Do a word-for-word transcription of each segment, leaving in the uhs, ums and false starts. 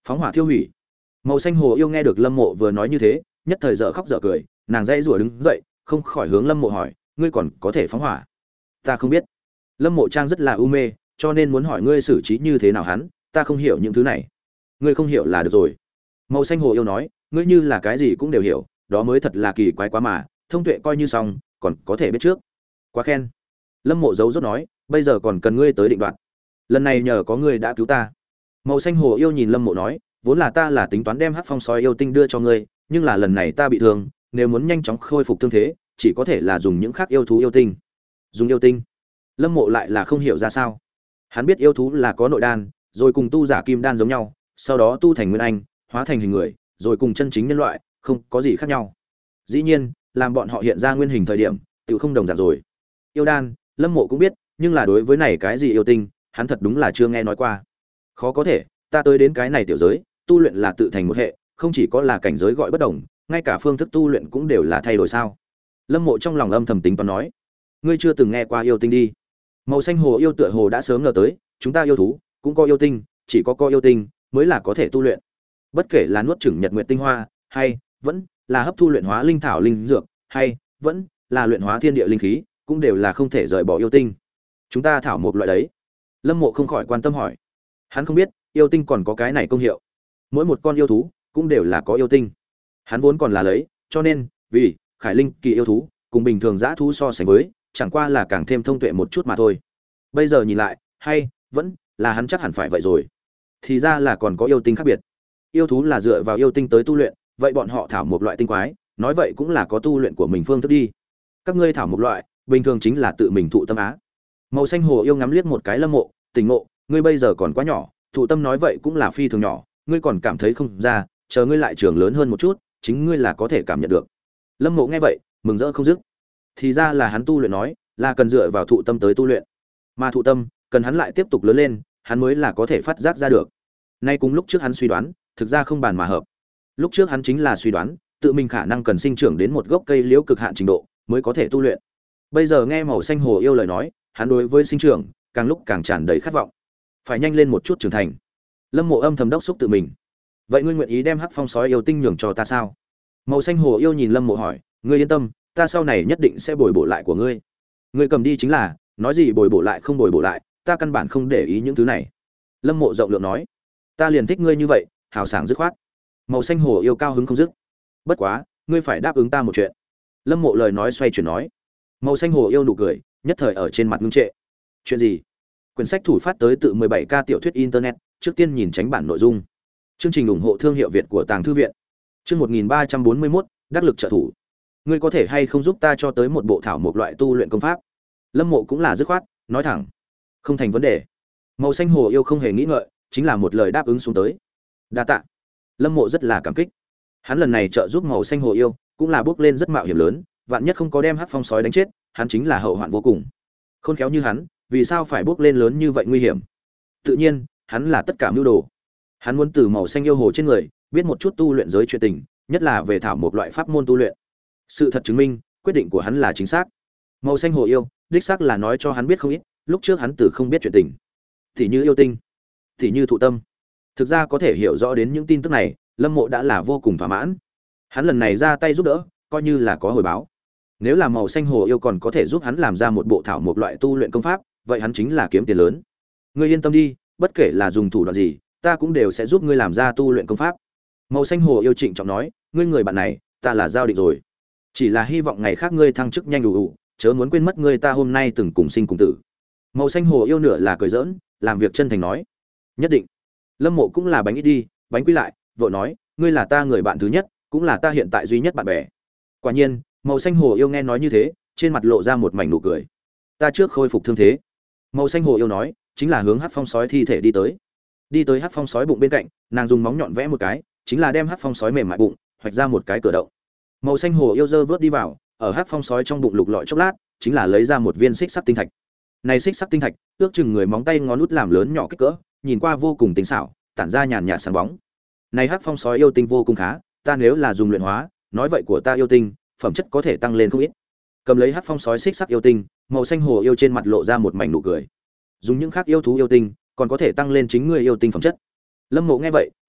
Phóng hỏa thiêu hủy. Màu xanh hồ yêu nghe được Lâm Mộ vừa nói như thế, nhất thời dở khóc dở cười, nàng dãy rủa đứng dậy, không khỏi hướng Lâm Mộ hỏi, ngươi còn có thể phóng hỏa? Ta không biết. Lâm Mộ Trang rất là u mê, cho nên muốn hỏi ngươi xử trí như thế nào hắn, ta không hiểu những thứ này. Ngươi không hiểu là được rồi. Màu xanh hồ yêu nói, ngươi như là cái gì cũng đều hiểu, đó mới thật là kỳ quái quá mà, thông tuệ coi như xong, còn có thể biết trước. Quá khen. Lâm Mộ giấu rốt nói, bây giờ còn cần ngươi tới định đoạt. Lần này nhờ có ngươi đã cứu ta. Màu xanh hồ yêu nhìn Lâm Mộ nói, vốn là ta là tính toán đem hắc phong sói yêu tinh đưa cho ngươi, nhưng là lần này ta bị thương, nếu muốn nhanh chóng khôi phục thương thế, chỉ có thể là dùng những khác yêu thú yêu tinh. Dùng yêu tinh? Lâm Mộ lại là không hiểu ra sao. Hắn biết yêu thú là có nội đan, rồi cùng tu giả kim đan giống nhau, sau đó tu thành nguyên anh, hóa thành hình người, rồi cùng chân chính nhân loại, không có gì khác nhau. Dĩ nhiên, làm bọn họ hiện ra nguyên hình thời điểm, tự không đồng dạng rồi. Yêu đan, Lâm Mộ cũng biết, nhưng là đối với này cái gì yêu tinh, hắn thật đúng là chưa nghe nói qua. Khó có thể, ta tới đến cái này tiểu giới, tu luyện là tự thành một hệ, không chỉ có là cảnh giới gọi bất đồng, ngay cả phương thức tu luyện cũng đều là thay đổi sao? Lâm Mộ trong lòng âm thầm tính toán nói, ngươi chưa từng nghe qua yêu tinh đi. Màu xanh hồ yêu tựa hồ đã sớm ngờ tới, chúng ta yêu thú cũng có yêu tinh, chỉ có có yêu tinh mới là có thể tu luyện. Bất kể là nuốt chửng nhật nguyệt tinh hoa, hay vẫn là hấp thu luyện hóa linh thảo linh dược, hay vẫn là luyện hóa thiên địa linh khí, cũng đều là không thể rời bỏ yêu tinh. Chúng ta thảo một loại đấy. Lâm Mộ không khỏi quan tâm hỏi. Hắn không biết, yêu tinh còn có cái này công hiệu. Mỗi một con yêu thú cũng đều là có yêu tinh. Hắn vốn còn là lấy, cho nên, vì Khải Linh kỳ yêu thú, cùng bình thường dã thú so sánh với, chẳng qua là càng thêm thông tuệ một chút mà thôi. Bây giờ nhìn lại, hay vẫn là hắn chắc hẳn phải vậy rồi. Thì ra là còn có yêu tinh khác biệt. Yêu thú là dựa vào yêu tinh tới tu luyện, vậy bọn họ thảo một loại tinh quái, nói vậy cũng là có tu luyện của mình phương thức đi. Các ngươi thảo một loại, bình thường chính là tự mình thụ tâm á. Màu xanh hồ yêu ngắm liếc một cái Lâm Mộ, tỉnh ngộ, ngươi bây giờ còn quá nhỏ, thụ tâm nói vậy cũng là phi thường nhỏ, ngươi còn cảm thấy không ra, chờ ngươi lại trưởng lớn hơn một chút, chính ngươi là có thể cảm nhận được. Lâm Mộ nghe vậy, mừng rỡ không dứt. Thì ra là hắn tu luyện nói, là cần dựa vào thụ tâm tới tu luyện. Mà thụ tâm, cần hắn lại tiếp tục lớn lên, hắn mới là có thể phát giác ra được. Nay cùng lúc trước hắn suy đoán, thực ra không bàn mà hợp. Lúc trước hắn chính là suy đoán, tự mình khả năng cần sinh trưởng đến một gốc cây liễu cực hạn trình độ, mới có thể tu luyện. Bây giờ nghe màu xanh hồ yêu lời nói, hắn đối với sinh trưởng, càng lúc càng tràn đầy khát vọng. Phải nhanh lên một chút trưởng thành. Lâm Mộ âm thầm đốc xúc tự mình. Vậy ngươi nguyện ý đem hắc phong sói yêu tinh nhường cho ta sao? Màu xanh hồ yêu nhìn Lâm Mộ hỏi, ngươi yên tâm, ta sau này nhất định sẽ bồi bổ lại của ngươi. Ngươi cầm đi chính là, nói gì bồi bổ lại không bồi bổ lại, ta căn bản không để ý những thứ này. Lâm Mộ rộng lượng nói, ta liền thích ngươi như vậy, hào sảng dứt khoát. Màu xanh hồ yêu cao hứng không dứt. Bất quá, ngươi phải đáp ứng ta một chuyện. Lâm Mộ lời nói xoay chuyển nói. Màu xanh hồ yêu nụ cười, nhất thời ở trên mặt ngưng trệ. Chuyện gì? Quyển sách thủ phát tới tự mười bảy K tiểu thuyết internet, trước tiên nhìn tránh bản nội dung. Chương trình ủng hộ thương hiệu Việt của Tàng thư viện. Chương một nghìn ba trăm bốn mươi mốt, đắc lực trợ thủ. Ngươi có thể hay không giúp ta cho tới một bộ thảo một loại tu luyện công pháp? Lâm Mộ cũng là dứt khoát, nói thẳng. Không thành vấn đề. Màu xanh hồ yêu không hề nghĩ ngợi, chính là một lời đáp ứng xuống tới. Đa tạ. Lâm Mộ rất là cảm kích. Hắn lần này trợ giúp màu xanh hồ yêu, cũng là bước lên rất mạo hiểm lớn, vạn nhất không có đem hắc phong sói đánh chết, hắn chính là hậu hoạn vô cùng. Khôn khéo như hắn, vì sao phải bước lên lớn như vậy nguy hiểm? Tự nhiên, hắn là tất cả mưu đồ. Hắn muốn từ màu xanh yêu hồ trên người, biết một chút tu luyện giới chuyện tình, nhất là về thảo một loại pháp môn tu luyện. Sự thật chứng minh, quyết định của hắn là chính xác. Màu xanh hồ yêu, đích xác là nói cho hắn biết không ít, lúc trước hắn từ không biết chuyện tình. Thì như yêu tinh, thì như thụ tâm. Thực ra có thể hiểu rõ đến những tin tức này, Lâm Mộ đã là vô cùng thỏa mãn. Hắn lần này ra tay giúp đỡ, coi như là có hồi báo. Nếu là màu xanh hồ yêu còn có thể giúp hắn làm ra một bộ thảo một loại tu luyện công pháp, vậy hắn chính là kiếm tiền lớn. Ngươi yên tâm đi, bất kể là dùng thủ đoạn gì, ta cũng đều sẽ giúp ngươi làm ra tu luyện công pháp. Màu xanh hồ yêu trịnh trọng nói, ngươi người bạn này, ta là giao định rồi. Chỉ là hy vọng ngày khác ngươi thăng chức nhanh đủ đủ, chớ muốn quên mất ngươi ta hôm nay từng cùng sinh cùng tử. Màu xanh hồ yêu nửa là cười giỡn, làm việc chân thành nói, nhất định. Lâm Mộ cũng là bánh ít đi, bánh quy lại, vội nói, ngươi là ta người bạn thứ nhất, cũng là ta hiện tại duy nhất bạn bè. Quả nhiên, màu xanh hồ yêu nghe nói như thế, trên mặt lộ ra một mảnh nụ cười. Ta trước khôi phục thương thế. Màu xanh hồ yêu nói, chính là hướng hắc phong sói thi thể đi tới. Đi tới hắc phong sói bụng bên cạnh, nàng dùng móng nhọn vẽ một cái, chính là đem hắc phong sói mềm mại bụng, hoạch ra một cái cửa động. Màu xanh hồ yêu dơ vớt đi vào, ở hắc phong sói trong bụng lục lọi chốc lát, chính là lấy ra một viên xích sắt tinh thạch. Này xích sắt tinh thạch, ước chừng người móng tay ngón út làm lớn nhỏ kích cỡ, nhìn qua vô cùng tinh xảo, tản ra nhàn nhạt sáng bóng. Này hắc phong sói yêu tinh vô cùng khá, ta nếu là dùng luyện hóa, nói vậy của ta yêu tinh, phẩm chất có thể tăng lên không ít. Cầm lấy hắc phong sói xích sắc yêu tinh, màu xanh hồ yêu trên mặt lộ ra một mảnh nụ cười. Dùng những khác yêu thú yêu tinh, còn có thể tăng lên chính người yêu tinh phẩm chất. Lâm Mộ nghe vậy,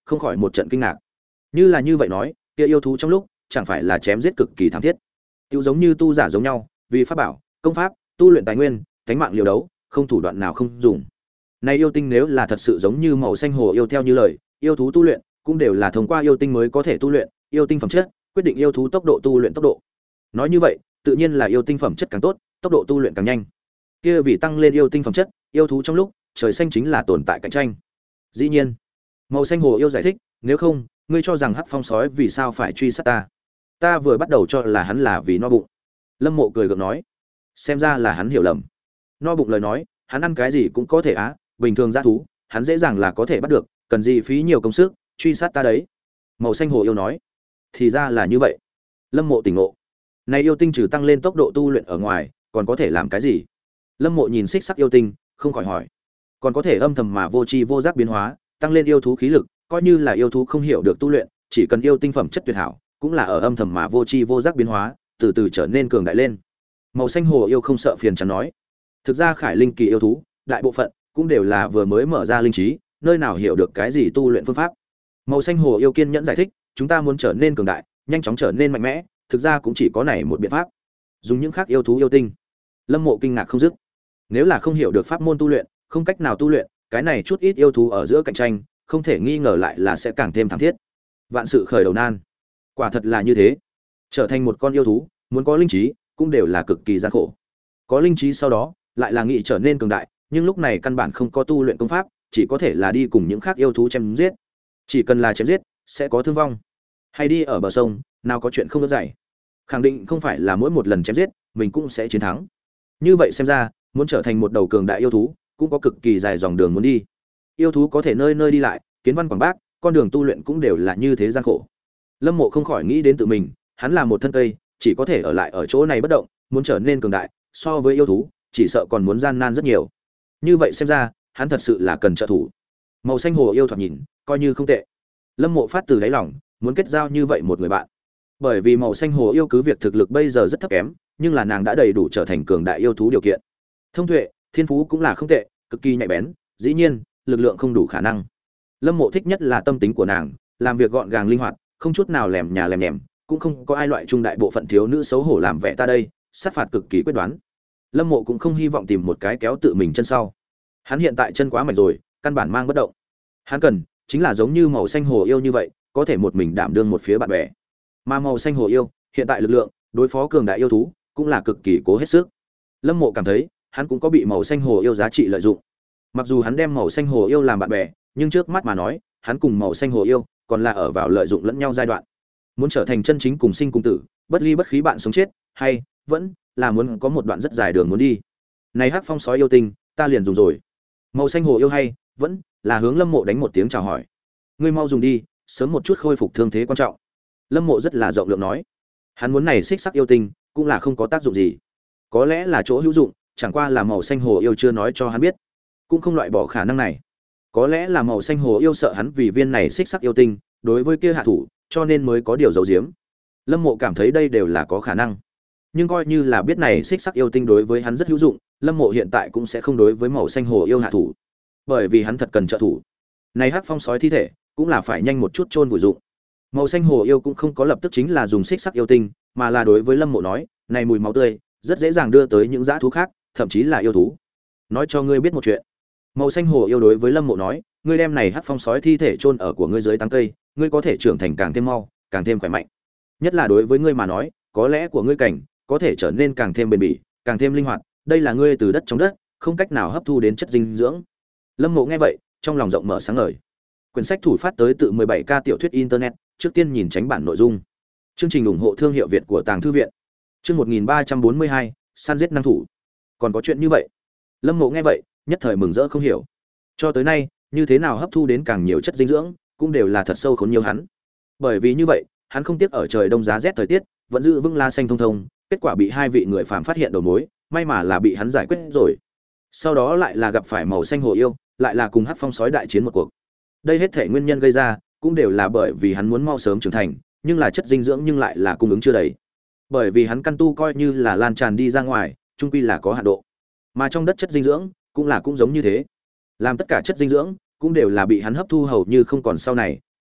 không khỏi một trận kinh ngạc. Như là như vậy nói, kia yêu thú trong lúc chẳng phải là chém giết cực kỳ thảm thiết. Tiêu giống như tu giả giống nhau, vì pháp bảo, công pháp, tu luyện tài nguyên, tánh mạng liều đấu, không thủ đoạn nào không dùng. Này yêu tinh nếu là thật sự giống như màu xanh hồ yêu theo như lời, yêu thú tu luyện cũng đều là thông qua yêu tinh mới có thể tu luyện, yêu tinh phẩm chất quyết định yêu thú tốc độ tu luyện tốc độ. Nói như vậy, tự nhiên là yêu tinh phẩm chất càng tốt, tốc độ tu luyện càng nhanh. Kia vì tăng lên yêu tinh phẩm chất, yêu thú trong lúc trời xanh chính là tồn tại cạnh tranh. Dĩ nhiên, màu xanh hồ yêu giải thích, nếu không, ngươi cho rằng Hắc Phong sói vì sao phải truy sát ta? Ta vừa bắt đầu cho là hắn là vì no bụng. Lâm Mộ cười gượng nói, xem ra là hắn hiểu lầm. No bụng lời nói, hắn ăn cái gì cũng có thể á, bình thường dã thú, hắn dễ dàng là có thể bắt được, cần gì phí nhiều công sức truy sát ta đấy. Màu xanh hồ yêu nói, thì ra là như vậy. Lâm Mộ tỉnh ngộ, này yêu tinh trừ tăng lên tốc độ tu luyện ở ngoài, còn có thể làm cái gì? Lâm Mộ nhìn xích sắc yêu tinh, không khỏi hỏi, còn có thể âm thầm mà vô tri vô giác biến hóa, tăng lên yêu thú khí lực, coi như là yêu thú không hiểu được tu luyện, chỉ cần yêu tinh phẩm chất tuyệt hảo, cũng là ở âm thầm mà vô tri vô giác biến hóa, từ từ trở nên cường đại lên. Màu xanh hồ yêu không sợ phiền chán nói, thực ra khải linh kỳ yêu thú, đại bộ phận cũng đều là vừa mới mở ra linh trí, nơi nào hiểu được cái gì tu luyện phương pháp. Màu xanh hồ yêu kiên nhẫn giải thích, chúng ta muốn trở nên cường đại, nhanh chóng trở nên mạnh mẽ, thực ra cũng chỉ có này một biện pháp, dùng những khác yêu thú yêu tinh. Lâm Mộ kinh ngạc không dứt, nếu là không hiểu được pháp môn tu luyện, không cách nào tu luyện, cái này chút ít yêu thú ở giữa cạnh tranh, không thể nghi ngờ lại là sẽ càng thêm thảm thiết. Vạn sự khởi đầu nan, quả thật là như thế. Trở thành một con yêu thú, muốn có linh trí, cũng đều là cực kỳ gian khổ. Có linh trí sau đó, lại là nghị trở nên cường đại, nhưng lúc này căn bản không có tu luyện công pháp, chỉ có thể là đi cùng những khác yêu thú chém giết. Chỉ cần là chém giết, sẽ có thương vong. Hay đi ở bờ sông, nào có chuyện không đỡ dậy. Khẳng định không phải là mỗi một lần chém giết, mình cũng sẽ chiến thắng. Như vậy xem ra, muốn trở thành một đầu cường đại yêu thú, cũng có cực kỳ dài dòng đường muốn đi. Yêu thú có thể nơi nơi đi lại, kiến văn quảng bác, con đường tu luyện cũng đều là như thế gian khổ. Lâm Mộ không khỏi nghĩ đến tự mình, hắn là một thân cây, chỉ có thể ở lại ở chỗ này bất động, muốn trở nên cường đại, so với yêu thú, chỉ sợ còn muốn gian nan rất nhiều. Như vậy xem ra, hắn thật sự là cần trợ thủ. Màu xanh hồ yêu thoạt nhìn, coi như không tệ. Lâm Mộ phát từ đáy lòng, muốn kết giao như vậy một người bạn. Bởi vì màu xanh hồ yêu cứ việc thực lực bây giờ rất thấp kém, nhưng là nàng đã đầy đủ trở thành cường đại yêu thú điều kiện. Thông tuệ, thiên phú cũng là không tệ, cực kỳ nhạy bén, dĩ nhiên, lực lượng không đủ khả năng. Lâm Mộ thích nhất là tâm tính của nàng, làm việc gọn gàng linh hoạt, không chút nào lèm nhà lèm nhèm, cũng không có ai loại trung đại bộ phận thiếu nữ xấu hổ làm vẻ ta đây, sát phạt cực kỳ quyết đoán. Lâm Mộ cũng không hy vọng tìm một cái kéo tự mình chân sau. Hắn hiện tại chân quá mạnh rồi, căn bản mang bất động. Hắn cần chính là giống như màu xanh hồ yêu như vậy, có thể một mình đảm đương một phía bạn bè. Mà màu xanh hồ yêu, hiện tại lực lượng đối phó cường đại yêu thú, cũng là cực kỳ cố hết sức. Lâm Mộ cảm thấy, hắn cũng có bị màu xanh hồ yêu giá trị lợi dụng. Mặc dù hắn đem màu xanh hồ yêu làm bạn bè, nhưng trước mắt mà nói, hắn cùng màu xanh hồ yêu còn là ở vào lợi dụng lẫn nhau giai đoạn. Muốn trở thành chân chính cùng sinh cùng tử, bất ly bất khí bạn sống chết, hay vẫn là muốn có một đoạn rất dài đường muốn đi. Này Hắc Phong sói yêu tinh, ta liền dùng rồi. Màu xanh hồ yêu hay vẫn là hướng Lâm Mộ đánh một tiếng chào hỏi. Ngươi mau dùng đi, sớm một chút khôi phục thương thế quan trọng. Lâm Mộ rất là rộng lượng nói. Hắn muốn này xích sắc yêu tinh, cũng là không có tác dụng gì. Có lẽ là chỗ hữu dụng, chẳng qua là màu xanh hồ yêu chưa nói cho hắn biết, cũng không loại bỏ khả năng này. Có lẽ là màu xanh hồ yêu sợ hắn vì viên này xích sắc yêu tinh đối với kia hạ thủ, cho nên mới có điều giấu giếm. Lâm Mộ cảm thấy đây đều là có khả năng. Nhưng coi như là biết này xích sắc yêu tinh đối với hắn rất hữu dụng, Lâm Mộ hiện tại cũng sẽ không đối với màu xanh hồ yêu hạ thủ, bởi vì hắn thật cần trợ thủ. Này Hắc Phong sói thi thể, cũng là phải nhanh một chút chôn vùi dụng. Màu xanh hồ yêu cũng không có lập tức chính là dùng xích sắc yêu tinh, mà là đối với Lâm Mộ nói, này mùi máu tươi rất dễ dàng đưa tới những dã thú khác, thậm chí là yêu thú. Nói cho ngươi biết một chuyện. Màu xanh hồ yêu đối với Lâm Mộ nói, ngươi đem này Hắc Phong sói thi thể chôn ở của ngươi dưới tán cây, ngươi có thể trưởng thành càng thêm mau, càng thêm khỏe mạnh. Nhất là đối với ngươi mà nói, có lẽ của ngươi cảnh có thể trở nên càng thêm bền bỉ, càng thêm linh hoạt, đây là ngươi từ đất trong đất, không cách nào hấp thu đến chất dinh dưỡng. Lâm Mộ nghe vậy, trong lòng rộng mở sáng ngời. Quyển sách thủ phát tới tự mười bảy K tiểu thuyết internet, trước tiên nhìn tránh bản nội dung. Chương trình ủng hộ thương hiệu Việt của Tàng thư viện. Chương một nghìn ba trăm bốn mươi hai, săn giết năng thủ. Còn có chuyện như vậy? Lâm Mộ nghe vậy, nhất thời mừng rỡ không hiểu. Cho tới nay, như thế nào hấp thu đến càng nhiều chất dinh dưỡng, cũng đều là thật sâu khốn nhiều hắn. Bởi vì như vậy, hắn không tiếc ở trời đông giá rét thời tiết, vẫn giữ vững la xanh thông thông, kết quả bị hai vị người phàm phát hiện đầu mối, may mà là bị hắn giải quyết rồi. Sau đó lại là gặp phải màu xanh hồ yêu, lại là cùng Hắc Phong sói đại chiến một cuộc. Đây hết thể nguyên nhân gây ra, cũng đều là bởi vì hắn muốn mau sớm trưởng thành, nhưng là chất dinh dưỡng nhưng lại là cung ứng chưa đầy. Bởi vì hắn căn tu coi như là lan tràn đi ra ngoài, chung quy là có hạn độ. Mà trong đất chất dinh dưỡng cũng là cũng giống như thế. Làm tất cả chất dinh dưỡng cũng đều là bị hắn hấp thu hầu như không còn sau này,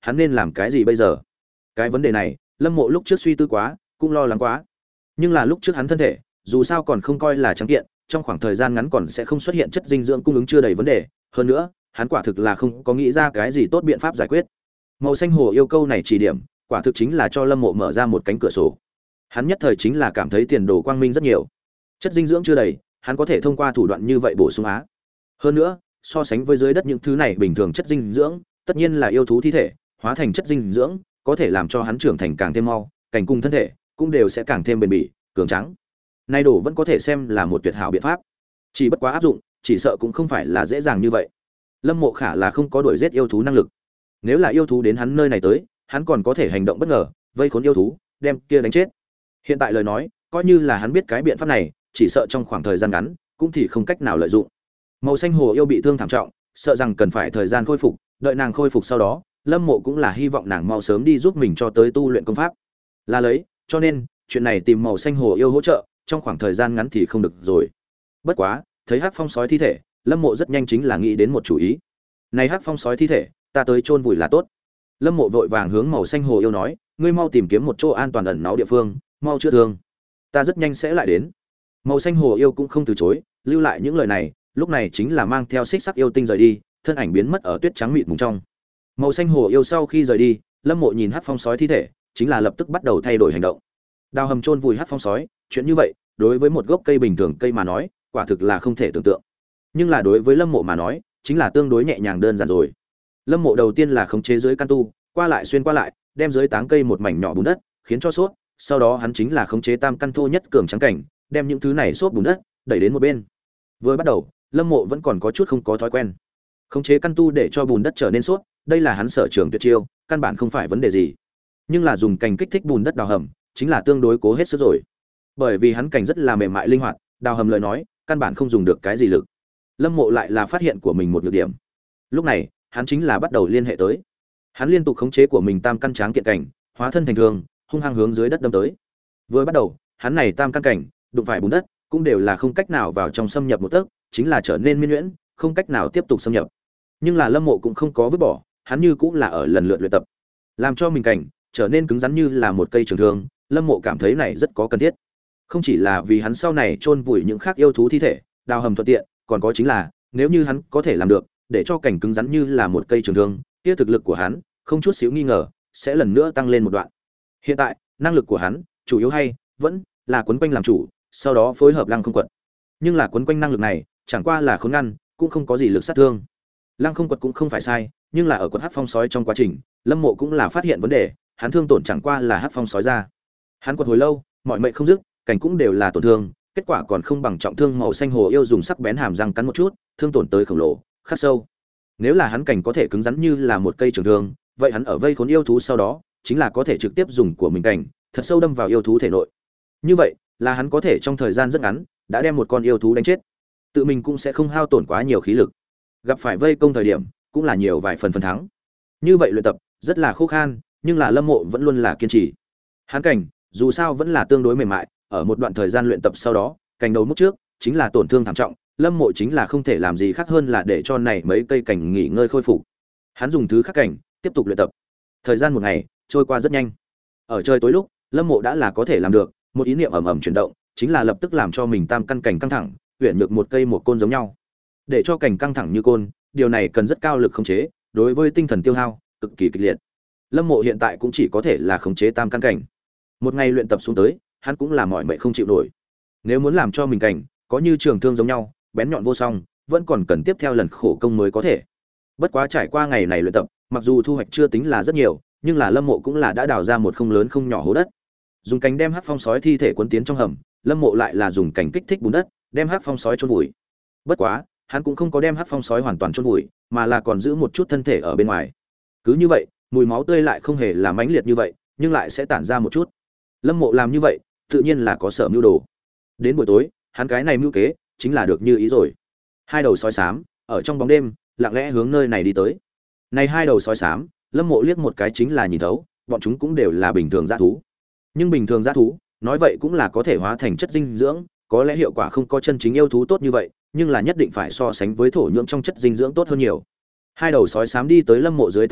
hắn nên làm cái gì bây giờ? Cái vấn đề này, Lâm Mộ lúc trước suy tư quá, cũng lo lắng quá. Nhưng là lúc trước hắn thân thể, dù sao còn không coi là trắng kiện, trong khoảng thời gian ngắn còn sẽ không xuất hiện chất dinh dưỡng cung ứng chưa đầy vấn đề, hơn nữa, hắn quả thực là không có nghĩ ra cái gì tốt biện pháp giải quyết. Màu xanh hồ yêu câu này chỉ điểm, quả thực chính là cho Lâm Mộ mở ra một cánh cửa sổ. Hắn nhất thời chính là cảm thấy tiền đồ quang minh rất nhiều. Chất dinh dưỡng chưa đầy, hắn có thể thông qua thủ đoạn như vậy bổ sung á. Hơn nữa, so sánh với dưới đất những thứ này bình thường chất dinh dưỡng, tất nhiên là yêu thú thi thể hóa thành chất dinh dưỡng, có thể làm cho hắn trưởng thành càng thêm mau, cảnh cung thân thể cũng đều sẽ càng thêm bền bỉ, cường tráng. Nay đồ vẫn có thể xem là một tuyệt hảo biện pháp. Chỉ bất quá áp dụng, chỉ sợ cũng không phải là dễ dàng như vậy. Lâm Mộ Khả là không có đuổi giết yêu thú năng lực. Nếu là yêu thú đến hắn nơi này tới, hắn còn có thể hành động bất ngờ, vây khốn yêu thú, đem kia đánh chết. Hiện tại lời nói, coi như là hắn biết cái biện pháp này, chỉ sợ trong khoảng thời gian ngắn cũng thì không cách nào lợi dụng. Màu xanh hồ yêu bị thương thảm trọng, sợ rằng cần phải thời gian khôi phục, đợi nàng khôi phục sau đó, Lâm Mộ cũng là hy vọng nàng mau sớm đi giúp mình cho tới tu luyện công pháp. Là lấy, cho nên, chuyện này tìm màu xanh hồ yêu hỗ trợ, trong khoảng thời gian ngắn thì không được rồi. Bất quá, thấy Hắc Phong sói thi thể, Lâm Mộ rất nhanh chính là nghĩ đến một chủ ý. Này Hắc Phong sói thi thể, ta tới chôn vùi là tốt. Lâm Mộ vội vàng hướng màu xanh hồ yêu nói, ngươi mau tìm kiếm một chỗ an toàn ẩn náu địa phương, mau chữa thương. Ta rất nhanh sẽ lại đến. Màu xanh hồ yêu cũng không từ chối, lưu lại những lời này, lúc này chính là mang theo xích sắc yêu tinh rời đi, thân ảnh biến mất ở tuyết trắng mịt mùng trong. Màu xanh hồ yêu sau khi rời đi, Lâm Mộ nhìn Hắc Phong sói thi thể, chính là lập tức bắt đầu thay đổi hành động. Đào hầm chôn vùi Hắc Phong sói, chuyện như vậy, đối với một gốc cây bình thường cây mà nói, quả thực là không thể tưởng tượng. Nhưng là đối với Lâm Mộ mà nói, chính là tương đối nhẹ nhàng đơn giản rồi. Lâm Mộ đầu tiên là khống chế dưới căn tu, qua lại xuyên qua lại, đem dưới táng cây một mảnh nhỏ bùn đất, khiến cho suốt, sau đó hắn chính là khống chế tam căn thô nhất cường trắng cảnh, đem những thứ này xốp bùn đất đẩy đến một bên. Vừa bắt đầu, Lâm Mộ vẫn còn có chút không có thói quen. Khống chế căn tu để cho bùn đất trở nên suốt, đây là hắn sở trường tuyệt chiêu, căn bản không phải vấn đề gì. Nhưng là dùng cành kích thích bùn đất đào hầm, chính là tương đối cố hết sức rồi. Bởi vì hắn cành rất là mềm mại linh hoạt, đào hầm lời nói, căn bản không dùng được cái gì lực. Lâm Mộ lại là phát hiện của mình một nhược điểm. Lúc này, hắn chính là bắt đầu liên hệ tới. Hắn liên tục khống chế của mình tam căn tráng kiện cảnh, hóa thân thành thường, hung hăng hướng dưới đất đâm tới. Vừa bắt đầu, hắn này tam căn cảnh, đụng phải bùn đất, cũng đều là không cách nào vào trong xâm nhập một tấc, chính là trở nên miên nhuyễn, không cách nào tiếp tục xâm nhập. Nhưng là Lâm Mộ cũng không có vứt bỏ, hắn như cũng là ở lần lượt luyện tập, làm cho mình cảnh trở nên cứng rắn như là một cây trường thương. Lâm Mộ cảm thấy này rất có cần thiết, không chỉ là vì hắn sau này chôn vùi những khác yêu thú thi thể, đào hầm thuận tiện, còn có chính là nếu như hắn có thể làm được, để cho cảnh cứng rắn như là một cây trường thương, kia thực lực của hắn, không chút xíu nghi ngờ, sẽ lần nữa tăng lên một đoạn. Hiện tại, năng lực của hắn, chủ yếu hay vẫn là quấn quanh làm chủ, sau đó phối hợp Lăng Không Quật. Nhưng là quấn quanh năng lực này, chẳng qua là khốn ngăn, cũng không có gì lực sát thương. Lăng Không Quật cũng không phải sai, nhưng là ở quật Hắc Phong sói trong quá trình, Lâm Mộ cũng là phát hiện vấn đề, hắn thương tổn chẳng qua là Hắc Phong sói ra. Hắn quật hồi lâu, mọi mệnh không dứt, cảnh cũng đều là tổn thương, kết quả còn không bằng trọng thương màu xanh hồ yêu dùng sắc bén hàm răng cắn một chút, thương tổn tới khổng lồ, khắc sâu. Nếu là hắn cảnh có thể cứng rắn như là một cây trường thương, vậy hắn ở vây khốn yêu thú sau đó, chính là có thể trực tiếp dùng của mình cảnh, thật sâu đâm vào yêu thú thể nội. Như vậy, là hắn có thể trong thời gian rất ngắn, đã đem một con yêu thú đánh chết. Tự mình cũng sẽ không hao tổn quá nhiều khí lực. Gặp phải vây công thời điểm, cũng là nhiều vài phần phần thắng. Như vậy luyện tập, rất là khô khan, nhưng là Lâm Mộ vẫn luôn là kiên trì. Hắn cảnh, dù sao vẫn là tương đối mềm mại, ở một đoạn thời gian luyện tập sau đó, cành đầu múc trước, chính là tổn thương thảm trọng, Lâm Mộ chính là không thể làm gì khác hơn là để cho này mấy cây cảnh nghỉ ngơi khôi phục. Hắn dùng thứ khác cảnh, tiếp tục luyện tập. Thời gian một ngày trôi qua rất nhanh. Ở trời tối lúc, Lâm Mộ đã là có thể làm được, một ý niệm ầm ầm chuyển động, chính là lập tức làm cho mình tam căn cảnh căng thẳng, huyền nhược một cây một côn giống nhau. Để cho cảnh căng thẳng như côn, điều này cần rất cao lực khống chế, đối với tinh thần tiêu hao cực kỳ kịch liệt. Lâm Mộ hiện tại cũng chỉ có thể là khống chế tam căn cảnh. Một ngày luyện tập xuống tới, hắn cũng là mỏi mệt không chịu nổi. Nếu muốn làm cho mình cảnh có như trường thương giống nhau, bén nhọn vô song, vẫn còn cần tiếp theo lần khổ công mới có thể. Bất quá trải qua ngày này luyện tập, mặc dù thu hoạch chưa tính là rất nhiều, nhưng là Lâm Mộ cũng là đã đào ra một không lớn không nhỏ hố đất. Dùng cánh đem Hắc Phong sói thi thể cuốn tiến trong hầm, Lâm Mộ lại là dùng cánh kích thích bùn đất, đem Hắc Phong sói chôn vùi. Bất quá, hắn cũng không có đem Hắc Phong sói hoàn toàn chôn vùi, mà là còn giữ một chút thân thể ở bên ngoài. Cứ như vậy, mùi máu tươi lại không hề là mãnh liệt như vậy, nhưng lại sẽ tản ra một chút. Lâm Mộ làm như vậy, tự nhiên là có sở mưu đồ. Đến buổi tối, hắn cái này mưu kế chính là được như ý rồi. Hai đầu sói xám ở trong bóng đêm, lặng lẽ hướng nơi này đi tới. Này hai đầu sói xám, Lâm Mộ liếc một cái chính là nhìn thấu, bọn chúng cũng đều là bình thường dã thú. Nhưng bình thường dã thú, nói vậy cũng là có thể hóa thành chất dinh dưỡng, có lẽ hiệu quả không có chân chính yêu thú tốt như vậy, nhưng là nhất định phải so sánh với thổ nhưỡng trong chất dinh dưỡng tốt hơn nhiều. Hai đầu sói xám đi tới Lâm Mộ dưới tán cây,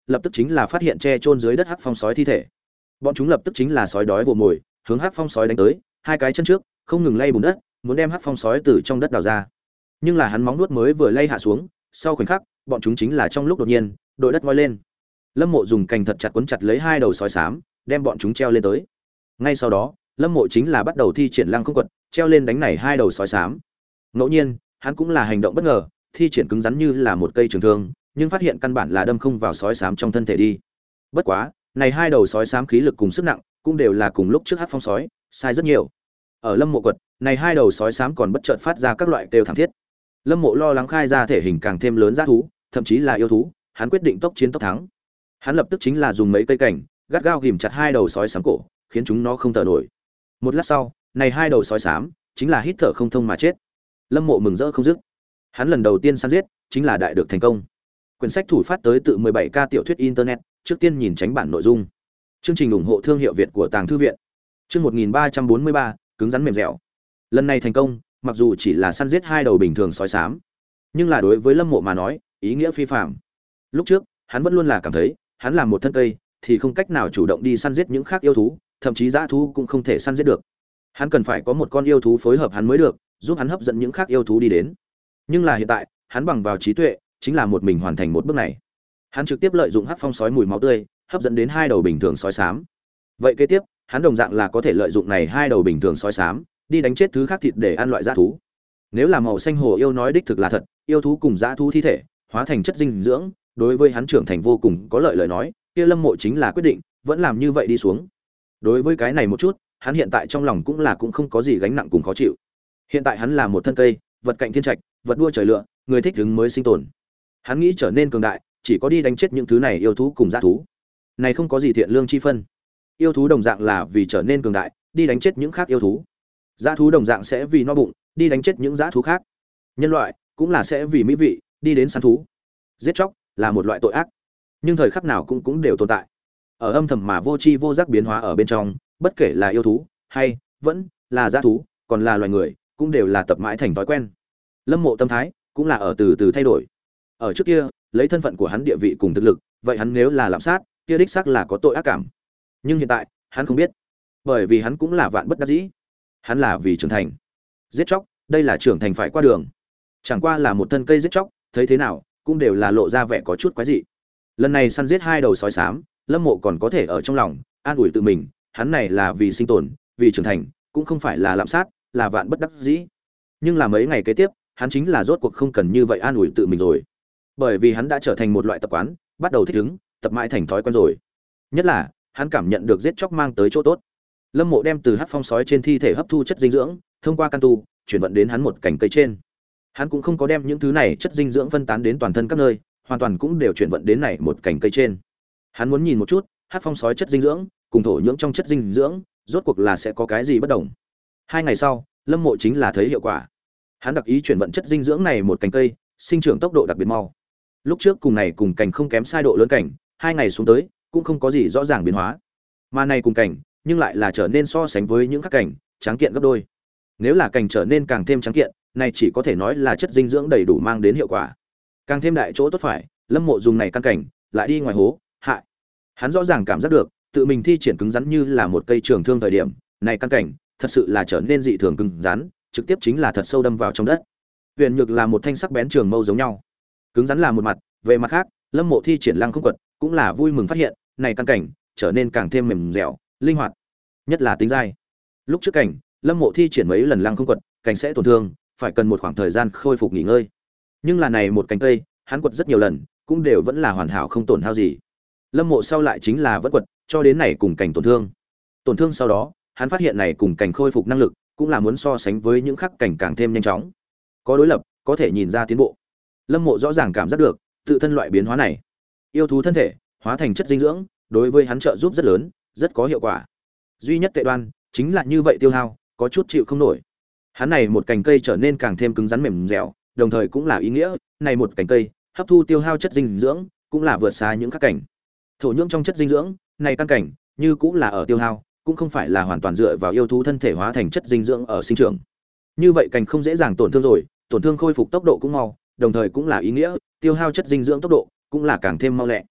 lập tức chính là phát hiện che chôn dưới đất hắc phong sói thi thể. Bọn chúng lập tức chính là sói đói vồ mồi, hướng hắc phong sói đánh tới, hai cái chân trước không ngừng lay bùn đất, muốn đem hắc phong sói từ trong đất đào ra. Nhưng là hắn móng nuốt mới vừa lay hạ xuống, sau khoảnh khắc, bọn chúng chính là trong lúc đột nhiên, đội đất ngoi lên. Lâm Mộ dùng cành thật chặt quấn chặt lấy hai đầu sói xám, đem bọn chúng treo lên tới. Ngay sau đó, Lâm Mộ chính là bắt đầu thi triển lăng không quật, treo lên đánh này hai đầu sói xám. Ngẫu nhiên, hắn cũng là hành động bất ngờ, thi triển cứng rắn như là một cây trường thương, nhưng phát hiện căn bản là đâm không vào sói xám trong thân thể đi. Bất quá, này hai đầu sói xám khí lực cùng sức nặng, cũng đều là cùng lúc trước hắc phong sói, sai rất nhiều. Ở Lâm Mộ quật, này hai đầu sói xám còn bất chợt phát ra các loại kêu thảm thiết. Lâm Mộ lo lắng khai ra thể hình càng thêm lớn dã thú, thậm chí là yêu thú, hắn quyết định tốc chiến tốc thắng. Hắn lập tức chính là dùng mấy cây cảnh, gắt gao ghìm chặt hai đầu sói xám cổ, khiến chúng nó không thở nổi. Một lát sau, này hai đầu sói xám chính là hít thở không thông mà chết. Lâm Mộ mừng rỡ không dứt. Hắn lần đầu tiên săn giết, chính là đại được thành công. Quyển sách thủ phát tới tự mười bảy K tiểu thuyết internet, trước tiên nhìn tránh bản nội dung. Chương trình ủng hộ thương hiệu Việt của Tàng thư viện. Chương một nghìn ba trăm bốn mươi ba, cứng rắn mềm dẻo. Lần này thành công, mặc dù chỉ là săn giết hai đầu bình thường sói xám, nhưng là đối với Lâm Mộ mà nói, ý nghĩa phi phàm. Lúc trước, hắn vẫn luôn là cảm thấy, hắn làm một thân cây thì không cách nào chủ động đi săn giết những khác yêu thú, thậm chí dã thú cũng không thể săn giết được. Hắn cần phải có một con yêu thú phối hợp hắn mới được, giúp hắn hấp dẫn những khác yêu thú đi đến. Nhưng là hiện tại, hắn bằng vào trí tuệ, chính là một mình hoàn thành một bước này. Hắn trực tiếp lợi dụng hắc phong sói mùi máu tươi, hấp dẫn đến hai đầu bình thường sói xám. Vậy kế tiếp, hắn đồng dạng là có thể lợi dụng này hai đầu bình thường sói xám, đi đánh chết thứ khác thịt để ăn loại dã thú. Nếu là màu xanh hồ yêu nói đích thực là thật, yêu thú cùng dã thú thi thể hóa thành chất dinh dưỡng, đối với hắn trưởng thành vô cùng có lợi lời nói, kia Lâm Mộ chính là quyết định, vẫn làm như vậy đi xuống. Đối với cái này một chút, hắn hiện tại trong lòng cũng là cũng không có gì gánh nặng cùng khó chịu. Hiện tại hắn là một thân cây, vật cạnh thiên trạch, vật đua trời lựa, người thích hứng mới sinh tồn. Hắn nghĩ trở nên cường đại, chỉ có đi đánh chết những thứ này yêu thú cùng dã thú. Này không có gì thiện lương chi phân. Yêu thú đồng dạng là vì trở nên cường đại, đi đánh chết những khác yêu thú. Dã thú đồng dạng sẽ vì no bụng, đi đánh chết những dã thú khác. Nhân loại cũng là sẽ vì mỹ vị, đi đến săn thú. Giết chóc là một loại tội ác, nhưng thời khắc nào cũng cũng đều tồn tại. Ở âm thầm mà vô tri vô giác biến hóa ở bên trong, bất kể là yêu thú hay vẫn là dã thú, còn là loài người, cũng đều là tập mãi thành thói quen. Lâm Mộ tâm thái cũng là ở từ từ thay đổi. Ở trước kia, lấy thân phận của hắn địa vị cùng thực lực, vậy hắn nếu là lạm sát, kia đích xác là có tội ác cảm. Nhưng hiện tại, hắn không biết, bởi vì hắn cũng là vạn bất đắc dĩ. Hắn là vì trưởng thành. Giết chóc, đây là trưởng thành phải qua đường. Chẳng qua là một thân cây giết chóc, thấy thế nào, cũng đều là lộ ra vẻ có chút quái dị. Lần này săn giết hai đầu sói xám, Lâm Mộ còn có thể ở trong lòng an ủi tự mình, hắn này là vì sinh tồn, vì trưởng thành, cũng không phải là lạm sát, là vạn bất đắc dĩ. Nhưng là mấy ngày kế tiếp, hắn chính là rốt cuộc không cần như vậy an ủi tự mình rồi. Bởi vì hắn đã trở thành một loại tập quán, bắt đầu thích ứng, tập mãi thành thói quen rồi. Nhất là, hắn cảm nhận được giết chóc mang tới chỗ tốt. Lâm Mộ đem từ hắc phong sói trên thi thể hấp thu chất dinh dưỡng, thông qua can tu, chuyển vận đến hắn một cành cây trên. Hắn cũng không có đem những thứ này chất dinh dưỡng phân tán đến toàn thân các nơi, hoàn toàn cũng đều chuyển vận đến này một cành cây trên. Hắn muốn nhìn một chút, hắc phong sói chất dinh dưỡng cùng thổ nhưỡng trong chất dinh dưỡng, rốt cuộc là sẽ có cái gì bất đồng. Hai ngày sau, Lâm Mộ chính là thấy hiệu quả. Hắn đặc ý chuyển vận chất dinh dưỡng này một cành cây, sinh trưởng tốc độ đặc biệt mau. Lúc trước cùng này cùng cành không kém sai độ lớn cảnh, hai ngày xuống tới cũng không có gì rõ ràng biến hóa. Mà này cùng cành, nhưng lại là trở nên so sánh với những các cành trắng kiện gấp đôi. Nếu là cành trở nên càng thêm trắng kiện, này chỉ có thể nói là chất dinh dưỡng đầy đủ mang đến hiệu quả. Càng thêm đại chỗ tốt phải, Lâm Mộ dùng này căn cảnh, lại đi ngoài hố, hại. Hắn rõ ràng cảm giác được, tự mình thi triển cứng rắn như là một cây trường thương thời điểm, này căn cảnh, thật sự là trở nên dị thường cứng rắn, trực tiếp chính là thật sâu đâm vào trong đất. Huyền Nhược là một thanh sắc bén trường mâu giống nhau. Cứng rắn là một mặt, về mặt khác, Lâm Mộ thi triển lăng không quật, cũng là vui mừng phát hiện, này căn cảnh trở nên càng thêm mềm dẻo, linh hoạt, nhất là tính dai. Lúc trước cảnh, Lâm Mộ thi triển mấy lần lăng không quật, cảnh sẽ tổn thương, phải cần một khoảng thời gian khôi phục nghỉ ngơi. Nhưng là này một cánh cây, hắn quật rất nhiều lần, cũng đều vẫn là hoàn hảo không tổn hao gì. Lâm Mộ sau lại chính là vẫn quật, cho đến này cùng cảnh tổn thương. Tổn thương sau đó, hắn phát hiện này cùng cảnh khôi phục năng lực, cũng là muốn so sánh với những khắc cảnh càng thêm nhanh chóng. Có đối lập, có thể nhìn ra tiến bộ. Lâm Mộ rõ ràng cảm giác được, tự thân loại biến hóa này, yêu thú thân thể hóa thành chất dinh dưỡng, đối với hắn trợ giúp rất lớn, rất có hiệu quả. Duy nhất tệ đoan chính là như vậy tiêu hao, có chút chịu không nổi. Hắn này một cành cây trở nên càng thêm cứng rắn mềm dẻo, đồng thời cũng là ý nghĩa, này một cành cây hấp thu tiêu hao chất dinh dưỡng, cũng là vượt xa những các cảnh. Thổ nhưỡng trong chất dinh dưỡng, này căn cảnh, như cũng là ở tiêu hao, cũng không phải là hoàn toàn dựa vào yêu thú thân thể hóa thành chất dinh dưỡng ở sinh trưởng. Như vậy cảnh không dễ dàng tổn thương rồi, tổn thương khôi phục tốc độ cũng mau, đồng thời cũng là ý nghĩa, tiêu hao chất dinh dưỡng tốc độ cũng là càng thêm mau lẹ.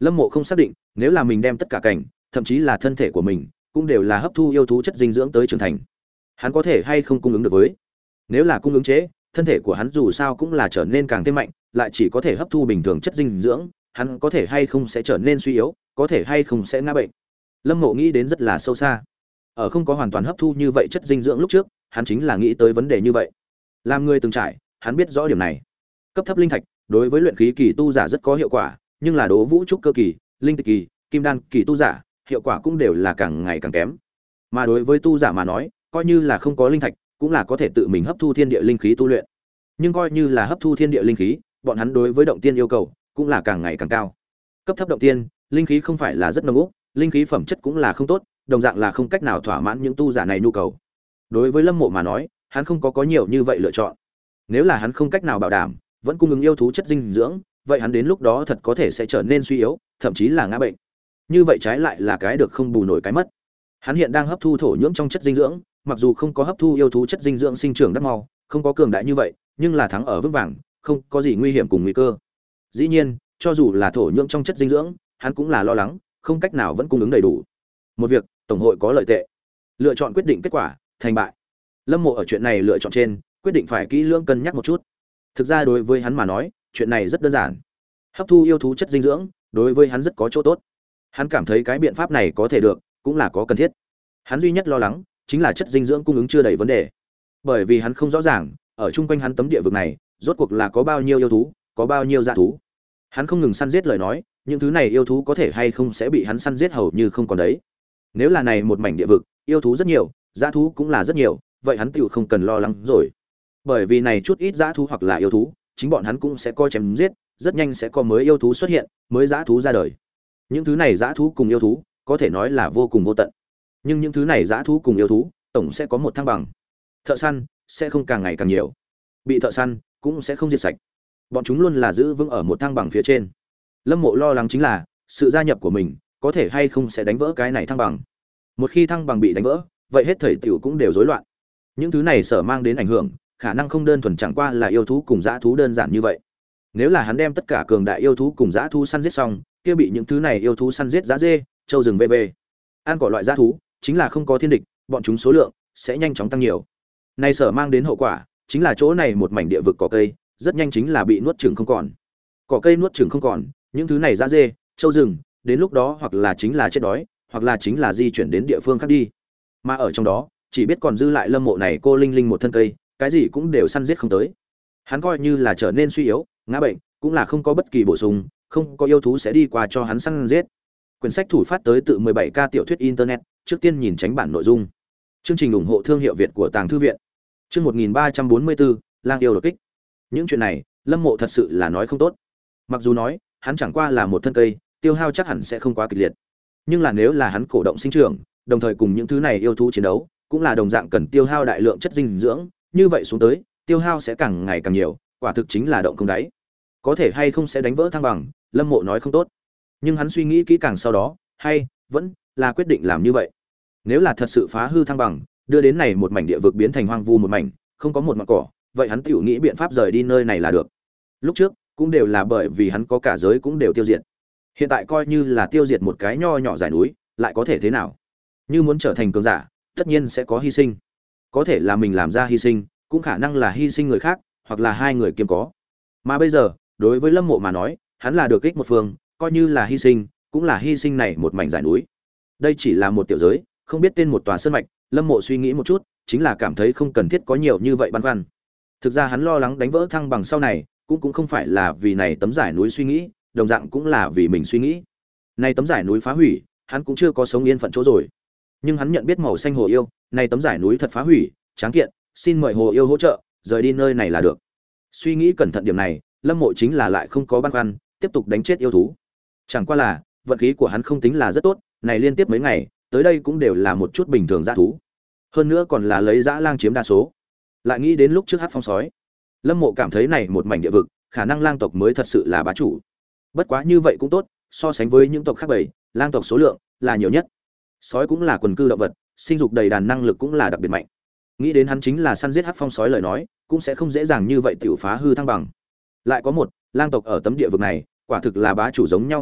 Lâm Mộ không xác định, nếu là mình đem tất cả cảnh, thậm chí là thân thể của mình, cũng đều là hấp thu yêu thú chất dinh dưỡng tới trưởng thành, hắn có thể hay không cung ứng được với. Nếu là cung ứng chế, thân thể của hắn dù sao cũng là trở nên càng thêm mạnh, lại chỉ có thể hấp thu bình thường chất dinh dưỡng, hắn có thể hay không sẽ trở nên suy yếu, có thể hay không sẽ ngã bệnh. Lâm Mộ nghĩ đến rất là sâu xa. Ở không có hoàn toàn hấp thu như vậy chất dinh dưỡng lúc trước, hắn chính là nghĩ tới vấn đề như vậy. Làm người từng trải, hắn biết rõ điểm này. Cấp thấp linh thạch đối với luyện khí kỳ tu giả rất có hiệu quả, nhưng là Đỗ Vũ trúc cơ kỳ, linh tịch kỳ, kim đan kỳ tu giả, hiệu quả cũng đều là càng ngày càng kém. Mà đối với tu giả mà nói, coi như là không có linh thạch, cũng là có thể tự mình hấp thu thiên địa linh khí tu luyện. Nhưng coi như là hấp thu thiên địa linh khí, bọn hắn đối với động tiên yêu cầu cũng là càng ngày càng cao. Cấp thấp động tiên, linh khí không phải là rất nồng úc, linh khí phẩm chất cũng là không tốt, đồng dạng là không cách nào thỏa mãn những tu giả này nhu cầu. Đối với Lâm Mộ mà nói, hắn không có có nhiều như vậy lựa chọn. Nếu là hắn không cách nào bảo đảm vẫn cung ứng yêu thú chất dinh dưỡng, vậy hắn đến lúc đó thật có thể sẽ trở nên suy yếu, thậm chí là ngã bệnh. Như vậy trái lại là cái được không bù nổi cái mất. Hắn hiện đang hấp thu thổ nhưỡng trong chất dinh dưỡng, mặc dù không có hấp thu yêu thú chất dinh dưỡng sinh trưởng đắc mau, không có cường đại như vậy, nhưng là thắng ở vững vàng, không có gì nguy hiểm cùng nguy cơ. Dĩ nhiên, cho dù là thổ nhưỡng trong chất dinh dưỡng, hắn cũng là lo lắng, không cách nào vẫn cung ứng đầy đủ. Một việc, tổng hội có lợi tệ. Lựa chọn quyết định kết quả, thành bại. Lâm Mộ ở chuyện này lựa chọn trên, quyết định phải kỹ lưỡng cân nhắc một chút. Thực ra đối với hắn mà nói, chuyện này rất đơn giản. Hấp thu yêu thú chất dinh dưỡng, đối với hắn rất có chỗ tốt. Hắn cảm thấy cái biện pháp này có thể được, cũng là có cần thiết. Hắn duy nhất lo lắng chính là chất dinh dưỡng cung ứng chưa đầy vấn đề. Bởi vì hắn không rõ ràng, ở chung quanh hắn tấm địa vực này, rốt cuộc là có bao nhiêu yêu thú, có bao nhiêu dã thú. Hắn không ngừng săn giết lời nói, những thứ này yêu thú có thể hay không sẽ bị hắn săn giết hầu như không còn đấy. Nếu là này một mảnh địa vực, yêu thú rất nhiều, dã thú cũng là rất nhiều, vậy hắn tựu không cần lo lắng rồi. Bởi vì này chút ít dã thú hoặc là yêu thú, chính bọn hắn cũng sẽ coi chém giết, rất nhanh sẽ có mới yêu thú xuất hiện, mới dã thú ra đời. Những thứ này dã thú cùng yêu thú, có thể nói là vô cùng vô tận. Nhưng những thứ này dã thú cùng yêu thú, tổng sẽ có một thăng bằng. Thợ săn sẽ không càng ngày càng nhiều, bị thợ săn cũng sẽ không diệt sạch. Bọn chúng luôn là giữ vững ở một thăng bằng phía trên. Lâm Mộ lo lắng chính là sự gia nhập của mình có thể hay không sẽ đánh vỡ cái này thăng bằng. Một khi thăng bằng bị đánh vỡ, vậy hết thảy tiểu cũng đều rối loạn. Những thứ này sở mang đến ảnh hưởng, khả năng không đơn thuần chẳng qua là yêu thú cùng dã thú đơn giản như vậy. Nếu là hắn đem tất cả cường đại yêu thú cùng dã thú săn giết xong, kia bị những thứ này yêu thú săn giết dã dê, trâu rừng vê vê. Ăn cỏ loại dã thú, chính là không có thiên địch, bọn chúng số lượng sẽ nhanh chóng tăng nhiều. Này sở mang đến hậu quả, chính là chỗ này một mảnh địa vực cỏ cây, rất nhanh chính là bị nuốt chửng không còn. Cỏ cây nuốt chửng không còn, những thứ này dã dê, trâu rừng, đến lúc đó hoặc là chính là chết đói, hoặc là chính là di chuyển đến địa phương khác đi. Mà ở trong đó, chỉ biết còn dư lại Lâm Mộ này cô linh linh một thân cây, cái gì cũng đều săn giết không tới. Hắn coi như là trở nên suy yếu, ngã bệnh, cũng là không có bất kỳ bổ sung, không có yêu thú sẽ đi qua cho hắn săn giết. Quyển sách thủ phát tới tự mười bảy K tiểu thuyết internet, trước tiên nhìn tránh bản nội dung. Chương trình ủng hộ thương hiệu Việt của Tàng thư viện. Chương một nghìn ba trăm bốn mươi bốn, Lang yêu đột kích. Những chuyện này, Lâm Mộ thật sự là nói không tốt. Mặc dù nói, hắn chẳng qua là một thân cây, tiêu hao chắc hẳn sẽ không quá kịch liệt. Nhưng là nếu là hắn cổ động sinh trưởng, đồng thời cùng những thứ này yêu thú chiến đấu, cũng là đồng dạng cần tiêu hao đại lượng chất dinh dưỡng, như vậy xuống tới, tiêu hao sẽ càng ngày càng nhiều, quả thực chính là động không đáy. Có thể hay không sẽ đánh vỡ thăng bằng, Lâm Mộ nói không tốt. Nhưng hắn suy nghĩ kỹ càng sau đó, hay vẫn là quyết định làm như vậy. Nếu là thật sự phá hư thăng bằng, đưa đến này một mảnh địa vực biến thành hoang vu một mảnh, không có một mảng cỏ, vậy hắn tiểu nghĩ biện pháp rời đi nơi này là được. Lúc trước, cũng đều là bởi vì hắn có cả giới cũng đều tiêu diệt. Hiện tại coi như là tiêu diệt một cái nho nhỏ dải núi, lại có thể thế nào? Như muốn trở thành cường giả, tất nhiên sẽ có hy sinh. Có thể là mình làm ra hy sinh, cũng khả năng là hy sinh người khác, hoặc là hai người kiêm có. Mà bây giờ, đối với Lâm Mộ mà nói, hắn là được ích một phương, coi như là hy sinh, cũng là hy sinh này một mảnh dải núi. Đây chỉ là một tiểu giới, không biết tên một tòa sơn mạch, Lâm Mộ suy nghĩ một chút, chính là cảm thấy không cần thiết có nhiều như vậy băn khoăn. Thực ra hắn lo lắng đánh vỡ thăng bằng sau này, cũng cũng không phải là vì này tấm dải núi suy nghĩ, đồng dạng cũng là vì mình suy nghĩ. Này tấm dải núi phá hủy, hắn cũng chưa có sống yên phận chỗ rồi. Nhưng hắn nhận biết màu xanh hồ yêu, này tấm dải núi thật phá hủy, tráng kiện, xin mời hồ yêu hỗ trợ, rời đi nơi này là được. Suy nghĩ cẩn thận điểm này, Lâm Mộ chính là lại không có băn khoăn, tiếp tục đánh chết yêu thú. Chẳng qua là, vận khí của hắn không tính là rất tốt, này liên tiếp mấy ngày, tới đây cũng đều là một chút bình thường dã thú. Hơn nữa còn là lấy dã lang chiếm đa số. Lại nghĩ đến lúc trước hắc phong sói, Lâm Mộ cảm thấy này một mảnh địa vực, khả năng lang tộc mới thật sự là bá chủ. Bất quá như vậy cũng tốt, so sánh với những tộc khác bầy, lang tộc số lượng là nhiều nhất. Sói cũng là quần cư động vật, sinh dục đầy đàn năng lực cũng là đặc biệt mạnh. Nghĩ đến hắn chính là săn giết hắc phong sói lời nói, cũng sẽ không dễ dàng như vậy tiểu phá hư thăng bằng. Lại có một, lang tộc ở tấm địa vực này, quả thực là bá chủ giống nhau tồn tại,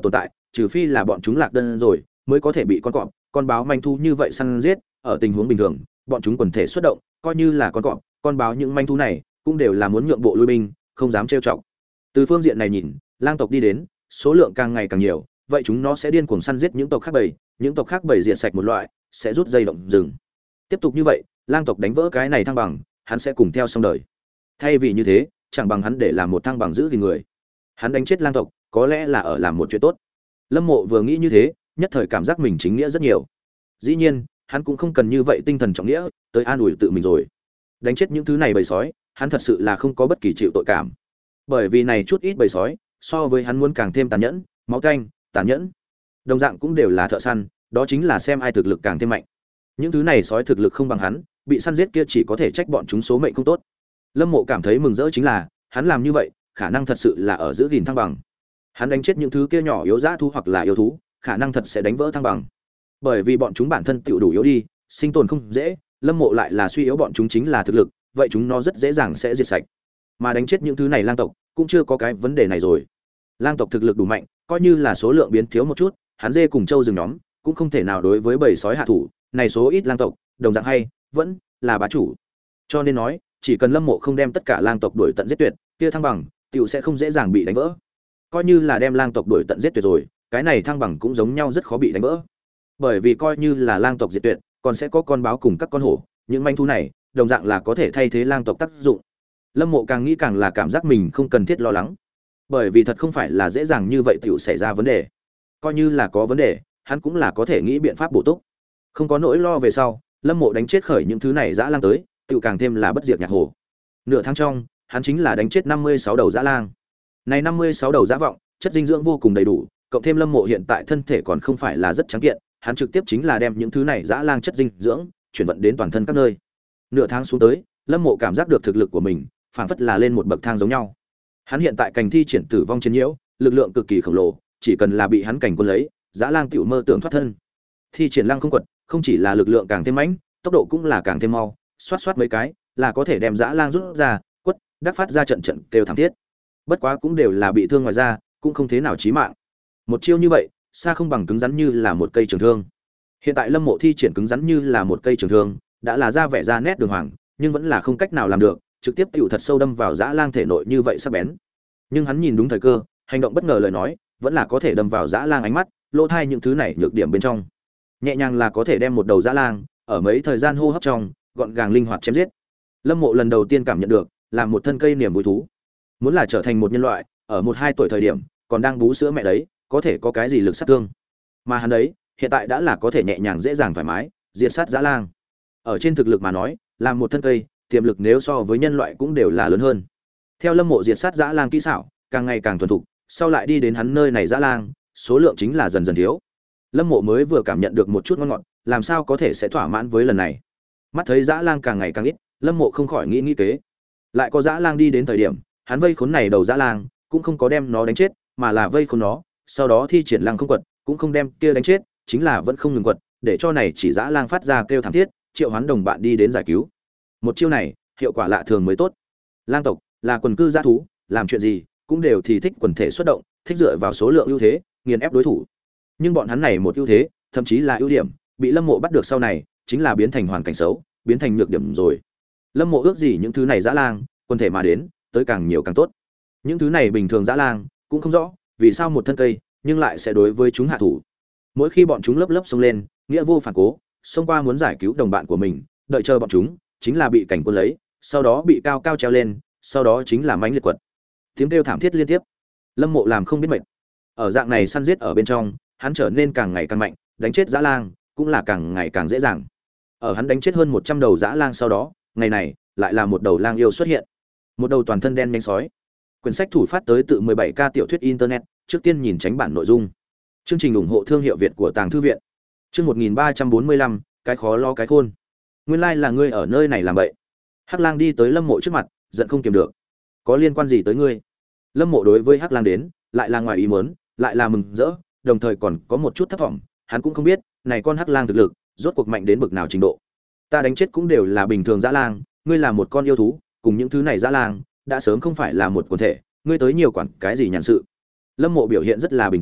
trừ phi là bọn chúng lạc đơn rồi mới có thể bị con cọp con báo manh thú như vậy săn giết. Ở tình huống bình thường bọn chúng quần thể xuất động, coi như là con cọp con báo những manh thú này cũng đều là muốn nhượng bộ lui binh, không dám trêu chọc. Từ phương diện này nhìn, lang tộc đi đến số lượng càng ngày càng nhiều, vậy chúng nó sẽ điên cuồng săn giết những tộc khác bầy, những tộc khác bầy diệt sạch một loại sẽ rút dây động rừng. Tiếp tục như vậy, lang tộc đánh vỡ cái này thăng bằng, hắn sẽ cùng theo xong đời. Thay vì như thế, chẳng bằng hắn để làm một thăng bằng giữ gìn người. Hắn đánh chết lang tộc, có lẽ là ở làm một chuyện tốt. Lâm Mộ vừa nghĩ như thế, nhất thời cảm giác mình chính nghĩa rất nhiều. Dĩ nhiên, hắn cũng không cần như vậy tinh thần trọng nghĩa, tới an ủi tự mình rồi. Đánh chết những thứ này bầy sói, hắn thật sự là không có bất kỳ chịu tội cảm. Bởi vì này chút ít bầy sói, so với hắn muốn càng thêm tàn nhẫn, máu tanh, tàn nhẫn. Đồng dạng cũng đều là thợ săn, đó chính là xem ai thực lực càng thêm mạnh. Những thứ này sói thực lực không bằng hắn, bị săn giết kia chỉ có thể trách bọn chúng số mệnh không tốt. Lâm Mộ cảm thấy mừng rỡ chính là, hắn làm như vậy, khả năng thật sự là ở giữ gìn thăng bằng. Hắn đánh chết những thứ kia nhỏ yếu dã thú hoặc là yêu thú, khả năng thật sẽ đánh vỡ thăng bằng. Bởi vì bọn chúng bản thân tiểu đủ yếu đi, sinh tồn không dễ, Lâm Mộ lại là suy yếu bọn chúng chính là thực lực, vậy chúng nó rất dễ dàng sẽ diệt sạch. Mà đánh chết những thứ này lang tộc, cũng chưa có cái vấn đề này rồi. Lang tộc thực lực đủ mạnh, coi như là số lượng biến thiếu một chút, hắn dê cùng châu rừng nhóm, cũng không thể nào đối với bầy sói hạ thủ, này số ít lang tộc, đồng dạng hay, vẫn là bá chủ. Cho nên nói, chỉ cần Lâm Mộ không đem tất cả lang tộc đuổi tận giết tuyệt, kia thăng bằng, tiểu sẽ không dễ dàng bị đánh vỡ. Coi như là đem lang tộc đuổi tận giết tuyệt rồi, cái này thăng bằng cũng giống nhau rất khó bị đánh vỡ. Bởi vì coi như là lang tộc diệt tuyệt, còn sẽ có con báo cùng các con hổ, những manh thú này, đồng dạng là có thể thay thế lang tộc tác dụng. Lâm Mộ càng nghĩ càng là cảm giác mình không cần thiết lo lắng, bởi vì thật không phải là dễ dàng như vậy tiểu xảy ra vấn đề. Coi như là có vấn đề, hắn cũng là có thể nghĩ biện pháp bổ túc. Không có nỗi lo về sau, Lâm Mộ đánh chết khởi những thứ này dã lang tới, tiểu càng thêm là bất diệt nhạc hổ. Nửa tháng trong, hắn chính là đánh chết năm mươi sáu đầu dã lang. Này năm mươi sáu đầu dã vọng, chất dinh dưỡng vô cùng đầy đủ, cộng thêm Lâm Mộ hiện tại thân thể còn không phải là rất trắng kiện, hắn trực tiếp chính là đem những thứ này dã lang chất dinh dưỡng chuyển vận đến toàn thân các nơi. Nửa tháng xuống tới, Lâm Mộ cảm giác được thực lực của mình, phảng phất là lên một bậc thang giống nhau. Hắn hiện tại cảnh thi triển tử vong chiến nhiễu, lực lượng cực kỳ khổng lồ, chỉ cần là bị hắn cảnh quân lấy, dã lang tiểu mơ tưởng thoát thân. Thi triển lăng không quật, không chỉ là lực lượng càng thêm mãnh, tốc độ cũng là càng thêm mau, xoát xoát mấy cái, là có thể đem dã lang rút ra, quất, đắc phát ra trận trận kêu thảm thiết. Bất quá cũng đều là bị thương ngoài da, cũng không thế nào chí mạng. Một chiêu như vậy, xa không bằng cứng rắn như là một cây trường thương. Hiện tại Lâm Mộ thi triển cứng rắn như là một cây trường thương, đã là ra vẻ ra nét đường hoàng, nhưng vẫn là không cách nào làm được, trực tiếp tiểu thật sâu đâm vào dã lang thể nội như vậy sắc bén. Nhưng hắn nhìn đúng thời cơ, hành động bất ngờ lời nói, vẫn là có thể đâm vào dã lang ánh mắt, lỗ thai những thứ này nhược điểm bên trong. Nhẹ nhàng là có thể đem một đầu dã lang, ở mấy thời gian hô hấp trong, gọn gàng linh hoạt chém giết. Lâm Mộ lần đầu tiên cảm nhận được, là một thân cây niềm vui thú. Muốn là trở thành một nhân loại, ở một hai tuổi thời điểm, còn đang bú sữa mẹ đấy, có thể có cái gì lực sát thương. Mà hắn đấy, hiện tại đã là có thể nhẹ nhàng dễ dàng thoải mái, diệt sát dã lang. Ở trên thực lực mà nói, làm một thân cây, tiềm lực nếu so với nhân loại cũng đều là lớn hơn. Theo Lâm Mộ diệt sát dã lang kỹ xảo, càng ngày càng thuần thục, sau lại đi đến hắn nơi này dã lang, số lượng chính là dần dần thiếu. Lâm Mộ mới vừa cảm nhận được một chút ngon ngọt, làm sao có thể sẽ thỏa mãn với lần này. Mắt thấy dã lang càng ngày càng ít, Lâm Mộ không khỏi nghĩ nghĩ kế. Lại có dã lang đi đến thời điểm, hắn vây khốn này đầu dã lang, cũng không có đem nó đánh chết, mà là vây khốn nó, sau đó thi triển lăng không quật, cũng không đem kia đánh chết, chính là vẫn không ngừng quật, để cho này chỉ dã lang phát ra kêu thảm thiết, triệu hoán đồng bạn đi đến giải cứu. Một chiêu này, hiệu quả lạ thường mới tốt. Lang tộc là quần cư dã thú, làm chuyện gì cũng đều thì thích quần thể xuất động, thích dựa vào số lượng ưu thế, nghiền ép đối thủ. Nhưng bọn hắn này một ưu thế, thậm chí là ưu điểm, bị Lâm Mộ bắt được sau này, chính là biến thành hoàn cảnh xấu, biến thành nhược điểm rồi. Lâm Mộ ước gì những thứ này dã lang, quần thể mà đến, tới càng nhiều càng tốt. Những thứ này bình thường dã lang, cũng không rõ vì sao một thân cây, nhưng lại sẽ đối với chúng hạ thủ. Mỗi khi bọn chúng lớp lớp xông lên, nghĩa vô phản cố, xông qua muốn giải cứu đồng bạn của mình, đợi chờ bọn chúng, chính là bị cảnh quân lấy, sau đó bị cao cao treo lên, sau đó chính là mãnh liệt quật. Tiếng kêu thảm thiết liên tiếp. Lâm Mộ làm không biết mệt. Ở dạng này săn giết ở bên trong, hắn trở nên càng ngày càng mạnh, đánh chết dã lang cũng là càng ngày càng dễ dàng. Ở hắn đánh chết hơn một trăm đầu dã lang sau đó, ngày này lại là một đầu lang yêu xuất hiện. Một đầu toàn thân đen nhánh sói. Quyển sách thủ phát tới từ mười bảy K tiểu thuyết internet, trước tiên nhìn tránh bản nội dung. Chương trình ủng hộ thương hiệu Việt của Tàng Thư viện. Chương một nghìn ba trăm bốn mươi lăm, cái khó lo cái khôn. Nguyên lai là ngươi ở nơi này làm bậy. Hắc Lang đi tới Lâm Mộ trước mặt, giận không kiềm được. Có liên quan gì tới ngươi? Lâm Mộ đối với Hắc Lang đến, lại là ngoài ý muốn, lại là mừng rỡ, đồng thời còn có một chút thất vọng, hắn cũng không biết, này con Hắc Lang thực lực, rốt cuộc mạnh đến bực nào trình độ. Ta đánh chết cũng đều là bình thường dã lang, ngươi là một con yêu thú, cùng những thứ này dã lang, đã sớm không phải là một quần thể, ngươi tới nhiều quản cái gì nhàn sự. Lâm Mộ biểu hiện rất là bình tĩnh,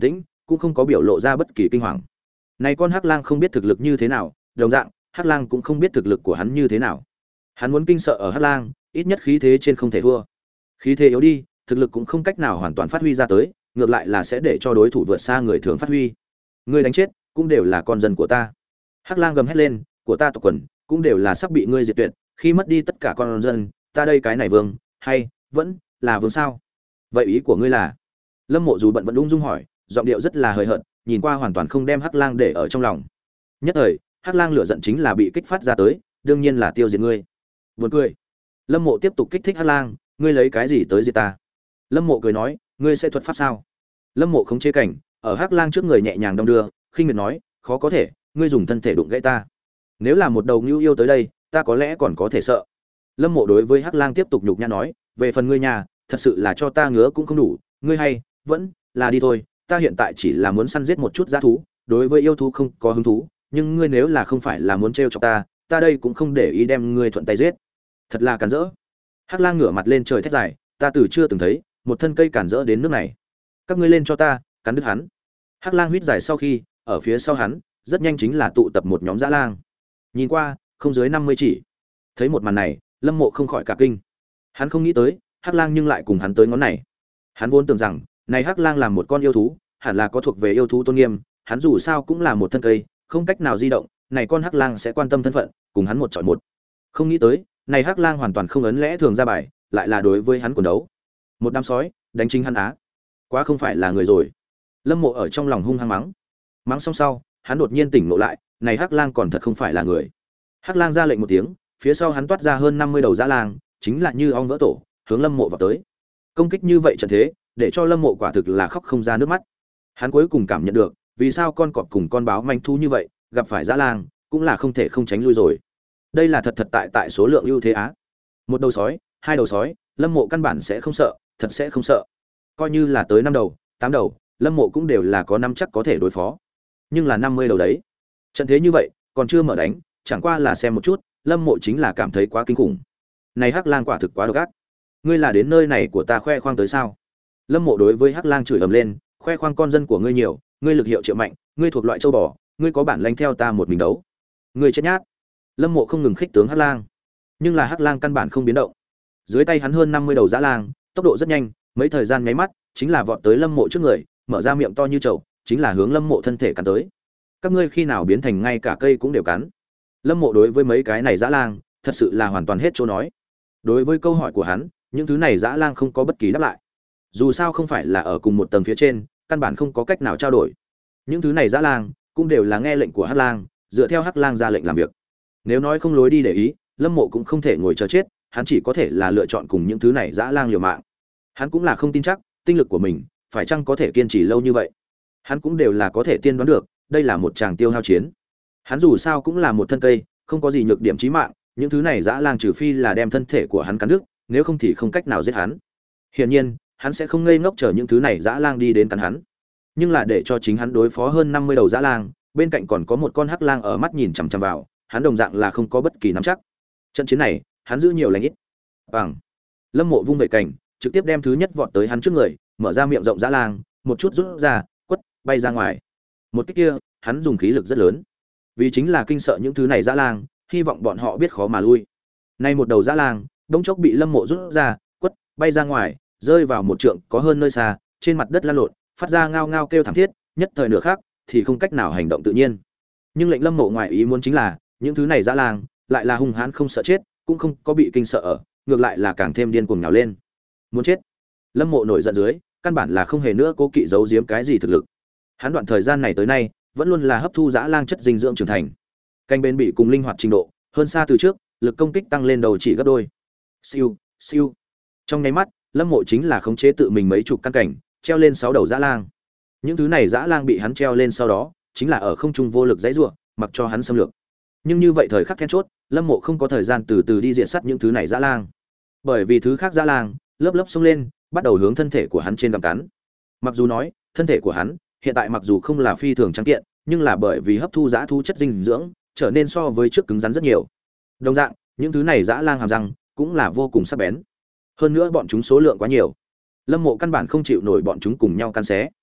cũng không có biểu lộ ra bất kỳ kinh hoàng. Này con hắc lang không biết thực lực như thế nào, đồng dạng, hắc lang cũng không biết thực lực của hắn như thế nào. Hắn muốn kinh sợ ở hắc lang, ít nhất khí thế trên không thể thua. Khí thế yếu đi, thực lực cũng không cách nào hoàn toàn phát huy ra tới, ngược lại là sẽ để cho đối thủ vượt xa người thường phát huy. Ngươi đánh chết, cũng đều là con dân của ta. Hắc lang gầm hét lên, của ta tộc quần, cũng đều là sắp bị ngươi diệt tuyệt, khi mất đi tất cả con dân, ta đây cái này vương, hay vẫn là vương sao? Vậy ý của ngươi là? Lâm Mộ dù bận vẫn ung dung hỏi, giọng điệu rất là hời hợt, nhìn qua hoàn toàn không đem hắc lang để ở trong lòng. Nhất thời, hắc lang lửa giận chính là bị kích phát ra tới, đương nhiên là tiêu diệt ngươi. Buồn cười. Lâm Mộ tiếp tục kích thích hắc lang, ngươi lấy cái gì tới diệt ta? Lâm Mộ cười nói, ngươi sẽ thuật pháp sao? Lâm Mộ khống chế cảnh, ở hắc lang trước người nhẹ nhàng đong đưa, khinh miệt nói, khó có thể, ngươi dùng thân thể đụng gãy ta. Nếu là một đầu ngưu yêu tới đây, ta có lẽ còn có thể sợ. Lâm Mộ đối với hắc lang tiếp tục nhục nhã nói, về phần ngươi nhà, thật sự là cho ta ngứa cũng không đủ, ngươi hay vẫn là đi thôi, ta hiện tại chỉ là muốn săn giết một chút dã thú, đối với yêu thú không có hứng thú, nhưng ngươi nếu là không phải là muốn trêu chọc ta, ta đây cũng không để ý đem ngươi thuận tay giết. Thật là cản rỡ. Hắc lang ngửa mặt lên trời thét dài, ta từ chưa từng thấy một thân cây cản rỡ đến nước này. Các ngươi lên cho ta, cắn đứt hắn. Hắc lang huýt dài sau khi, ở phía sau hắn, rất nhanh chính là tụ tập một nhóm dã lang. Nhìn qua, không dưới năm mươi chỉ. Thấy một màn này, Lâm Mộ không khỏi cả kinh. Hắn không nghĩ tới, hắc lang nhưng lại cùng hắn tới ngón này. Hắn vốn tưởng rằng, này hắc lang là một con yêu thú, hẳn là có thuộc về yêu thú tôn nghiêm, hắn dù sao cũng là một thân cây, không cách nào di động, này con hắc lang sẽ quan tâm thân phận, cùng hắn một chọi một. Không nghĩ tới, này hắc lang hoàn toàn không ấn lẽ thường ra bài, lại là đối với hắn quần đấu. Một đám sói, đánh chính hắn á. Quá không phải là người rồi. Lâm Mộ ở trong lòng hung hăng mắng. Mắng xong sau, hắn đột nhiên tỉnh ngộ lại, này hắc lang còn thật không phải là người. Hắc lang ra lệnh một tiếng, phía sau hắn toát ra hơn năm mươi đầu dã lang, chính là như ong vỡ tổ, hướng Lâm Mộ vào tới. Công kích như vậy trận thế, để cho Lâm Mộ quả thực là khóc không ra nước mắt. Hắn cuối cùng cảm nhận được, vì sao con cọp cùng con báo manh thú như vậy, gặp phải dã lang, cũng là không thể không tránh lui rồi. Đây là thật thật tại tại số lượng ưu thế á. Một đầu sói, hai đầu sói, Lâm Mộ căn bản sẽ không sợ, thật sẽ không sợ. Coi như là tới năm đầu, tám đầu, Lâm Mộ cũng đều là có năm chắc có thể đối phó. Nhưng là năm mươi đầu đấy. Trận thế như vậy, còn chưa mở đánh, chẳng qua là xem một chút, Lâm Mộ chính là cảm thấy quá kinh khủng. Này hắc lang quả thực quá độc ác. Ngươi là đến nơi này của ta khoe khoang tới sao? Lâm Mộ đối với hắc lang chửi ầm lên, khoe khoang con dân của ngươi nhiều, ngươi lực hiệu triệu mạnh, ngươi thuộc loại châu bò, ngươi có bản lĩnh theo ta một mình đấu. Ngươi chết nhát. Lâm Mộ không ngừng khích tướng hắc lang, nhưng là hắc lang căn bản không biến động. Dưới tay hắn hơn năm mươi đầu dã lang, tốc độ rất nhanh, mấy thời gian nháy mắt, chính là vọt tới Lâm Mộ trước người, mở ra miệng to như chậu, chính là hướng Lâm Mộ thân thể cắn tới. Các ngươi khi nào biến thành ngay cả cây cũng đều cắn? Lâm Mộ đối với mấy cái này dã lang, thật sự là hoàn toàn hết chỗ nói. Đối với câu hỏi của hắn, những thứ này dã lang không có bất kỳ đáp lại. Dù sao không phải là ở cùng một tầng phía trên, căn bản không có cách nào trao đổi. Những thứ này dã lang cũng đều là nghe lệnh của hắc lang, dựa theo hắc lang ra lệnh làm việc. Nếu nói không lối đi để ý, Lâm Mộ cũng không thể ngồi chờ chết, hắn chỉ có thể là lựa chọn cùng những thứ này dã lang liều mạng. Hắn cũng là không tin chắc tinh lực của mình phải chăng có thể kiên trì lâu như vậy. Hắn cũng đều là có thể tiên đoán được, đây là một tràng tiêu hao chiến. Hắn dù sao cũng là một thân cây, không có gì nhược điểm chí mạng, những thứ này dã lang trừ phi là đem thân thể của hắn cắn đứt, nếu không thì không cách nào giết hắn. Hiển nhiên, hắn sẽ không ngây ngốc chờ những thứ này dã lang đi đến cắn hắn. Nhưng là để cho chính hắn đối phó hơn năm mươi đầu dã lang, bên cạnh còn có một con hắc lang ở mắt nhìn chằm chằm vào, hắn đồng dạng là không có bất kỳ nắm chắc. Trận chiến này, hắn giữ nhiều lành ít. Bằng Lâm Mộ vung về cành, trực tiếp đem thứ nhất vọt tới hắn trước người, mở ra miệng rộng dã lang, một chút rút ra, quất bay ra ngoài. Một cái kia, hắn dùng khí lực rất lớn, vì chính là kinh sợ những thứ này dã lang, hy vọng bọn họ biết khó mà lui. Nay một đầu dã lang, đống chốc bị Lâm Mộ rút ra, quất bay ra ngoài, rơi vào một trượng có hơn nơi xa, trên mặt đất lăn lộn, phát ra ngao ngao kêu thảm thiết, nhất thời nửa khác thì không cách nào hành động tự nhiên. Nhưng lệnh Lâm Mộ ngoài ý muốn chính là, những thứ này dã lang lại là hung hãn không sợ chết, cũng không có bị kinh sợ ở, ngược lại là càng thêm điên cuồng nhào lên. Muốn chết. Lâm Mộ nổi giận dưới, căn bản là không hề nữa cố kỵ giấu giếm cái gì thực lực. Hắn đoạn thời gian này tới nay, vẫn luôn là hấp thu dã lang chất dinh dưỡng trưởng thành. Canh bên bị cùng linh hoạt trình độ, hơn xa từ trước, lực công kích tăng lên đầu chỉ gấp đôi. Siêu, siêu. Trong nháy mắt, Lâm Mộ chính là khống chế tự mình mấy chục căn cảnh, treo lên sáu đầu dã lang. Những thứ này dã lang bị hắn treo lên sau đó, chính là ở không trung vô lực dãy rủa, mặc cho hắn xâm lược. Nhưng như vậy thời khắc then chốt, Lâm Mộ không có thời gian từ từ đi diện sát những thứ này dã lang. Bởi vì thứ khác dã lang, lớp lớp xông lên, bắt đầu hướng thân thể của hắn trên gặm cắn. Mặc dù nói, thân thể của hắn hiện tại mặc dù không là phi thường trắng kiện, nhưng là bởi vì hấp thu dã thú chất dinh dưỡng, trở nên so với trước cứng rắn rất nhiều. Đồng dạng, những thứ này dã lang hàm răng cũng là vô cùng sắc bén. Hơn nữa bọn chúng số lượng quá nhiều, Lâm Mộ căn bản không chịu nổi bọn chúng cùng nhau cắn xé.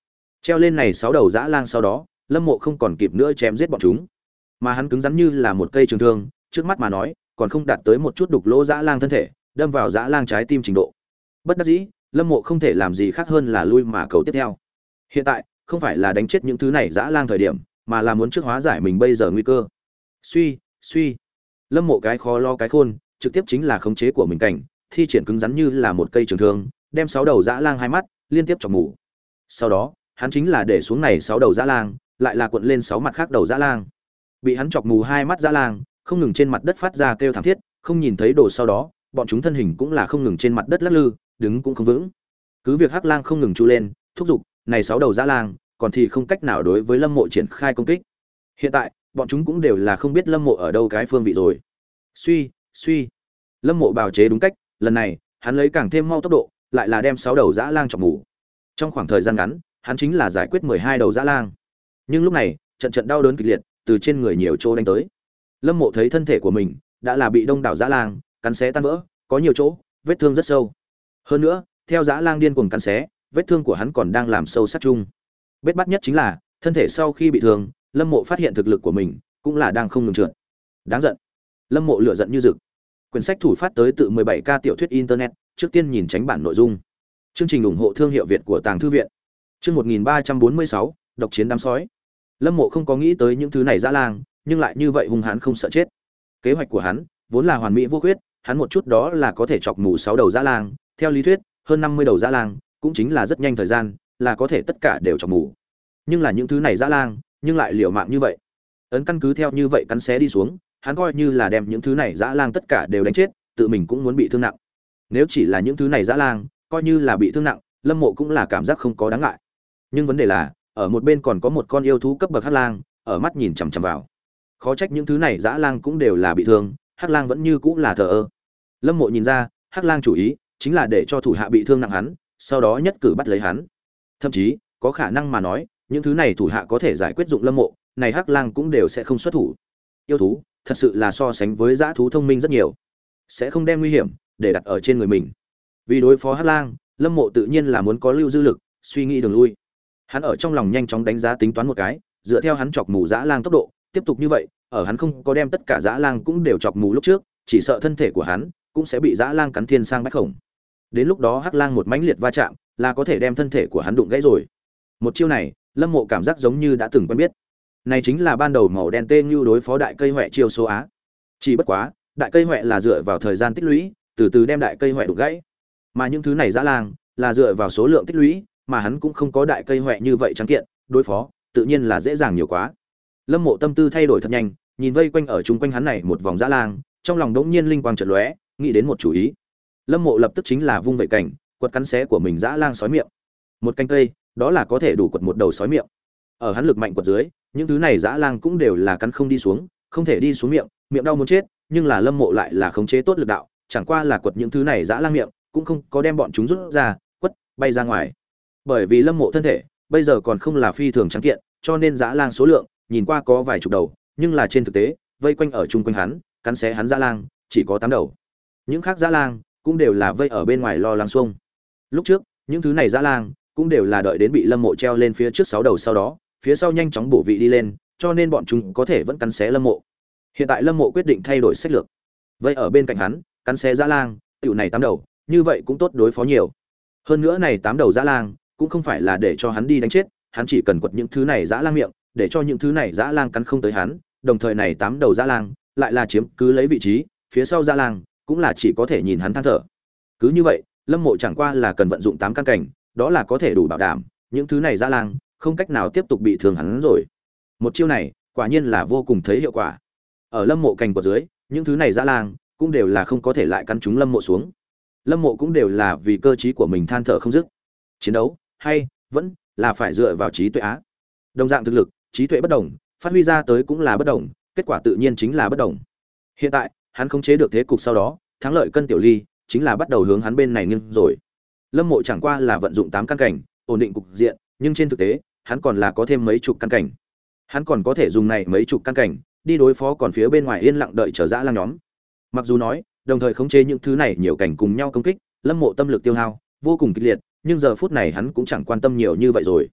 Treo lên này sáu đầu dã lang sau đó, Lâm Mộ không còn kịp nữa chém giết bọn chúng, mà hắn cứng rắn như là một cây trường thương, trước mắt mà nói, còn không đạt tới một chút đục lỗ dã lang thân thể, đâm vào dã lang trái tim trình độ. Bất đắc dĩ, Lâm Mộ không thể làm gì khác hơn là lui mà cầu tiếp theo. Hiện tại, không phải là đánh chết những thứ này dã lang thời điểm, mà là muốn trước hóa giải mình bây giờ nguy cơ. Suy, suy. Lâm Mộ cái khó lo cái khôn, trực tiếp chính là khống chế của mình cảnh, thi triển cứng rắn như là một cây trường thương, đem sáu đầu dã lang hai mắt liên tiếp chọc mù. Sau đó, hắn chính là để xuống này sáu đầu dã lang, lại là cuộn lên sáu mặt khác đầu dã lang. Bị hắn chọc mù hai mắt dã lang, không ngừng trên mặt đất phát ra kêu thảm thiết, không nhìn thấy đồ sau đó, bọn chúng thân hình cũng là không ngừng trên mặt đất lắc lư, đứng cũng không vững. Cứ việc Hắc Lang không ngừng chu lên, thúc giục, này sáu đầu dã lang, còn thì không cách nào đối với Lâm Mộ triển khai công kích. Hiện tại, bọn chúng cũng đều là không biết Lâm Mộ ở đâu cái phương vị rồi. Suy, suy. Lâm Mộ bào chế đúng cách, lần này, hắn lấy càng thêm mau tốc độ, lại là đem sáu đầu dã lang chọc mù. Trong khoảng thời gian ngắn, hắn chính là giải quyết mười hai đầu dã lang. Nhưng lúc này, trận trận đau đớn kịch liệt từ trên người nhiều chỗ đánh tới. Lâm Mộ thấy thân thể của mình đã là bị đông đảo dã lang cắn xé tan vỡ, có nhiều chỗ vết thương rất sâu. Hơn nữa, theo dã lang điên cuồng cắn xé, vết thương của hắn còn đang làm sâu sắc chung. Bết bắt nhất chính là, thân thể sau khi bị thương, Lâm Mộ phát hiện thực lực của mình cũng là đang không ngừng trượt. Đáng giận. Lâm Mộ lửa giận như rực. Quyển sách thủ phát tới tự mười bảy K tiểu thuyết internet, trước tiên nhìn tránh bản nội dung. Chương trình ủng hộ thương hiệu Việt của Tàng thư viện. Chương một nghìn ba trăm bốn mươi sáu, độc chiến đám sói. Lâm Mộ không có nghĩ tới những thứ này dã lang, nhưng lại như vậy hung hãn không sợ chết. Kế hoạch của hắn vốn là hoàn mỹ vô khuyết, hắn một chút đó là có thể chọc mù sáu đầu dã lang, theo lý thuyết, hơn năm mươi đầu dã lang, cũng chính là rất nhanh thời gian, là có thể tất cả đều chọc mù. Nhưng là những thứ này dã lang, nhưng lại liều mạng như vậy. Ấn căn cứ theo như vậy cắn xé đi xuống, hắn coi như là đem những thứ này dã lang tất cả đều đánh chết, tự mình cũng muốn bị thương nặng. Nếu chỉ là những thứ này dã lang, coi như là bị thương nặng, Lâm Mộ cũng là cảm giác không có đáng ngại. Nhưng vấn đề là, ở một bên còn có một con yêu thú cấp bậc hắc lang, ở mắt nhìn chằm chằm vào. Khó trách những thứ này dã lang cũng đều là bị thương, hắc lang vẫn như cũng là thờ ơ. Lâm Mộ nhìn ra, hắc lang chủ ý chính là để cho thủ hạ bị thương nặng hắn, sau đó nhất cử bắt lấy hắn. Thậm chí, có khả năng mà nói, những thứ này thủ hạ có thể giải quyết dụng Lâm Mộ, này hắc lang cũng đều sẽ không xuất thủ. Yêu thú, thật sự là so sánh với dã thú thông minh rất nhiều, sẽ không đem nguy hiểm để đặt ở trên người mình. Vì đối phó hắc lang, Lâm Mộ tự nhiên là muốn có lưu dư lực, suy nghĩ đường lui. Hắn ở trong lòng nhanh chóng đánh giá tính toán một cái, dựa theo hắn chọc mù dã lang tốc độ, tiếp tục như vậy, ở hắn không có đem tất cả dã lang cũng đều chọc mù lúc trước, chỉ sợ thân thể của hắn cũng sẽ bị dã lang cắn thiên sang bách khổng. Đến lúc đó hắc lang một mãnh liệt va chạm, là có thể đem thân thể của hắn đụng gãy rồi. Một chiêu này, Lâm Mộ cảm giác giống như đã từng quen biết. Này chính là ban đầu màu đen tê như đối phó đại cây hoè chiêu số á. Chỉ bất quá, đại cây hoè là dựa vào thời gian tích lũy, từ từ đem đại cây hoè đụng gãy. Mà những thứ này dã lang là dựa vào số lượng tích lũy, mà hắn cũng không có đại cây hoè như vậy trắng kiện, đối phó, tự nhiên là dễ dàng nhiều quá. Lâm Mộ tâm tư thay đổi thật nhanh, nhìn vây quanh ở chung quanh hắn này một vòng dã lang, trong lòng đống nhiên linh quang chợt lóe, nghĩ đến một chủ ý. Lâm Mộ lập tức chính là vung vậy cảnh, quật cắn xé của mình dã lang sói miệng. Một canh cây, đó là có thể đủ quật một đầu sói miệng. Ở hắn lực mạnh quật dưới, những thứ này dã lang cũng đều là cắn không đi xuống, không thể đi xuống miệng, miệng đau muốn chết, nhưng là Lâm Mộ lại là khống chế tốt lực đạo, chẳng qua là quật những thứ này dã lang miệng, cũng không có đem bọn chúng rút ra, quất bay ra ngoài. Bởi vì Lâm Mộ thân thể bây giờ còn không là phi thường trắng kiện, cho nên dã lang số lượng nhìn qua có vài chục đầu, nhưng là trên thực tế, vây quanh ở chung quanh hắn, cắn xé hắn dã lang chỉ có tám đầu. Những khác dã lang cũng đều là vây ở bên ngoài lo lắng xuông. Lúc trước, những thứ này dã lang cũng đều là đợi đến bị Lâm Mộ treo lên phía trước sáu đầu sau đó, phía sau nhanh chóng bổ vị đi lên, cho nên bọn chúng có thể vẫn cắn xé Lâm Mộ. Hiện tại Lâm Mộ quyết định thay đổi sách lược. Vây ở bên cạnh hắn, cắn xé dã lang, tiểu này tám đầu, như vậy cũng tốt đối phó nhiều. Hơn nữa này tám đầu dã lang cũng không phải là để cho hắn đi đánh chết, hắn chỉ cần quật những thứ này dã lang miệng, để cho những thứ này dã lang cắn không tới hắn, đồng thời này tám đầu dã lang lại là chiếm cứ lấy vị trí, phía sau dã lang cũng là chỉ có thể nhìn hắn than thở. Cứ như vậy, Lâm Mộ chẳng qua là cần vận dụng tám căn cảnh, đó là có thể đủ bảo đảm, những thứ này dã lang không cách nào tiếp tục bị thương hắn rồi. Một chiêu này, quả nhiên là vô cùng thấy hiệu quả. Ở Lâm Mộ cành của dưới, những thứ này dã lang cũng đều là không có thể lại cắn trúng Lâm Mộ xuống. Lâm Mộ cũng đều là vì cơ trí của mình than thở không dứt. Chiến đấu, hay vẫn là phải dựa vào trí tuệ á. Đồng dạng thực lực, trí tuệ bất đồng, phát huy ra tới cũng là bất đồng, kết quả tự nhiên chính là bất đồng. Hiện tại, hắn khống chế được thế cục sau đó, thắng lợi cân tiểu ly chính là bắt đầu hướng hắn bên này nghiêng rồi. Lâm Mộ chẳng qua là vận dụng tám căn cảnh, ổn định cục diện, nhưng trên thực tế, hắn còn là có thêm mấy chục căn cảnh. Hắn còn có thể dùng này mấy chục căn cảnh đi đối phó còn phía bên ngoài yên lặng đợi chờ dã lang nhóm. Mặc dù nói, đồng thời khống chế những thứ này nhiều cảnh cùng nhau công kích, Lâm Mộ tâm lực tiêu hao vô cùng kịch liệt, nhưng giờ phút này hắn cũng chẳng quan tâm nhiều như vậy rồi.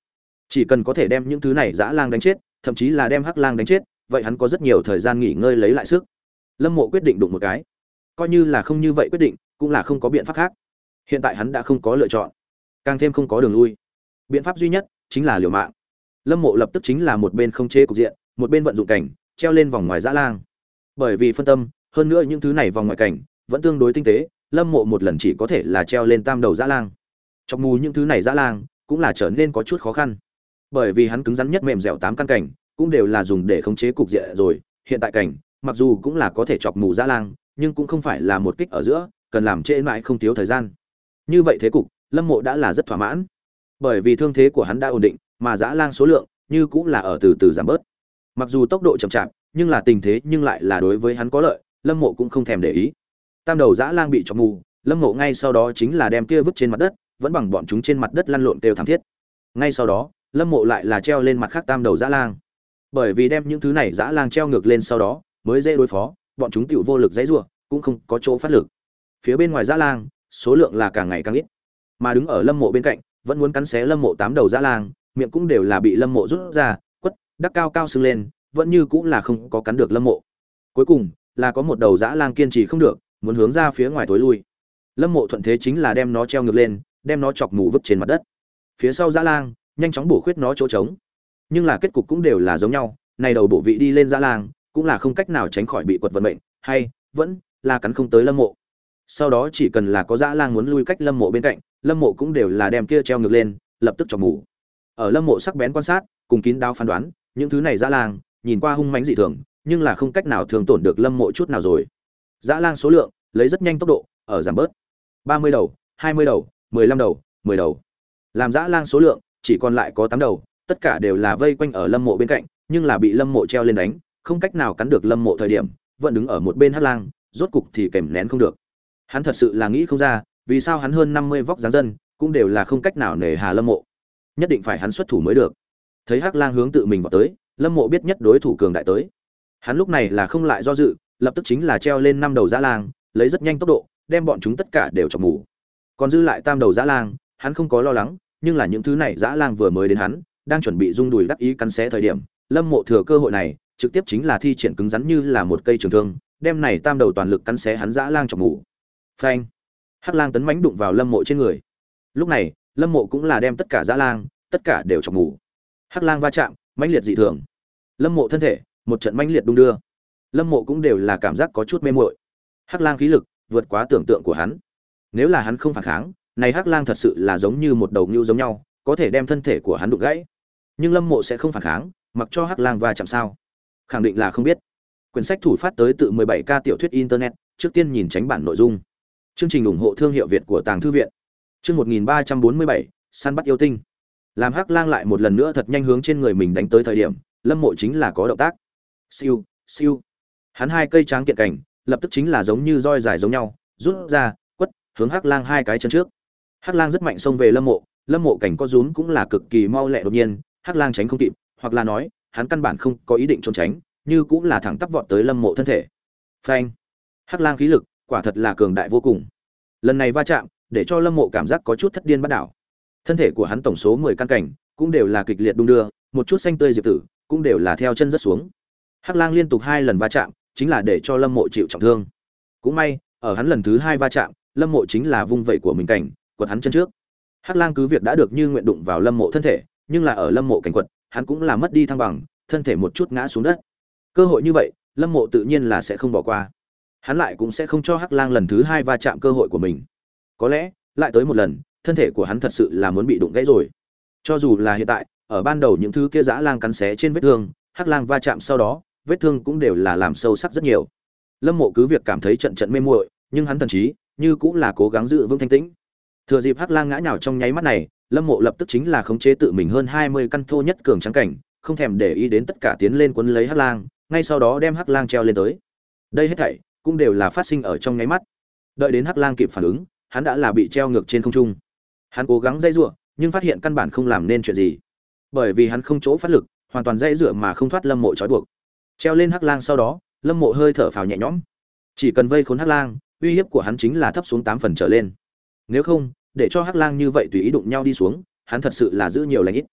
Chỉ cần có thể đem những thứ này dã lang đánh chết, thậm chí là đem hắc lang đánh chết, vậy hắn có rất nhiều thời gian nghỉ ngơi lấy lại sức. Lâm Mộ quyết định đụng một cái. Coi như là không như vậy quyết định, cũng là không có biện pháp khác. Hiện tại hắn đã không có lựa chọn, càng thêm không có đường lui. Biện pháp duy nhất chính là liều mạng. Lâm Mộ lập tức chính là một bên không chế cục diện, một bên vận dụng cảnh, treo lên vòng ngoài dã lang. Bởi vì phân tâm, hơn nữa những thứ này vòng ngoài cảnh vẫn tương đối tinh tế, Lâm Mộ một lần chỉ có thể là treo lên tam đầu dã lang. Chọc mù những thứ này dã lang cũng là trở nên có chút khó khăn. Bởi vì hắn cứng rắn nhất mềm dẻo tám căn cảnh, cũng đều là dùng để khống chế cục diện rồi, hiện tại cảnh, mặc dù cũng là có thể chọc mù dã lang, nhưng cũng không phải là một kích ở giữa, cần làm trễ mãi không thiếu thời gian. Như vậy thế cục, Lâm Mộ đã là rất thỏa mãn. Bởi vì thương thế của hắn đã ổn định, mà dã lang số lượng như cũng là ở từ từ giảm bớt. Mặc dù tốc độ chậm chạp, nhưng là tình thế nhưng lại là đối với hắn có lợi, Lâm Mộ cũng không thèm để ý. Tam đầu dã lang bị chọc mù, Lâm Mộ ngay sau đó chính là đem kia vứt trên mặt đất, vẫn bằng bọn chúng trên mặt đất lăn lộn đều thảm thiết. Ngay sau đó, Lâm Mộ lại là treo lên mặt khác tam đầu dã lang. Bởi vì đem những thứ này dã lang treo ngược lên sau đó, mới dễ đối phó, bọn chúng tiểu vô lực dãy rủa, cũng không có chỗ phát lực. Phía bên ngoài dã lang, số lượng là càng ngày càng ít. Mà đứng ở Lâm Mộ bên cạnh, vẫn muốn cắn xé Lâm Mộ tám đầu dã lang, miệng cũng đều là bị Lâm Mộ rút ra, quất, đắc cao cao sưng lên, vẫn như cũng là không có cắn được Lâm Mộ. Cuối cùng, là có một đầu dã lang kiên trì không được, muốn hướng ra phía ngoài tối lui. Lâm Mộ thuận thế chính là đem nó treo ngược lên, đem nó chọc mù vứt trên mặt đất. Phía sau dã lang, nhanh chóng bổ khuyết nó chỗ trống. Nhưng là kết cục cũng đều là giống nhau, này đầu bổ vị đi lên dã lang, cũng là không cách nào tránh khỏi bị quật vận mệnh, hay vẫn là cắn không tới Lâm Mộ. Sau đó chỉ cần là có dã lang muốn lui cách Lâm Mộ bên cạnh, Lâm Mộ cũng đều là đem kia treo ngược lên, lập tức chọc mù. Ở Lâm Mộ sắc bén quan sát, cùng kín đáo phán đoán, những thứ này dã lang, nhìn qua hung mãnh dị thường, nhưng là không cách nào thương tổn được Lâm Mộ chút nào rồi. Dã lang số lượng, lấy rất nhanh tốc độ, ở giảm bớt. ba mươi đầu, hai mươi đầu, mười lăm đầu, mười đầu. Làm dã lang số lượng chỉ còn lại có tám đầu, tất cả đều là vây quanh ở Lâm Mộ bên cạnh, nhưng là bị Lâm Mộ treo lên đánh, không cách nào cắn được Lâm Mộ thời điểm, vẫn đứng ở một bên hắc lang, rốt cục thì kềm nén không được. Hắn thật sự là nghĩ không ra, vì sao hắn hơn năm mươi vóc dáng dân, cũng đều là không cách nào nề hà Lâm Mộ. Nhất định phải hắn xuất thủ mới được. Thấy hắc lang hướng tự mình vào tới, Lâm Mộ biết nhất đối thủ cường đại tới. Hắn lúc này là không lại do dự, lập tức chính là treo lên năm đầu dã lang, lấy rất nhanh tốc độ, đem bọn chúng tất cả đều chọc mù. Còn dư lại tam đầu dã lang, hắn không có lo lắng, nhưng là những thứ này dã lang vừa mới đến hắn, đang chuẩn bị rung đùi đắc ý cắn xé thời điểm, Lâm Mộ thừa cơ hội này, trực tiếp chính là thi triển cứng rắn như là một cây trường thương, đem này tam đầu toàn lực cắn xé hắn dã lang chọc mù. Phanh! Hắc lang tấn mãnh đụng vào Lâm Mộ trên người. Lúc này, Lâm Mộ cũng là đem tất cả dã lang, tất cả đều chọc mù. Hắc lang va chạm, mãnh liệt dị thường. Lâm Mộ thân thể, một trận mãnh liệt đung đưa. Lâm Mộ cũng đều là cảm giác có chút mê muội. Hắc lang khí lực vượt quá tưởng tượng của hắn. Nếu là hắn không phản kháng, này hắc lang thật sự là giống như một đầu ngưu giống nhau, có thể đem thân thể của hắn đụng gãy. Nhưng Lâm Mộ sẽ không phản kháng, mặc cho hắc lang va chạm sao? Khẳng định là không biết. Quyển sách thủ phát tới từ mười bảy K tiểu thuyết internet, trước tiên nhìn tránh bản nội dung. Chương trình ủng hộ thương hiệu Việt của Tàng thư viện. Chương một nghìn ba trăm bốn mươi bảy, săn bắt yêu tinh. Làm hắc lang lại một lần nữa thật nhanh hướng trên người mình đánh tới thời điểm, Lâm Mộ chính là có động tác. Siêu, siêu. Hắn hai cây tráng kiện cảnh, lập tức chính là giống như roi dài giống nhau, rút ra, quất, hướng hắc lang hai cái chân trước. Hắc lang rất mạnh xông về Lâm Mộ, Lâm Mộ cảnh có rúm cũng là cực kỳ mau lẹ đột nhiên, hắc lang tránh không kịp, hoặc là nói, hắn căn bản không có ý định trốn tránh, như cũng là thẳng tắp vọt tới Lâm Mộ thân thể. Phanh! Hắc lang khí lực, quả thật là cường đại vô cùng. Lần này va chạm, để cho Lâm Mộ cảm giác có chút thất điên bắt đảo. Thân thể của hắn tổng số mười căn cảnh, cũng đều là kịch liệt đung đưa, một chút xanh tươi diệp tử, cũng đều là theo chân rất xuống. Hắc lang liên tục hai lần va chạm, chính là để cho Lâm Mộ chịu trọng thương. Cũng may, ở hắn lần thứ hai va chạm, Lâm Mộ chính là vung vẩy của mình cảnh, quật hắn chân trước. Hắc lang cứ việc đã được như nguyện đụng vào Lâm Mộ thân thể, nhưng là ở Lâm Mộ cảnh quật, hắn cũng là mất đi thăng bằng, thân thể một chút ngã xuống đất. Cơ hội như vậy, Lâm Mộ tự nhiên là sẽ không bỏ qua. Hắn lại cũng sẽ không cho hắc lang lần thứ hai va chạm cơ hội của mình. Có lẽ, lại tới một lần, thân thể của hắn thật sự là muốn bị đụng gãy rồi. Cho dù là hiện tại, ở ban đầu những thứ kia dã lang cắn xé trên vết thương, hắc lang va chạm sau đó, vết thương cũng đều là làm sâu sắc rất nhiều. Lâm Mộ cứ việc cảm thấy trận trận mê muội, nhưng hắn thần trí như cũng là cố gắng giữ vững thanh tĩnh. Thừa dịp hắc lang ngã nhào trong nháy mắt này, Lâm Mộ lập tức chính là khống chế tự mình hơn hai mươi căn thô nhất cường trắng cảnh, không thèm để ý đến tất cả tiến lên quấn lấy hắc lang, ngay sau đó đem hắc lang treo lên tới. Đây hết thảy cũng đều là phát sinh ở trong nháy mắt. Đợi đến hắc lang kịp phản ứng, hắn đã là bị treo ngược trên không trung. Hắn cố gắng dây dựa, nhưng phát hiện căn bản không làm nên chuyện gì. Bởi vì hắn không chỗ phát lực, hoàn toàn dây dựa mà không thoát Lâm Mộ trói buộc. Treo lên hắc lang sau đó, Lâm Mộ hơi thở phào nhẹ nhõm. Chỉ cần vây khốn hắc lang, uy hiếp của hắn chính là thấp xuống tám phần trở lên. Nếu không, để cho hắc lang như vậy tùy ý đụng nhau đi xuống, hắn thật sự là giữ nhiều lành ít.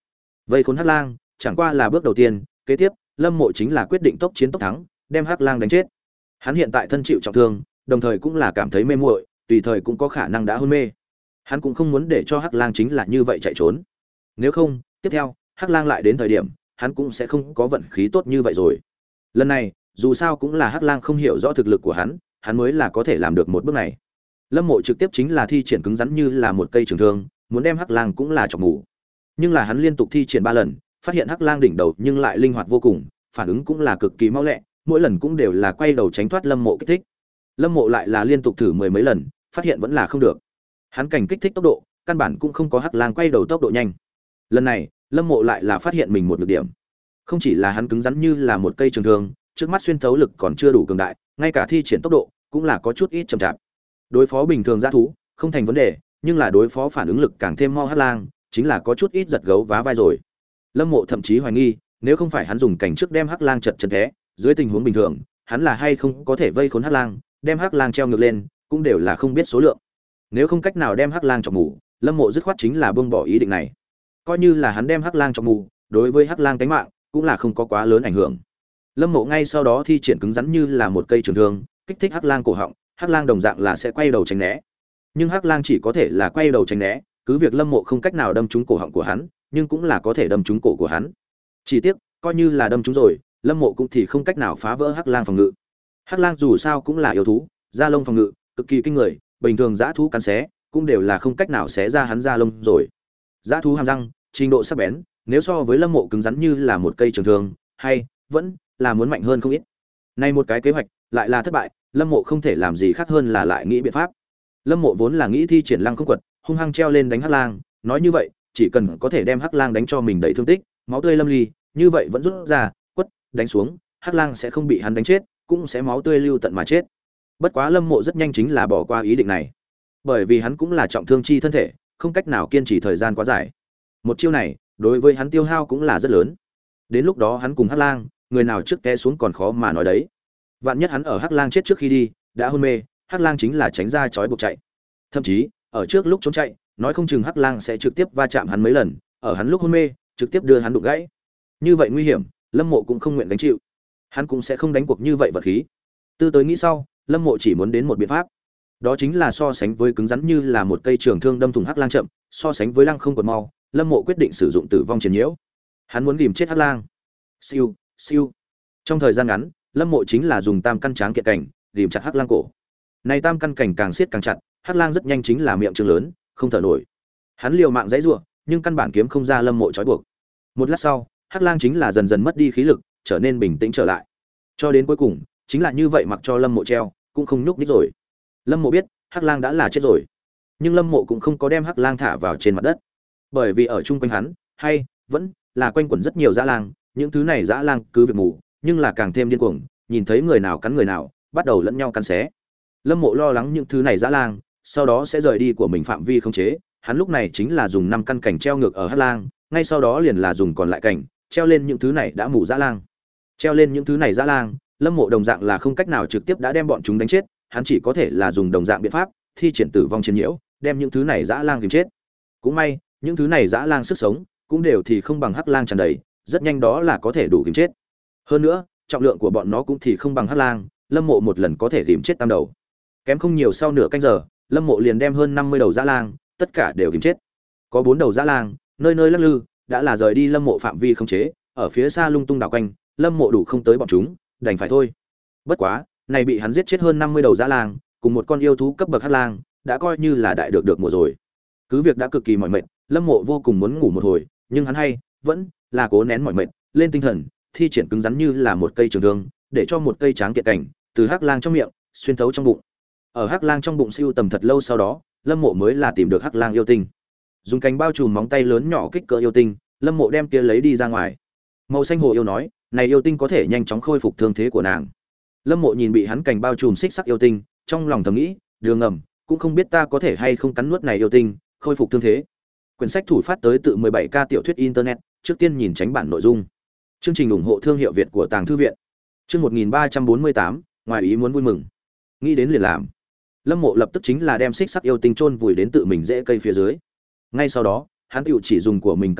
Vây khốn hắc lang chẳng qua là bước đầu tiên, kế tiếp Lâm Mộ chính là quyết định tốc chiến tốc thắng, đem hắc lang đánh chết. Hắn hiện tại thân chịu trọng thương, đồng thời cũng là cảm thấy mê muội, tùy thời cũng có khả năng đã hôn mê. Hắn cũng không muốn để cho hắc lang chính là như vậy chạy trốn. Nếu không, tiếp theo hắc lang lại đến thời điểm, hắn cũng sẽ không có vận khí tốt như vậy rồi. Lần này dù sao cũng là hắc lang không hiểu rõ thực lực của hắn, hắn mới là có thể làm được một bước này. Lâm Mộ trực tiếp chính là thi triển cứng rắn như là một cây trường thương, muốn đem hắc lang cũng là chọc mù. Nhưng là hắn liên tục thi triển ba lần, phát hiện hắc lang đỉnh đầu nhưng lại linh hoạt vô cùng, phản ứng cũng là cực kỳ mau lẹ, mỗi lần cũng đều là quay đầu tránh thoát Lâm Mộ kích thích. Lâm Mộ lại là liên tục thử mười mấy lần, phát hiện vẫn là không được. Hắn cảnh kích thích tốc độ, căn bản cũng không có hắc lang quay đầu tốc độ nhanh. Lần này, Lâm Mộ lại là phát hiện mình một nhược điểm. Không chỉ là hắn cứng rắn như là một cây trường thương, trước mắt xuyên thấu lực còn chưa đủ cường đại, ngay cả thi triển tốc độ cũng là có chút ít chậm chạp. Đối phó bình thường dã thú không thành vấn đề, nhưng là đối phó phản ứng lực càng thêm mau hắc lang, chính là có chút ít giật gấu vá vai rồi. Lâm Mộ thậm chí hoài nghi, nếu không phải hắn dùng cảnh trước đem hắc lang chật chân té, dưới tình huống bình thường, hắn là hay không có thể vây khốn hắc lang, đem hắc lang treo ngược lên, cũng đều là không biết số lượng. Nếu không cách nào đem hắc lang chọc mù, Lâm Mộ dứt khoát chính là buông bỏ ý định này. Coi như là hắn đem hắc lang chọc mù, đối với hắc lang tính mạng cũng là không có quá lớn ảnh hưởng. Lâm Mộ ngay sau đó thi triển cứng rắn như là một cây trường thương, kích thích hắc lang cổ họng, hắc lang đồng dạng là sẽ quay đầu tránh né. Nhưng hắc lang chỉ có thể là quay đầu tránh né, cứ việc Lâm Mộ không cách nào đâm trúng cổ họng của hắn, nhưng cũng là có thể đâm trúng cổ của hắn. Chỉ tiếc, coi như là đâm trúng rồi, Lâm Mộ cũng thì không cách nào phá vỡ hắc lang phòng ngự. Hắc lang dù sao cũng là yêu thú, da lông phòng ngự cực kỳ kinh người, bình thường dã thú cắn xé cũng đều là không cách nào xé ra hắn da lông rồi. Dã thú hàm răng, trình độ sắc bén, nếu so với Lâm Mộ cứng rắn như là một cây trường thương, hay vẫn là muốn mạnh hơn không ít. Nay một cái kế hoạch lại là thất bại, Lâm Mộ không thể làm gì khác hơn là lại nghĩ biện pháp. Lâm Mộ vốn là nghĩ thi triển lăng không quật, hung hăng treo lên đánh hắc lang, nói như vậy, chỉ cần có thể đem hắc lang đánh cho mình đầy thương tích, máu tươi lâm ly, như vậy vẫn rút ra, quất, đánh xuống, hắc lang sẽ không bị hắn đánh chết, cũng sẽ máu tươi lưu tận mà chết. Bất quá Lâm Mộ rất nhanh chính là bỏ qua ý định này, bởi vì hắn cũng là trọng thương chi thân thể, không cách nào kiên trì thời gian quá dài. Một chiêu này, đối với hắn tiêu hao cũng là rất lớn. Đến lúc đó hắn cùng hắc lang, người nào trước té xuống còn khó mà nói đấy. Vạn nhất hắn ở hắc lang chết trước khi đi, đã hôn mê, hắc lang chính là tránh ra chói buộc chạy. Thậm chí, ở trước lúc trốn chạy, nói không chừng hắc lang sẽ trực tiếp va chạm hắn mấy lần, ở hắn lúc hôn mê, trực tiếp đưa hắn đụng gãy. Như vậy nguy hiểm, Lâm Mộ cũng không nguyện gánh chịu. Hắn cũng sẽ không đánh cuộc như vậy vật khí. Tư tới nghĩ sau, Lâm Mộ chỉ muốn đến một biện pháp. Đó chính là so sánh với cứng rắn như là một cây trường thương đâm thủng hắc lang chậm, so sánh với lăng không còn mau, Lâm Mộ quyết định sử dụng tử vong chiến nhiễu. Hắn muốn ghìm chết hắc lang. Siêu, siêu. Trong thời gian ngắn, Lâm Mộ chính là dùng tam căn tráng kiện cảnh, ghìm chặt hắc lang cổ. Này tam căn cảnh càng siết càng chặt, hắc lang rất nhanh chính là miệng trương lớn, không thở nổi. Hắn liều mạng giãy giụa, nhưng căn bản kiếm không ra Lâm Mộ trói buộc. Một lát sau, hắc lang chính là dần dần mất đi khí lực, trở nên bình tĩnh trở lại. Cho đến cuối cùng, chính là như vậy mặc cho Lâm Mộ treo, cũng không nhúc nhích rồi. Lâm Mộ biết, hắc lang đã là chết rồi. Nhưng Lâm Mộ cũng không có đem hắc lang thả vào trên mặt đất, bởi vì ở chung quanh hắn, hay vẫn là quanh quẩn rất nhiều dã lang, những thứ này dã lang cứ việc mù, nhưng là càng thêm điên cuồng, nhìn thấy người nào cắn người nào, bắt đầu lẫn nhau cắn xé. Lâm Mộ lo lắng những thứ này dã lang, sau đó sẽ rời đi của mình phạm vi khống chế, hắn lúc này chính là dùng năm căn cảnh treo ngược ở hắc lang, ngay sau đó liền là dùng còn lại cảnh treo lên những thứ này đã mù dã lang. Treo lên những thứ này dã lang, Lâm Mộ đồng dạng là không cách nào trực tiếp đã đem bọn chúng đánh chết, hắn chỉ có thể là dùng đồng dạng biện pháp, thi triển tử vong chiến nhiễu, đem những thứ này dã lang ghìm chết. Cũng may, những thứ này dã lang sức sống cũng đều thì không bằng hắc lang tràn đầy, rất nhanh đó là có thể đủ ghìm chết. Hơn nữa, trọng lượng của bọn nó cũng thì không bằng hắc lang, Lâm Mộ một lần có thể ghìm chết tam đầu. Kém không nhiều sau nửa canh giờ, Lâm Mộ liền đem hơn năm mươi đầu dã lang, tất cả đều ghìm chết. Có bốn đầu dã lang, nơi nơi lắc lư, đã là rời đi Lâm Mộ phạm vi khống chế, ở phía xa lung tung đảo quanh, Lâm Mộ đủ không tới bọn chúng, đành phải thôi. Bất quá, này bị hắn giết chết hơn năm mươi đầu dã lang, cùng một con yêu thú cấp bậc hắc lang, đã coi như là đại được được mùa rồi. Cứ việc đã cực kỳ mỏi mệt, Lâm Mộ vô cùng muốn ngủ một hồi, nhưng hắn hay vẫn là cố nén mỏi mệt, lên tinh thần, thi triển cứng rắn như là một cây trường thương, để cho một cây tráng kiện cảnh từ hắc lang trong miệng xuyên thấu trong bụng. Ở hắc lang trong bụng siêu tầm thật lâu sau đó, Lâm Mộ mới là tìm được hắc lang yêu tinh. Dùng cánh bao trùm móng tay lớn nhỏ kích cỡ yêu tinh, Lâm Mộ đem kia lấy đi ra ngoài. Màu xanh hồ yêu nói, này yêu tinh có thể nhanh chóng khôi phục thương thế của nàng. Lâm Mộ nhìn bị hắn cành bao trùm xích sắc yêu tinh, trong lòng thầm nghĩ, đường ngầm, cũng không biết ta có thể hay không cắn nuốt này yêu tinh, khôi phục thương thế. Quyển sách thủ phát tới tự mười bảy K tiểu thuyết internet, trước tiên nhìn tránh bản nội dung. Chương trình ủng hộ thương hiệu Việt của Tàng thư viện. Chương một nghìn ba trăm bốn mươi tám, ngoài ý muốn vui mừng. Nghĩ đến liền làm. Lâm Mộ lập tức chính là đem xích sắc yêu tinh chôn vùi đến tự mình rễ cây phía dưới. Ngay sau đó, hắn tiểu chỉ dùng của mình căn tu,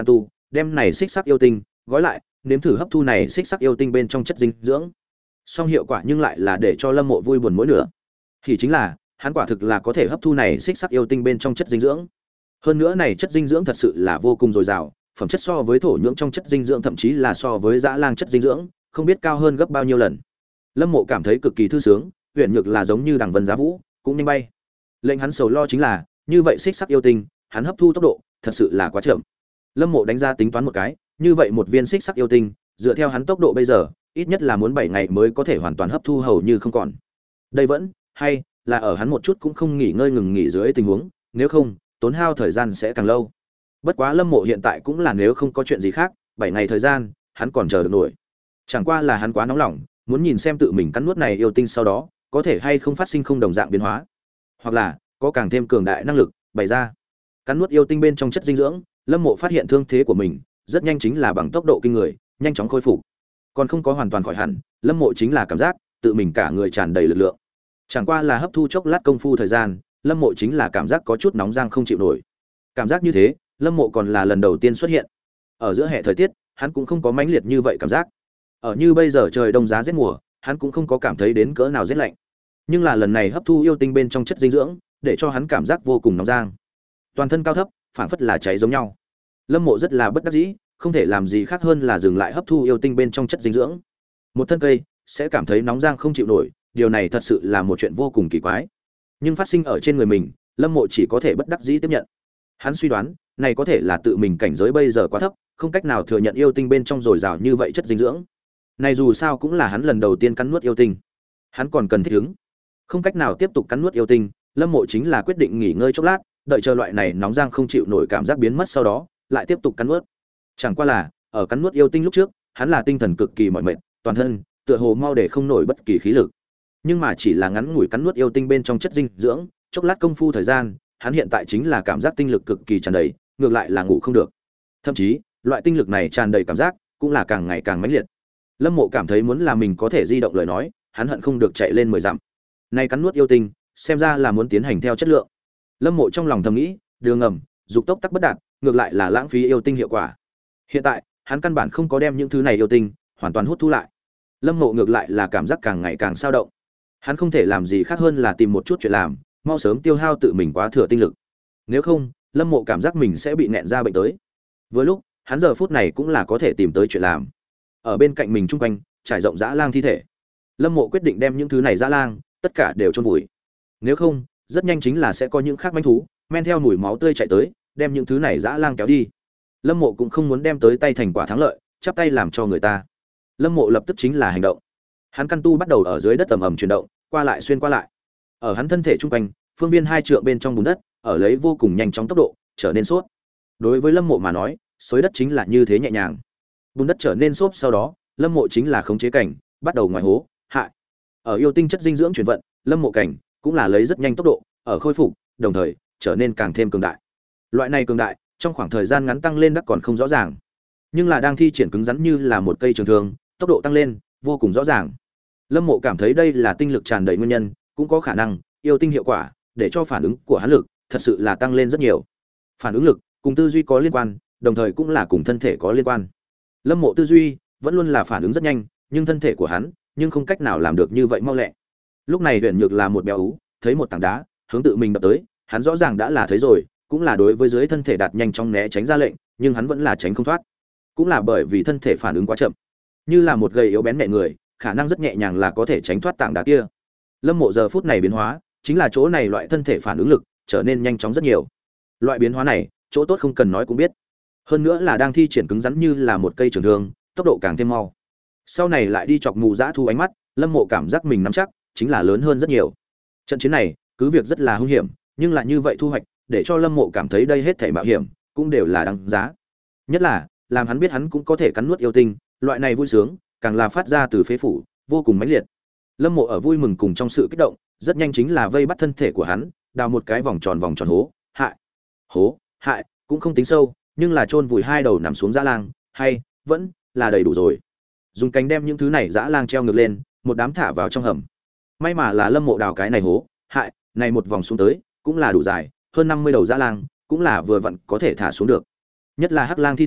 đem này xích sắc yêu tinh gói lại, nếm thử hấp thu này xích sắc yêu tinh bên trong chất dinh dưỡng. Song hiệu quả nhưng lại là để cho Lâm Mộ vui buồn mỗi nửa. Thì chính là, hắn quả thực là có thể hấp thu này xích sắc yêu tinh bên trong chất dinh dưỡng. Hơn nữa này chất dinh dưỡng thật sự là vô cùng dồi dào, phẩm chất so với thổ nhưỡng trong chất dinh dưỡng thậm chí là so với dã lang chất dinh dưỡng, không biết cao hơn gấp bao nhiêu lần. Lâm Mộ cảm thấy cực kỳ thư sướng, huyền nhược là giống như đằng vân giá vũ, cũng nhanh bay. Lệnh hắn sầu lo chính là, như vậy xích sắc yêu tinh, hắn hấp thu tốc độ thật sự là quá chậm. Lâm Mộ đánh ra tính toán một cái, như vậy một viên xích sắc yêu tinh, dựa theo hắn tốc độ bây giờ, ít nhất là muốn bảy ngày mới có thể hoàn toàn hấp thu hầu như không còn. Đây vẫn hay là ở hắn một chút cũng không nghỉ ngơi ngừng nghỉ dưới tình huống, nếu không, tốn hao thời gian sẽ càng lâu. Bất quá Lâm Mộ hiện tại cũng là nếu không có chuyện gì khác, bảy ngày thời gian, hắn còn chờ được nổi. Chẳng qua là hắn quá nóng lòng, muốn nhìn xem tự mình cắn nuốt này yêu tinh sau đó, có thể hay không phát sinh không đồng dạng biến hóa, hoặc là có càng thêm cường đại năng lực bày ra. Cắn nuốt yêu tinh bên trong chất dinh dưỡng, Lâm Mộ phát hiện thương thế của mình rất nhanh chính là bằng tốc độ kinh người, nhanh chóng khôi phục. Còn không có hoàn toàn khỏi hẳn, Lâm Mộ chính là cảm giác tự mình cả người tràn đầy lực lượng. Chẳng qua là hấp thu chốc lát công phu thời gian, Lâm Mộ chính là cảm giác có chút nóng rang không chịu nổi. Cảm giác như thế, Lâm Mộ còn là lần đầu tiên xuất hiện. Ở giữa hè thời tiết, hắn cũng không có mãnh liệt như vậy cảm giác. Ở như bây giờ trời đông giá rét mùa, hắn cũng không có cảm thấy đến cỡ nào rét lạnh. Nhưng là lần này hấp thu yêu tinh bên trong chất dinh dưỡng, để cho hắn cảm giác vô cùng nóng rang. Toàn thân cao thấp, phảng phất là cháy giống nhau. Lâm Mộ rất là bất đắc dĩ, không thể làm gì khác hơn là dừng lại hấp thu yêu tinh bên trong chất dinh dưỡng. Một thân cây sẽ cảm thấy nóng rang không chịu nổi, điều này thật sự là một chuyện vô cùng kỳ quái. Nhưng phát sinh ở trên người mình, Lâm Mộ chỉ có thể bất đắc dĩ tiếp nhận. Hắn suy đoán, này có thể là tự mình cảnh giới bây giờ quá thấp, không cách nào thừa nhận yêu tinh bên trong dồi dào như vậy chất dinh dưỡng. Này dù sao cũng là hắn lần đầu tiên cắn nuốt yêu tinh. Hắn còn cần thích ứng. Không cách nào tiếp tục cắn nuốt yêu tinh, Lâm Mộ chính là quyết định nghỉ ngơi chốc lát, đợi chờ loại này nóng rang không chịu nổi cảm giác biến mất sau đó, lại tiếp tục cắn nuốt. Chẳng qua là, ở cắn nuốt yêu tinh lúc trước, hắn là tinh thần cực kỳ mỏi mệt, toàn thân tựa hồ mau để không nổi bất kỳ khí lực. Nhưng mà chỉ là ngắn ngủi cắn nuốt yêu tinh bên trong chất dinh dưỡng, chốc lát công phu thời gian, hắn hiện tại chính là cảm giác tinh lực cực kỳ tràn đầy, ngược lại là ngủ không được. Thậm chí, loại tinh lực này tràn đầy cảm giác, cũng là càng ngày càng mãnh liệt. Lâm Mộ cảm thấy muốn là mình có thể di động lời nói, hắn hận không được chạy lên mười dặm. Nay cắn nuốt yêu tinh, xem ra là muốn tiến hành theo chất lượng. Lâm Mộ trong lòng thầm nghĩ, đường ngầm, dục tốc tắc bất đạt, ngược lại là lãng phí yêu tinh hiệu quả. Hiện tại, hắn căn bản không có đem những thứ này yêu tinh hoàn toàn hút thu lại. Lâm Mộ ngược lại là cảm giác càng ngày càng sao động. Hắn không thể làm gì khác hơn là tìm một chút chuyện làm, mau sớm tiêu hao tự mình quá thừa tinh lực. Nếu không, Lâm Mộ cảm giác mình sẽ bị nẹn ra bệnh tới. Vừa lúc, hắn giờ phút này cũng là có thể tìm tới chuyện làm. Ở bên cạnh mình trung quanh, trải rộng dã lang thi thể. Lâm Mộ quyết định đem những thứ này dã lang tất cả đều chôn vùi. Nếu không, rất nhanh chính là sẽ có những khác manh thú men theo mùi máu tươi chạy tới, đem những thứ này dã lang kéo đi. Lâm Mộ cũng không muốn đem tới tay thành quả thắng lợi, chắp tay làm cho người ta. Lâm Mộ lập tức chính là hành động. Hắn căn tu bắt đầu ở dưới đất ầm ầm chuyển động, qua lại xuyên qua lại. Ở hắn thân thể trung quanh, phương viên hai trượng bên trong bùn đất, ở lấy vô cùng nhanh chóng tốc độ, trở nên suốt. Đối với Lâm Mộ mà nói, xới đất chính là như thế nhẹ nhàng. Bùn đất trở nên xốp sau đó, Lâm Mộ chính là khống chế cảnh, bắt đầu ngoài hố, hại. Ở yêu tinh chất dinh dưỡng chuyển vận, Lâm Mộ cảnh cũng là lấy rất nhanh tốc độ, ở khôi phục, đồng thời trở nên càng thêm cường đại. Loại này cường đại, trong khoảng thời gian ngắn tăng lên đắc còn không rõ ràng, nhưng là đang thi triển cứng rắn như là một cây trường thương, tốc độ tăng lên vô cùng rõ ràng. Lâm Mộ cảm thấy đây là tinh lực tràn đầy nguyên nhân, cũng có khả năng yêu tinh hiệu quả để cho phản ứng của hắn lực thật sự là tăng lên rất nhiều. Phản ứng lực cùng tư duy có liên quan, đồng thời cũng là cùng thân thể có liên quan. Lâm Mộ tư duy vẫn luôn là phản ứng rất nhanh, nhưng thân thể của hắn nhưng không cách nào làm được như vậy mau lẹ. Lúc này Huyền Nhược là một béo ú, thấy một tảng đá hướng tự mình đập tới, hắn rõ ràng đã là thấy rồi, cũng là đối với dưới thân thể đạt nhanh trong né tránh ra lệnh, nhưng hắn vẫn là tránh không thoát. Cũng là bởi vì thân thể phản ứng quá chậm, như là một gầy yếu bén nhẹ người, khả năng rất nhẹ nhàng là có thể tránh thoát tảng đá kia. Lâm Mộ giờ phút này biến hóa, chính là chỗ này loại thân thể phản ứng lực trở nên nhanh chóng rất nhiều. Loại biến hóa này, chỗ tốt không cần nói cũng biết. Hơn nữa là đang thi triển cứng rắn như là một cây trường thương, tốc độ càng thêm mau. Sau này lại đi chọc mù dã thu ánh mắt, Lâm Mộ cảm giác mình nắm chắc, chính là lớn hơn rất nhiều. Trận chiến này, cứ việc rất là hung hiểm, nhưng là như vậy thu hoạch, để cho Lâm Mộ cảm thấy đây hết thảy mạo hiểm cũng đều là đáng giá. Nhất là, làm hắn biết hắn cũng có thể cắn nuốt yêu tinh, loại này vui sướng, càng là phát ra từ phế phủ, vô cùng mãnh liệt. Lâm Mộ ở vui mừng cùng trong sự kích động, rất nhanh chính là vây bắt thân thể của hắn, đào một cái vòng tròn vòng tròn hố, hại. Hố, hại, cũng không tính sâu, nhưng là chôn vùi hai đầu nằm xuống dã lang, hay vẫn là đầy đủ rồi. Dùng cánh đem những thứ này dã lang treo ngược lên, một đám thả vào trong hầm. May mà là Lâm Mộ đào cái này hố, hại, này một vòng xuống tới, cũng là đủ dài, hơn năm mươi đầu dã lang, cũng là vừa vặn có thể thả xuống được. Nhất là hắc lang thi thể,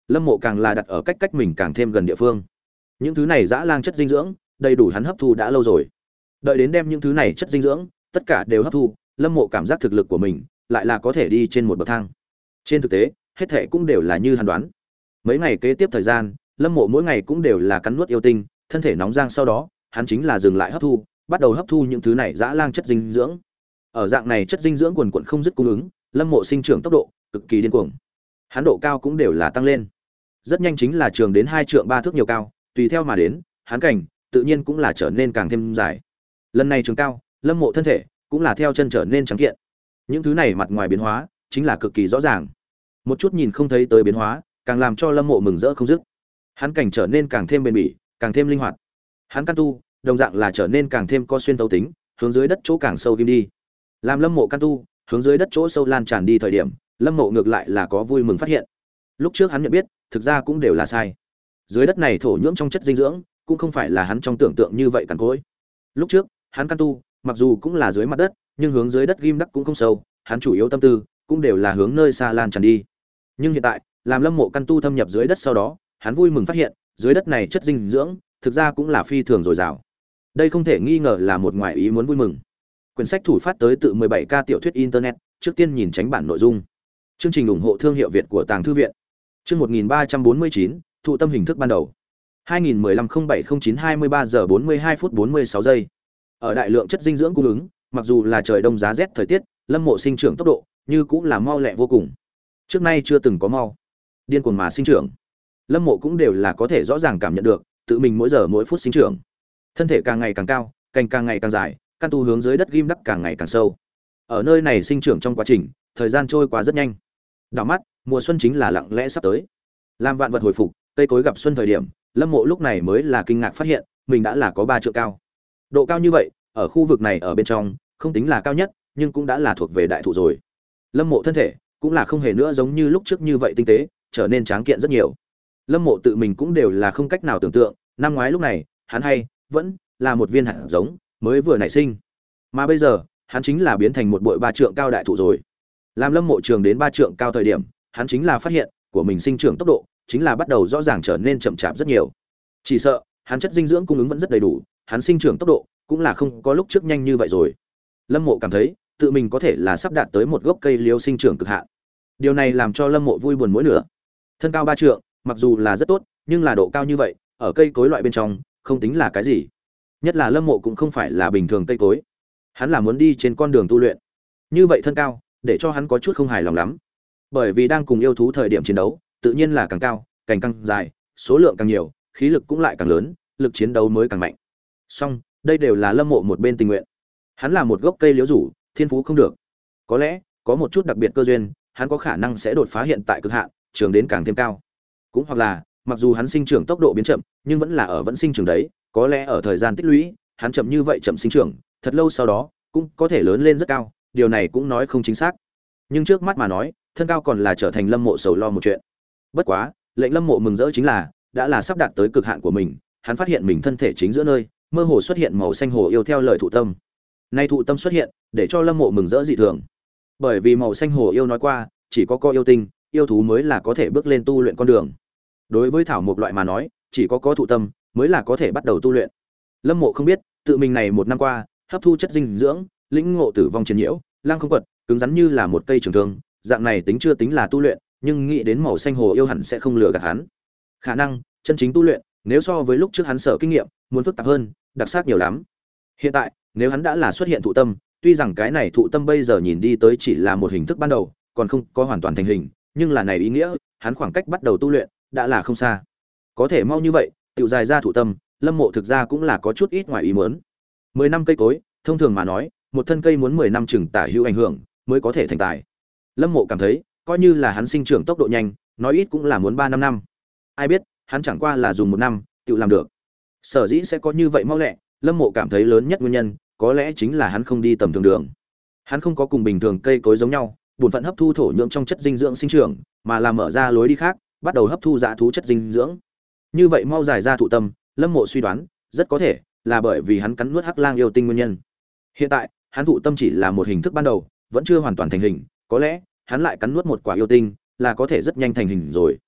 Lâm Mộ càng là đặt ở cách cách mình càng thêm gần địa phương. Những thứ này dã lang chất dinh dưỡng, đầy đủ hắn hấp thu đã lâu rồi. Đợi đến đem những thứ này chất dinh dưỡng tất cả đều hấp thu, Lâm Mộ cảm giác thực lực của mình lại là có thể đi trên một bậc thang. Trên thực tế, hết thảy cũng đều là như hắn đoán. Mấy ngày kế tiếp thời gian, Lâm Mộ mỗi ngày cũng đều là cắn nuốt yêu tinh, thân thể nóng rang, sau đó, hắn chính là dừng lại hấp thu, bắt đầu hấp thu những thứ này dã lang chất dinh dưỡng. Ở dạng này chất dinh dưỡng quần quần không dứt cung ứng, Lâm Mộ sinh trưởng tốc độ cực kỳ điên cuồng. Hắn độ cao cũng đều là tăng lên. Rất nhanh chính là trường đến hai trượng ba thước nhiều cao, tùy theo mà đến, hắn cảnh tự nhiên cũng là trở nên càng thêm dài. Lần này trường cao, Lâm Mộ thân thể cũng là theo chân trở nên trắng kiện. Những thứ này mặt ngoài biến hóa chính là cực kỳ rõ ràng. Một chút nhìn không thấy tới biến hóa, càng làm cho Lâm Mộ mừng rỡ không dứt. Hắn cảnh trở nên càng thêm bền bỉ, càng thêm linh hoạt. Hắn căn tu, đồng dạng là trở nên càng thêm có xuyên tấu tính, hướng dưới đất chỗ càng sâu kim đi. Làm Lâm Mộ căn tu, hướng dưới đất chỗ sâu lan tràn đi thời điểm, Lâm Mộ ngược lại là có vui mừng phát hiện. Lúc trước hắn nhận biết, thực ra cũng đều là sai. Dưới đất này thổ nhưỡng trong chất dinh dưỡng, cũng không phải là hắn trong tưởng tượng như vậy cằn cỗi. Lúc trước, hắn căn tu, mặc dù cũng là dưới mặt đất, nhưng hướng dưới đất ghim đắc cũng không sâu, hắn chủ yếu tâm tư cũng đều là hướng nơi xa lan tràn đi. Nhưng hiện tại, làm Lâm Mộ căn tu thâm nhập dưới đất sau đó, hắn vui mừng phát hiện, dưới đất này chất dinh dưỡng, thực ra cũng là phi thường dồi dào. Đây không thể nghi ngờ là một ngoại ý muốn vui mừng. Quyển sách thủ phát tới tự mười bảy K tiểu thuyết internet, trước tiên nhìn tránh bản nội dung. Chương trình ủng hộ thương hiệu Việt của Tàng thư viện. Chương một nghìn ba trăm bốn mươi chín, thụ tâm hình thức ban đầu. hai nghìn mười lăm không bảy không chín hai mươi ba giờ bốn mươi hai phút bốn mươi sáu giây. Ở đại lượng chất dinh dưỡng cung ứng, mặc dù là trời đông giá rét thời tiết, Lâm Mộ sinh trưởng tốc độ như cũng là mau lẹ vô cùng. Trước nay chưa từng có mau, điên cuồng mà sinh trưởng. Lâm Mộ cũng đều là có thể rõ ràng cảm nhận được, tự mình mỗi giờ mỗi phút sinh trưởng. Thân thể càng ngày càng cao, cành càng ngày càng dài, căn tu hướng dưới đất ghim đắc càng ngày càng sâu. Ở nơi này sinh trưởng trong quá trình, thời gian trôi qua rất nhanh. Đảo mắt, mùa xuân chính là lặng lẽ sắp tới. Làm vạn vật hồi phục, cây cối gặp xuân thời điểm, Lâm Mộ lúc này mới là kinh ngạc phát hiện, mình đã là có ba trượng cao. Độ cao như vậy, ở khu vực này ở bên trong, không tính là cao nhất, nhưng cũng đã là thuộc về đại thụ rồi. Lâm Mộ thân thể cũng là không hề nữa giống như lúc trước như vậy tinh tế, trở nên tráng kiện rất nhiều. Lâm Mộ tự mình cũng đều là không cách nào tưởng tượng, năm ngoái lúc này, hắn hay vẫn là một viên hạt giống mới vừa nảy sinh, mà bây giờ, hắn chính là biến thành một bội ba trượng cao đại thụ rồi. Làm Lâm Mộ trường đến ba trượng cao thời điểm, hắn chính là phát hiện của mình sinh trưởng tốc độ chính là bắt đầu rõ ràng trở nên chậm chạp rất nhiều. Chỉ sợ, hắn chất dinh dưỡng cung ứng vẫn rất đầy đủ, hắn sinh trưởng tốc độ cũng là không có lúc trước nhanh như vậy rồi. Lâm Mộ cảm thấy, tự mình có thể là sắp đạt tới một gốc cây liễu sinh trưởng cực hạn. Điều này làm cho Lâm Mộ vui buồn mỗi nửa. Thân cao ba trượng, mặc dù là rất tốt, nhưng là độ cao như vậy, ở cây cối loại bên trong, không tính là cái gì. Nhất là Lâm Mộ cũng không phải là bình thường cây cối. Hắn là muốn đi trên con đường tu luyện. Như vậy thân cao, để cho hắn có chút không hài lòng lắm. Bởi vì đang cùng yêu thú thời điểm chiến đấu, tự nhiên là càng cao, cành càng dài, số lượng càng nhiều, khí lực cũng lại càng lớn, lực chiến đấu mới càng mạnh. Song, đây đều là Lâm Mộ một bên tình nguyện. Hắn là một gốc cây liễu rủ, thiên phú không được. Có lẽ, có một chút đặc biệt cơ duyên, hắn có khả năng sẽ đột phá hiện tại cực hạn, trường đến càng thêm cao. Cũng hoặc là, mặc dù hắn sinh trưởng tốc độ biến chậm, nhưng vẫn là ở vẫn sinh trưởng đấy, có lẽ ở thời gian tích lũy, hắn chậm như vậy chậm sinh trưởng, thật lâu sau đó cũng có thể lớn lên rất cao, điều này cũng nói không chính xác. Nhưng trước mắt mà nói, thân cao còn là trở thành Lâm Mộ sầu lo một chuyện. Bất quá, lệnh Lâm Mộ mừng rỡ chính là, đã là sắp đạt tới cực hạn của mình, hắn phát hiện mình thân thể chính giữa nơi, mơ hồ xuất hiện màu xanh hồ yêu theo lời thụ tâm. Nay thụ tâm xuất hiện, để cho Lâm Mộ mừng rỡ dị thường. Bởi vì màu xanh hồ yêu nói qua, chỉ có có yêu tinh, yêu thú mới là có thể bước lên tu luyện con đường. Đối với thảo mộc loại mà nói, chỉ có có thụ tâm mới là có thể bắt đầu tu luyện. Lâm Mộ không biết, tự mình này một năm qua, hấp thu chất dinh dưỡng, lĩnh ngộ tử vong chiến nhiễu, lăng không quật, cứng rắn như là một cây trường thương, dạng này tính chưa tính là tu luyện, nhưng nghĩ đến màu xanh hồ yêu hẳn sẽ không lừa gạt hắn. Khả năng chân chính tu luyện, nếu so với lúc trước hắn sở kinh nghiệm, muốn phức tạp hơn, đặc sắc nhiều lắm. Hiện tại, nếu hắn đã là xuất hiện thụ tâm, tuy rằng cái này thụ tâm bây giờ nhìn đi tới chỉ là một hình thức ban đầu, còn không có hoàn toàn thành hình, nhưng là này ý nghĩa, hắn khoảng cách bắt đầu tu luyện đã là không xa. Có thể mau như vậy, tiểu dài ra thụ tâm, Lâm Mộ thực ra cũng là có chút ít ngoài ý muốn. Mười năm cây cối, thông thường mà nói, một thân cây muốn mười năm chừng tả hữu ảnh hưởng mới có thể thành tài. Lâm Mộ cảm thấy, coi như là hắn sinh trưởng tốc độ nhanh, nói ít cũng là muốn ba năm năm. Ai biết, hắn chẳng qua là dùng một năm, tự làm được. Sở dĩ sẽ có như vậy mau lẹ, Lâm Mộ cảm thấy lớn nhất nguyên nhân, có lẽ chính là hắn không đi tầm thường đường. Hắn không có cùng bình thường cây cối giống nhau, bổn phận hấp thu thổ nhưỡng trong chất dinh dưỡng sinh trưởng, mà là mở ra lối đi khác, bắt đầu hấp thu dã thú chất dinh dưỡng. Như vậy mau dài ra thụ tâm, Lâm Mộ suy đoán, rất có thể là bởi vì hắn cắn nuốt hắc lang yêu tinh nguyên nhân. Hiện tại, hắn thụ tâm chỉ là một hình thức ban đầu, vẫn chưa hoàn toàn thành hình, có lẽ hắn lại cắn nuốt một quả yêu tinh, là có thể rất nhanh thành hình rồi.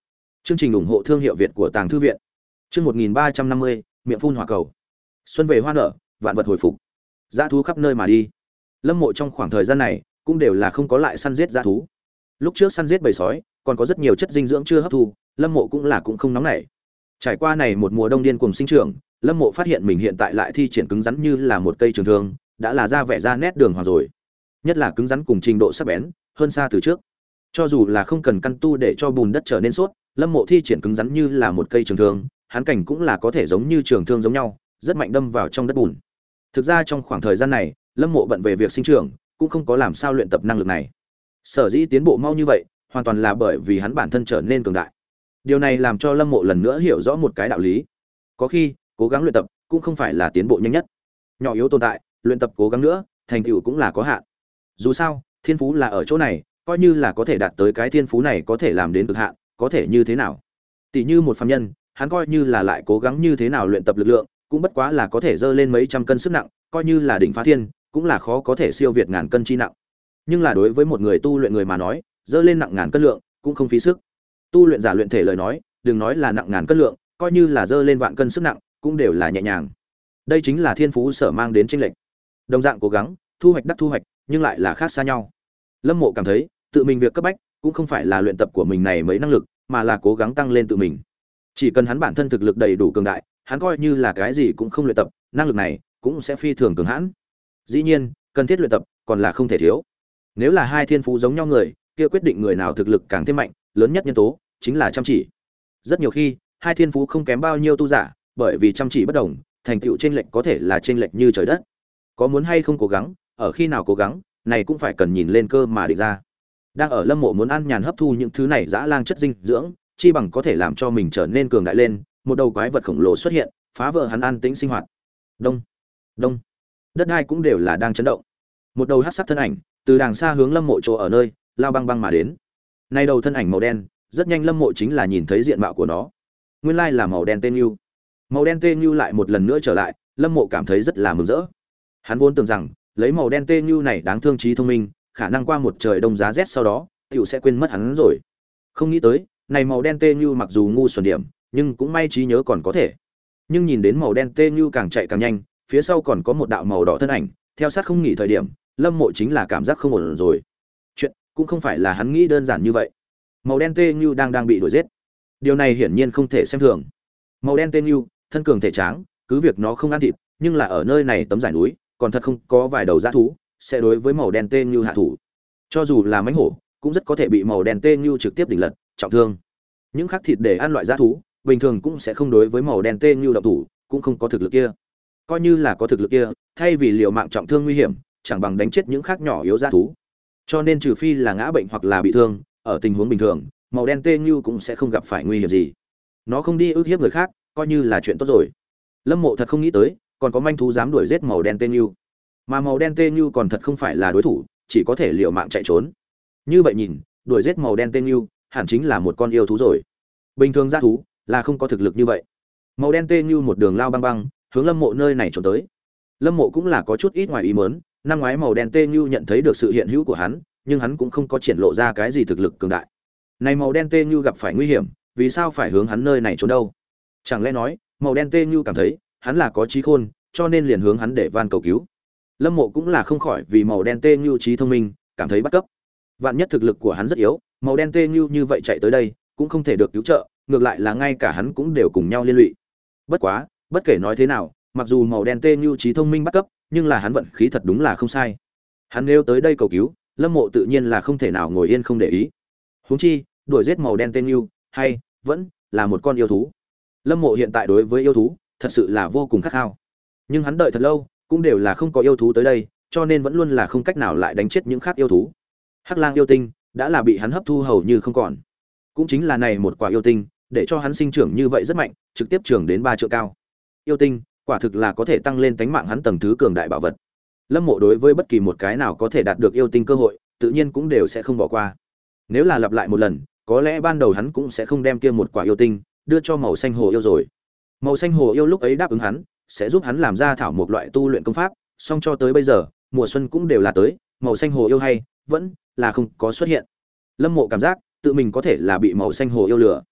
Chương trình ủng hộ thương hiệu Việt của Tàng Thư viện. Chương một nghìn ba trăm năm mươi, miệng phun hỏa cầu. Xuân về hoa nở, vạn vật hồi phục. Dã thú khắp nơi mà đi. Lâm Mộ trong khoảng thời gian này cũng đều là không có lại săn giết dã thú. Lúc trước săn giết bầy sói, còn có rất nhiều chất dinh dưỡng chưa hấp thu, Lâm Mộ cũng là cũng không nóng nảy. Trải qua này một mùa đông điên cuồng sinh trưởng, Lâm Mộ phát hiện mình hiện tại lại thi triển cứng rắn như là một cây trường thương, đã là ra vẻ ra nét đường hoàng rồi. Nhất là cứng rắn cùng trình độ sắc bén, hơn xa từ trước. Cho dù là không cần căn tu để cho bùn đất trở nên suốt, Lâm Mộ thi triển cứng rắn như là một cây trường thương, hắn cảnh cũng là có thể giống như trường thương giống nhau, rất mạnh đâm vào trong đất bùn. Thực ra trong khoảng thời gian này, Lâm Mộ bận về việc sinh trưởng, cũng không có làm sao luyện tập năng lực này. Sở dĩ tiến bộ mau như vậy, hoàn toàn là bởi vì hắn bản thân trở nên cường đại. Điều này làm cho Lâm Mộ lần nữa hiểu rõ một cái đạo lý. Có khi, cố gắng luyện tập cũng không phải là tiến bộ nhanh nhất. Nhỏ yếu tồn tại, luyện tập cố gắng nữa, thành tựu cũng là có hạn. Dù sao, thiên phú là ở chỗ này, coi như là có thể đạt tới cái thiên phú này có thể làm đến cực hạn, có thể như thế nào? Tỷ như một phàm nhân, hắn coi như là lại cố gắng như thế nào luyện tập lực lượng, cũng bất quá là có thể dơ lên mấy trăm cân sức nặng, coi như là đỉnh phá thiên, cũng là khó có thể siêu việt ngàn cân chi nặng. Nhưng là đối với một người tu luyện người mà nói, dơ lên nặng ngàn cân lượng, cũng không phí sức. Tu luyện giả luyện thể lời nói, đừng nói là nặng ngàn cân lượng, coi như là dơ lên vạn cân sức nặng, cũng đều là nhẹ nhàng. Đây chính là thiên phú sở mang đến chênh lệch. Đồng dạng cố gắng, thu hoạch đắc thu hoạch, nhưng lại là khác xa nhau. Lâm Mộ cảm thấy, tự mình việc cấp bách cũng không phải là luyện tập của mình này mấy năng lực, mà là cố gắng tăng lên tự mình. Chỉ cần hắn bản thân thực lực đầy đủ cường đại, hắn coi như là cái gì cũng không luyện tập, năng lực này cũng sẽ phi thường cường hãn. Dĩ nhiên, cần thiết luyện tập còn là không thể thiếu. Nếu là hai thiên phú giống nhau người, kia quyết định người nào thực lực càng thêm mạnh, lớn nhất nhân tố chính là chăm chỉ. Rất nhiều khi, hai thiên phú không kém bao nhiêu tu giả, bởi vì chăm chỉ bất đồng, thành tựu chênh lệch có thể là chênh lệch như trời đất. Có muốn hay không cố gắng, ở khi nào cố gắng, này cũng phải cần nhìn lên cơ mà định ra. Đang ở Lâm Mộ muốn ăn nhàn hấp thu những thứ này dã lang chất dinh dưỡng, chi bằng có thể làm cho mình trở nên cường đại lên, một đầu quái vật khổng lồ xuất hiện, phá vỡ hắn an tĩnh sinh hoạt. Đông, đông. Đất đai cũng đều là đang chấn động. Một đầu hắc sắc thân ảnh từ đàng xa hướng Lâm Mộ chỗ ở nơi, lao băng băng mà đến. Nay đầu thân ảnh màu đen, rất nhanh Lâm Mộ chính là nhìn thấy diện mạo của nó. Nguyên lai là màu đen tên Nưu. Màu đen tên Nưu lại một lần nữa trở lại, Lâm Mộ cảm thấy rất là mừng rỡ. Hắn vốn tưởng rằng, lấy màu đen tên Nưu này đáng thương trí thông minh, khả năng qua một trời đông giá rét sau đó, tiểu sẽ quên mất hắn rồi. Không nghĩ tới, này màu đen tê như mặc dù ngu xuẩn điểm, nhưng cũng may trí nhớ còn có thể. Nhưng nhìn đến màu đen tê như càng chạy càng nhanh, phía sau còn có một đạo màu đỏ thân ảnh, theo sát không nghỉ thời điểm, Lâm Mộ chính là cảm giác không ổn rồi. Chuyện cũng không phải là hắn nghĩ đơn giản như vậy. Màu đen tê như đang đang bị đuổi giết. Điều này hiển nhiên không thể xem thường. Màu đen tê như, thân cường thể tráng, cứ việc nó không ăn thịt, nhưng là ở nơi này tấm giải núi, còn thật không có vài đầu dã thú sẽ đối với màu đen tê như hạ thủ. Cho dù là mãnh hổ, cũng rất có thể bị màu đen tê như trực tiếp đỉnh lật, trọng thương. Những khắc thịt để ăn loại dã thú, bình thường cũng sẽ không đối với màu đen tê như động thủ, cũng không có thực lực kia. Coi như là có thực lực kia, thay vì liều mạng trọng thương nguy hiểm, chẳng bằng đánh chết những khác nhỏ yếu dã thú. Cho nên trừ phi là ngã bệnh hoặc là bị thương, ở tình huống bình thường, màu đen tê như cũng sẽ không gặp phải nguy hiểm gì. Nó không đi ức hiếp người khác, coi như là chuyện tốt rồi. Lâm Mộ thật không nghĩ tới, còn có manh thú dám đuổi giết màu đen tê như. Mà màu đen tê như còn thật không phải là đối thủ, chỉ có thể liều mạng chạy trốn. Như vậy nhìn, đuổi giết màu đen tên như hẳn chính là một con yêu thú rồi. Bình thường dã thú là không có thực lực như vậy. Màu đen tên như một đường lao băng băng, hướng Lâm Mộ nơi này trốn tới. Lâm Mộ cũng là có chút ít ngoài ý muốn, năm ngoái màu đen tên như nhận thấy được sự hiện hữu của hắn, nhưng hắn cũng không có triển lộ ra cái gì thực lực cường đại. Này màu đen tên như gặp phải nguy hiểm, vì sao phải hướng hắn nơi này trốn đâu? Chẳng lẽ nói, màu đen tên như cảm thấy hắn là có trí khôn, cho nên liền hướng hắn để van cầu cứu. Lâm Mộ cũng là không khỏi vì màu đen tê như trí thông minh, cảm thấy bất cấp. Vạn nhất thực lực của hắn rất yếu, màu đen tê như như vậy chạy tới đây, cũng không thể được cứu trợ, ngược lại là ngay cả hắn cũng đều cùng nhau liên lụy. Bất quá, bất kể nói thế nào, mặc dù màu đen tê như trí thông minh bất cấp, nhưng là hắn vận khí thật đúng là không sai. Hắn nếu tới đây cầu cứu, Lâm Mộ tự nhiên là không thể nào ngồi yên không để ý. Huống chi, đuổi giết màu đen tê như, hay vẫn là một con yêu thú. Lâm Mộ hiện tại đối với yêu thú, thật sự là vô cùng khát khao. Nhưng hắn đợi thật lâu, cũng đều là không có yêu thú tới đây, cho nên vẫn luôn là không cách nào lại đánh chết những khác yêu thú. Hắc lang yêu tinh đã là bị hắn hấp thu hầu như không còn. Cũng chính là này một quả yêu tinh, để cho hắn sinh trưởng như vậy rất mạnh, trực tiếp trưởng đến ba trượng cao. Yêu tinh, quả thực là có thể tăng lên tánh mạng hắn tầng thứ cường đại bảo vật. Lâm Mộ đối với bất kỳ một cái nào có thể đạt được yêu tinh cơ hội, tự nhiên cũng đều sẽ không bỏ qua. Nếu là lặp lại một lần, có lẽ ban đầu hắn cũng sẽ không đem kia một quả yêu tinh đưa cho màu xanh hồ yêu rồi. Màu xanh hồ yêu lúc ấy đáp ứng hắn, sẽ giúp hắn làm ra thảo một loại tu luyện công pháp, song cho tới bây giờ, mùa xuân cũng đều là tới, màu xanh hồ yêu hay vẫn là không có xuất hiện. Lâm Mộ cảm giác tự mình có thể là bị màu xanh hồ yêu lừa.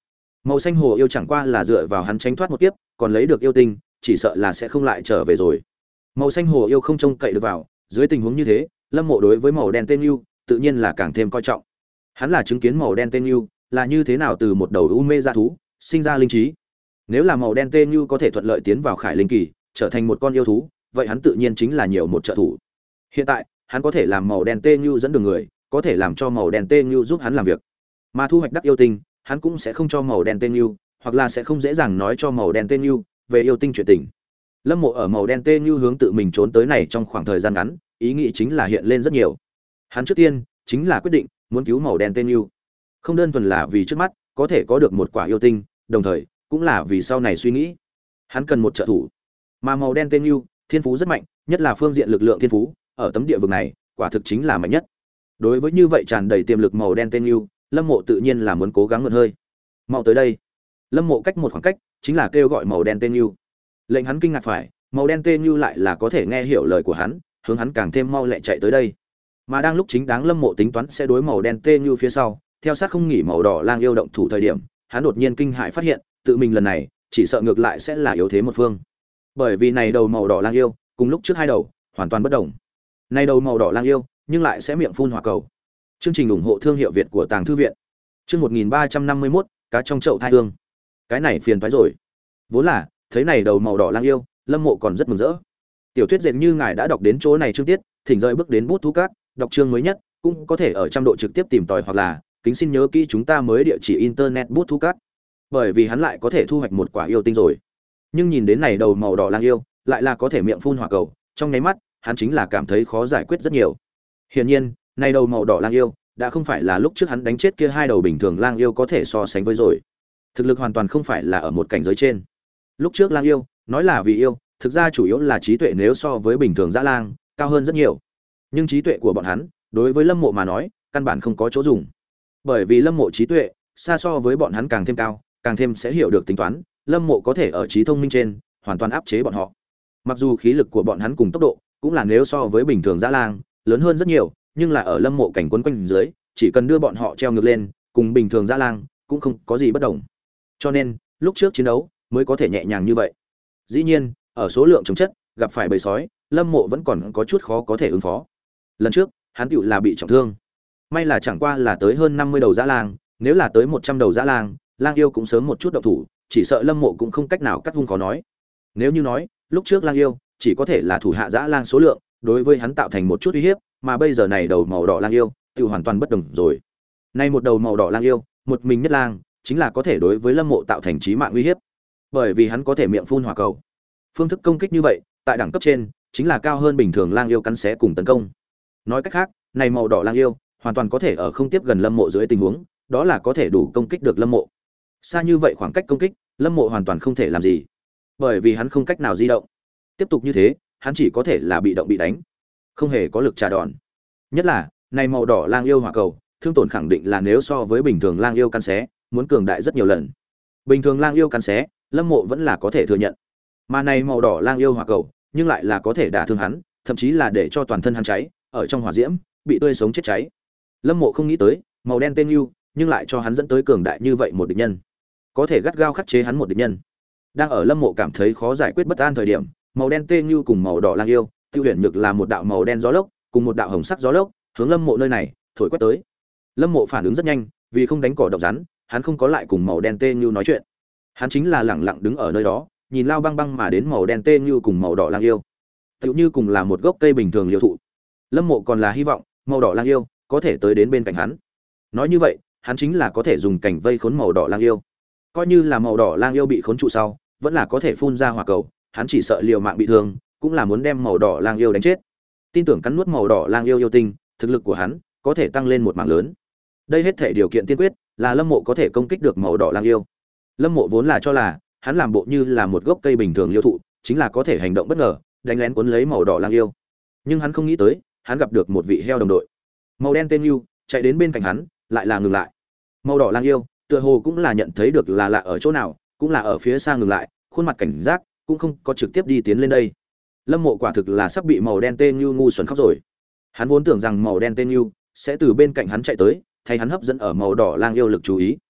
Màu xanh hồ yêu chẳng qua là dựa vào hắn tránh thoát một kiếp, còn lấy được yêu tinh, chỉ sợ là sẽ không lại trở về rồi. Màu xanh hồ yêu không trông cậy được vào, dưới tình huống như thế, Lâm Mộ đối với màu đen tên yêu, tự nhiên là càng thêm coi trọng. Hắn là chứng kiến màu đen tên yêu là như thế nào từ một đầu u mê dạ thú, sinh ra linh trí. Nếu là màu đen tên yêu có thể thuận lợi tiến vào Khải Linh kỳ, trở thành một con yêu thú, vậy hắn tự nhiên chính là nhiều một trợ thủ. Hiện tại, hắn có thể làm màu đen tên yêu dẫn đường người, có thể làm cho màu đen tên yêu giúp hắn làm việc. Mà thu hoạch đắc yêu tinh, hắn cũng sẽ không cho màu đen tên yêu, hoặc là sẽ không dễ dàng nói cho màu đen tên yêu về yêu tinh chuyện tình. Lâm Mộ ở màu đen tên như hướng tự mình trốn tới này trong khoảng thời gian ngắn, ý nghĩ chính là hiện lên rất nhiều. Hắn trước tiên chính là quyết định muốn cứu màu đen tên như, không đơn thuần là vì trước mắt có thể có được một quả yêu tinh, đồng thời cũng là vì sau này suy nghĩ. Hắn cần một trợ thủ, mà màu đen tên như thiên phú rất mạnh, nhất là phương diện lực lượng thiên phú, ở tấm địa vực này, quả thực chính là mạnh nhất. Đối với như vậy tràn đầy tiềm lực màu đen tên như, Lâm Mộ tự nhiên là muốn cố gắng mượn hơi. Mau tới đây. Lâm Mộ cách một khoảng cách, chính là kêu gọi màu đen tên như. Lệnh hắn kinh ngạc phải, màu đen tên như lại là có thể nghe hiểu lời của hắn, hướng hắn càng thêm mau lẹ chạy tới đây. Mà đang lúc chính đáng Lâm Mộ tính toán sẽ đối màu đen tên như phía sau, theo sát không nghỉ màu đỏ lang yêu động thủ thời điểm, hắn đột nhiên kinh hãi phát hiện, tự mình lần này, chỉ sợ ngược lại sẽ là yếu thế một phương. Bởi vì này đầu màu đỏ lang yêu, cùng lúc trước hai đầu, hoàn toàn bất đồng. Này đầu màu đỏ lang yêu, nhưng lại sẽ miệng phun hỏa cầu. Chương trình ủng hộ thương hiệu Việt của Tàng Thư viện. Chương một nghìn ba trăm năm mươi mốt, cá trong chậu thai hương. Cái này phiền toái rồi. Vốn là, thấy này đầu màu đỏ lang yêu, Lâm Mộ còn rất mừng rỡ. Tiểu thuyết dệt như ngài đã đọc đến chỗ này chương tiết, thỉnh rời bước đến bút thú cát, đọc chương mới nhất, cũng có thể ở trăm độ trực tiếp tìm tòi hoặc là, kính xin nhớ kỹ chúng ta mới địa chỉ internet bút thú cát. Bởi vì hắn lại có thể thu hoạch một quả yêu tinh rồi. Nhưng nhìn đến này đầu màu đỏ lang yêu, lại là có thể miệng phun hỏa cầu, trong nháy mắt, hắn chính là cảm thấy khó giải quyết rất nhiều. Hiển nhiên, này đầu màu đỏ lang yêu đã không phải là lúc trước hắn đánh chết kia hai đầu bình thường lang yêu có thể so sánh với rồi. Thực lực hoàn toàn không phải là ở một cảnh giới trên. Lúc trước lang yêu, nói là vì yêu, thực ra chủ yếu là trí tuệ nếu so với bình thường dã lang cao hơn rất nhiều. Nhưng trí tuệ của bọn hắn, đối với Lâm Mộ mà nói, căn bản không có chỗ dùng. Bởi vì Lâm Mộ trí tuệ xa so với bọn hắn càng thêm cao, càng thêm sẽ hiểu được tính toán, Lâm Mộ có thể ở trí thông minh trên hoàn toàn áp chế bọn họ. Mặc dù khí lực của bọn hắn cùng tốc độ cũng là nếu so với bình thường dã lang lớn hơn rất nhiều, nhưng là ở Lâm Mộ cảnh quấn quanh dưới, chỉ cần đưa bọn họ treo ngược lên, cùng bình thường dã lang cũng không có gì bất đồng. Cho nên, lúc trước chiến đấu mới có thể nhẹ nhàng như vậy. Dĩ nhiên, ở số lượng chống chất, gặp phải bầy sói, Lâm Mộ vẫn còn có chút khó có thể ứng phó. Lần trước, hắn tựu là bị trọng thương. May là chẳng qua là tới hơn năm mươi đầu dã lang, nếu là tới một trăm đầu dã lang, lang yêu cũng sớm một chút động thủ, chỉ sợ Lâm Mộ cũng không cách nào cắt hung khó nói. Nếu như nói, lúc trước lang yêu chỉ có thể là thủ hạ dã lang số lượng, đối với hắn tạo thành một chút uy hiếp, mà bây giờ này đầu màu đỏ lang yêu, tựu hoàn toàn bất đồng rồi. Nay một đầu màu đỏ lang yêu, một mình nhất lang, chính là có thể đối với Lâm Mộ tạo thành chí mạng uy hiếp. Bởi vì hắn có thể miệng phun hỏa cầu. Phương thức công kích như vậy, tại đẳng cấp trên, chính là cao hơn bình thường lang yêu cắn xé cùng tấn công. Nói cách khác, này màu đỏ lang yêu, hoàn toàn có thể ở không tiếp gần Lâm Mộ dưới tình huống, đó là có thể đủ công kích được Lâm Mộ. Xa như vậy khoảng cách công kích, Lâm Mộ hoàn toàn không thể làm gì, bởi vì hắn không cách nào di động. Tiếp tục như thế, hắn chỉ có thể là bị động bị đánh, không hề có lực trả đòn. Nhất là, này màu đỏ lang yêu hỏa cầu, thương tổn khẳng định là nếu so với bình thường lang yêu cắn xé, muốn cường đại rất nhiều lần. Bình thường lang yêu cắn xé, Lâm Mộ vẫn là có thể thừa nhận. Mà này màu đỏ lang yêu hỏa cầu, nhưng lại là có thể đả thương hắn, thậm chí là để cho toàn thân hắn cháy, ở trong hỏa diễm, bị tươi sống chết cháy. Lâm Mộ không nghĩ tới, màu đen tên yêu, nhưng lại cho hắn dẫn tới cường đại như vậy một địch nhân. Có thể gắt gao khắc chế hắn một địch nhân. Đang ở Lâm Mộ cảm thấy khó giải quyết bất an thời điểm, màu đen tên yêu cùng màu đỏ lang yêu, tiêu huyền nhược là một đạo màu đen gió lốc, cùng một đạo hồng sắc gió lốc, hướng Lâm Mộ nơi này thổi quét tới. Lâm Mộ phản ứng rất nhanh, vì không đánh cỏ độc rắn, hắn không có lại cùng màu đen tên yêu nói chuyện. Hắn chính là lẳng lặng đứng ở nơi đó, nhìn lao băng băng mà đến màu đen tên như cùng màu đỏ lang yêu, tựu như cùng là một gốc cây bình thường liễu thụ. Lâm Mộ còn là hy vọng màu đỏ lang yêu có thể tới đến bên cạnh hắn. Nói như vậy, hắn chính là có thể dùng cảnh vây khốn màu đỏ lang yêu. Coi như là màu đỏ lang yêu bị khốn trụ sau, vẫn là có thể phun ra hỏa cầu, hắn chỉ sợ liều mạng bị thương, cũng là muốn đem màu đỏ lang yêu đánh chết. Tin tưởng cắn nuốt màu đỏ lang yêu yêu tinh, thực lực của hắn có thể tăng lên một mảng lớn. Đây hết thể điều kiện tiên quyết là Lâm Mộ có thể công kích được màu đỏ lang yêu. Lâm Mộ vốn là cho là hắn làm bộ như là một gốc cây bình thường liễu thụ, chính là có thể hành động bất ngờ, đánh lén cuốn lấy màu đỏ lang yêu. Nhưng hắn không nghĩ tới, hắn gặp được một vị heo đồng đội. Màu đen tên yêu chạy đến bên cạnh hắn, lại là ngừng lại. Màu đỏ lang yêu, tựa hồ cũng là nhận thấy được là lạ ở chỗ nào, cũng là ở phía xa ngừng lại, khuôn mặt cảnh giác, cũng không có trực tiếp đi tiến lên đây. Lâm Mộ quả thực là sắp bị màu đen tên yêu ngu xuẩn khóc rồi. Hắn vốn tưởng rằng màu đen tên yêu sẽ từ bên cạnh hắn chạy tới, thay hắn hấp dẫn ở màu đỏ lang yêu lực chú ý.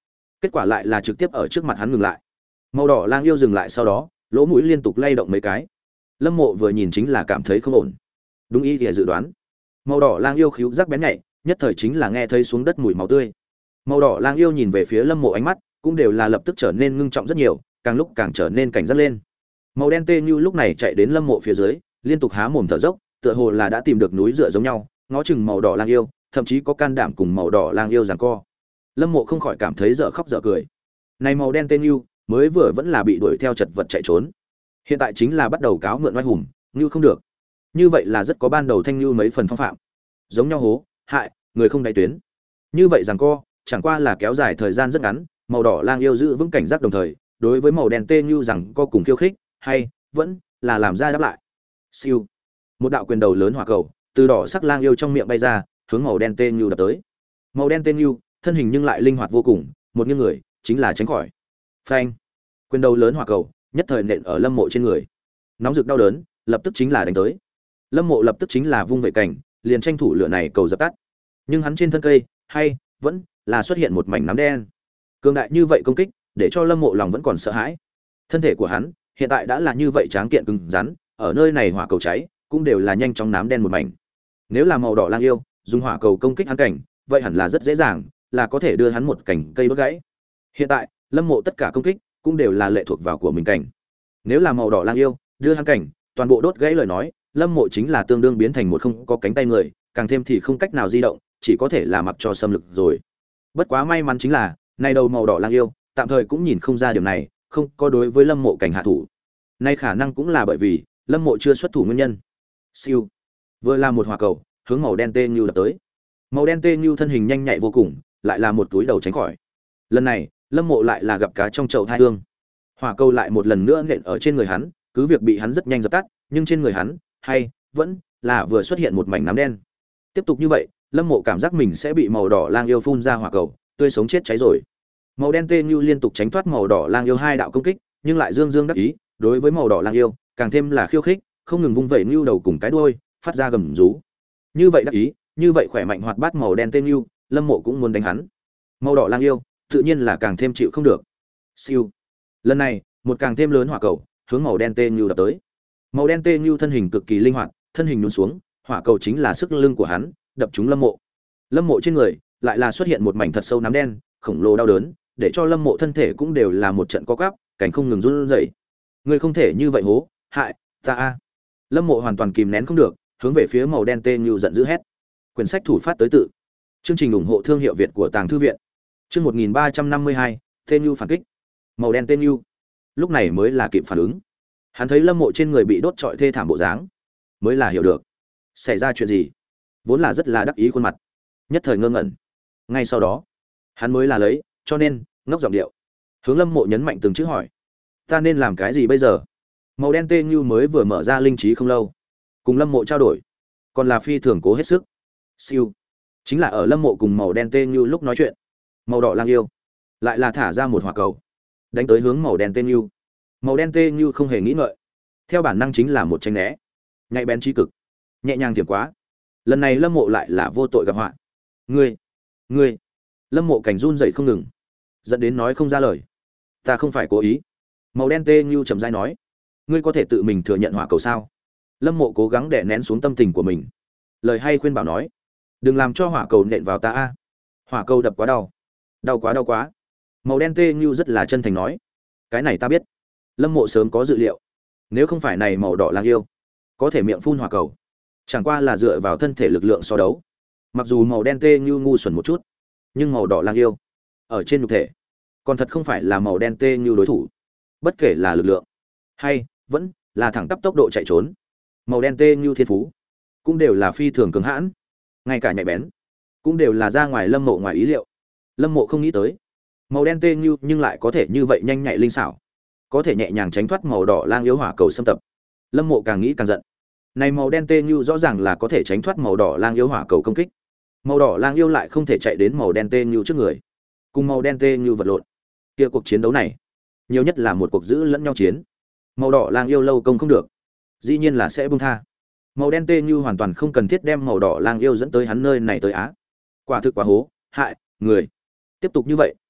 kết quả lại là trực tiếp ở trước mặt hắn ngừng lại. Màu đỏ lang yêu dừng lại sau đó, lỗ mũi liên tục lay động mấy cái. Lâm Mộ vừa nhìn chính là cảm thấy không ổn. Đúng ý thì dự đoán. Màu đỏ lang yêu khíu giác bén nhạy, nhất thời chính là nghe thấy xuống đất mùi máu tươi. Màu đỏ lang yêu nhìn về phía Lâm Mộ ánh mắt, cũng đều là lập tức trở nên ngưng trọng rất nhiều, càng lúc càng trở nên cảnh giác lên. Màu đen tê như lúc này chạy đến Lâm Mộ phía dưới, liên tục há mồm thở dốc, tựa hồ là đã tìm được núi dựa giống nhau, ngó chừng màu đỏ lang yêu, thậm chí có can đảm cùng màu đỏ lang yêu giằng co. Lâm Mộ không khỏi cảm thấy dở khóc dở cười. Này màu đen tên như mới vừa vẫn là bị đuổi theo chật vật chạy trốn, hiện tại chính là bắt đầu cáo mượn oai hùng, như không được. Như vậy là rất có ban đầu thanh như mấy phần phong phạm. Giống nhau hố, hại, người không đáy tuyến. Như vậy giằng co, chẳng qua là kéo dài thời gian rất ngắn, màu đỏ lang yêu giữ vững cảnh giác đồng thời, đối với màu đen tên như rằng co cùng khiêu khích, hay vẫn là làm ra đáp lại. Siêu. Một đạo quyền đầu lớn hỏa cầu, từ đỏ sắc lang yêu trong miệng bay ra, hướng màu đen tên như đập tới. Màu đen tên như, thân hình nhưng lại linh hoạt vô cùng, một nghiêng người, chính là tránh khỏi. Phanh. Quyền đầu lớn hỏa cầu, nhất thời nện ở Lâm Mộ trên người. Nóng rực đau đớn, lập tức chính là đánh tới. Lâm Mộ lập tức chính là vung vẩy cảnh, liền tranh thủ lửa này cầu dập tắt. Nhưng hắn trên thân cây, hay vẫn là xuất hiện một mảnh nám đen. Cường đại như vậy công kích, để cho Lâm Mộ lòng vẫn còn sợ hãi. Thân thể của hắn hiện tại đã là như vậy tráng kiện cứng rắn, ở nơi này hỏa cầu cháy, cũng đều là nhanh chóng nám đen một mảnh. Nếu là màu đỏ lang yêu, dùng hỏa cầu công kích hắn cảnh, vậy hẳn là rất dễ dàng, là có thể đưa hắn một cảnh cây đốt gãy. Hiện tại, Lâm Mộ tất cả công kích cũng đều là lệ thuộc vào của mình cảnh. Nếu là màu đỏ lang yêu, đưa hắn cảnh, toàn bộ đốt gãy lời nói, Lâm Mộ chính là tương đương biến thành một không có cánh tay người, càng thêm thì không cách nào di động, chỉ có thể là mặc cho xâm lực rồi. Bất quá may mắn chính là, nay đầu màu đỏ lang yêu, tạm thời cũng nhìn không ra điểm này, không có đối với Lâm Mộ cảnh hạ thủ. Nay khả năng cũng là bởi vì Lâm Mộ chưa xuất thủ nguyên nhân. Siêu. Vừa là một hỏa cầu, hướng màu đen tê như đập tới. Màu đen tê như thân hình nhanh nhạy vô cùng, lại là một túi đầu tránh khỏi. Lần này, Lâm Mộ lại là gặp cá trong chậu hai hương. Hỏa cầu lại một lần nữa nện ở trên người hắn, cứ việc bị hắn rất nhanh dập tắt, nhưng trên người hắn, hay vẫn là vừa xuất hiện một mảnh nám đen. Tiếp tục như vậy, Lâm Mộ cảm giác mình sẽ bị màu đỏ lang yêu phun ra hỏa cầu, tươi sống chết cháy rồi. Màu đen tê như liên tục tránh thoát màu đỏ lang yêu hai đạo công kích, nhưng lại dương dương đắc ý, đối với màu đỏ lang yêu, càng thêm là khiêu khích, không ngừng vung vẩy nưu đầu cùng cái đuôi, phát ra gầm rú. Như vậy đắc ý, như vậy khỏe mạnh hoạt bát màu đen tê như, Lâm Mộ cũng muốn đánh hắn. Màu đỏ lang yêu, tự nhiên là càng thêm chịu không được. Siêu. Lần này, một càng thêm lớn hỏa cầu, hướng màu đen tê như đập tới. Màu đen tê như thân hình cực kỳ linh hoạt, thân hình nhún xuống, hỏa cầu chính là sức lưng của hắn, đập trúng Lâm Mộ. Lâm Mộ trên người lại là xuất hiện một mảnh thật sâu nám đen, khổng lồ đau đớn, để cho Lâm Mộ thân thể cũng đều là một trận co quắp, cảnh không ngừng run rẩy. Ngươi không thể như vậy hố, hại ta a. Lâm Mộ hoàn toàn kìm nén không được, hướng về phía màu đen tê như giận dữ hét. Quyển sách thủ phát tới tự. Chương trình ủng hộ thương hiệu Việt của Tàng thư viện. Chương một nghìn ba trăm năm mươi hai, Tê Như phản kích. Màu đen Tê Như lúc này mới là kịp phản ứng. Hắn thấy Lâm Mộ trên người bị đốt trọi thê thảm bộ dáng, mới là hiểu được xảy ra chuyện gì. Vốn là rất là đắc ý khuôn mặt, nhất thời ngơ ngẩn. Ngay sau đó, hắn mới là lấy, cho nên, ngốc giọng điệu, hướng Lâm Mộ nhấn mạnh từng chữ hỏi: "Ta nên làm cái gì bây giờ?" Màu đen Tê Như mới vừa mở ra linh trí không lâu, cùng Lâm Mộ trao đổi, còn là phi thường cố hết sức. Siêu. Chính là ở Lâm Mộ cùng màu đen Tê Như lúc nói chuyện, màu đỏ lang yêu lại là thả ra một hỏa cầu, đánh tới hướng màu đen Tê Như. Màu đen Tê Như không hề nghĩ ngợi, theo bản năng chính là một tránh né, nhạy bén trí cực, nhẹ nhàng thiểm quá. Lần này Lâm Mộ lại là vô tội gặp họa. "Ngươi, ngươi!" Lâm Mộ cảnh run rẩy không ngừng, dẫn đến nói không ra lời. "Ta không phải cố ý." Màu đen Tê Như trầm rãi nói. "Ngươi có thể tự mình thừa nhận hỏa cầu sao?" Lâm Mộ cố gắng đè nén xuống tâm tình của mình, lời hay khuyên bảo nói: "Đừng làm cho hỏa cầu nện vào ta a. Hỏa cầu đập quá đau, đau quá đau quá." Màu đen Tê Như rất là chân thành nói: "Cái này ta biết." Lâm Mộ sớm có dự liệu, nếu không phải này màu đỏ lang yêu có thể miệng phun hỏa cầu, chẳng qua là dựa vào thân thể lực lượng so đấu. Mặc dù màu đen Tê Như ngu xuẩn một chút, nhưng màu đỏ lang yêu ở trên nhục thể còn thật không phải là màu đen Tê Như đối thủ. Bất kể là lực lượng hay vẫn là thẳng tắp tốc độ chạy trốn, màu đen Tê Như thiên phú cũng đều là phi thường cường hãn, ngay cả nhạy bén cũng đều là ra ngoài Lâm Mộ ngoài ý liệu. Lâm Mộ không nghĩ tới, màu đen Tê Như nhưng lại có thể như vậy nhanh nhạy linh xảo, có thể nhẹ nhàng tránh thoát màu đỏ lang yêu hỏa cầu xâm tập. Lâm Mộ càng nghĩ càng giận. Này màu đen Tê Như rõ ràng là có thể tránh thoát màu đỏ lang yêu hỏa cầu công kích, màu đỏ lang yêu lại không thể chạy đến màu đen Tê Như trước người, cùng màu đen Tê Như vật lộn. Kia cuộc chiến đấu này, nhiều nhất là một cuộc giữ lẫn nhau chiến. Màu đỏ lang yêu lâu công không được, dĩ nhiên là sẽ buông tha. Màu đen Tê Như hoàn toàn không cần thiết đem màu đỏ lang yêu dẫn tới hắn nơi này tới á. Quả thực quá hố, hại người. Tiếp tục như vậy,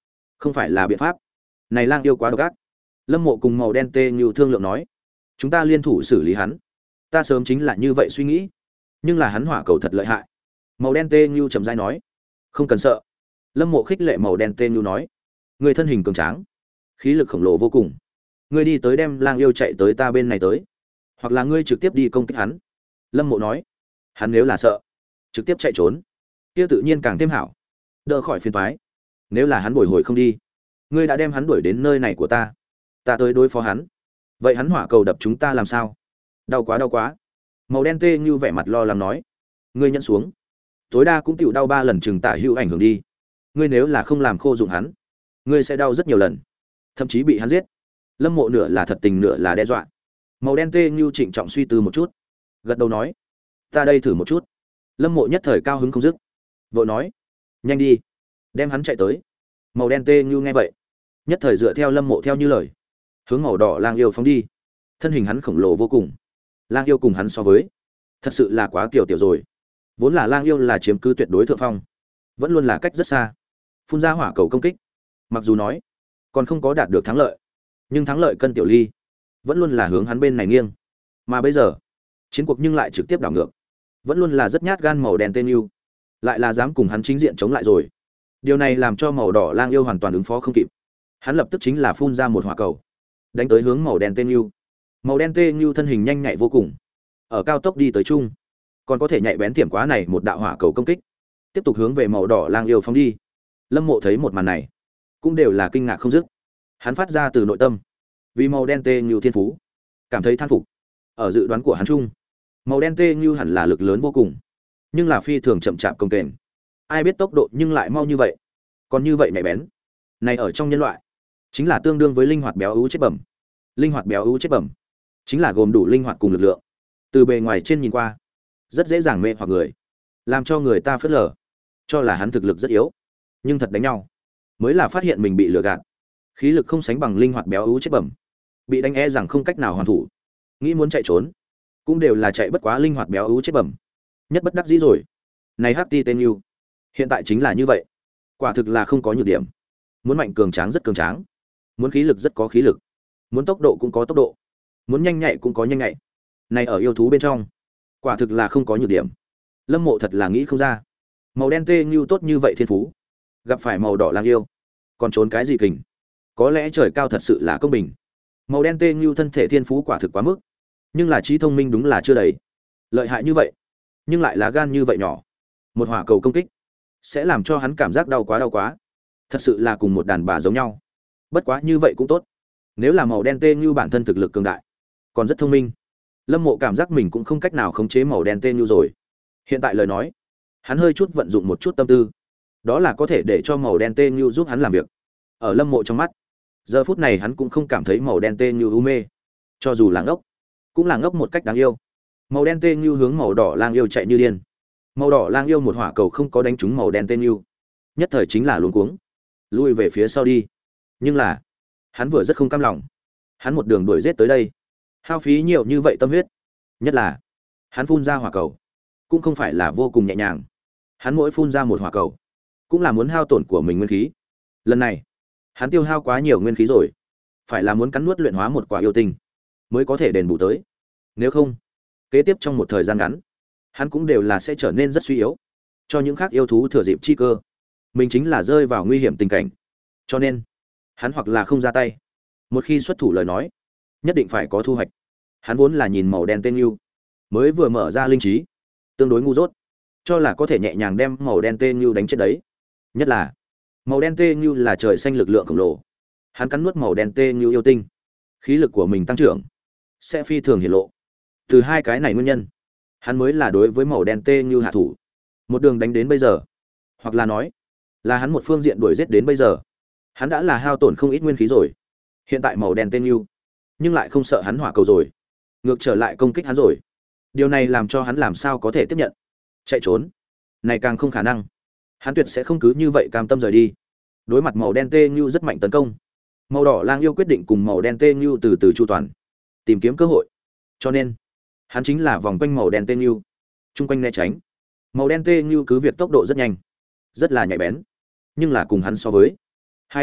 không phải là biện pháp. Này lang yêu quá độc ác. Lâm Mộ cùng màu đen tê như thương lượng nói, chúng ta liên thủ xử lý hắn. Ta sớm chính là như vậy suy nghĩ, nhưng là hắn hỏa cầu thật lợi hại. Màu đen tê như trầm rãi nói, không cần sợ. Lâm Mộ khích lệ màu đen tê như nói, người thân hình cường tráng, khí lực khổng lồ vô cùng, ngươi đi tới đem lang yêu chạy tới ta bên này tới, hoặc là ngươi trực tiếp đi công kích hắn. Lâm Mộ nói, hắn nếu là sợ, trực tiếp chạy trốn, kia tự nhiên càng thêm hảo, đỡ khỏi phiền toái. Nếu là hắn bồi hồi không đi, ngươi đã đem hắn đuổi đến nơi này của ta, ta tới đối phó hắn, vậy hắn hỏa cầu đập chúng ta làm sao? Đau quá đau quá. Màu đen tê như vẻ mặt lo lắng nói, ngươi nhận xuống, tối đa cũng tiểu đau ba lần chừng tả hữu ảnh hưởng đi. Ngươi nếu là không làm khô dụng hắn, ngươi sẽ đau rất nhiều lần, thậm chí bị hắn giết. Lâm Mộ nửa là thật tình nửa là đe dọa. Màu đen tê như trịnh trọng suy tư một chút, gật đầu nói, ta đây thử một chút. Lâm Mộ nhất thời cao hứng không dứt, vội nói, nhanh đi, đem hắn chạy tới. Màu đen tê như nghe vậy, nhất thời dựa theo Lâm Mộ theo như lời, hướng màu đỏ lang yêu phóng đi. Thân hình hắn khổng lồ vô cùng, lang yêu cùng hắn so với, thật sự là quá tiểu tiểu rồi. Vốn là lang yêu là chiếm cứ tuyệt đối thượng phong, vẫn luôn là cách rất xa, phun ra hỏa cầu công kích. Mặc dù nói còn không có đạt được thắng lợi, nhưng thắng lợi cân tiểu ly vẫn luôn là hướng hắn bên này nghiêng. Mà bây giờ chiến cuộc nhưng lại trực tiếp đảo ngược, vẫn luôn là rất nhát gan màu đen tên yêu, lại là dám cùng hắn chính diện chống lại rồi. Điều này làm cho màu đỏ lang yêu hoàn toàn ứng phó không kịp, hắn lập tức chính là phun ra một hỏa cầu, đánh tới hướng màu đen tên yêu. Màu đen tên yêu thân hình nhanh nhạy vô cùng, ở cao tốc đi tới chung, còn có thể nhạy bén tiềm quá này một đạo hỏa cầu công kích, tiếp tục hướng về màu đỏ lang yêu phóng đi. Lâm Mộ thấy một màn này, cũng đều là kinh ngạc không dứt. Hắn phát ra từ nội tâm, vì màu đen tê như thiên phú, cảm thấy than phục. Ở dự đoán của hắn chung, màu đen tê như hẳn là lực lớn vô cùng, nhưng là phi thường chậm chạp công kềnh. Ai biết tốc độ nhưng lại mau như vậy, còn như vậy nhạy bén. Này ở trong nhân loại, chính là tương đương với linh hoạt béo ưu chết bẩm. Linh hoạt béo ưu chết bẩm, chính là gồm đủ linh hoạt cùng lực lượng. Từ bề ngoài trên nhìn qua, rất dễ dàng mê hoặc người, làm cho người ta phớt lờ, cho là hắn thực lực rất yếu. Nhưng thật đánh nhau, mới là phát hiện mình bị lừa gạt. Khí lực không sánh bằng linh hoạt béo ưu chết bẩm, bị đánh e rằng không cách nào hoàn thủ, nghĩ muốn chạy trốn, cũng đều là chạy bất quá linh hoạt béo ưu chết bẩm. Nhất bất đắc dĩ rồi. Này hát tê tên yêu, hiện tại chính là như vậy. Quả thực là không có nhược điểm. Muốn mạnh cường tráng rất cường tráng, muốn khí lực rất có khí lực, muốn tốc độ cũng có tốc độ, muốn nhanh nhạy cũng có nhanh nhạy. Này ở yêu thú bên trong, quả thực là không có nhược điểm. Lâm Mộ thật là nghĩ không ra, màu đen tê như tốt như vậy thiên phú, gặp phải màu đỏ lang yêu, còn trốn cái gì kình? Có lẽ trời cao thật sự là công bình. Màu đen tê như thân thể thiên phú quả thực quá mức, nhưng là trí thông minh đúng là chưa đầy. Lợi hại như vậy, nhưng lại lá gan như vậy nhỏ. Một hỏa cầu công kích sẽ làm cho hắn cảm giác đau quá đau quá. Thật sự là cùng một đàn bà giống nhau. Bất quá như vậy cũng tốt. Nếu là màu đen tê như bản thân thực lực cường đại, còn rất thông minh, Lâm Mộ cảm giác mình cũng không cách nào khống chế màu đen tê như rồi. Hiện tại lời nói, hắn hơi chút vận dụng một chút tâm tư, đó là có thể để cho màu đen tê như giúp hắn làm việc. Ở Lâm Mộ trong mắt, giờ phút này hắn cũng không cảm thấy màu đen tê như u mê, cho dù là ngốc, cũng là ngốc một cách đáng yêu. Màu đen tê như hướng màu đỏ lang yêu chạy như điên. Màu đỏ lang yêu một hỏa cầu không có đánh trúng màu đen tê như, nhất thời chính là luống cuống, lui về phía sau đi. Nhưng là, hắn vừa rất không cam lòng. Hắn một đường đuổi giết tới đây, hao phí nhiều như vậy tâm huyết, nhất là hắn phun ra hỏa cầu, cũng không phải là vô cùng nhẹ nhàng. Hắn mỗi phun ra một hỏa cầu, cũng là muốn hao tổn của mình nguyên khí. Lần này, hắn tiêu hao quá nhiều nguyên khí rồi, phải là muốn cắn nuốt luyện hóa một quả yêu tinh mới có thể đền bù tới. Nếu không, kế tiếp trong một thời gian ngắn, hắn cũng đều là sẽ trở nên rất suy yếu, cho những khác yêu thú thừa dịp chi cơ, mình chính là rơi vào nguy hiểm tình cảnh. Cho nên, hắn hoặc là không ra tay, một khi xuất thủ lời nói, nhất định phải có thu hoạch. Hắn vốn là nhìn màu đen tên yêu, mới vừa mở ra linh trí, tương đối ngu dốt, cho là có thể nhẹ nhàng đem màu đen tên yêu đánh chết đấy. Nhất là, màu đen tê như là trời xanh lực lượng khổng lồ, hắn cắn nuốt màu đen tê như yêu tinh, khí lực của mình tăng trưởng sẽ phi thường hiển lộ. Từ hai cái này nguyên nhân, hắn mới là đối với màu đen tê như hạ thủ, một đường đánh đến bây giờ, hoặc là nói là hắn một phương diện đuổi giết đến bây giờ, hắn đã là hao tổn không ít nguyên khí rồi. Hiện tại màu đen tê như, nhưng lại không sợ hắn hỏa cầu rồi, ngược trở lại công kích hắn rồi. Điều này làm cho hắn làm sao có thể tiếp nhận? Chạy trốn, này càng không khả năng. Hắn tuyệt sẽ không cứ như vậy cam tâm rời đi. Đối mặt màu đen tê như rất mạnh tấn công, màu đỏ lang yêu quyết định cùng màu đen tê như từ từ chu toàn, tìm kiếm cơ hội. Cho nên, hắn chính là vòng quanh màu đen tê như, chung quanh né tránh. Màu đen tê như cứ việc tốc độ rất nhanh, rất là nhạy bén, nhưng là cùng hắn so với, hay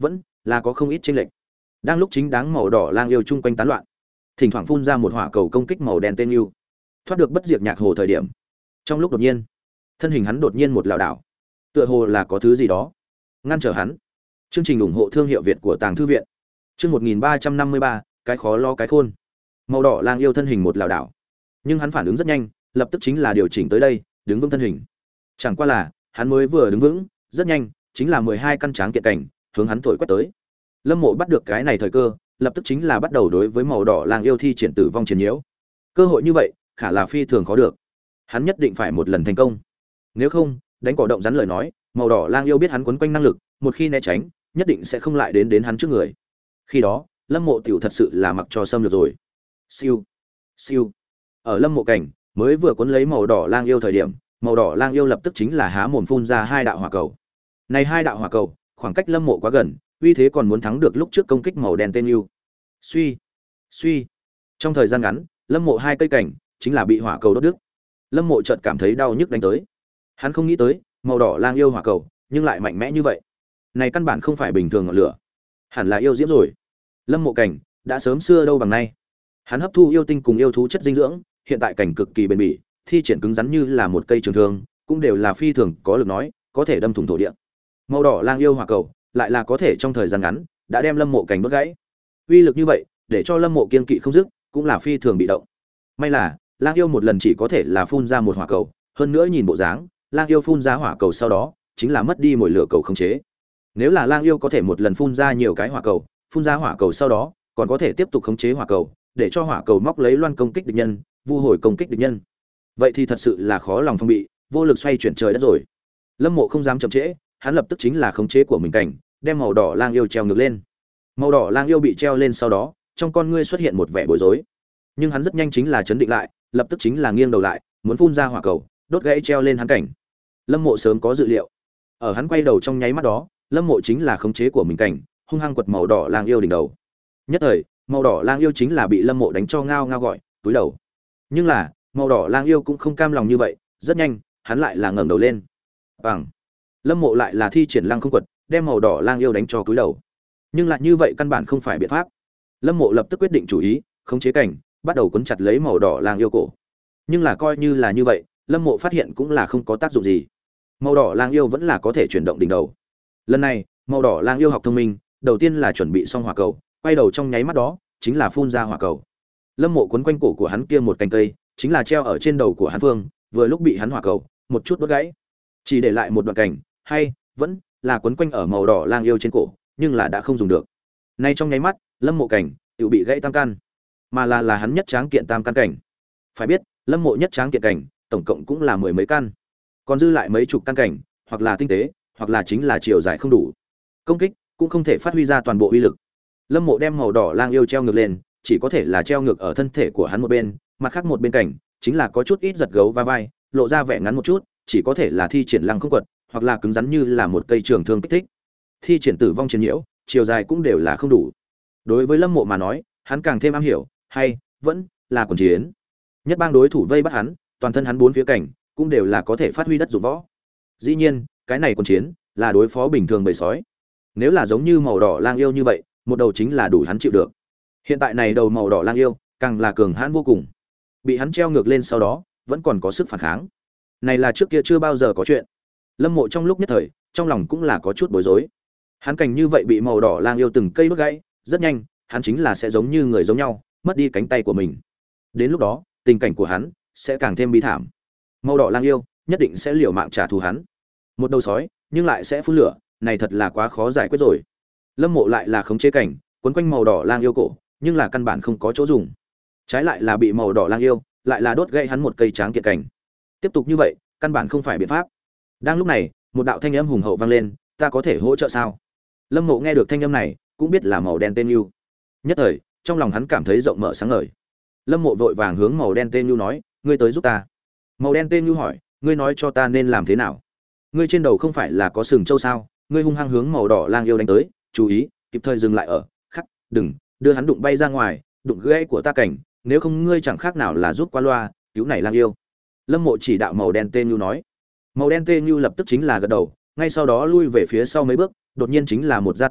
vẫn là có không ít chênh lệch. Đang lúc chính đáng màu đỏ lang yêu chung quanh tán loạn, thỉnh thoảng phun ra một hỏa cầu công kích màu đen tên yêu. Thoát được bất diệt nhạc hồ thời điểm, trong lúc đột nhiên, thân hình hắn đột nhiên một lảo đảo, tựa hồ là có thứ gì đó ngăn trở hắn. Chương trình ủng hộ thương hiệu Việt của Tàng thư viện. Chương một nghìn ba trăm năm mươi ba, cái khó lo cái khôn. Màu đỏ lang yêu thân hình một lảo đảo, nhưng hắn phản ứng rất nhanh, lập tức chính là điều chỉnh tới đây, đứng vững thân hình. Chẳng qua là, hắn mới vừa đứng vững, rất nhanh, chính là mười hai căn tráng kiện cảnh, hướng hắn thổi quét tới. Lâm Mộ bắt được cái này thời cơ, lập tức chính là bắt đầu đối với màu đỏ lang yêu thi triển tử vong chiến nhiễu. Cơ hội như vậy, khả là phi thường khó được. Hắn nhất định phải một lần thành công. Nếu không, đánh cỏ động rắn lời nói, màu đỏ lang yêu biết hắn quấn quanh năng lực, một khi né tránh, nhất định sẽ không lại đến đến hắn trước người. Khi đó, Lâm Mộ tiểu thật sự là mặc cho xâm lược rồi. Siêu, siêu. Ở Lâm Mộ cảnh, mới vừa cuốn lấy màu đỏ lang yêu thời điểm, màu đỏ lang yêu lập tức chính là há mồm phun ra hai đạo hỏa cầu. Này hai đạo hỏa cầu, khoảng cách Lâm Mộ quá gần, uy thế còn muốn thắng được lúc trước công kích màu đen tên yêu. Suy, suy. Trong thời gian ngắn, Lâm Mộ hai cây cảnh chính là bị hỏa cầu đốt đứt. Lâm Mộ chợt cảm thấy đau nhức đánh tới. Hắn không nghĩ tới, màu đỏ lang yêu hỏa cầu, nhưng lại mạnh mẽ như vậy. Này căn bản không phải bình thường ngọn lửa, hẳn là yêu diễm rồi. Lâm Mộ cảnh đã sớm xưa đâu bằng nay. Hắn hấp thu yêu tinh cùng yêu thú chất dinh dưỡng, hiện tại cảnh cực kỳ bền bỉ, thi triển cứng rắn như là một cây trường thương, cũng đều là phi thường có lực nói, có thể đâm thủng thổ địa. Màu đỏ lang yêu hỏa cầu, lại là có thể trong thời gian ngắn đã đem Lâm Mộ cảnh đốt gãy. Uy lực như vậy, để cho Lâm Mộ kiên kỵ không dứt, cũng là phi thường bị động. May là, lang yêu một lần chỉ có thể là phun ra một hỏa cầu, hơn nữa nhìn bộ dáng, lang yêu phun ra hỏa cầu sau đó, chính là mất đi mồi lửa cầu khống chế. Nếu là lang yêu có thể một lần phun ra nhiều cái hỏa cầu, phun ra hỏa cầu sau đó, còn có thể tiếp tục khống chế hỏa cầu, để cho hỏa cầu móc lấy loan công kích địch nhân, vu hồi công kích địch nhân. Vậy thì thật sự là khó lòng phòng bị, vô lực xoay chuyển trời đất rồi. Lâm Mộ không dám chậm trễ, hắn lập tức chính là khống chế của mình cảnh, đem màu đỏ lang yêu treo ngược lên. Màu đỏ lang yêu bị treo lên sau đó, trong con ngươi xuất hiện một vẻ bối rối. Nhưng hắn rất nhanh chính là chấn định lại, lập tức chính là nghiêng đầu lại, muốn phun ra hỏa cầu, đốt gãy treo lên hắn cảnh. Lâm Mộ sớm có dự liệu. Ở hắn quay đầu trong nháy mắt đó, Lâm Mộ chính là khống chế của mình cảnh, hung hăng quật màu đỏ lang yêu đỉnh đầu. Nhất thời, màu đỏ lang yêu chính là bị Lâm Mộ đánh cho ngao ngao gọi, túi đầu. Nhưng là, màu đỏ lang yêu cũng không cam lòng như vậy, rất nhanh, hắn lại là ngẩng đầu lên. Bằng, Lâm Mộ lại là thi triển lăng không quật, đem màu đỏ lang yêu đánh cho cúi đầu. Nhưng lại như vậy căn bản không phải biện pháp. Lâm Mộ lập tức quyết định chủ ý, khống chế cảnh, bắt đầu cuốn chặt lấy màu đỏ lang yêu cổ. Nhưng là coi như là như vậy, Lâm Mộ phát hiện cũng là không có tác dụng gì. Màu đỏ lang yêu vẫn là có thể chuyển động đỉnh đầu. Lần này, màu đỏ lang yêu học thông minh, đầu tiên là chuẩn bị xong hỏa cầu, quay đầu trong nháy mắt đó, chính là phun ra hỏa cầu. Lâm Mộ cuốn quanh cổ của hắn kia một cành cây, chính là treo ở trên đầu của hắn phương, vừa lúc bị hắn hỏa cầu một chút đốt gãy. Chỉ để lại một đoạn cành, hay vẫn là cuốn quanh ở màu đỏ lang yêu trên cổ, nhưng là đã không dùng được. Nay trong nháy mắt, Lâm Mộ cảnh tự bị gãy tam căn, mà là là hắn nhất tráng kiện tam căn cảnh. Phải biết, Lâm Mộ nhất tráng kiện cảnh, tổng cộng cũng là mười mấy căn, còn dư lại mấy chục căn cảnh, hoặc là tinh tế, hoặc là chính là chiều dài không đủ, công kích cũng không thể phát huy ra toàn bộ uy lực. Lâm Mộ đem màu đỏ lang yêu treo ngược lên, chỉ có thể là treo ngược ở thân thể của hắn một bên, mặt khác một bên cảnh chính là có chút ít giật gấu va vai, lộ ra vẻ ngắn một chút, chỉ có thể là thi triển lăng không quật, hoặc là cứng rắn như là một cây trường thương kích thích. Thi triển tử vong chiến nhiễu, chiều dài cũng đều là không đủ. Đối với Lâm Mộ mà nói, hắn càng thêm am hiểu, hay vẫn là quần chiến. Nhất bang đối thủ vây bắt hắn, toàn thân hắn bốn phía cảnh cũng đều là có thể phát huy đất dụng võ. Dĩ nhiên, cái này quần chiến là đối phó bình thường bầy sói. Nếu là giống như màu đỏ lang yêu như vậy, một đầu chính là đủ hắn chịu được. Hiện tại này đầu màu đỏ lang yêu, càng là cường hãn vô cùng. Bị hắn treo ngược lên sau đó, vẫn còn có sức phản kháng. Này là trước kia chưa bao giờ có chuyện. Lâm Mộ trong lúc nhất thời, trong lòng cũng là có chút bối rối. Hắn cảnh như vậy bị màu đỏ lang yêu từng cây đốt gãy, rất nhanh, hắn chính là sẽ giống như người giống nhau, mất đi cánh tay của mình. Đến lúc đó, tình cảnh của hắn sẽ càng thêm bi thảm. Màu đỏ lang yêu nhất định sẽ liều mạng trả thù hắn. Một đầu sói, nhưng lại sẽ phun lửa, này thật là quá khó giải quyết rồi. Lâm Mộ lại là khống chế cảnh, quấn quanh màu đỏ lang yêu cổ, nhưng là căn bản không có chỗ dùng. Trái lại là bị màu đỏ lang yêu, lại là đốt gãy hắn một cây tráng kiện cảnh. Tiếp tục như vậy, căn bản không phải biện pháp. Đang lúc này, một đạo thanh âm hùng hậu vang lên, "Ta có thể hỗ trợ sao?" Lâm Mộ nghe được thanh âm này, cũng biết là màu đen tên Nưu. Nhất thời, trong lòng hắn cảm thấy rộng mở sáng ngời. Lâm Mộ vội vàng hướng màu đen tên Nưu nói, "Ngươi tới giúp ta." Màu đen tên Nưu hỏi, "Ngươi nói cho ta nên làm thế nào? Ngươi trên đầu không phải là có sừng trâu sao?" Ngươi hung hăng hướng màu đỏ lang yêu đánh tới, chú ý, kịp thời dừng lại ở, khắc, đừng đưa hắn đụng bay ra ngoài, đụng gãy của ta cảnh, nếu không ngươi chẳng khác nào là rút qua loa, cứu này lang yêu. Lâm Mộ chỉ đạo màu đen tên Nưu nói. Màu đen tên Nưu lập tức chính là gật đầu, ngay sau đó lui về phía sau mấy bước, đột nhiên chính là một gia tốc,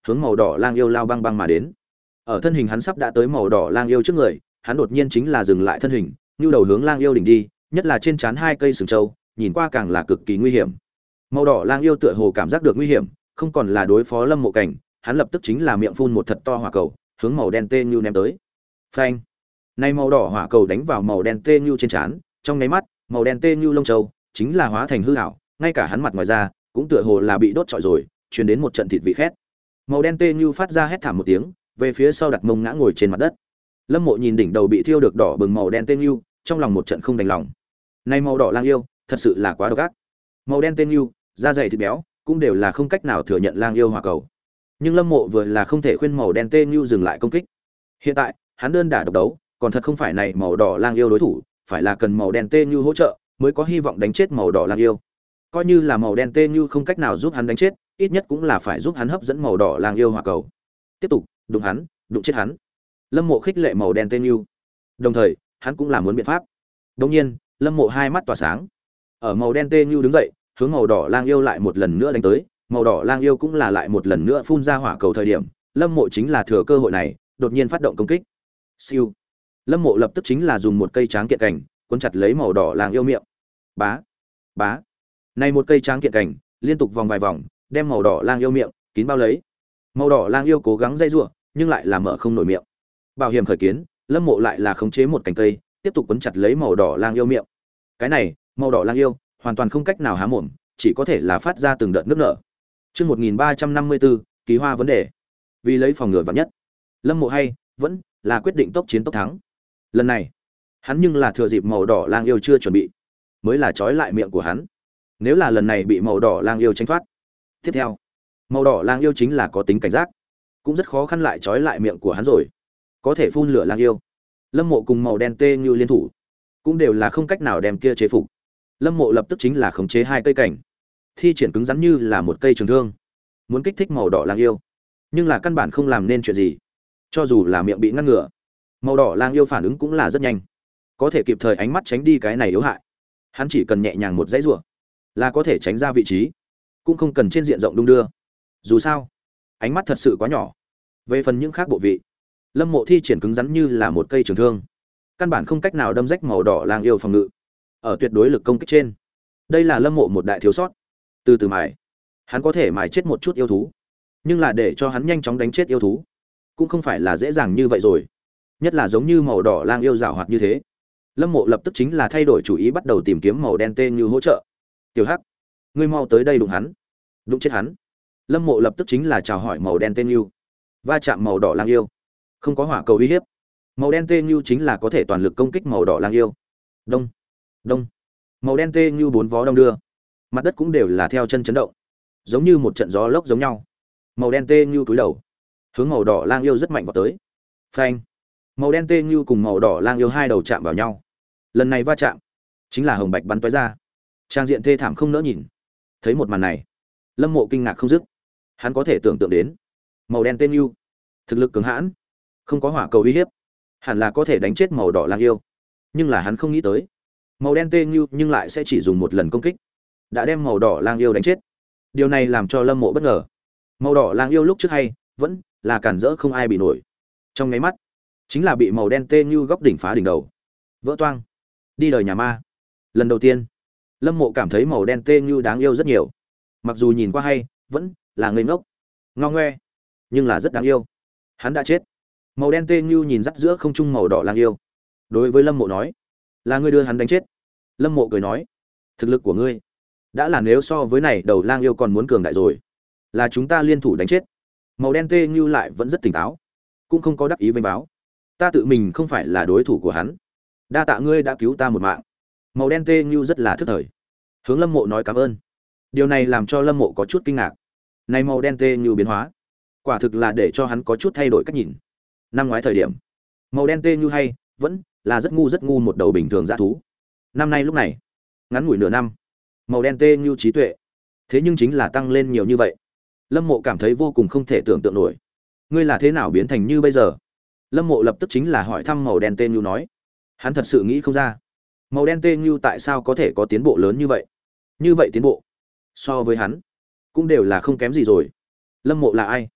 hướng màu đỏ lang yêu lao băng băng mà đến. Ở thân hình hắn sắp đã tới màu đỏ lang yêu trước người, hắn đột nhiên chính là dừng lại thân hình, nhu đầu hướng lang yêu đỉnh đi, nhất là trên trán hai cây sừng trâu, nhìn qua càng là cực kỳ nguy hiểm. Màu đỏ lang yêu tựa hồ cảm giác được nguy hiểm, không còn là đối phó Lâm Mộ Cảnh, hắn lập tức chính là miệng phun một thật to hỏa cầu, hướng màu đen tê nhu ném tới. Phanh! Nay màu đỏ hỏa cầu đánh vào màu đen tê nhu trên trán, trong nháy mắt, màu đen tê nhu lông trâu chính là hóa thành hư ảo, ngay cả hắn mặt ngoài da cũng tựa hồ là bị đốt trọi rồi, truyền đến một trận thịt vị khét. Màu đen tê nhu phát ra hét thảm một tiếng, về phía sau đặt mông ngã ngồi trên mặt đất. Lâm Mộ nhìn đỉnh đầu bị thiêu được đỏ bừng màu đen tê nhu, trong lòng một trận không đành lòng. Nay màu đỏ lang yêu, thật sự là quá độc ác. Màu đen tê nhu, da dày thịt béo, cũng đều là không cách nào thừa nhận lang yêu hỏa cầu. Nhưng Lâm Mộ vừa là không thể khuyên màu đen tê nhu dừng lại công kích. Hiện tại, hắn đơn đả độc đấu, còn thật không phải này màu đỏ lang yêu đối thủ, phải là cần màu đen tê nhu hỗ trợ mới có hy vọng đánh chết màu đỏ lang yêu. Coi như là màu đen tê nhu không cách nào giúp hắn đánh chết, ít nhất cũng là phải giúp hắn hấp dẫn màu đỏ lang yêu hỏa cầu. Tiếp tục, đụng hắn, đụng chết hắn. Lâm Mộ khích lệ màu đen tê nhu. Đồng thời, hắn cũng là muốn biện pháp. Đương nhiên, Lâm Mộ hai mắt tỏa sáng. Ở màu đen tê nhu đứng dậy, hướng màu đỏ lang yêu lại một lần nữa đánh tới, màu đỏ lang yêu cũng là lại một lần nữa phun ra hỏa cầu thời điểm, Lâm Mộ chính là thừa cơ hội này, đột nhiên phát động công kích. Siêu. Lâm Mộ lập tức chính là dùng một cây tráng kiện cảnh, cuốn chặt lấy màu đỏ lang yêu miệng. Bá, bá. Này một cây tráng kiện cảnh, liên tục vòng vài vòng, đem màu đỏ lang yêu miệng kín bao lấy. Màu đỏ lang yêu cố gắng dây rủa, nhưng lại là mở không nổi miệng. Bảo hiểm khởi kiến, Lâm Mộ lại là khống chế một cành cây, tiếp tục cuốn chặt lấy màu đỏ lang yêu miệng. Cái này, màu đỏ lang yêu hoàn toàn không cách nào há mồm, chỉ có thể là phát ra từng đợt nước nở. Chương một nghìn ba trăm năm mươi tư, ký hoa vấn đề. Vì lấy phòng ngừa vạn nhất, Lâm Mộ hay vẫn là quyết định tốc chiến tốc thắng. Lần này, hắn nhưng là thừa dịp màu đỏ lang yêu chưa chuẩn bị, mới là trói lại miệng của hắn. Nếu là lần này bị màu đỏ lang yêu tránh thoát, tiếp theo, màu đỏ lang yêu chính là có tính cảnh giác, cũng rất khó khăn lại trói lại miệng của hắn rồi. Có thể phun lửa lang yêu, Lâm Mộ cùng màu đen tê như liên thủ, cũng đều là không cách nào đem kia chế phục. Lâm Mộ lập tức chính là khống chế hai cây cảnh, thi triển cứng rắn như là một cây trường thương, muốn kích thích màu đỏ lang yêu, nhưng là căn bản không làm nên chuyện gì. Cho dù là miệng bị ngăn ngừa, màu đỏ lang yêu phản ứng cũng là rất nhanh, có thể kịp thời ánh mắt tránh đi cái này yếu hại. Hắn chỉ cần nhẹ nhàng một dãy rủa, là có thể tránh ra vị trí, cũng không cần trên diện rộng đung đưa. Dù sao, ánh mắt thật sự quá nhỏ. Về phần những khác bộ vị, Lâm Mộ thi triển cứng rắn như là một cây trường thương, căn bản không cách nào đâm rách màu đỏ lang yêu phòng ngự. Ở tuyệt đối lực công kích trên, đây là Lâm Mộ một đại thiếu sót. Từ từ mài, hắn có thể mài chết một chút yêu thú, nhưng là để cho hắn nhanh chóng đánh chết yêu thú, cũng không phải là dễ dàng như vậy rồi. Nhất là giống như màu đỏ lang yêu giảo hoạt như thế, Lâm Mộ lập tức chính là thay đổi chủ ý, bắt đầu tìm kiếm màu đen tê như hỗ trợ. Tiểu Hắc, ngươi mau tới đây đụng hắn, đụng chết hắn. Lâm Mộ lập tức chính là chào hỏi màu đen tê như, va chạm màu đỏ lang yêu, không có hỏa cầu uy hiếp, màu đen tê như chính là có thể toàn lực công kích màu đỏ lang yêu. Đông, đông, màu đen tê như bốn vó đông đưa, mặt đất cũng đều là theo chân chấn động, giống như một trận gió lốc giống nhau. Màu đen tê như cúi đầu, hướng màu đỏ lang yêu rất mạnh vào tới. Phanh, màu đen tê như cùng màu đỏ lang yêu hai đầu chạm vào nhau. Lần này va chạm, chính là hồng bạch bắn tóe ra, trang diện thê thảm không nỡ nhìn. Thấy một màn này, Lâm Mộ kinh ngạc không dứt. Hắn có thể tưởng tượng đến, màu đen tên yêu, thực lực cường hãn, không có hỏa cầu uy hiếp, hẳn là có thể đánh chết màu đỏ lang yêu. Nhưng là hắn không nghĩ tới, màu đen tên yêu nhưng lại sẽ chỉ dùng một lần công kích, đã đem màu đỏ lang yêu đánh chết. Điều này làm cho Lâm Mộ bất ngờ. Màu đỏ lang yêu lúc trước hay vẫn là cản rỡ không ai bị nổi, trong nháy mắt chính là bị màu đen tên như góc đỉnh phá đỉnh đầu, vỡ toang, đi đời nhà ma. Lần đầu tiên, Lâm Mộ cảm thấy màu đen tên như đáng yêu rất nhiều. Mặc dù nhìn qua hay vẫn là ngây ngốc, ngao ngoe, nhưng là rất đáng yêu. Hắn đã chết. Màu đen tên như nhìn dắt giữa không trung màu đỏ lang yêu, đối với Lâm Mộ nói, là ngươi đưa hắn đánh chết. Lâm Mộ cười nói, thực lực của ngươi đã là nếu so với này đầu lang yêu còn muốn cường đại rồi, là chúng ta liên thủ đánh chết. Màu đen tê như lại vẫn rất tỉnh táo, cũng không có đắc ý vênh báo, ta tự mình không phải là đối thủ của hắn, đa tạ ngươi đã cứu ta một mạng. Màu đen tê như rất là thức thời, hướng Lâm Mộ nói cảm ơn. Điều này làm cho Lâm Mộ có chút kinh ngạc. Này màu đen tê như biến hóa, quả thực là để cho hắn có chút thay đổi cách nhìn. Năm ngoái thời điểm, màu đen tê như hay vẫn là rất ngu rất ngu một đầu bình thường dã thú. Năm nay lúc này, ngắn ngủi nửa năm, màu đen tê như trí tuệ, thế nhưng chính là tăng lên nhiều như vậy. Lâm Mộ cảm thấy vô cùng không thể tưởng tượng nổi. Ngươi là thế nào biến thành như bây giờ? Lâm Mộ lập tức chính là hỏi thăm màu đen tê như nói. Hắn thật sự nghĩ không ra, màu đen tê như tại sao có thể có tiến bộ lớn như vậy. Như vậy tiến bộ, so với hắn, cũng đều là không kém gì rồi. Lâm Mộ là ai?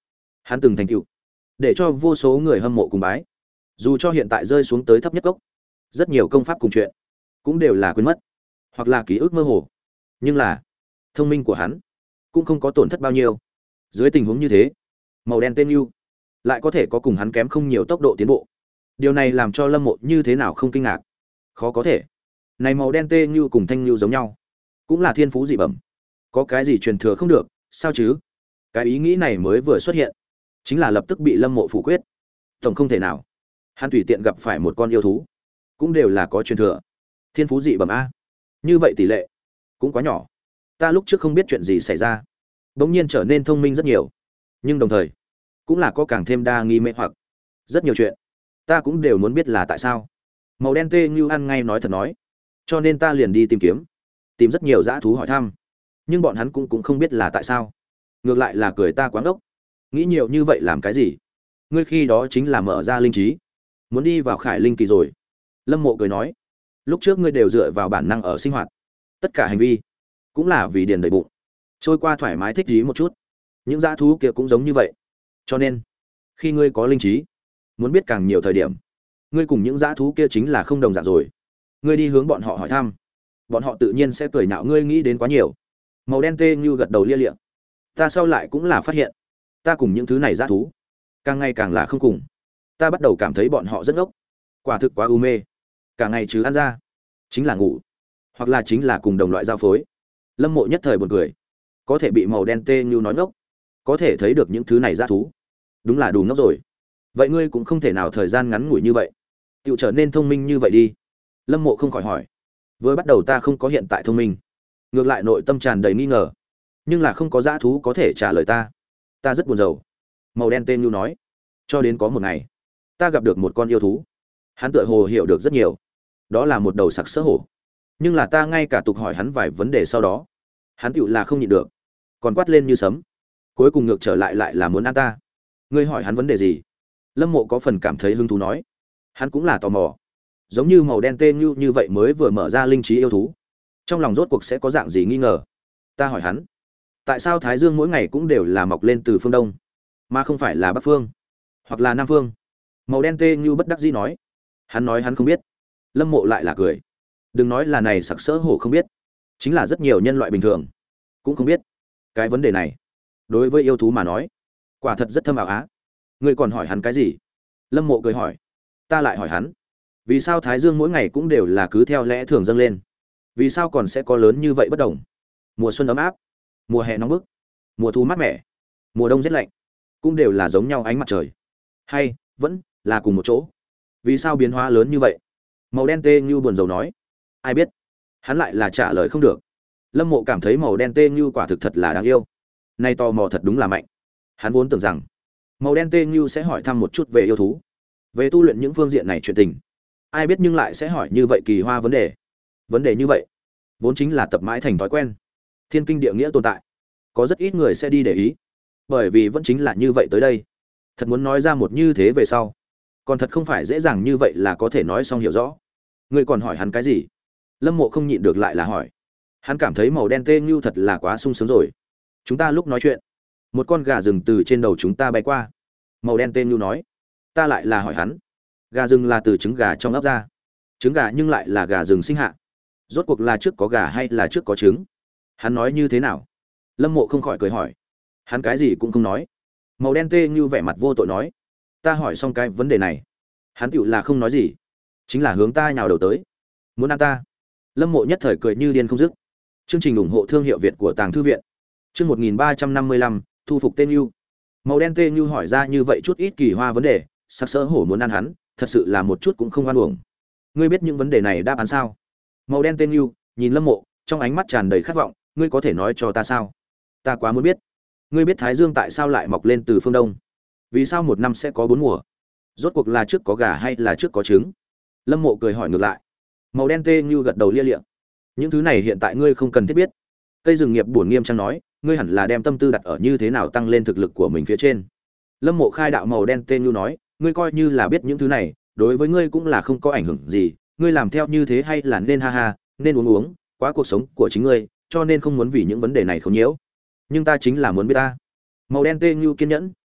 hắn từng thành tựu để cho vô số người hâm mộ cùng bái. Dù cho hiện tại rơi xuống tới thấp nhất gốc, rất nhiều công pháp cùng chuyện cũng đều là quên mất, hoặc là ký ức mơ hồ. Nhưng là thông minh của hắn cũng không có tổn thất bao nhiêu. Dưới tình huống như thế, màu đen tên Nưu lại có thể có cùng hắn kém không nhiều tốc độ tiến bộ. Điều này làm cho Lâm Mộ như thế nào không kinh ngạc. Khó có thể. Này màu đen tê Nưu cùng thanh Nưu giống nhau, cũng là thiên phú dị bẩm. Có cái gì truyền thừa không được, sao chứ? Cái ý nghĩ này mới vừa xuất hiện, chính là lập tức bị Lâm Mộ phủ quyết. Tổng không thể nào. Hắn tùy tiện gặp phải một con yêu thú, cũng đều là có truyền thừa. Thiên phú dị bẩm a. Như vậy tỷ lệ cũng quá nhỏ. Ta lúc trước không biết chuyện gì xảy ra, bỗng nhiên trở nên thông minh rất nhiều, nhưng đồng thời cũng là có càng thêm đa nghi mê hoặc. Rất nhiều chuyện ta cũng đều muốn biết là tại sao. Màu đen tê như ăn ngay nói thật nói, cho nên ta liền đi tìm kiếm, tìm rất nhiều dã thú hỏi thăm, nhưng bọn hắn cũng cũng không biết là tại sao. Ngược lại là cười ta quáng ốc, nghĩ nhiều như vậy làm cái gì? Ngươi khi đó chính là mở ra linh trí, muốn đi vào khải linh kỳ rồi. Lâm Mộ cười nói, lúc trước ngươi đều dựa vào bản năng ở sinh hoạt, tất cả hành vi cũng là vì điền đầy bụng, trôi qua thoải mái thích ý một chút. Những dã thú kia cũng giống như vậy, cho nên khi ngươi có linh trí, muốn biết càng nhiều thời điểm, ngươi cùng những dã thú kia chính là không đồng dạng rồi. Ngươi đi hướng bọn họ hỏi thăm, bọn họ tự nhiên sẽ cười nhạo ngươi nghĩ đến quá nhiều. Màu đen tê như gật đầu lia lịa. Ta sau lại cũng là phát hiện, ta cùng những thứ này dã thú càng ngày càng là không cùng. Ta bắt đầu cảm thấy bọn họ rất ngốc, quả thực quá u mê, cả ngày chứ ăn ra chính là ngủ, hoặc là chính là cùng đồng loại giao phối. Lâm Mộ nhất thời buồn cười, có thể bị màu đen tê như nói ngốc, có thể thấy được những thứ này dã thú đúng là đủ ngốc rồi. Vậy ngươi cũng không thể nào thời gian ngắn ngủi như vậy tự trở nên thông minh như vậy đi. Lâm Mộ không khỏi hỏi. Vừa bắt đầu ta không có hiện tại thông minh, ngược lại nội tâm tràn đầy nghi ngờ, nhưng là không có dã thú có thể trả lời ta, ta rất buồn rầu. Màu đen tên Nhu nói, cho đến có một ngày ta gặp được một con yêu thú, hắn tựa hồ hiểu được rất nhiều, đó là một đầu sặc sỡ hổ. Nhưng là ta ngay cả tục hỏi hắn vài vấn đề sau đó, hắn tựu là không nhịn được, còn quát lên như sấm, cuối cùng ngược trở lại lại là muốn ăn ta. Ngươi hỏi hắn vấn đề gì? Lâm Mộ có phần cảm thấy hứng thú nói, hắn cũng là tò mò, giống như màu đen tên như như vậy mới vừa mở ra linh trí yêu thú, trong lòng rốt cuộc sẽ có dạng gì nghi ngờ. Ta hỏi hắn, tại sao Thái Dương mỗi ngày cũng đều là mọc lên từ phương đông, mà không phải là bắc phương hoặc là nam phương? Màu đen tê như bất đắc dĩ nói, hắn nói hắn không biết. Lâm Mộ lại là cười, đừng nói là này sặc sỡ hổ không biết, chính là rất nhiều nhân loại bình thường cũng không biết. Cái vấn đề này đối với yêu thú mà nói quả thật rất thâm ảo á. Ngươi còn hỏi hắn cái gì? Lâm Mộ cười hỏi. Ta lại hỏi hắn, vì sao Thái Dương mỗi ngày cũng đều là cứ theo lẽ thường dâng lên, vì sao còn sẽ có lớn như vậy bất đồng? Mùa xuân ấm áp, mùa hè nóng bức, mùa thu mát mẻ, mùa đông rét lạnh, cũng đều là giống nhau ánh mặt trời, hay vẫn là cùng một chỗ? Vì sao biến hóa lớn như vậy? Màu đen tê như buồn rầu nói. Ai biết? Hắn lại là trả lời không được. Lâm Mộ cảm thấy màu đen tê như quả thực thật là đáng yêu, nay tò mò thật đúng là mạnh. Hắn vốn tưởng rằng màu đen tê như sẽ hỏi thăm một chút về yêu thú, về tu luyện những phương diện này chuyện tình. Ai biết nhưng lại sẽ hỏi như vậy kỳ hoa vấn đề. Vấn đề như vậy vốn chính là tập mãi thành thói quen, thiên kinh địa nghĩa tồn tại, có rất ít người sẽ đi để ý, bởi vì vẫn chính là như vậy tới đây. Thật muốn nói ra một như thế về sau, còn thật không phải dễ dàng như vậy là có thể nói xong hiểu rõ. Ngươi còn hỏi hắn cái gì? Lâm Mộ không nhịn được lại là hỏi. Hắn cảm thấy màu đen tê như thật là quá sung sướng rồi. Chúng ta lúc nói chuyện, một con gà rừng từ trên đầu chúng ta bay qua. Màu đen tê như nói. Ta lại là hỏi hắn, gà rừng là từ trứng gà trong ấp ra, trứng gà nhưng lại là gà rừng sinh hạ, rốt cuộc là trước có gà hay là trước có trứng? Hắn nói như thế nào? Lâm Mộ không khỏi cười hỏi. Hắn cái gì cũng không nói. Màu đen tê như vẻ mặt vô tội nói, ta hỏi xong cái vấn đề này, hắn tựu là không nói gì, chính là hướng ta nhào đầu tới, muốn ăn ta. Lâm Mộ nhất thời cười như điên không dứt. Chương trình ủng hộ thương hiệu Việt của Tàng Thư viện. Chương một nghìn ba trăm năm mươi lăm, thu phục tên Nưu. Màu đen tê như hỏi ra như vậy chút ít kỳ hoa vấn đề, sặc sỡ hổ muốn ăn hắn, thật sự là một chút cũng không oan uổng. Ngươi biết những vấn đề này đáp án sao? Màu đen tên Nưu nhìn Lâm Mộ, trong ánh mắt tràn đầy khát vọng, ngươi có thể nói cho ta sao? Ta quá muốn biết. Ngươi biết Thái Dương tại sao lại mọc lên từ phương đông? Vì sao một năm sẽ có bốn mùa? Rốt cuộc là trước có gà hay là trước có trứng? Lâm Mộ cười hỏi ngược lại. Màu đen tê như gật đầu lia lịa. Những thứ này hiện tại ngươi không cần thiết biết. Cây rừng nghiệp bổn nghiêm trang nói, ngươi hẳn là đem tâm tư đặt ở như thế nào tăng lên thực lực của mình phía trên. Lâm Mộ khai đạo. Màu đen tê như nói, ngươi coi như là biết những thứ này, đối với ngươi cũng là không có ảnh hưởng gì, ngươi làm theo như thế hay là nên ha ha, nên uống uống, quá cuộc sống của chính ngươi, cho nên không muốn vì những vấn đề này không nhiễu. Nhưng ta chính là muốn biết ta. Màu đen tê như kiên nhẫn,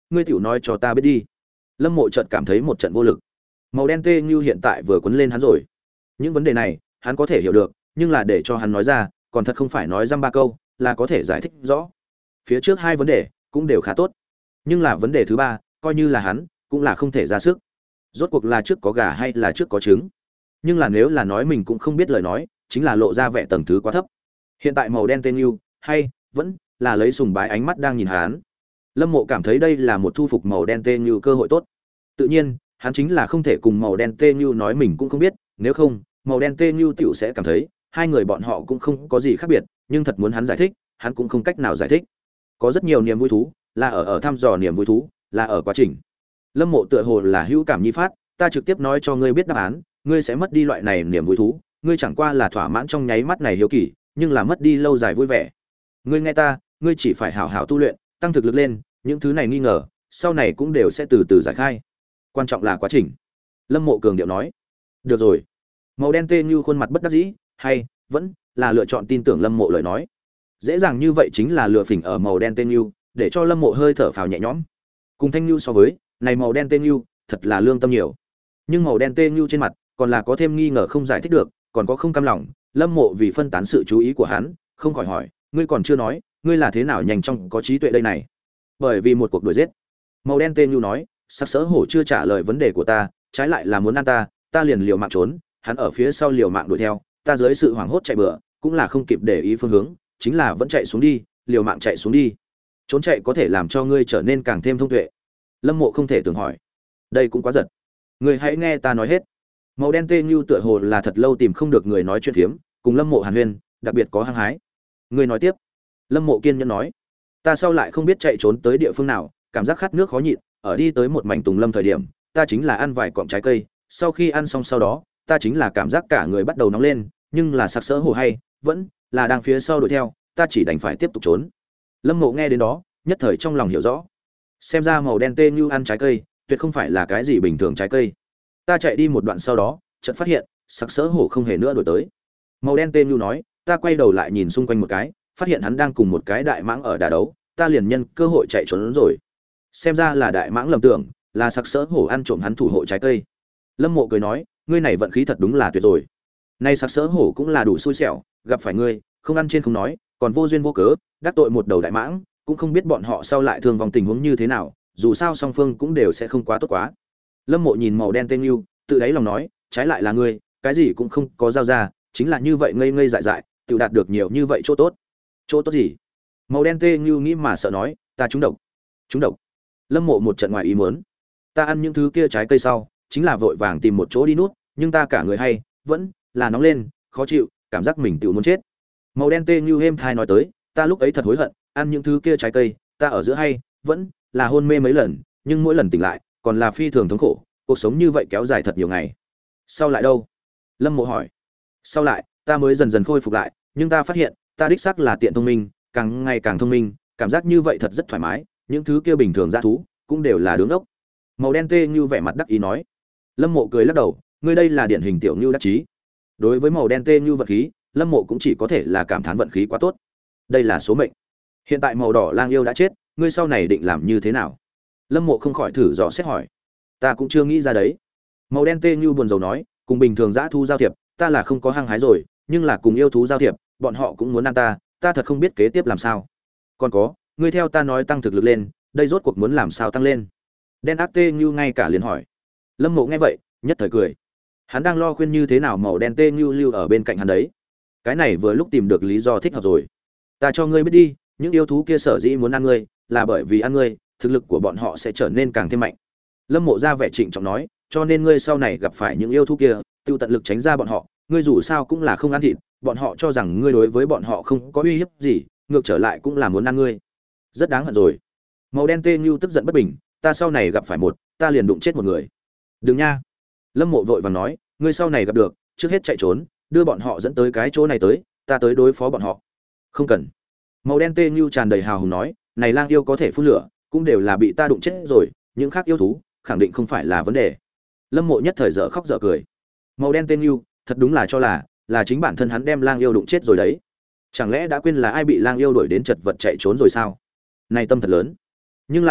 ngươi tiểu nói cho ta biết đi. Lâm Mộ chợt cảm thấy một trận vô lực. Màu đen tê như hiện tại vừa quấn lên hắn rồi. Những vấn đề này, hắn có thể hiểu được, nhưng là để cho hắn nói ra, còn thật không phải nói dăm ba câu, là có thể giải thích rõ. Phía trước hai vấn đề cũng đều khá tốt, nhưng là vấn đề thứ ba, coi như là hắn, cũng là không thể ra sức. Rốt cuộc là trước có gà hay là trước có trứng? Nhưng là nếu là nói mình cũng không biết lời nói, chính là lộ ra vẻ tầng thứ quá thấp. Hiện tại màu đen tên yêu, hay vẫn là lấy sùng bái ánh mắt đang nhìn hắn. Lâm Mộ cảm thấy đây là một thu phục màu đen tên như cơ hội tốt. Tự nhiên, hắn chính là không thể cùng màu đen tên như nói mình cũng không biết, nếu không, màu đen tên như tiểu sẽ cảm thấy hai người bọn họ cũng không có gì khác biệt, nhưng thật muốn hắn giải thích, hắn cũng không cách nào giải thích. Có rất nhiều niềm vui thú, là ở ở thăm dò niềm vui thú, là ở quá trình. Lâm Mộ tựa hồ là hữu cảm nhi phát, ta trực tiếp nói cho ngươi biết đáp án, ngươi sẽ mất đi loại này niềm vui thú, ngươi chẳng qua là thỏa mãn trong nháy mắt này hiếu kỳ, nhưng là mất đi lâu dài vui vẻ. Ngươi nghe ta, ngươi chỉ phải hảo hảo tu luyện, tăng thực lực lên, những thứ này nghi ngờ, sau này cũng đều sẽ từ từ giải khai. Quan trọng là quá trình. Lâm Mộ cường điệu nói. Được rồi. Màu đen tê như khuôn mặt bất đắc dĩ, hay vẫn là lựa chọn tin tưởng Lâm Mộ lời nói. Dễ dàng như vậy chính là lựa phỉnh ở màu đen tê như, để cho Lâm Mộ hơi thở phào nhẹ nhõm. Cùng thanh như so với, này màu đen tê như, thật là lương tâm nhiều. Nhưng màu đen tê như trên mặt, còn là có thêm nghi ngờ không giải thích được, còn có không cam lòng. Lâm Mộ vì phân tán sự chú ý của hắn, không khỏi hỏi, ngươi còn chưa nói, ngươi là thế nào nhanh trong có trí tuệ đây này? Bởi vì một cuộc đuổi giết. Màu đen tên Nhu nói, sắc sỡ hổ chưa trả lời vấn đề của ta, trái lại là muốn ăn ta, ta liền liều mạng trốn, hắn ở phía sau liều mạng đuổi theo, ta dưới sự hoảng hốt chạy bừa, cũng là không kịp để ý phương hướng, chính là vẫn chạy xuống đi, liều mạng chạy xuống đi. Trốn chạy có thể làm cho ngươi trở nên càng thêm thông tuệ. Lâm Mộ không thể tưởng hỏi, đây cũng quá giật. Ngươi hãy nghe ta nói hết. Màu đen tê Nhu tựa hồ là thật lâu tìm không được người nói chuyện phiếm, cùng Lâm Mộ hàn huyên, đặc biệt có hăng hái. Ngươi nói tiếp. Lâm Mộ kiên nhẫn nói, ta sau lại không biết chạy trốn tới địa phương nào, cảm giác khát nước khó nhịn, ở đi tới một mảnh tùng lâm thời điểm, ta chính là ăn vài cọng trái cây, sau khi ăn xong sau đó, ta chính là cảm giác cả người bắt đầu nóng lên, nhưng là sặc sỡ hổ hay vẫn là đang phía sau đuổi theo, ta chỉ đành phải tiếp tục trốn. Lâm Mộ nghe đến đó, nhất thời trong lòng hiểu rõ, xem ra màu đen tê như ăn trái cây, tuyệt không phải là cái gì bình thường trái cây. Ta chạy đi một đoạn sau đó, chợt phát hiện, sặc sỡ hổ không hề nữa đuổi tới. Màu đen tê như nói, ta quay đầu lại nhìn xung quanh một cái, phát hiện hắn đang cùng một cái đại mãng ở đả đấu, ta liền nhân cơ hội chạy trốn rồi. Xem ra là đại mãng lầm tưởng, là sặc sỡ hổ ăn trộm hắn thủ hộ trái cây. Lâm Mộ cười nói, ngươi này vận khí thật đúng là tuyệt rồi. Nay sặc sỡ hổ cũng là đủ xui xẻo, gặp phải ngươi, không ăn trên không nói, còn vô duyên vô cớ, đắc tội một đầu đại mãng, cũng không biết bọn họ sau lại thương vong tình huống như thế nào, dù sao song phương cũng đều sẽ không quá tốt quá. Lâm Mộ nhìn màu đen tên Nưu, tự đáy lòng nói, trái lại là ngươi, cái gì cũng không có giao ra, chính là như vậy ngây ngây dại dại, tự đạt được nhiều như vậy chỗ tốt. Chỗ tốt gì? Màu đen tê như nghĩ mà sợ nói, ta trúng độc. Trúng độc? Lâm Mộ một trận ngoài ý muốn. Ta ăn những thứ kia trái cây sau, chính là vội vàng tìm một chỗ đi nút, nhưng ta cả người hay vẫn là nóng lên, khó chịu, cảm giác mình tự muốn chết. Màu đen tê như êm thai nói tới, ta lúc ấy thật hối hận, ăn những thứ kia trái cây, ta ở giữa hay vẫn là hôn mê mấy lần, nhưng mỗi lần tỉnh lại, còn là phi thường thống khổ, cuộc sống như vậy kéo dài thật nhiều ngày. Sau lại đâu? Lâm Mộ hỏi. Sau lại, ta mới dần dần khôi phục lại, nhưng ta phát hiện, ta đích xác là tiện thông minh, càng ngày càng thông minh, cảm giác như vậy thật rất thoải mái, những thứ kia bình thường dã thú cũng đều là đứng ốc. Màu đen tê như vẻ mặt đắc ý nói. Lâm Mộ cười lắc đầu, ngươi đây là điển hình tiểu như đắc chí. Đối với màu đen tê như vận khí, Lâm Mộ cũng chỉ có thể là cảm thán vận khí quá tốt. Đây là số mệnh. Hiện tại màu đỏ lang yêu đã chết, ngươi sau này định làm như thế nào? Lâm Mộ không khỏi thử dò xét hỏi. Ta cũng chưa nghĩ ra đấy. Màu đen tê như buồn rầu nói, cùng bình thường dã thú giao thiệp, ta là không có hăng hái rồi, nhưng là cùng yêu thú giao thiệp, bọn họ cũng muốn ăn ta, ta thật không biết kế tiếp làm sao. Còn có, ngươi theo ta nói tăng thực lực lên, đây rốt cuộc muốn làm sao tăng lên? Đen ác tê như ngay cả liền hỏi. Lâm Mộ nghe vậy, nhất thời cười. Hắn đang lo khuyên như thế nào màu đen tê như lưu ở bên cạnh hắn đấy. Cái này vừa lúc tìm được lý do thích hợp rồi. Ta cho ngươi biết đi, những yêu thú kia sở dĩ muốn ăn ngươi, là bởi vì ăn ngươi, thực lực của bọn họ sẽ trở nên càng thêm mạnh. Lâm Mộ ra vẻ trịnh trọng nói, cho nên ngươi sau này gặp phải những yêu thú kia, tiêu tận lực tránh ra bọn họ, ngươi dù sao cũng là không ăn thịt, bọn họ cho rằng ngươi đối với bọn họ không có uy hiếp gì, ngược trở lại cũng là muốn ăn ngươi. Rất đáng hận rồi. Màu đen tê như tức giận bất bình, ta sau này gặp phải một, ta liền đụng chết một người. Đừng nha. Lâm Mộ vội vàng nói, ngươi sau này gặp được, trước hết chạy trốn, đưa bọn họ dẫn tới cái chỗ này tới, ta tới đối phó bọn họ. Không cần. Màu đen tê như tràn đầy hào hùng nói, này lang yêu có thể phun lửa, cũng đều là bị ta đụng chết rồi, những khác yêu thú, khẳng định không phải là vấn đề. Lâm Mộ nhất thời dở khóc dở cười. Màu đen tê như, thật đúng là cho là, là chính bản thân hắn đem lang yêu đụng chết rồi đấy. Chẳng lẽ đã quên là ai bị lang yêu đuổi đến chật vật chạy trốn rồi sao? Này tâm thật lớn. Nhưng là,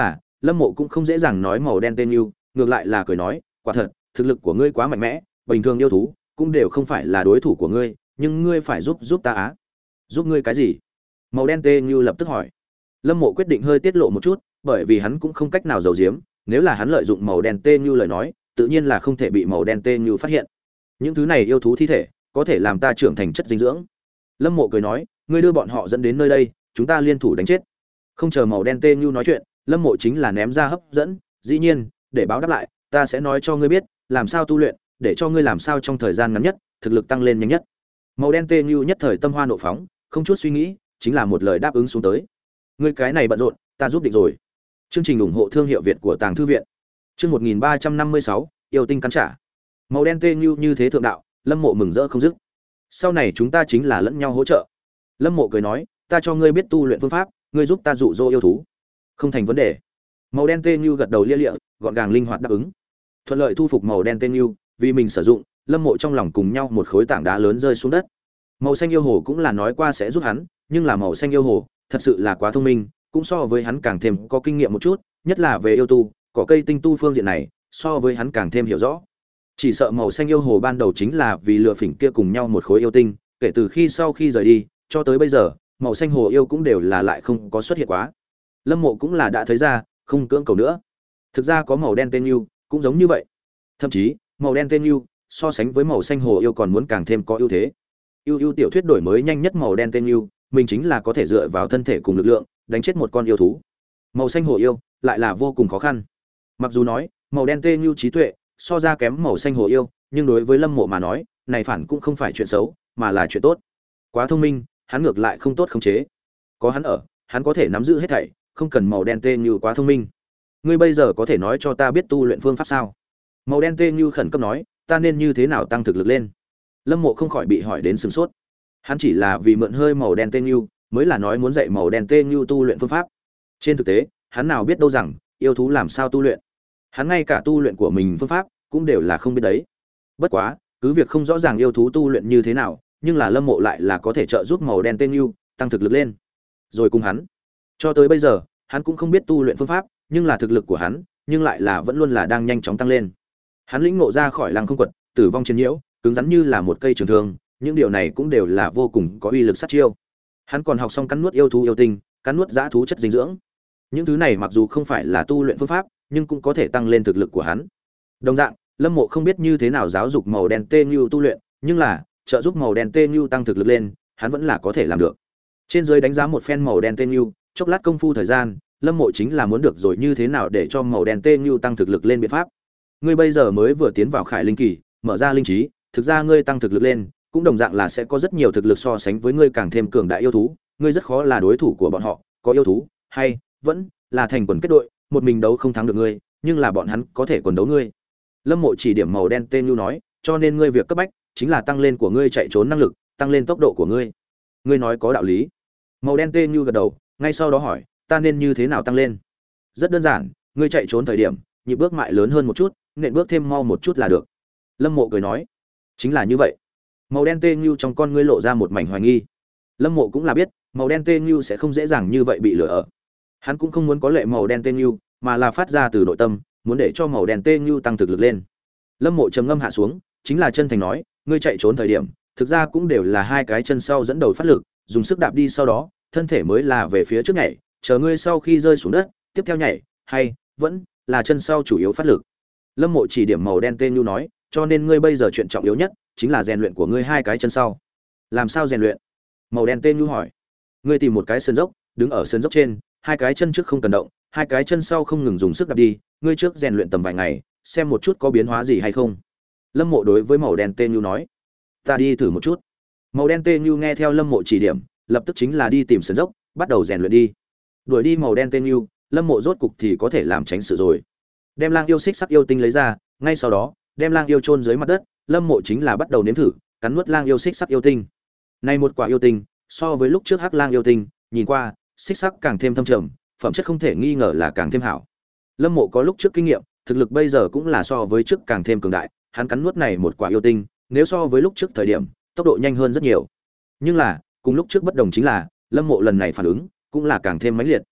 Lâm Mộ cũng không dễ dàng nói màu đen tên yêu, ngược lại là cười nói, quả thật, thực lực của ngươi quá mạnh mẽ, bình thường yêu thú cũng đều không phải là đối thủ của ngươi, nhưng ngươi phải giúp giúp ta á. Giúp ngươi cái gì? Màu đen tên yêu lập tức hỏi. Lâm Mộ quyết định hơi tiết lộ một chút, bởi vì hắn cũng không cách nào giấu giếm, nếu là hắn lợi dụng màu đen tên như lời nói, tự nhiên là không thể bị màu đen tên như phát hiện. Những thứ này yêu thú thi thể, có thể làm ta trưởng thành chất dinh dưỡng. Lâm Mộ cười nói, ngươi đưa bọn họ dẫn đến nơi đây, chúng ta liên thủ đánh chết. Không chờ màu đen tên như nói chuyện, Lâm Mộ chính là ném ra hấp dẫn, dĩ nhiên, để báo đáp lại, ta sẽ nói cho ngươi biết, làm sao tu luyện, để cho ngươi làm sao trong thời gian ngắn nhất, thực lực tăng lên nhanh nhất. Màu đen tên như nhất thời tâm hoa nộ phóng, không chút suy nghĩ, chính là một lời đáp ứng xuống tới. Ngươi cái này bận rộn, ta giúp định rồi. Chương trình ủng hộ thương hiệu Việt của Tàng Thư viện. Chương một nghìn ba trăm năm mươi sáu, yêu tinh cắn trả. Màu đen tên như như thế thượng đạo, Lâm Mộ mừng rỡ không dứt. Sau này chúng ta chính là lẫn nhau hỗ trợ. Lâm Mộ cười nói, ta cho ngươi biết tu luyện phương pháp, ngươi giúp ta dụ dỗ yêu thú. Không thành vấn đề. Màu đen tên như gật đầu lia lịa, gọn gàng linh hoạt đáp ứng. Thuận lợi thu phục màu đen tên như, vì mình sử dụng, Lâm Mộ trong lòng cùng nhau một khối tảng đá lớn rơi xuống đất. Màu xanh yêu hồ cũng là nói qua sẽ giúp hắn, nhưng là màu xanh yêu hồ, thật sự là quá thông minh, cũng so với hắn càng thêm có kinh nghiệm một chút, nhất là về yêu tu, cỏ cây tinh tu phương diện này, so với hắn càng thêm hiểu rõ. Chỉ sợ màu xanh yêu hồ ban đầu chính là vì lừa phỉnh kia cùng nhau một khối yêu tinh, kể từ khi sau khi rời đi, cho tới bây giờ, màu xanh hồ yêu cũng đều là lại không có xuất hiện quá. Lâm Mộ cũng là đã thấy ra, không cưỡng cầu nữa. Thực ra có màu đen tên yêu, cũng giống như vậy. Thậm chí, màu đen tên yêu, so sánh với màu xanh hồ yêu còn muốn càng thêm có ưu thế. Yêu yêu tiểu thuyết đổi mới nhanh nhất màu đen tên yêu, mình chính là có thể dựa vào thân thể cùng lực lượng, đánh chết một con yêu thú. Màu xanh hồ yêu lại là vô cùng khó khăn. Mặc dù nói, màu đen tên yêu trí tuệ so ra kém màu xanh hồ yêu, nhưng đối với Lâm Mộ mà nói, này phản cũng không phải chuyện xấu, mà là chuyện tốt. Quá thông minh, hắn ngược lại không tốt khống chế. Có hắn ở, hắn có thể nắm giữ hết thảy, không cần màu đen tên như quá thông minh. Ngươi bây giờ có thể nói cho ta biết tu luyện phương pháp sao? Màu đen tên như khẩn cấp nói, ta nên như thế nào tăng thực lực lên? Lâm Mộ không khỏi bị hỏi đến sửng sốt. Hắn chỉ là vì mượn hơi màu đen tên như, mới là nói muốn dạy màu đen tên như tu luyện phương pháp. Trên thực tế, hắn nào biết đâu rằng yêu thú làm sao tu luyện. Hắn ngay cả tu luyện của mình phương pháp cũng đều là không biết đấy. Bất quá, cứ việc không rõ ràng yêu thú tu luyện như thế nào, nhưng là Lâm Mộ lại là có thể trợ giúp màu đen tên như tăng thực lực lên. Rồi cùng hắn, cho tới bây giờ, hắn cũng không biết tu luyện phương pháp, nhưng là thực lực của hắn, nhưng lại là vẫn luôn là đang nhanh chóng tăng lên. Hắn lĩnh ngộ ra khỏi lăng không quật, tử vong chiến nhiễu, cứng rắn như là một cây trường thương, những điều này cũng đều là vô cùng có uy lực sát chiêu. Hắn còn học xong cắn nuốt yêu thú yêu tinh, cắn nuốt dã thú chất dinh dưỡng. Những thứ này mặc dù không phải là tu luyện phương pháp, nhưng cũng có thể tăng lên thực lực của hắn. Đồng dạng, Lâm Mộ không biết như thế nào giáo dục màu đen tê như tu luyện, nhưng là trợ giúp màu đen tê như tăng thực lực lên, hắn vẫn là có thể làm được. Trên dưới đánh giá một phen màu đen tê như, chốc lát công phu thời gian, Lâm Mộ chính là muốn được rồi như thế nào để cho màu đen tê như tăng thực lực lên biện pháp. Ngươi bây giờ mới vừa tiến vào Khải Linh kỳ, mở ra linh trí, thực ra ngươi tăng thực lực lên, cũng đồng dạng là sẽ có rất nhiều thực lực so sánh với ngươi càng thêm cường đại yêu thú, ngươi rất khó là đối thủ của bọn họ, có yêu thú, hay vẫn là thành quần kết đội, một mình đấu không thắng được ngươi, nhưng là bọn hắn có thể quần đấu ngươi. Lâm Mộ chỉ điểm màu đen tên Nhu nói, cho nên ngươi việc cấp bách chính là tăng lên của ngươi chạy trốn năng lực, tăng lên tốc độ của ngươi. Ngươi nói có đạo lý. Màu đen tên Nhu gật đầu, ngay sau đó hỏi, ta nên như thế nào tăng lên? Rất đơn giản, ngươi chạy trốn thời điểm, nhịp bước mại lớn hơn một chút, nện bước thêm mau một chút là được. Lâm Mộ cười nói, chính là như vậy. Màu đen tên Nhu trong con ngươi lộ ra một mảnh hoài nghi. Lâm Mộ cũng là biết, màu đen tên Nhu sẽ không dễ dàng như vậy bị lừa ở. Hắn cũng không muốn có lệ màu đen tên Nhu, mà là phát ra từ nội tâm, muốn để cho màu đen tên Nhu tăng thực lực lên. Lâm Mộ trầm ngâm hạ xuống, chính là chân thành nói, ngươi chạy trốn thời điểm, thực ra cũng đều là hai cái chân sau dẫn đầu phát lực, dùng sức đạp đi sau đó, thân thể mới là về phía trước nhảy, chờ ngươi sau khi rơi xuống đất, tiếp theo nhảy, hay vẫn là chân sau chủ yếu phát lực. Lâm Mộ chỉ điểm màu đen tên Nhu nói, cho nên ngươi bây giờ chuyện trọng yếu nhất chính là rèn luyện của ngươi hai cái chân sau. Làm sao rèn luyện? Màu đen tên Nhu hỏi. Ngươi tìm một cái sườn dốc, đứng ở sườn dốc trên, hai cái chân trước không cần động, hai cái chân sau không ngừng dùng sức đạp đi, ngươi trước rèn luyện tầm vài ngày, xem một chút có biến hóa gì hay không. Lâm Mộ đối với màu đen tên Nhu nói, ta đi thử một chút. Màu đen tên Nhu nghe theo Lâm Mộ chỉ điểm, lập tức chính là đi tìm sườn dốc, bắt đầu rèn luyện đi. Đuổi đi màu đen tên Nhu, Lâm Mộ rốt cục thì có thể làm tránh sự rồi. Đem lang yêu xích sắc yêu tinh lấy ra, ngay sau đó, đem lang yêu chôn dưới mặt đất, Lâm Mộ chính là bắt đầu nếm thử, cắn nuốt lang yêu xích sắc yêu tinh. Này một quả yêu tinh, so với lúc trước hắc lang yêu tinh, nhìn qua, xích sắc càng thêm thâm trầm, phẩm chất không thể nghi ngờ là càng thêm hảo. Lâm Mộ có lúc trước kinh nghiệm, thực lực bây giờ cũng là so với trước càng thêm cường đại, hắn cắn nuốt này một quả yêu tinh, nếu so với lúc trước thời điểm, tốc độ nhanh hơn rất nhiều. Nhưng là, cùng lúc trước bất đồng chính là, Lâm Mộ lần này phản ứng cũng là càng thêm mãnh liệt.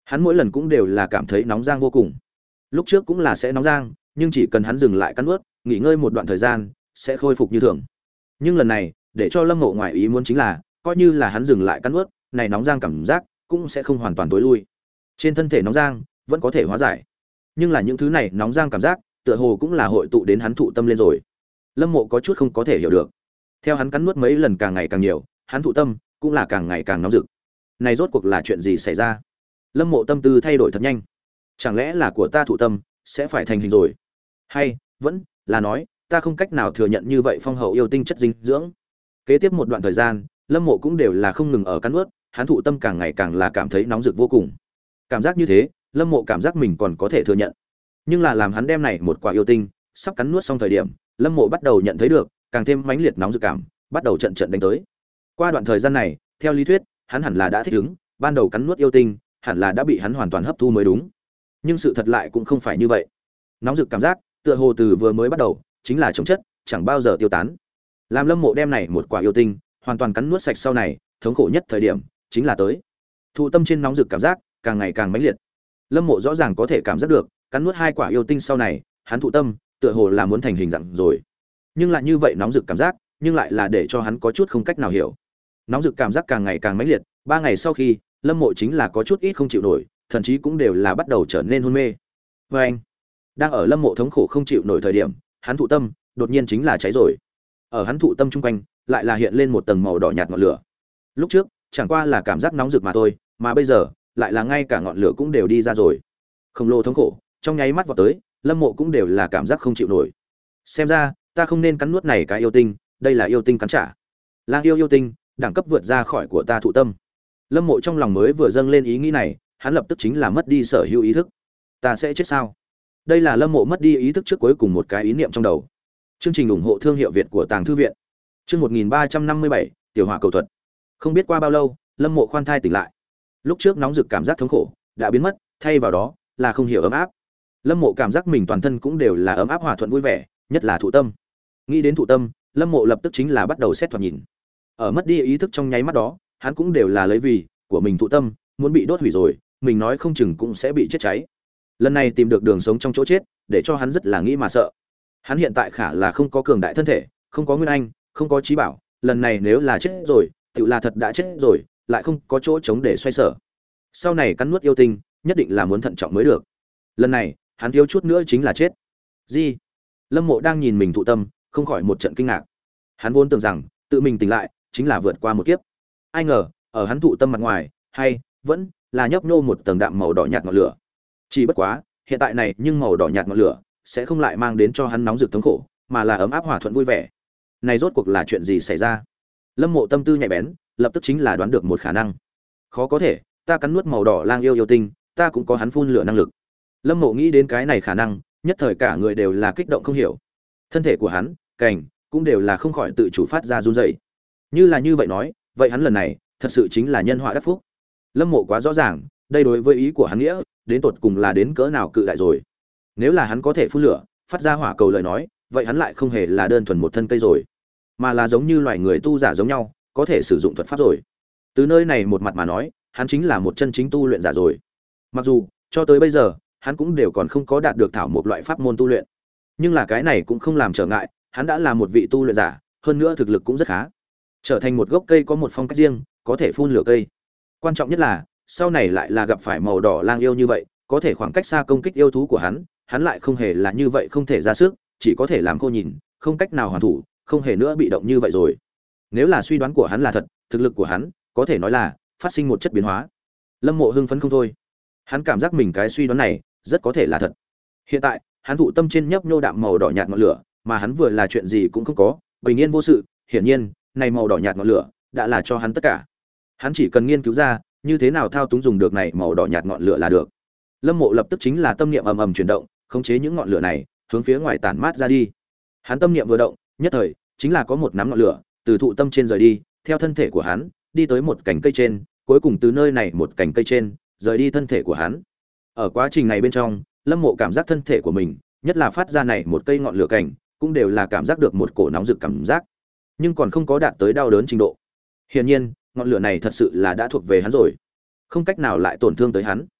Hắn mỗi lần cũng đều là cảm thấy nóng rang vô cùng. Lúc trước cũng là sẽ nóng rang, nhưng chỉ cần hắn dừng lại cắn nuốt, nghỉ ngơi một đoạn thời gian, sẽ khôi phục như thường. Nhưng lần này, để cho Lâm Mộ ngoài ý muốn chính là, coi như là hắn dừng lại cắn nuốt, này nóng rang cảm giác cũng sẽ không hoàn toàn tối lui. Trên thân thể nóng rang vẫn có thể hóa giải. Nhưng là những thứ này nóng rang cảm giác, tựa hồ cũng là hội tụ đến hắn thụ tâm lên rồi. Lâm Mộ có chút không có thể hiểu được. Theo hắn cắn nuốt mấy lần càng ngày càng nhiều, hắn thụ tâm cũng là càng ngày càng nóng rực. Này rốt cuộc là chuyện gì xảy ra? Lâm Mộ tâm tư thay đổi thật nhanh. Chẳng lẽ là của ta thụ tâm sẽ phải thành hình rồi? Hay vẫn là nói, ta không cách nào thừa nhận như vậy phong hậu yêu tinh chất dinh dưỡng? Kế tiếp một đoạn thời gian, Lâm Mộ cũng đều là không ngừng ở cắn nuốt, hắn thụ tâm càng ngày càng là cảm thấy nóng rực vô cùng. Cảm giác như thế, Lâm Mộ cảm giác mình còn có thể thừa nhận. Nhưng là làm hắn đem này một quả yêu tinh sắp cắn nuốt xong thời điểm, Lâm Mộ bắt đầu nhận thấy được càng thêm mãnh liệt nóng rực cảm, bắt đầu trận trận đánh tới. Qua đoạn thời gian này, theo lý thuyết, hắn hẳn là đã thích ứng, ban đầu cắn nuốt yêu tinh, hẳn là đã bị hắn hoàn toàn hấp thu mới đúng. Nhưng sự thật lại cũng không phải như vậy. Nóng rực cảm giác, tựa hồ từ vừa mới bắt đầu, chính là chống chất, chẳng bao giờ tiêu tán. Làm Lâm Mộ đem này một quả yêu tinh hoàn toàn cắn nuốt sạch sau này, thống khổ nhất thời điểm chính là tới. Thụ tâm trên nóng rực cảm giác càng ngày càng mãnh liệt. Lâm Mộ rõ ràng có thể cảm giác được, cắn nuốt hai quả yêu tinh sau này, hắn thụ tâm tựa hồ là muốn thành hình dạng rồi. Nhưng lại như vậy nóng rực cảm giác, nhưng lại là để cho hắn có chút không cách nào hiểu. Nóng rực cảm giác càng ngày càng mãnh liệt, ba ngày sau khi, Lâm Mộ chính là có chút ít không chịu nổi, thậm chí cũng đều là bắt đầu trở nên hôn mê. Và anh, đang ở Lâm Mộ thống khổ không chịu nổi thời điểm, hắn thụ tâm đột nhiên chính là cháy rồi. Ở hắn thụ tâm trung quanh, lại là hiện lên một tầng màu đỏ nhạt ngọn lửa. Lúc trước, chẳng qua là cảm giác nóng rực mà thôi, mà bây giờ, lại là ngay cả ngọn lửa cũng đều đi ra rồi. Khổng lồ thống khổ, trong nháy mắt vọt tới, Lâm Mộ cũng đều là cảm giác không chịu nổi. Xem ra, ta không nên cắn nuốt này cái yêu tinh, đây là yêu tinh cắn trả. Lang yêu yêu tinh, đẳng cấp vượt ra khỏi của ta thụ tâm. Lâm Mộ trong lòng mới vừa dâng lên ý nghĩ này, hắn lập tức chính là mất đi sở hữu ý thức. Ta sẽ chết sao? Đây là Lâm Mộ mất đi ý thức trước cuối cùng một cái ý niệm trong đầu. Chương trình ủng hộ thương hiệu Việt của Tàng Thư viện. Chương một nghìn ba trăm năm mươi bảy, tiểu hỏa cầu thuật. Không biết qua bao lâu, Lâm Mộ khoan thai tỉnh lại. Lúc trước nóng rực cảm giác thống khổ đã biến mất, thay vào đó là không hiểu ấm áp. Lâm Mộ cảm giác mình toàn thân cũng đều là ấm áp hòa thuận vui vẻ, nhất là thụ tâm. Nghĩ đến thụ tâm, Lâm Mộ lập tức chính là bắt đầu xét thoạt nhìn. Ở mất đi ý thức trong nháy mắt đó, hắn cũng đều là lấy vì của mình thụ tâm muốn bị đốt hủy rồi, mình nói không chừng cũng sẽ bị chết cháy. Lần này tìm được đường sống trong chỗ chết, để cho hắn rất là nghĩ mà sợ. Hắn hiện tại khả là không có cường đại thân thể, không có nguyên anh, không có trí bảo, lần này nếu là chết rồi, tựu là thật đã chết rồi, lại không có chỗ chống để xoay sở. Sau này cắn nuốt yêu tinh, nhất định là muốn thận trọng mới được. Lần này, hắn thiếu chút nữa chính là chết. Gì? Lâm Mộ đang nhìn mình thụ tâm, không khỏi một trận kinh ngạc. Hắn vốn tưởng rằng tự mình tỉnh lại chính là vượt qua một kiếp. Ai ngờ, ở hắn thụ tâm mặt ngoài, hay vẫn là nhấp nhô một tầng đạm màu đỏ nhạt ngọn lửa. Chỉ bất quá, hiện tại này nhưng màu đỏ nhạt ngọn lửa sẽ không lại mang đến cho hắn nóng rực thống khổ, mà là ấm áp hòa thuận vui vẻ. Này rốt cuộc là chuyện gì xảy ra? Lâm Mộ tâm tư nhạy bén, lập tức chính là đoán được một khả năng. Khó có thể, ta cắn nuốt màu đỏ lang yêu yêu tinh, ta cũng có hắn phun lửa năng lực. Lâm Mộ nghĩ đến cái này khả năng, nhất thời cả người đều là kích động không hiểu. Thân thể của hắn, cảnh cũng đều là không khỏi tự chủ phát ra run rẩy. Như là như vậy nói, vậy hắn lần này thật sự chính là nhân họa đắc phúc. Lâm Mộ quá rõ ràng, đây đối với ý của hắn nghĩa, đến tột cùng là đến cỡ nào cự đại rồi. Nếu là hắn có thể phun lửa, phát ra hỏa cầu lời nói, vậy hắn lại không hề là đơn thuần một thân cây rồi, mà là giống như loài người tu giả giống nhau, có thể sử dụng thuật pháp rồi. Từ nơi này một mặt mà nói, hắn chính là một chân chính tu luyện giả rồi. Mặc dù cho tới bây giờ, hắn cũng đều còn không có đạt được thảo một loại pháp môn tu luyện, nhưng là cái này cũng không làm trở ngại, hắn đã là một vị tu luyện giả, hơn nữa thực lực cũng rất khá, trở thành một gốc cây có một phong cách riêng, có thể phun lửa cây. Quan trọng nhất là sau này lại là gặp phải màu đỏ lang yêu như vậy, có thể khoảng cách xa công kích yêu thú của hắn, hắn lại không hề là như vậy không thể ra sức, chỉ có thể làm khô nhìn, không cách nào hoàn thủ, không hề nữa bị động như vậy rồi. Nếu là suy đoán của hắn là thật, thực lực của hắn có thể nói là phát sinh một chất biến hóa. Lâm Mộ hưng phấn không thôi. Hắn cảm giác mình cái suy đoán này rất có thể là thật. Hiện tại, hắn thụ tâm trên nhấp nhô đạm màu đỏ nhạt ngọn lửa, mà hắn vừa là chuyện gì cũng không có, bình yên vô sự, hiển nhiên, này màu đỏ nhạt ngọn lửa đã là cho hắn tất cả. Hắn chỉ cần nghiên cứu ra như thế nào thao túng dùng được này màu đỏ nhạt ngọn lửa là được. Lâm Mộ lập tức chính là tâm niệm ầm ầm chuyển động, khống chế những ngọn lửa này hướng phía ngoài tản mát ra đi. Hắn tâm niệm vừa động, nhất thời chính là có một nắm ngọn lửa từ thụ tâm trên rời đi, theo thân thể của hắn đi tới một cành cây trên, cuối cùng từ nơi này một cành cây trên rời đi thân thể của hắn. Ở quá trình này bên trong, Lâm Mộ cảm giác thân thể của mình, nhất là phát ra này một cây ngọn lửa cành, cũng đều là cảm giác được một cổ nóng rực cảm giác, nhưng còn không có đạt tới đau đớn trình độ. Hiển nhiên, ngọn lửa này thật sự là đã thuộc về hắn rồi, không cách nào lại tổn thương tới hắn.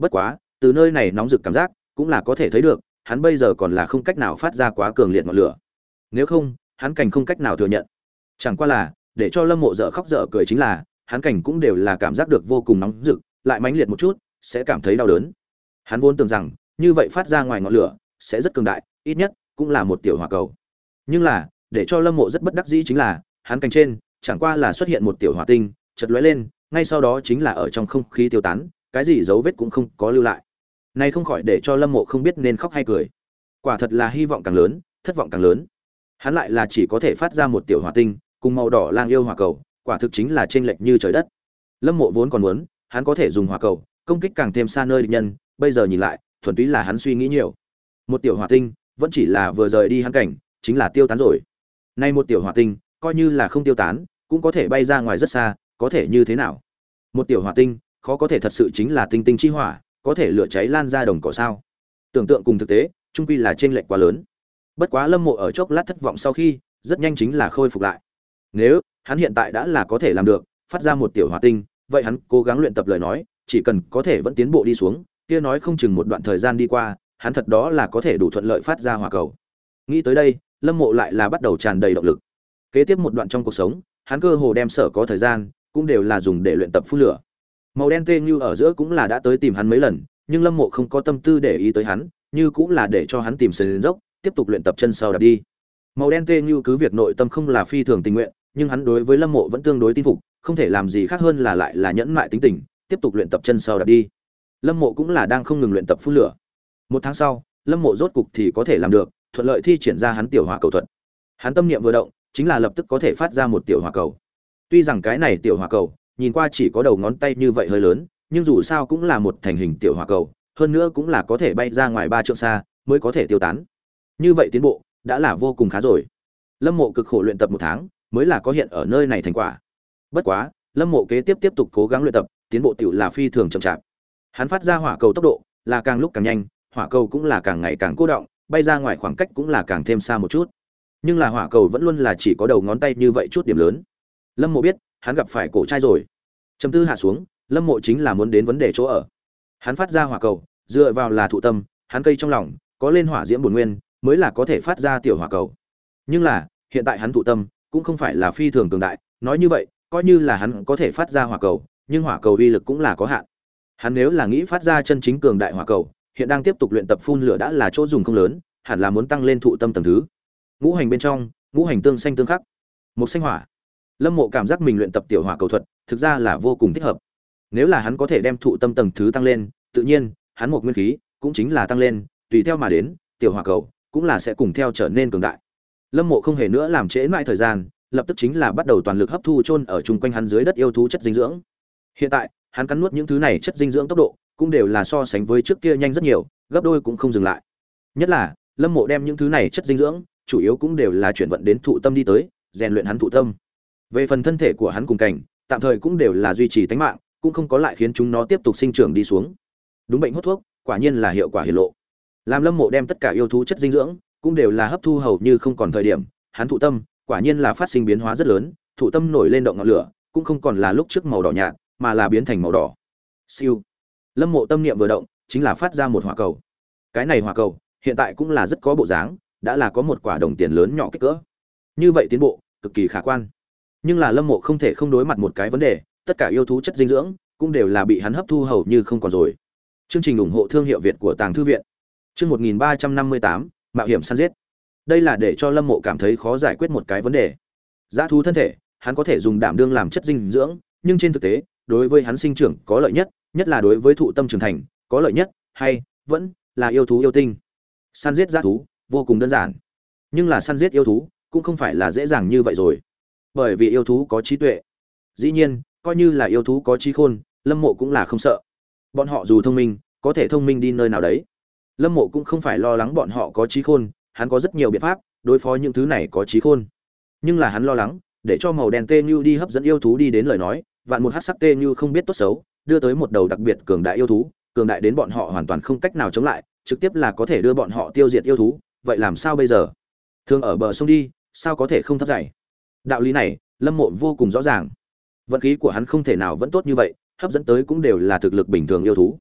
Bất quá, từ nơi này nóng rực cảm giác, cũng là có thể thấy được, hắn bây giờ còn là không cách nào phát ra quá cường liệt ngọn lửa. Nếu không, hắn cảnh không cách nào thừa nhận. Chẳng qua là, để cho Lâm Mộ dở khóc dở cười chính là, hắn cảnh cũng đều là cảm giác được vô cùng nóng rực, lại mãnh liệt một chút, sẽ cảm thấy đau đớn. Hắn vốn tưởng rằng, như vậy phát ra ngoài ngọn lửa sẽ rất cường đại, ít nhất cũng là một tiểu hỏa cầu. Nhưng là, để cho Lâm Mộ rất bất đắc dĩ chính là, hắn cánh trên chẳng qua là xuất hiện một tiểu hỏa tinh, chợt lóe lên, ngay sau đó chính là ở trong không khí tiêu tán, cái gì dấu vết cũng không có lưu lại. Này không khỏi để cho Lâm Mộ không biết nên khóc hay cười. Quả thật là hy vọng càng lớn, thất vọng càng lớn. Hắn lại là chỉ có thể phát ra một tiểu hỏa tinh, cùng màu đỏ lang yêu hỏa cầu, quả thực chính là chênh lệch như trời đất. Lâm Mộ vốn còn muốn, hắn có thể dùng hỏa cầu công kích càng thêm xa nơi địch nhân, bây giờ nhìn lại, thuần túy là hắn suy nghĩ nhiều. Một tiểu hỏa tinh, vẫn chỉ là vừa rời đi hắn cảnh, chính là tiêu tán rồi. Nay một tiểu hỏa tinh, coi như là không tiêu tán, cũng có thể bay ra ngoài rất xa, có thể như thế nào? Một tiểu hỏa tinh, khó có thể thật sự chính là tinh tinh chi hỏa, có thể lửa cháy lan ra đồng cỏ sao? Tưởng tượng cùng thực tế, chung quy là chênh lệch quá lớn. Bất quá Lâm Mộ ở chốc lát thất vọng sau khi, rất nhanh chính là khôi phục lại. Nếu hắn hiện tại đã là có thể làm được, phát ra một tiểu hỏa tinh, vậy hắn cố gắng luyện tập lời nói, chỉ cần có thể vẫn tiến bộ đi xuống, kia nói không chừng một đoạn thời gian đi qua, hắn thật đó là có thể đủ thuận lợi phát ra hỏa cầu. Nghĩ tới đây, Lâm Mộ lại là bắt đầu tràn đầy động lực. Kế tiếp một đoạn trong cuộc sống, hắn cơ hồ đem sở có thời gian, cũng đều là dùng để luyện tập phun lửa. Màu đen tê như ở giữa cũng là đã tới tìm hắn mấy lần, nhưng Lâm Mộ không có tâm tư để ý tới hắn, như cũng là để cho hắn tìm sườn dốc, tiếp tục luyện tập chân sau đạp đi. Màu đen tê như cứ việc nội tâm không là phi thường tình nguyện, nhưng hắn đối với Lâm Mộ vẫn tương đối tin phục, không thể làm gì khác hơn là lại là nhẫn mại tính tình, tiếp tục luyện tập chân sau đạp đi. Lâm Mộ cũng là đang không ngừng luyện tập phun lửa. Một tháng sau, Lâm Mộ rốt cục thì có thể làm được, thuận lợi thi triển ra hắn tiểu hỏa cầu thuật. Hắn tâm niệm vừa động, chính là lập tức có thể phát ra một tiểu hỏa cầu. Tuy rằng cái này tiểu hỏa cầu, nhìn qua chỉ có đầu ngón tay như vậy hơi lớn, nhưng dù sao cũng là một thành hình tiểu hỏa cầu, hơn nữa cũng là có thể bay ra ngoài ba trượng xa, mới có thể tiêu tán. Như vậy tiến bộ đã là vô cùng khá rồi. Lâm Mộ cực khổ luyện tập một tháng, mới là có hiện ở nơi này thành quả. Bất quá, Lâm Mộ kế tiếp tiếp tục cố gắng luyện tập, tiến bộ tiểu là phi thường chậm chạp. Hắn phát ra hỏa cầu tốc độ là càng lúc càng nhanh, hỏa cầu cũng là càng ngày càng cô động, bay ra ngoài khoảng cách cũng là càng thêm xa một chút. Nhưng là hỏa cầu vẫn luôn là chỉ có đầu ngón tay như vậy chút điểm lớn. Lâm Mộ biết, hắn gặp phải cổ trai rồi. Trầm tư hạ xuống, Lâm Mộ chính là muốn đến vấn đề chỗ ở. Hắn phát ra hỏa cầu, dựa vào là thụ tâm, hắn cây trong lòng có lên hỏa diễm bổn nguyên, mới là có thể phát ra tiểu hỏa cầu. Nhưng là, hiện tại hắn thụ tâm cũng không phải là phi thường cường đại, nói như vậy, coi như là hắn có thể phát ra hỏa cầu, nhưng hỏa cầu uy lực cũng là có hạn. Hắn nếu là nghĩ phát ra chân chính cường đại hỏa cầu, hiện đang tiếp tục luyện tập phun lửa đã là chỗ dùng không lớn, hẳn là muốn tăng lên thụ tâm tầng thứ. Ngũ hành bên trong, ngũ hành tương xanh tương khắc. Một xanh hỏa. Lâm Mộ cảm giác mình luyện tập tiểu hỏa cầu thuật, thực ra là vô cùng thích hợp. Nếu là hắn có thể đem thụ tâm tầng thứ tăng lên, tự nhiên, hắn một nguyên khí cũng chính là tăng lên, tùy theo mà đến, tiểu hỏa cầu cũng là sẽ cùng theo trở nên cường đại. Lâm Mộ không hề nữa làm trễ mãi thời gian, lập tức chính là bắt đầu toàn lực hấp thu chôn ở chung quanh hắn dưới đất yêu thú chất dinh dưỡng. Hiện tại, hắn cắn nuốt những thứ này chất dinh dưỡng tốc độ cũng đều là so sánh với trước kia nhanh rất nhiều, gấp đôi cũng không dừng lại. Nhất là, Lâm Mộ đem những thứ này chất dinh dưỡng, chủ yếu cũng đều là chuyển vận đến thụ tâm đi tới, rèn luyện hắn thụ tâm. Về phần thân thể của hắn cùng cảnh, tạm thời cũng đều là duy trì tính mạng, cũng không có lại khiến chúng nó tiếp tục sinh trưởng đi xuống. Đúng bệnh hốt thuốc, quả nhiên là hiệu quả hiển lộ. Làm Lâm Mộ đem tất cả yêu thú chất dinh dưỡng, cũng đều là hấp thu hầu như không còn thời điểm, hắn thụ tâm, quả nhiên là phát sinh biến hóa rất lớn, thụ tâm nổi lên động ngọn lửa, cũng không còn là lúc trước màu đỏ nhạt, mà là biến thành màu đỏ. Siêu. Lâm Mộ tâm niệm vừa động, chính là phát ra một hỏa cầu. Cái này hỏa cầu, hiện tại cũng là rất có bộ dáng, đã là có một quả đồng tiền lớn nhỏ kích cỡ. Như vậy tiến bộ, cực kỳ khả quan. Nhưng là Lâm Mộ không thể không đối mặt một cái vấn đề, tất cả yêu thú chất dinh dưỡng cũng đều là bị hắn hấp thu hầu như không còn rồi. Chương trình ủng hộ thương hiệu Việt của Tàng Thư viện. Chương một nghìn ba trăm năm mươi tám, mạo hiểm săn giết. Đây là để cho Lâm Mộ cảm thấy khó giải quyết một cái vấn đề. Dã thú thân thể, hắn có thể dùng đảm đương làm chất dinh dưỡng, nhưng trên thực tế, đối với hắn sinh trưởng có lợi nhất, nhất là đối với thụ tâm trưởng thành, có lợi nhất, hay vẫn là yêu thú yêu tinh. Săn giết dã thú vô cùng đơn giản, nhưng là săn giết yêu thú cũng không phải là dễ dàng như vậy rồi. Bởi vì yêu thú có trí tuệ. Dĩ nhiên, coi như là yêu thú có trí khôn, Lâm Mộ cũng là không sợ. Bọn họ dù thông minh, có thể thông minh đi nơi nào đấy. Lâm Mộ cũng không phải lo lắng bọn họ có trí khôn, hắn có rất nhiều biện pháp đối phó những thứ này có trí khôn. Nhưng là hắn lo lắng, để cho màu đen tê như đi hấp dẫn yêu thú đi đến lời nói, vạn một hắc sắc tê như không biết tốt xấu, đưa tới một đầu đặc biệt cường đại yêu thú, cường đại đến bọn họ hoàn toàn không cách nào chống lại, trực tiếp là có thể đưa bọn họ tiêu diệt yêu thú, vậy làm sao bây giờ? Thường ở bờ sông đi, sao có thể không thấp dày? Đạo lý này, Lâm Mộ vô cùng rõ ràng. Vận khí của hắn không thể nào vẫn tốt như vậy, hấp dẫn tới cũng đều là thực lực bình thường yêu thú.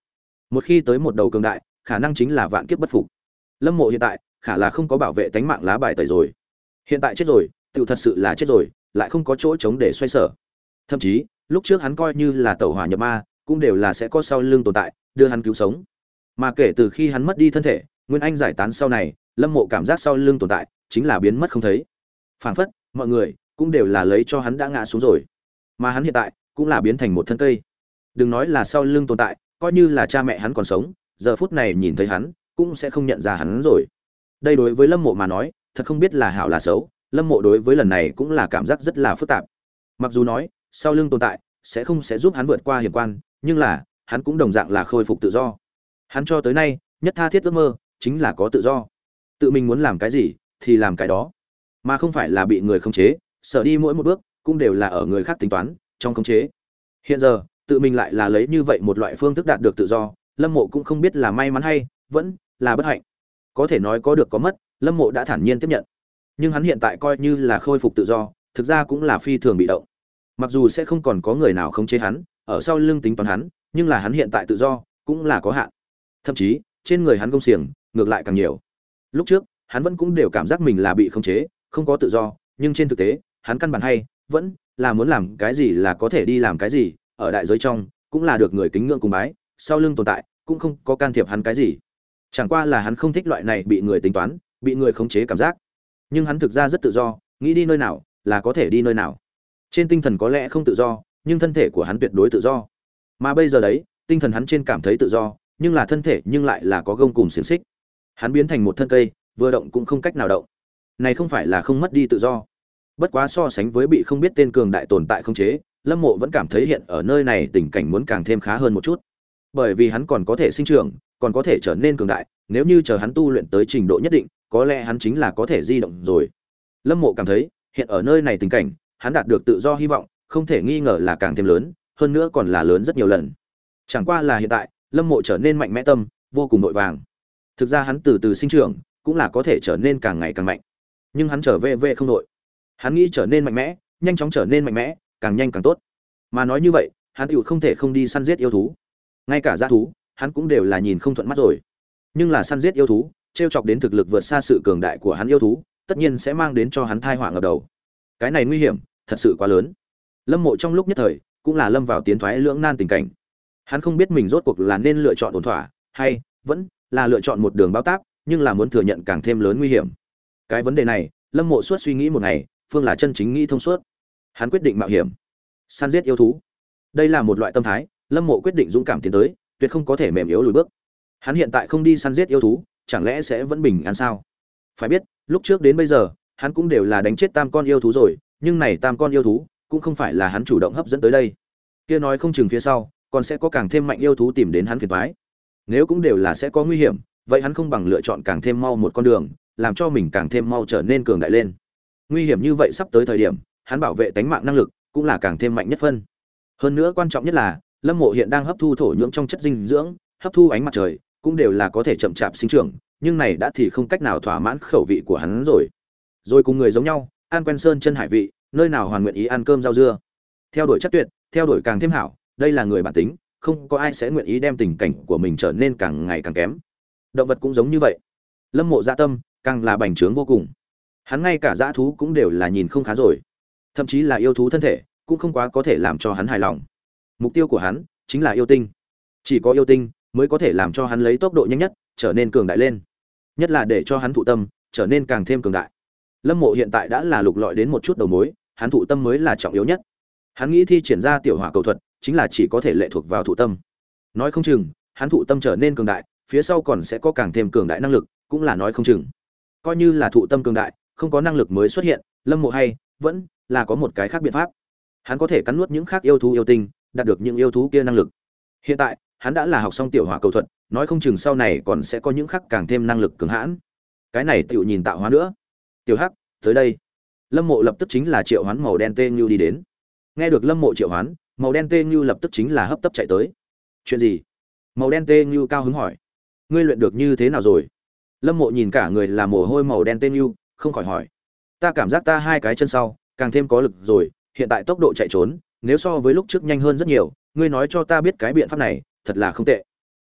Một khi tới một đầu cường đại, khả năng chính là vạn kiếp bất phục. Lâm Mộ hiện tại, khả là không có bảo vệ tánh mạng lá bài tẩy rồi. Hiện tại chết rồi, tựu thật sự là chết rồi, lại không có chỗ chống để xoay sở. Thậm chí, lúc trước hắn coi như là tẩu hỏa nhập ma, cũng đều là sẽ có sau lưng tồn tại, đưa hắn cứu sống. Mà kể từ khi hắn mất đi thân thể, Nguyên Anh giải tán sau này, Lâm Mộ cảm giác sau lưng tồn tại chính là biến mất không thấy. Phảng phất, mọi người cũng đều là lấy cho hắn đã ngã xuống rồi. Mà hắn hiện tại cũng là biến thành một thân cây. Đừng nói là sau lưng tồn tại, coi như là cha mẹ hắn còn sống, giờ phút này nhìn thấy hắn, cũng sẽ không nhận ra hắn rồi. Đây đối với Lâm Mộ mà nói, thật không biết là hảo là xấu, Lâm Mộ đối với lần này cũng là cảm giác rất là phức tạp. Mặc dù nói, sau lưng tồn tại sẽ không sẽ giúp hắn vượt qua hiểm quan, nhưng là, hắn cũng đồng dạng là khôi phục tự do. Hắn cho tới nay, nhất tha thiết ước mơ chính là có tự do. Tự mình muốn làm cái gì thì làm cái đó, mà không phải là bị người khống chế, sợ đi mỗi một bước cũng đều là ở người khác tính toán, trong khống chế. Hiện giờ, tự mình lại là lấy như vậy một loại phương thức đạt được tự do, Lâm Mộ cũng không biết là may mắn hay vẫn là bất hạnh. Có thể nói có được có mất, Lâm Mộ đã thản nhiên tiếp nhận. Nhưng hắn hiện tại coi như là khôi phục tự do, thực ra cũng là phi thường bị động. Mặc dù sẽ không còn có người nào khống chế hắn, ở sau lưng tính toán hắn, nhưng là hắn hiện tại tự do cũng là có hạn. Thậm chí, trên người hắn công xiềng ngược lại càng nhiều. Lúc trước, hắn vẫn cũng đều cảm giác mình là bị khống chế, không có tự do, nhưng trên thực tế, hắn căn bản hay vẫn là muốn làm cái gì là có thể đi làm cái gì, ở đại giới trong cũng là được người kính ngưỡng cùng bái, sau lưng tồn tại cũng không có can thiệp hắn cái gì. Chẳng qua là hắn không thích loại này bị người tính toán, bị người khống chế cảm giác. Nhưng hắn thực ra rất tự do, nghĩ đi nơi nào là có thể đi nơi nào. Trên tinh thần có lẽ không tự do, nhưng thân thể của hắn tuyệt đối tự do. Mà bây giờ đấy, tinh thần hắn trên cảm thấy tự do, nhưng là thân thể nhưng lại là có gông cùm xiềng xích. Hắn biến thành một thân cây, vừa động cũng không cách nào động. Này không phải là không mất đi tự do. Bất quá so sánh với bị không biết tên cường đại tồn tại khống chế, Lâm Mộ vẫn cảm thấy hiện ở nơi này tình cảnh muốn càng thêm khá hơn một chút. Bởi vì hắn còn có thể sinh trưởng, còn có thể trở nên cường đại, nếu như chờ hắn tu luyện tới trình độ nhất định, có lẽ hắn chính là có thể di động rồi. Lâm Mộ cảm thấy, hiện ở nơi này tình cảnh, hắn đạt được tự do hy vọng, không thể nghi ngờ là càng thêm lớn, hơn nữa còn là lớn rất nhiều lần. Chẳng qua là hiện tại, Lâm Mộ trở nên mạnh mẽ tâm, vô cùng nội vàng. Thực ra hắn từ từ sinh trưởng, cũng là có thể trở nên càng ngày càng mạnh. Nhưng hắn trở về về không đội. Hắn nghĩ trở nên mạnh mẽ, nhanh chóng trở nên mạnh mẽ, càng nhanh càng tốt. Mà nói như vậy, hắn tiểu không thể không đi săn giết yêu thú. Ngay cả dã thú, hắn cũng đều là nhìn không thuận mắt rồi. Nhưng là săn giết yêu thú, trêu chọc đến thực lực vượt xa sự cường đại của hắn yêu thú, tất nhiên sẽ mang đến cho hắn tai họa ngập đầu. Cái này nguy hiểm, thật sự quá lớn. Lâm Mộ trong lúc nhất thời, cũng là lâm vào tiến thoái lưỡng nan tình cảnh. Hắn không biết mình rốt cuộc là nên lựa chọn ổn thỏa, hay vẫn là lựa chọn một đường báo táp, nhưng là muốn thừa nhận càng thêm lớn nguy hiểm. Cái vấn đề này, Lâm Mộ suốt suy nghĩ một ngày, phương là chân chính nghĩ thông suốt. Hắn quyết định mạo hiểm, săn giết yêu thú. Đây là một loại tâm thái, Lâm Mộ quyết định dũng cảm tiến tới, tuyệt không có thể mềm yếu lùi bước. Hắn hiện tại không đi săn giết yêu thú, chẳng lẽ sẽ vẫn bình an sao? Phải biết, lúc trước đến bây giờ, hắn cũng đều là đánh chết tam con yêu thú rồi, nhưng này tam con yêu thú cũng không phải là hắn chủ động hấp dẫn tới đây. Kia nói không chừng phía sau, còn sẽ có càng thêm mạnh yêu thú tìm đến hắn phiền toái. Nếu cũng đều là sẽ có nguy hiểm, vậy hắn không bằng lựa chọn càng thêm mau một con đường, làm cho mình càng thêm mau trở nên cường đại lên. Nguy hiểm như vậy sắp tới thời điểm, hắn bảo vệ tánh mạng năng lực cũng là càng thêm mạnh nhất phân. Hơn nữa quan trọng nhất là, Lâm Mộ hiện đang hấp thu thổ nhưỡng trong chất dinh dưỡng, hấp thu ánh mặt trời, cũng đều là có thể chậm chạp sinh trưởng, nhưng này đã thì không cách nào thỏa mãn khẩu vị của hắn rồi. Rồi cùng người giống nhau, ăn quen sơn chân hải vị, nơi nào hoàn nguyện ý ăn cơm rau dưa. Theo đuổi chất tuyệt, theo đuổi càng thêm hảo, đây là người bản tính, không có ai sẽ nguyện ý đem tình cảnh của mình trở nên càng ngày càng kém. Động vật cũng giống như vậy. Lâm Mộ dạ tâm, càng là bành trướng vô cùng. Hắn ngay cả dã thú cũng đều là nhìn không khá rồi. Thậm chí là yêu thú thân thể, cũng không quá có thể làm cho hắn hài lòng. Mục tiêu của hắn chính là yêu tinh. Chỉ có yêu tinh mới có thể làm cho hắn lấy tốc độ nhanh nhất trở nên cường đại lên, nhất là để cho hắn thụ tâm trở nên càng thêm cường đại. Lâm Mộ hiện tại đã là lục lọi đến một chút đầu mối, hắn thụ tâm mới là trọng yếu nhất. Hắn nghĩ thi triển ra tiểu hỏa cầu thuật, chính là chỉ có thể lệ thuộc vào thụ tâm. Nói không chừng, hắn thụ tâm trở nên cường đại, phía sau còn sẽ có càng thêm cường đại năng lực, cũng là nói không chừng. Coi như là thụ tâm cường đại, không có năng lực mới xuất hiện, Lâm Mộ hay vẫn là có một cái khác biện pháp. Hắn có thể cắn nuốt những khác yêu thú yêu tinh, đạt được những yêu thú kia năng lực. Hiện tại, hắn đã là học xong tiểu hỏa cầu thuật, nói không chừng sau này còn sẽ có những khác càng thêm năng lực cường hãn. Cái này tiểu nhìn tạo hóa nữa. Tiểu Hắc, tới đây. Lâm Mộ lập tức chính là triệu hoán màu đen tê như đi đến. Nghe được Lâm Mộ triệu hoán, màu đen tê như lập tức chính là hấp tấp chạy tới. Chuyện gì? Màu đen tê như cao hứng hỏi. Ngươi luyện được như thế nào rồi? Lâm Mộ nhìn cả người là mồ hôi màu đen tê như, không khỏi hỏi. Ta cảm giác ta hai cái chân sau càng thêm có lực rồi, hiện tại tốc độ chạy trốn, nếu so với lúc trước nhanh hơn rất nhiều, ngươi nói cho ta biết cái biện pháp này, thật là không tệ.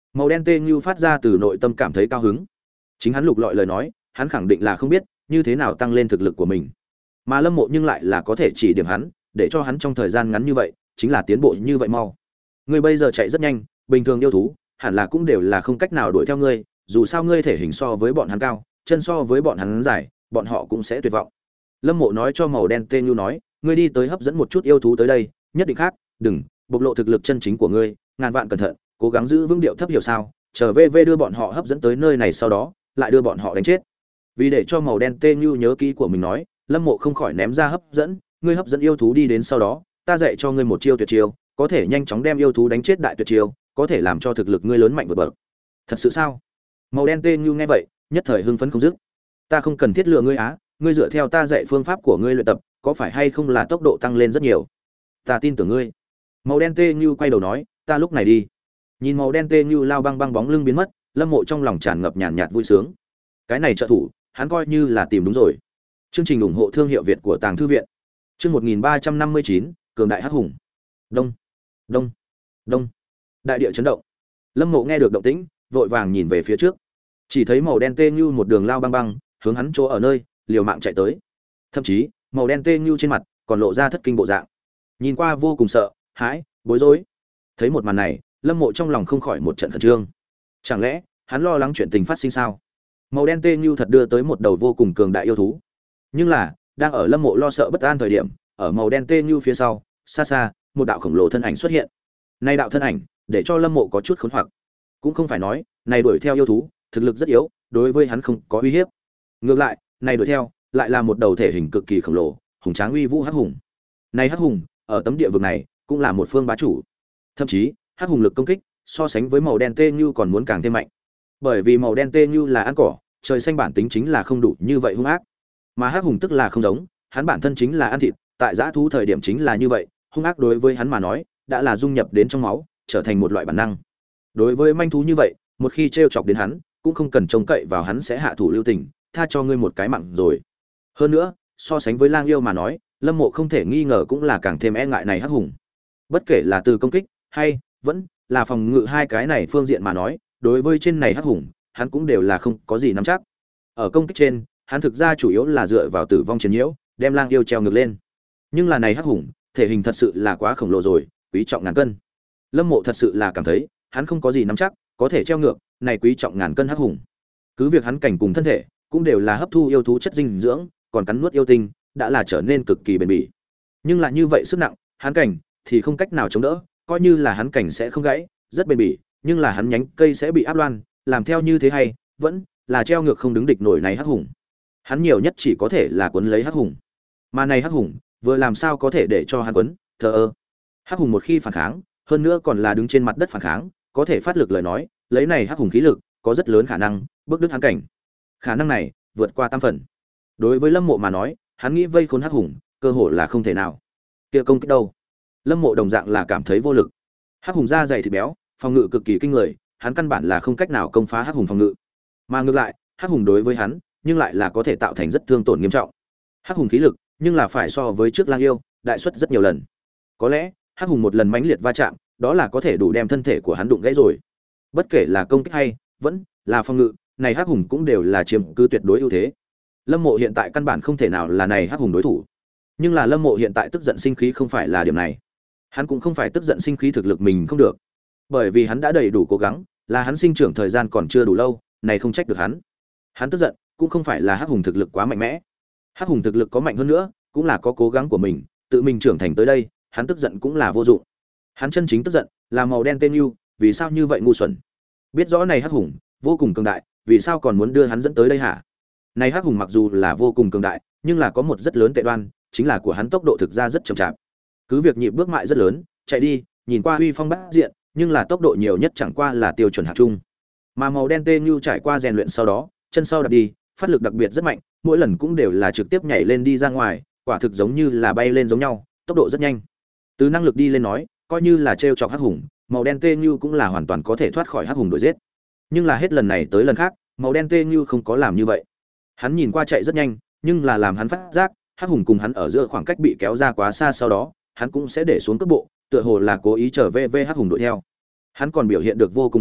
Màu đen tê như phát ra từ nội tâm cảm thấy cao hứng. Chính hắn lục lọi lời nói, hắn khẳng định là không biết như thế nào tăng lên thực lực của mình. Mà Lâm Mộ nhưng lại là có thể chỉ điểm hắn, để cho hắn trong thời gian ngắn như vậy, chính là tiến bộ như vậy mau. Ngươi bây giờ chạy rất nhanh, bình thường yêu thú, hẳn là cũng đều là không cách nào đuổi theo ngươi, dù sao ngươi thể hình so với bọn hắn cao, chân so với bọn hắn dài, bọn họ cũng sẽ tuyệt vọng. Lâm Mộ nói cho màu đen tê như nói, ngươi đi tới hấp dẫn một chút yêu thú tới đây, nhất định khác, đừng bộc lộ thực lực chân chính của ngươi, ngàn vạn cẩn thận, cố gắng giữ vững điệu thấp hiểu sao, trở về về đưa bọn họ hấp dẫn tới nơi này sau đó, lại đưa bọn họ đánh chết. Vì để cho màu đen tê như nhớ kỹ của mình nói, Lâm Mộ không khỏi ném ra hấp dẫn, ngươi hấp dẫn yêu thú đi đến sau đó, ta dạy cho ngươi một chiêu tuyệt chiêu, có thể nhanh chóng đem yêu thú đánh chết đại tuyệt chiêu, có thể làm cho thực lực ngươi lớn mạnh vượt bậc. Thật sự sao? Màu đen tê như nghe vậy, nhất thời hưng phấn không dứt. Ta không cần thiết lừa ngươi á, ngươi dựa theo ta dạy phương pháp của ngươi luyện tập, có phải hay không là tốc độ tăng lên rất nhiều? Ta tin tưởng ngươi. Màu đen tê như quay đầu nói, ta lúc này đi. Nhìn màu đen tê như lao băng băng bóng lưng biến mất, Lâm Mộ trong lòng tràn ngập nhàn nhạt vui sướng. Cái này trợ thủ, hắn coi như là tìm đúng rồi. Chương trình ủng hộ thương hiệu Việt của Tàng Thư viện. Chương một nghìn ba trăm năm mươi chín, cường đại hắc hùng. Đông, đông, đông. Đại địa chấn động. Lâm Mộ nghe được động tĩnh, vội vàng nhìn về phía trước. Chỉ thấy màu đen tê như một đường lao băng băng, hướng hắn chỗ ở nơi, liều mạng chạy tới. Thậm chí, màu đen tê như trên mặt còn lộ ra thất kinh bộ dạng. Nhìn qua vô cùng sợ, hãi, bối rối. Thấy một màn này, Lâm Mộ trong lòng không khỏi một trận khẩn trương. Chẳng lẽ hắn lo lắng chuyện tình phát sinh sao? Màu đen tê như thật đưa tới một đầu vô cùng cường đại yêu thú. Nhưng là, đang ở Lâm Mộ lo sợ bất an thời điểm, ở màu đen tê như phía sau, xa xa, một đạo khổng lồ thân ảnh xuất hiện. Nay đạo thân ảnh, để cho Lâm Mộ có chút khốn hoặc. Cũng không phải nói, này đuổi theo yêu thú, thực lực rất yếu, đối với hắn không có uy hiếp. Ngược lại, này đuổi theo, lại là một đầu thể hình cực kỳ khổng lồ, hùng tráng uy vũ hắc hùng. Này hắc hùng, ở tấm địa vực này, cũng là một phương bá chủ. Thậm chí, hắc hùng lực công kích, so sánh với màu đen tê như còn muốn càng thêm mạnh. Bởi vì màu đen tê như là ăn cỏ, trời xanh bản tính chính là không đủ như vậy hung ác. Mà hắc hùng tức là không giống, hắn bản thân chính là ăn thịt, tại dã thú thời điểm chính là như vậy, hung ác đối với hắn mà nói, đã là dung nhập đến trong máu, trở thành một loại bản năng. Đối với manh thú như vậy, một khi trêu chọc đến hắn, cũng không cần trông cậy vào hắn sẽ hạ thủ lưu tình, tha cho ngươi một cái mạng rồi. Hơn nữa, so sánh với lang yêu mà nói, Lâm Mộ không thể nghi ngờ cũng là càng thêm e ngại này hắc hùng. Bất kể là từ công kích hay vẫn là phòng ngự hai cái này phương diện mà nói, đối với trên này hắc hùng, hắn cũng đều là không có gì nắm chắc. Ở công kích trên, hắn thực ra chủ yếu là dựa vào tử vong chiến nhiễu, đem lang yêu treo ngược lên. Nhưng là này hắc hùng, thể hình thật sự là quá khổng lồ rồi, quý trọng ngàn cân. Lâm Mộ thật sự là cảm thấy, hắn không có gì nắm chắc, có thể treo ngược, này quý trọng ngàn cân hắc hùng. Cứ việc hắn cảnh cùng thân thể, cũng đều là hấp thu yêu thú chất dinh dưỡng, còn cắn nuốt yêu tinh, đã là trở nên cực kỳ bền bỉ. Nhưng lại như vậy sức nặng, hắn cảnh thì không cách nào chống đỡ, coi như là hắn cảnh sẽ không gãy, rất bền bỉ, nhưng là hắn nhánh cây sẽ bị áp loan, làm theo như thế hay, vẫn là treo ngược không đứng địch nổi này hắc hùng. Hắn nhiều nhất chỉ có thể là quấn lấy hắc hùng. Mà này hắc hùng, vừa làm sao có thể để cho hắn quấn, thờ ơ. Hắc hùng một khi phản kháng, hơn nữa còn là đứng trên mặt đất phản kháng, có thể phát lực lời nói, lấy này hắc hùng khí lực, có rất lớn khả năng bước đứt hắn cảnh. Khả năng này vượt qua tam phần. Đối với Lâm Mộ mà nói, hắn nghĩ vây khốn hắc hùng, cơ hội là không thể nào. Kia công kích đâu? Lâm Mộ đồng dạng là cảm thấy vô lực. Hắc hùng da dày thịt béo, phòng ngự cực kỳ kinh người, hắn căn bản là không cách nào công phá hắc hùng phòng ngự. Mà ngược lại, hắc hùng đối với hắn, nhưng lại là có thể tạo thành rất thương tổn nghiêm trọng. Hắc hùng khí lực, nhưng là phải so với trước lang yêu, đại suất rất nhiều lần. Có lẽ, hắc hùng một lần mãnh liệt va chạm, đó là có thể đủ đem thân thể của hắn đụng gãy rồi. Bất kể là công kích hay vẫn là phòng ngự, này hắc hùng cũng đều là chiếm cứ tuyệt đối ưu thế. Lâm Mộ hiện tại căn bản không thể nào là này hắc hùng đối thủ. Nhưng là Lâm Mộ hiện tại tức giận sinh khí không phải là điểm này. Hắn cũng không phải tức giận sinh khí thực lực mình không được, bởi vì hắn đã đầy đủ cố gắng, là hắn sinh trưởng thời gian còn chưa đủ lâu, này không trách được hắn. Hắn tức giận cũng không phải là hắc hùng thực lực quá mạnh mẽ. Hắc hùng thực lực có mạnh hơn nữa, cũng là có cố gắng của mình, tự mình trưởng thành tới đây, hắn tức giận cũng là vô dụng. Hắn chân chính tức giận là màu đen tên yêu, vì sao như vậy ngu xuẩn. Biết rõ này hắc hùng vô cùng cường đại, vì sao còn muốn đưa hắn dẫn tới đây hả? Này hắc hùng mặc dù là vô cùng cường đại, nhưng là có một rất lớn tệ đoan, chính là của hắn tốc độ thực ra rất chậm chạp. Cứ việc nhịp bước mại rất lớn, chạy đi, nhìn qua uy phong bát diện, nhưng là tốc độ nhiều nhất chẳng qua là tiêu chuẩn hạng trung. Mà màu đen tê như trải qua rèn luyện sau đó, chân sau đạp đi, phát lực đặc biệt rất mạnh, mỗi lần cũng đều là trực tiếp nhảy lên đi ra ngoài, quả thực giống như là bay lên giống nhau, tốc độ rất nhanh. Từ năng lực đi lên nói, coi như là trêu chọc hắc hùng, màu đen tê như cũng là hoàn toàn có thể thoát khỏi hắc hùng đuổi giết. Nhưng là hết lần này tới lần khác, màu đen tê như không có làm như vậy. Hắn nhìn qua chạy rất nhanh, nhưng là làm hắn phát giác, hắc hùng cùng hắn ở giữa khoảng cách bị kéo ra quá xa, sau đó, hắn cũng sẽ để xuống cước bộ, tựa hồ là cố ý trở về về hắc hùng đuổi theo. Hắn còn biểu hiện được vô cùng sợ,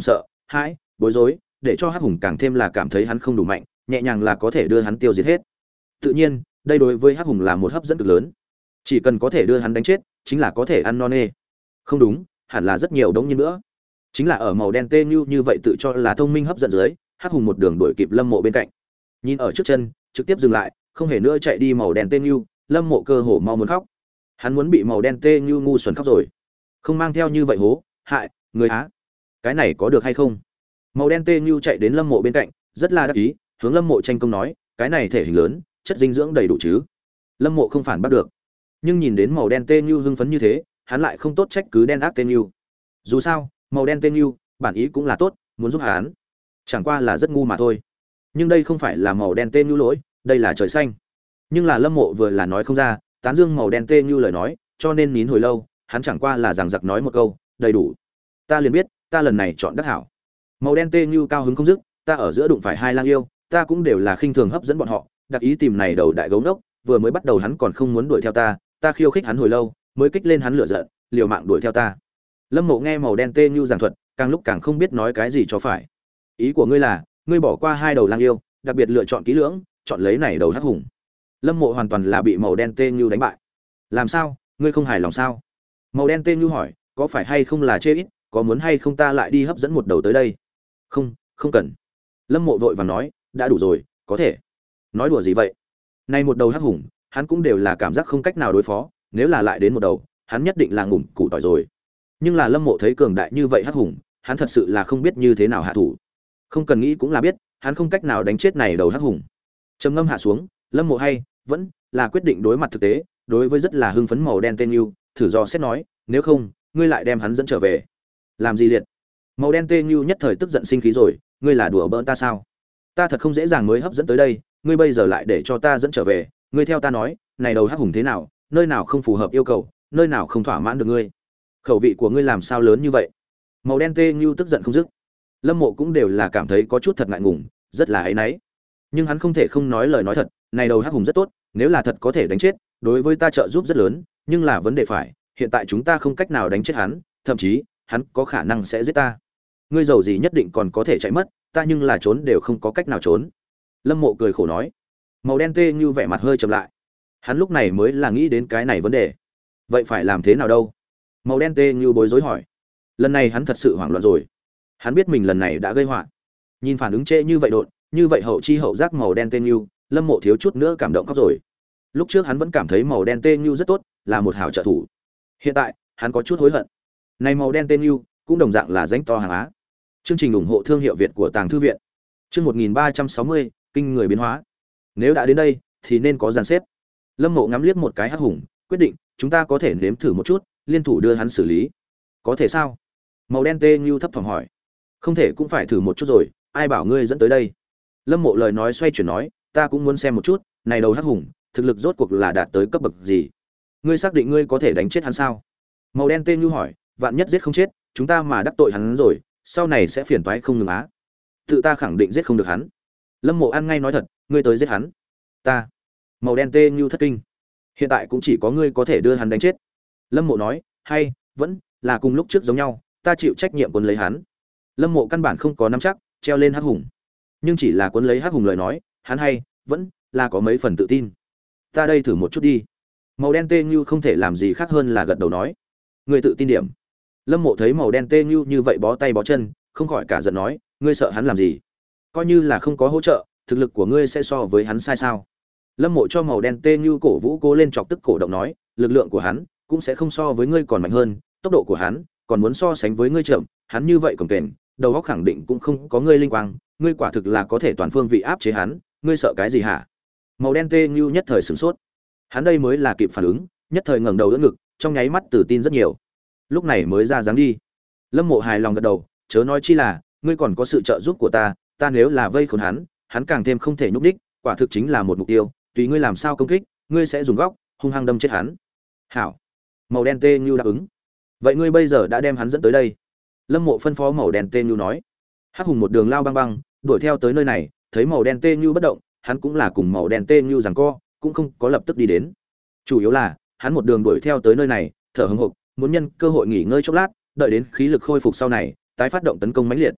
hãi, bối rối, để cho hắc hùng càng thêm là cảm thấy hắn không đủ mạnh, nhẹ nhàng là có thể đưa hắn tiêu diệt hết. Tự nhiên, đây đối với hắc hùng là một hấp dẫn cực lớn. Chỉ cần có thể đưa hắn đánh chết, chính là có thể ăn no nê. Không đúng, hẳn là rất nhiều đống như nữa. Chính là ở màu đen tê như như vậy tự cho là thông minh hấp dẫn dưới, hắc hùng một đường đuổi kịp Lâm Mộ bên cạnh. Nhìn ở trước chân, trực tiếp dừng lại, không hề nữa chạy đi màu đen tê như, Lâm Mộ cơ hồ mau muốn khóc. Hắn muốn bị màu đen tê như ngu xuẩn khóc rồi. Không mang theo như vậy hố, hại người á. Cái này có được hay không? Màu đen tê như chạy đến Lâm Mộ bên cạnh, rất là đắc ý, hướng Lâm Mộ tranh công nói, cái này thể hình lớn, chất dinh dưỡng đầy đủ chứ? Lâm Mộ không phản bắt được. Nhưng nhìn đến màu đen tê như hưng phấn như thế, hắn lại không tốt trách cứ đen ác tê như. Dù sao, màu đen tê như, bản ý cũng là tốt, muốn giúp hắn. Chẳng qua là rất ngu mà thôi. Nhưng đây không phải là màu đen tê như lỗi, đây là trời xanh. Nhưng là Lâm Mộ vừa là nói không ra, tán dương màu đen tê như lời nói, cho nên nín hồi lâu, hắn chẳng qua là giằng giặc nói một câu, đầy đủ. Ta liền biết, ta lần này chọn đắc hảo. Màu đen tê như cao hứng không dứt, ta ở giữa đụng phải hai lang yêu, ta cũng đều là khinh thường hấp dẫn bọn họ, đặc ý tìm này đầu đại gấu đốc, vừa mới bắt đầu hắn còn không muốn đuổi theo ta, ta khiêu khích hắn hồi lâu, mới kích lên hắn lửa giận, liều mạng đuổi theo ta. Lâm Mộ nghe màu đen tê như giảng thuật, càng lúc càng không biết nói cái gì cho phải. Ý của ngươi là, ngươi bỏ qua hai đầu lang yêu, đặc biệt lựa chọn kỹ lưỡng, chọn lấy này đầu hắc hùng. Lâm Mộ hoàn toàn là bị màu đen tê như đánh bại. Làm sao, ngươi không hài lòng sao? Màu đen tê như hỏi, có phải hay không là chê ít, có muốn hay không ta lại đi hấp dẫn một đầu tới đây? Không, không cần. Lâm Mộ vội vàng nói, đã đủ rồi, có thể. Nói đùa gì vậy? Này một đầu hắc hùng, hắn cũng đều là cảm giác không cách nào đối phó, nếu là lại đến một đầu, hắn nhất định là ngủm củ tỏi rồi. Nhưng là Lâm Mộ thấy cường đại như vậy hắc hùng, hắn thật sự là không biết như thế nào hạ thủ. Không cần nghĩ cũng là biết, hắn không cách nào đánh chết này đầu hắc hùng. Trầm ngâm hạ xuống, Lâm Mộ hay vẫn là quyết định đối mặt thực tế, đối với rất là hưng phấn màu đen tên Nưu, thử do xét nói, nếu không, ngươi lại đem hắn dẫn trở về. Làm gì liệt? Màu đen tên Nưu nhất thời tức giận sinh khí rồi, ngươi là đùa bỡn ta sao? Ta thật không dễ dàng mới hấp dẫn tới đây, ngươi bây giờ lại để cho ta dẫn trở về, ngươi theo ta nói, này đầu hắc hùng thế nào, nơi nào không phù hợp yêu cầu, nơi nào không thỏa mãn được ngươi? Khẩu vị của ngươi làm sao lớn như vậy? Màu đen tê Nưu tức giận không dứt. Lâm Mộ cũng đều là cảm thấy có chút thật ngại ngùng, rất là áy náy. Nhưng hắn không thể không nói lời nói thật, này đầu hắc hùng rất tốt, nếu là thật có thể đánh chết, đối với ta trợ giúp rất lớn, nhưng là vấn đề phải, hiện tại chúng ta không cách nào đánh chết hắn, thậm chí, hắn có khả năng sẽ giết ta. Ngươi giàu gì nhất định còn có thể chạy mất, ta nhưng là trốn đều không có cách nào trốn. Lâm Mộ cười khổ nói. Màu đen tê Nưu vẻ mặt hơi trầm lại. Hắn lúc này mới là nghĩ đến cái này vấn đề. Vậy phải làm thế nào đâu? Màu đen tê Nưu bối rối hỏi. Lần này hắn thật sự hoảng loạn rồi. Hắn biết mình lần này đã gây họa. Nhìn phản ứng trễ như vậy đột, như vậy hậu chi hậu giác màu đen tê Nưu, Lâm Mộ thiếu chút nữa cảm động khóc rồi. Lúc trước hắn vẫn cảm thấy màu đen tê Nưu rất tốt, là một hảo trợ thủ. Hiện tại, hắn có chút hối hận. Này màu đen tê Nưu cũng đồng dạng là danh to hàng Á. Chương trình ủng hộ thương hiệu Việt của Tàng thư viện. Chương một nghìn ba trăm sáu mươi, kinh người biến hóa. Nếu đã đến đây, thì nên có dàn xếp. Lâm Mộ ngắm liếc một cái hắc hùng, quyết định, chúng ta có thể nếm thử một chút, liên thủ đưa hắn xử lý. Có thể sao? Màu đen tê Nưu thấp thỏm hỏi. Không thể cũng phải thử một chút rồi, ai bảo ngươi dẫn tới đây? Lâm Mộ lời nói xoay chuyển nói, ta cũng muốn xem một chút, này đầu hắc hùng, thực lực rốt cuộc là đạt tới cấp bậc gì? Ngươi xác định ngươi có thể đánh chết hắn sao? Màu đen tê Nưu hỏi, vạn nhất giết không chết, chúng ta mà đắc tội hắn rồi, sau này sẽ phiền toái không ngừng á. Tự ta khẳng định giết không được hắn. Lâm Mộ ăn ngay nói thật, ngươi tới giết hắn. Ta. Màu đen tê Nưu thất kinh. Hiện tại cũng chỉ có ngươi có thể đưa hắn đánh chết. Lâm Mộ nói, hay vẫn là cùng lúc trước giống nhau, ta chịu trách nhiệm cuốn lấy hắn. Lâm Mộ căn bản không có nắm chắc, treo lên hắc hùng. Nhưng chỉ là cuốn lấy hắc hùng lời nói, hắn hay vẫn là có mấy phần tự tin. Ta đây thử một chút đi. Màu đen tê Nưu không thể làm gì khác hơn là gật đầu nói, ngươi tự tin điểm. Lâm Mộ thấy màu đen tê Nưu như vậy bó tay bó chân, không khỏi cả giận nói, ngươi sợ hắn làm gì? Coi như là không có hỗ trợ, thực lực của ngươi sẽ so với hắn sai sao? Lâm Mộ cho màu đen tê Nưu cổ vũ cố lên chọc tức cổ động nói, lực lượng của hắn cũng sẽ không so với ngươi còn mạnh hơn, tốc độ của hắn còn muốn so sánh với ngươi chậm, hắn như vậy cồng kềnh, đầu óc khẳng định cũng không có ngươi linh quang, ngươi quả thực là có thể toàn phương vị áp chế hắn, ngươi sợ cái gì hả? Màu đen tê Nưu nhất thời sửng sốt. Hắn đây mới là kịp phản ứng, nhất thời ngẩng đầu đỡ ngực, trong nháy mắt tự tin rất nhiều. Lúc này mới ra dáng đi. Lâm Mộ hài lòng gật đầu, chớ nói chi là, ngươi còn có sự trợ giúp của ta, ta nếu là vây khốn hắn, hắn càng thêm không thể nhúc đích, quả thực chính là một mục tiêu, tùy ngươi làm sao công kích, ngươi sẽ dùng góc, hung hăng đâm chết hắn. Hảo. Màu đen tê Nưu đáp ứng. Vậy ngươi bây giờ đã đem hắn dẫn tới đây. Lâm Mộ phân phó màu đen tê Nưu nói. Hắc hùng một đường lao băng băng, đuổi theo tới nơi này, thấy màu đen tê Nưu bất động, hắn cũng là cùng màu đen tê Nưu giằng co, cũng không có lập tức đi đến. Chủ yếu là, hắn một đường đuổi theo tới nơi này, thở hổn hộc, muốn nhân cơ hội nghỉ ngơi chốc lát, đợi đến khí lực khôi phục sau này, tái phát động tấn công mãnh liệt.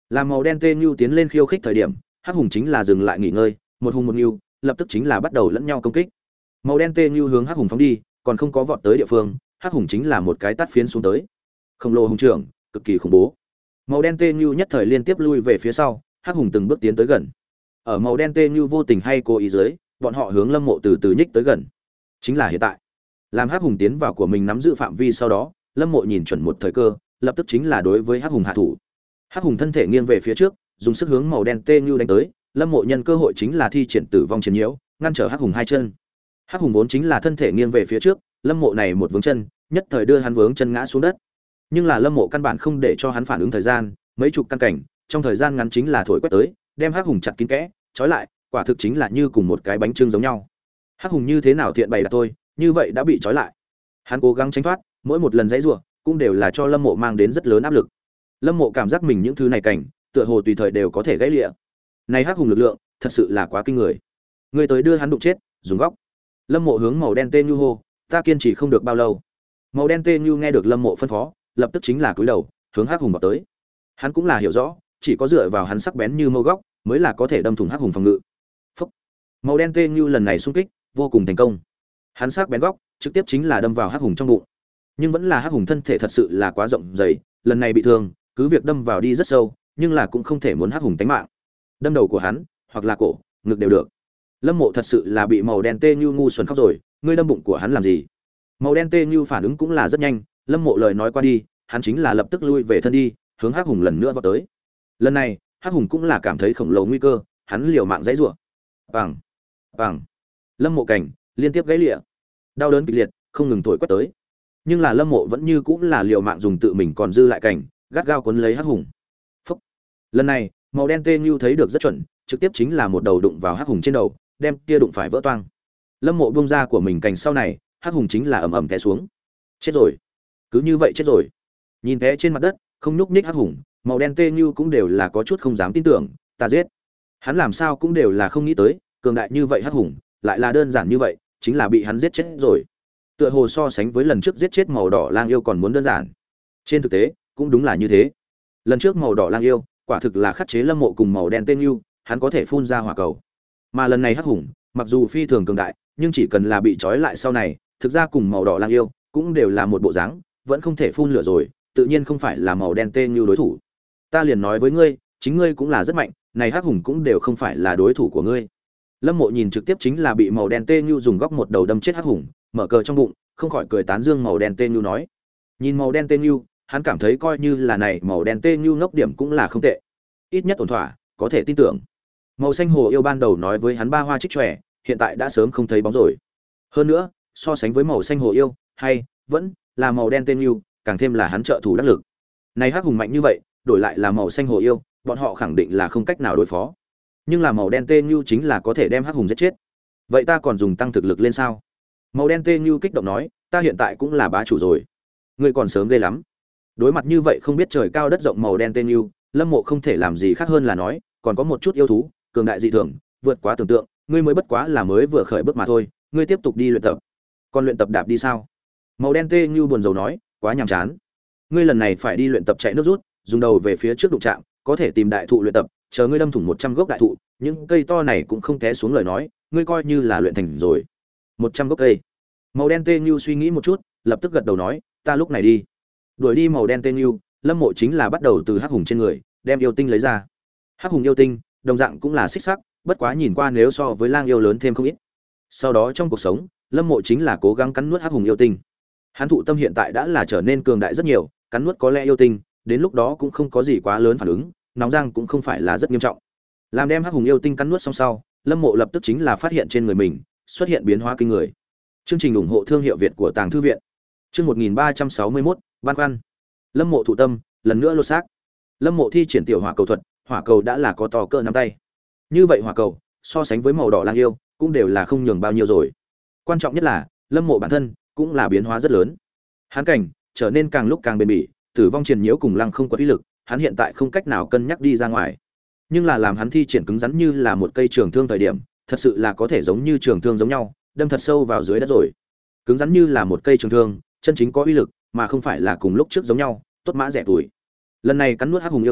Làm màu đen tê như tiến lên khiêu khích thời điểm, hắc hùng chính là dừng lại nghỉ ngơi, một hùng một như, lập tức chính là bắt đầu lẫn nhau công kích. Màu đen tê như hướng hắc hùng phóng đi, còn không có vọt tới địa phương, hắc hùng chính là một cái tát phiến xuống tới. Khổng lồ hùng trưởng, cực kỳ khủng bố. Màu đen tê như nhất thời liên tiếp lui về phía sau, hắc hùng từng bước tiến tới gần. Ở màu đen tê như vô tình hay cố ý dưới, bọn họ hướng Lâm Mộ từ từ nhích tới gần. Chính là hiện tại. Làm hắc hùng tiến vào của mình nắm giữ phạm vi sau đó, Lâm Mộ nhìn chuẩn một thời cơ, lập tức chính là đối với hắc hùng hạ thủ. Hắc hùng thân thể nghiêng về phía trước, dùng sức hướng màu đen tê như đánh tới, Lâm Mộ nhân cơ hội chính là thi triển tử vong chiến nhiễu, ngăn trở hắc hùng hai chân. Hắc hùng vốn chính là thân thể nghiêng về phía trước, Lâm Mộ này một vướng chân, nhất thời đưa hắn vướng chân ngã xuống đất. Nhưng là Lâm Mộ căn bản không để cho hắn phản ứng thời gian, mấy chục căn cảnh, trong thời gian ngắn chính là thổi quét tới, đem hắc hùng chặt kín kẽ, trói lại, quả thực chính là như cùng một cái bánh trưng giống nhau. Hắc hùng như thế nào thiện bày đặt thôi, như vậy đã bị trói lại. Hắn cố gắng tránh thoát, mỗi một lần giãy giụa, cũng đều là cho Lâm Mộ mang đến rất lớn áp lực. Lâm Mộ cảm giác mình những thứ này cảnh, tựa hồ tùy thời đều có thể gãy lịa. Này hắc hùng lực lượng, thật sự là quá kinh người. Người tới đưa hắn đụng chết, dùng góc. Lâm Mộ hướng màu đen tê như hô, ta kiên trì không được bao lâu. Màu đen tê như nghe được Lâm Mộ phân phó, lập tức chính là cúi đầu, hướng hắc hùng vào tới. Hắn cũng là hiểu rõ, chỉ có dựa vào hắn sắc bén như mâu góc, mới là có thể đâm thủng hắc hùng phòng ngự. Phúc. Màu đen tê như lần này xung kích, vô cùng thành công. Hắn sắc bén góc, trực tiếp chính là đâm vào hắc hùng trong bụng. Nhưng vẫn là hắc hùng thân thể thật sự là quá rộng dày, lần này bị thương, cứ việc đâm vào đi rất sâu, nhưng là cũng không thể muốn hắc hùng tánh mạng. Đâm đầu của hắn, hoặc là cổ, ngực đều được. Lâm Mộ thật sự là bị màu đen tê như ngu xuẩn khóc rồi, ngươi đâm bụng của hắn làm gì? Màu đen tê như phản ứng cũng là rất nhanh, Lâm Mộ lời nói qua đi, hắn chính là lập tức lui về thân đi, hướng hắc hùng lần nữa vọt tới. Lần này, hắc hùng cũng là cảm thấy khổng lồ nguy cơ, hắn liều mạng giãy giụa. Bằng, bằng. Lâm Mộ cảnh liên tiếp gãy lịa, đau đớn kịch liệt, không ngừng thổi quét tới. Nhưng là Lâm Mộ vẫn như cũng là liều mạng dùng tự mình còn dư lại cảnh, gắt gao cuốn lấy hắc hùng. Phúc. Lần này, màu đen tê như thấy được rất chuẩn, trực tiếp chính là một đầu đụng vào hắc hùng trên đầu, đem kia đụng phải vỡ toang. Lâm Mộ buông ra của mình cảnh sau này, hắc hùng chính là ầm ầm té xuống. Chết rồi, cứ như vậy chết rồi. Nhìn té trên mặt đất, không nhúc nhích hắc hùng, màu đen tê như cũng đều là có chút không dám tin tưởng, ta giết. Hắn làm sao cũng đều là không nghĩ tới, cường đại như vậy hắc hùng, lại là đơn giản như vậy, chính là bị hắn giết chết rồi. Tựa hồ so sánh với lần trước giết chết màu đỏ lang yêu còn muốn đơn giản. Trên thực tế, cũng đúng là như thế. Lần trước màu đỏ lang yêu, quả thực là khắc chế Lâm Mộ cùng màu đen tên yêu, hắn có thể phun ra hỏa cầu. Mà lần này hắc hùng, mặc dù phi thường cường đại, nhưng chỉ cần là bị trói lại sau này, thực ra cùng màu đỏ lang yêu cũng đều là một bộ dáng, vẫn không thể phun lửa rồi, tự nhiên không phải là màu đen tên yêu đối thủ. Ta liền nói với ngươi, chính ngươi cũng là rất mạnh, này hắc hùng cũng đều không phải là đối thủ của ngươi. Lâm Mộ nhìn trực tiếp chính là bị màu đen tê như dùng góc một đầu đâm chết hắc hùng, mở cờ trong bụng, không khỏi cười tán dương màu đen tê như nói. Nhìn màu đen tê như, hắn cảm thấy coi như là này màu đen tê như ngốc điểm cũng là không tệ. Ít nhất ổn thỏa, có thể tin tưởng. Màu xanh hồ yêu ban đầu nói với hắn ba hoa trích chòe, hiện tại đã sớm không thấy bóng rồi. Hơn nữa, so sánh với màu xanh hồ yêu, hay vẫn là màu đen tê như, càng thêm là hắn trợ thủ đắc lực. Này hắc hùng mạnh như vậy, đổi lại là màu xanh hồ yêu, bọn họ khẳng định là không cách nào đối phó. Nhưng là màu đen tê như chính là có thể đem hắc hùng giết chết. Vậy ta còn dùng tăng thực lực lên sao? Màu đen tê như kích động nói, ta hiện tại cũng là bá chủ rồi. Ngươi còn sớm ghê lắm. Đối mặt như vậy không biết trời cao đất rộng màu đen tê như, Lâm Mộ không thể làm gì khác hơn là nói, còn có một chút yêu thú, cường đại dị thường, vượt quá tưởng tượng, ngươi mới bất quá là mới vừa khởi bước mà thôi, ngươi tiếp tục đi luyện tập. Còn luyện tập đạp đi sao? Màu đen tê như buồn rầu nói, quá nhàm chán. Ngươi lần này phải đi luyện tập chạy nước rút, dùng đầu về phía trước đụng chạm, có thể tìm đại thụ luyện tập, chờ ngươi đâm thủng một trăm gốc đại thụ, những cây to này cũng không té xuống lời nói, ngươi coi như là luyện thành rồi. một trăm gốc cây. Màu đen tê như suy nghĩ một chút, lập tức gật đầu nói, ta lúc này đi. Đuổi đi màu đen tê như, Lâm Mộ chính là bắt đầu từ hắc hùng trên người, đem yêu tinh lấy ra. Hắc hùng yêu tinh, đồng dạng cũng là xích sắc, bất quá nhìn qua nếu so với lang yêu lớn thêm không ít. Sau đó trong cuộc sống, Lâm Mộ chính là cố gắng cắn nuốt hắc hùng yêu tinh. Hắn thụ tâm hiện tại đã là trở nên cường đại rất nhiều, cắn nuốt có lẽ yêu tinh, đến lúc đó cũng không có gì quá lớn phản ứng, nóng răng cũng không phải là rất nghiêm trọng. Làm đem hắc hùng yêu tinh cắn nuốt xong sau, Lâm Mộ lập tức chính là phát hiện trên người mình xuất hiện biến hóa kinh người. Chương trình ủng hộ thương hiệu Việt của Tàng Thư viện. Chương một nghìn ba trăm sáu mươi mốt, Ban Quan. Lâm Mộ thụ tâm, lần nữa lột xác. Lâm Mộ thi triển tiểu hỏa cầu thuật, hỏa cầu đã là có to cỡ nắm tay. Như vậy hỏa cầu, so sánh với màu đỏ lang yêu, cũng đều là không nhường bao nhiêu rồi. Quan trọng nhất là, Lâm Mộ bản thân cũng là biến hóa rất lớn. Hắn cảnh trở nên càng lúc càng bền bỉ, tử vong truyền nhiễu cùng lăng không có uy lực, hắn hiện tại không cách nào cân nhắc đi ra ngoài. Nhưng là làm hắn thi triển cứng rắn như là một cây trường thương thời điểm, thật sự là có thể giống như trường thương giống nhau, đâm thật sâu vào dưới đất rồi. Cứng rắn như là một cây trường thương, chân chính có uy lực, mà không phải là cùng lúc trước giống nhau, tốt mã rẻ tuổi. Lần này cắn nuốt hắc hùng yêu tinh,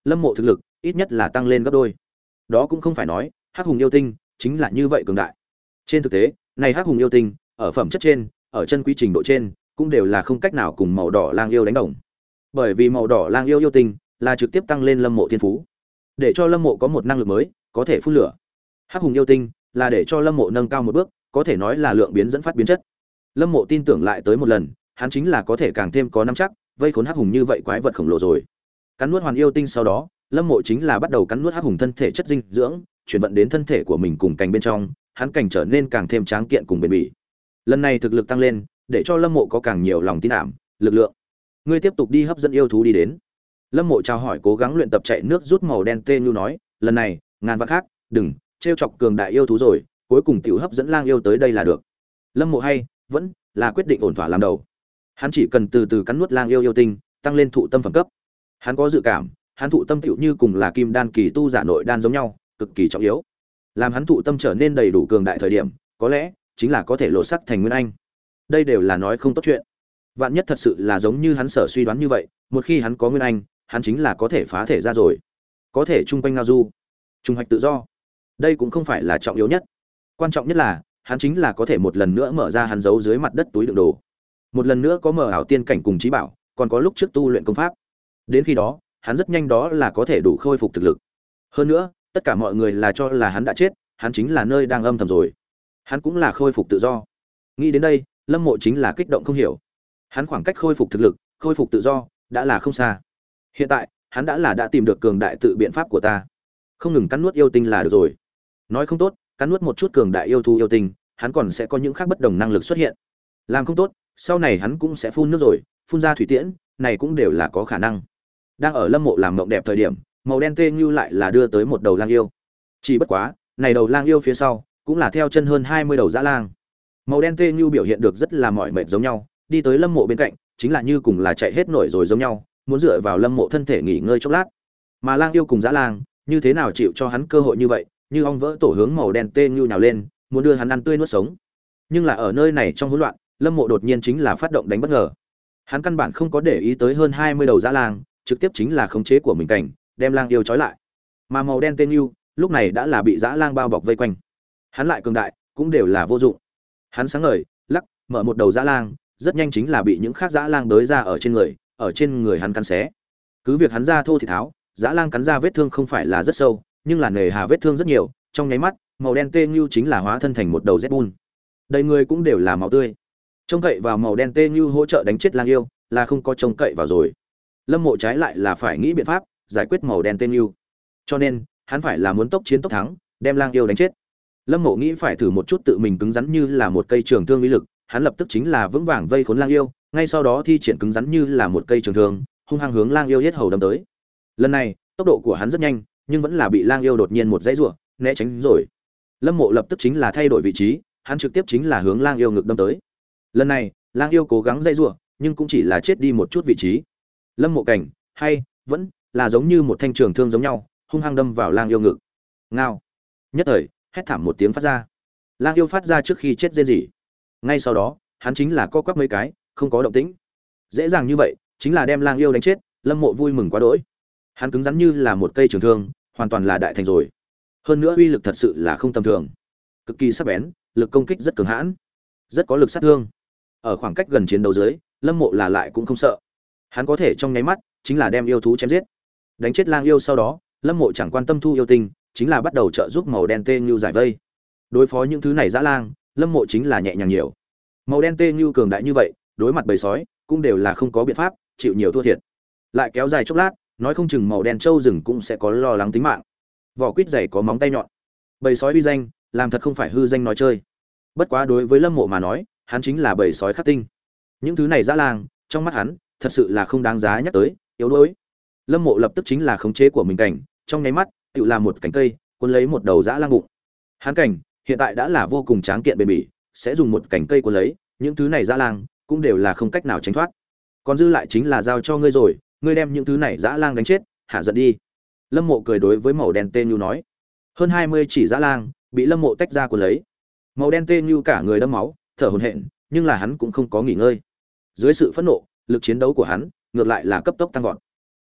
lâm mộ thực lực ít nhất là tăng lên gấp đôi. Đó cũng không phải nói hắc hùng yêu tinh chính là như vậy cường đại. Trên thực tế này hắc hùng yêu tinh ở phẩm chất trên, ở chân quý trình độ trên cũng đều là không cách nào cùng màu đỏ lang yêu đánh đồng. Bởi vì màu đỏ lang yêu yêu tinh là trực tiếp tăng lên lâm mộ thiên phú, để cho lâm mộ có một năng lực mới có thể phun lửa. Hắc hùng yêu tinh là để cho lâm mộ nâng cao một bước, có thể nói là lượng biến dẫn phát biến chất. Lâm mộ tin tưởng lại tới một lần, hắn chính là có thể càng thêm có nắm chắc vây khốn hắc hùng như vậy quái vật khổng lồ rồi. Cắn nuốt hoàn yêu tinh sau đó, lâm mộ chính là bắt đầu cắn nuốt hắc hùng thân thể chất dinh dưỡng, chuyển vận đến thân thể của mình cùng cành bên trong, hắn cảnh trở nên càng thêm tráng kiện cùng bền bỉ. Lần này thực lực tăng lên, để cho lâm mộ có càng nhiều lòng tin ảm, lực lượng. Ngươi tiếp tục đi hấp dẫn yêu thú đi đến. Lâm mộ chào hỏi cố gắng luyện tập chạy nước rút màu đen tê như nói, lần này ngàn vạn khác đừng trêu chọc cường đại yêu thú rồi, cuối cùng tiểu hấp dẫn lang yêu tới đây là được. Lâm mộ hay vẫn là quyết định ổn thỏa làm đầu. Hắn chỉ cần từ từ cắn nuốt lang yêu yêu tinh, tăng lên thụ tâm phẩm cấp. Hắn có dự cảm, hắn thụ tâm tiểu như cùng là kim đan kỳ tu giả nội đan giống nhau, cực kỳ trọng yếu. Làm hắn thụ tâm trở nên đầy đủ cường đại thời điểm, có lẽ chính là có thể lộ sắc thành nguyên anh. Đây đều là nói không tốt chuyện. Vạn nhất thật sự là giống như hắn sở suy đoán như vậy, một khi hắn có nguyên anh, hắn chính là có thể phá thể ra rồi, có thể trung quanh ngao du, trung hoạch tự do. Đây cũng không phải là trọng yếu nhất, quan trọng nhất là hắn chính là có thể một lần nữa mở ra hắn giấu dưới mặt đất túi đựng đồ, một lần nữa có mở ảo tiên cảnh cùng trí bảo, còn có lúc trước tu luyện công pháp. Đến khi đó, hắn rất nhanh đó là có thể đủ khôi phục thực lực. Hơn nữa, tất cả mọi người là cho là hắn đã chết, hắn chính là nơi đang âm thầm rồi. Hắn cũng là khôi phục tự do. Nghĩ đến đây, Lâm Mộ chính là kích động không hiểu. Hắn khoảng cách khôi phục thực lực, khôi phục tự do đã là không xa. Hiện tại, hắn đã là đã tìm được cường đại tự biện pháp của ta. Không ngừng cắn nuốt yêu tinh là được rồi. Nói không tốt, cắn nuốt một chút cường đại yêu thú yêu tinh, hắn còn sẽ có những khác bất đồng năng lực xuất hiện. Làm không tốt, sau này hắn cũng sẽ phun nước rồi, phun ra thủy tiễn, này cũng đều là có khả năng. Đang ở Lâm Mộ làm mộng đẹp thời điểm, màu đen tê như lại là đưa tới một đầu lang yêu. Chỉ bất quá, này đầu lang yêu phía sau cũng là theo chân hơn hai mươi đầu dã lang. Màu đen tê như biểu hiện được rất là mỏi mệt giống nhau, đi tới Lâm Mộ bên cạnh, chính là như cùng là chạy hết nổi rồi giống nhau, muốn dựa vào Lâm Mộ thân thể nghỉ ngơi chốc lát. Mà lang yêu cùng dã lang, như thế nào chịu cho hắn cơ hội như vậy, như ong vỡ tổ hướng màu đen tê như nào lên, muốn đưa hắn ăn tươi nuốt sống. Nhưng là ở nơi này trong hỗn loạn, Lâm Mộ đột nhiên chính là phát động đánh bất ngờ. Hắn căn bản không có để ý tới hơn hai mươi đầu dã lang, trực tiếp chính là khống chế của mình cảnh, đem lang yêu trói lại. Mà màu đen tên như lúc này đã là bị dã lang bao bọc vây quanh. Hắn lại cường đại, cũng đều là vô dụng. Hắn sáng ngời, lắc, mở một đầu dã lang, rất nhanh chính là bị những khác dã lang đới ra ở trên người, ở trên người hắn cắn xé. Cứ việc hắn ra thô thì tháo, dã lang cắn ra vết thương không phải là rất sâu, nhưng là nề hà vết thương rất nhiều, trong nháy mắt, màu đen tê như chính là hóa thân thành một đầu Zbun. Đầy người cũng đều là máu tươi. Trông cậy vào màu đen tê như hỗ trợ đánh chết lang yêu, là không có trông cậy vào rồi. Lâm Mộ trái lại là phải nghĩ biện pháp giải quyết màu đen tê như. Cho nên, hắn phải là muốn tốc chiến tốc thắng, đem lang yêu đánh chết. Lâm Mộ nghĩ phải thử một chút tự mình cứng rắn như là một cây trường thương uy lực, hắn lập tức chính là vững vàng vây khốn lang yêu, ngay sau đó thi triển cứng rắn như là một cây trường thương, hung hăng hướng lang yêu yết hầu đâm tới. Lần này, tốc độ của hắn rất nhanh, nhưng vẫn là bị lang yêu đột nhiên một dãy rủa, né tránh rồi. Lâm Mộ lập tức chính là thay đổi vị trí, hắn trực tiếp chính là hướng lang yêu ngực đâm tới. Lần này, lang yêu cố gắng dãy rủa, nhưng cũng chỉ là chết đi một chút vị trí. Lâm Mộ cảnh, hay vẫn là giống như một thanh trường thương giống nhau, hung hăng đâm vào lang yêu ngực. Ngao. Nhất thời, hét thảm một tiếng phát ra. Lang yêu phát ra trước khi chết rên rỉ. Ngay sau đó, hắn chính là co quắp mấy cái, không có động tĩnh. Dễ dàng như vậy, chính là đem lang yêu đánh chết, Lâm Mộ vui mừng quá đỗi. Hắn cứng rắn như là một cây trường thương, hoàn toàn là đại thành rồi. Hơn nữa uy lực thật sự là không tầm thường. Cực kỳ sắc bén, lực công kích rất cường hãn, rất có lực sát thương. Ở khoảng cách gần chiến đấu dưới, Lâm Mộ là lại cũng không sợ. Hắn có thể trong nháy mắt chính là đem yêu thú chém giết. Đánh chết lang yêu sau đó, Lâm Mộ chẳng quan tâm thu yêu tinh, chính là bắt đầu trợ giúp màu đen tê như giải vây. Đối phó những thứ này dã lang, Lâm Mộ chính là nhẹ nhàng nhiều. Màu đen tê như cường đại như vậy, đối mặt bầy sói, cũng đều là không có biện pháp, chịu nhiều thua thiệt. Lại kéo dài chốc lát, nói không chừng màu đen trâu rừng cũng sẽ có lo lắng tính mạng. Vỏ quýt dày có móng tay nhọn. Bầy sói uy danh, làm thật không phải hư danh nói chơi. Bất quá đối với Lâm Mộ mà nói, hắn chính là bầy sói khắc tinh. Những thứ này dã lang, trong mắt hắn, thật sự là không đáng giá nhắc tới, yếu đuối. Lâm Mộ lập tức chính là khống chế của mình cảnh, trong nháy mắt, tựu là một cánh cây, cuốn lấy một đầu dã lang bụng. Hắn cảnh, hiện tại đã là vô cùng tráng kiện bền bỉ, sẽ dùng một cánh cây cuốn lấy, những thứ này dã lang cũng đều là không cách nào tránh thoát. Còn dư lại chính là giao cho ngươi rồi, ngươi đem những thứ này dã lang đánh chết, hạ giận đi. Lâm Mộ cười đối với màu đen tê như nói. Hơn hai mươi chỉ dã lang bị Lâm Mộ tách ra cuốn lấy. Màu đen tê như cả người đẫm máu, thở hổn hển, nhưng là hắn cũng không có nghỉ ngơi. Dưới sự phẫn nộ, lực chiến đấu của hắn ngược lại là cấp tốc tăng vọt.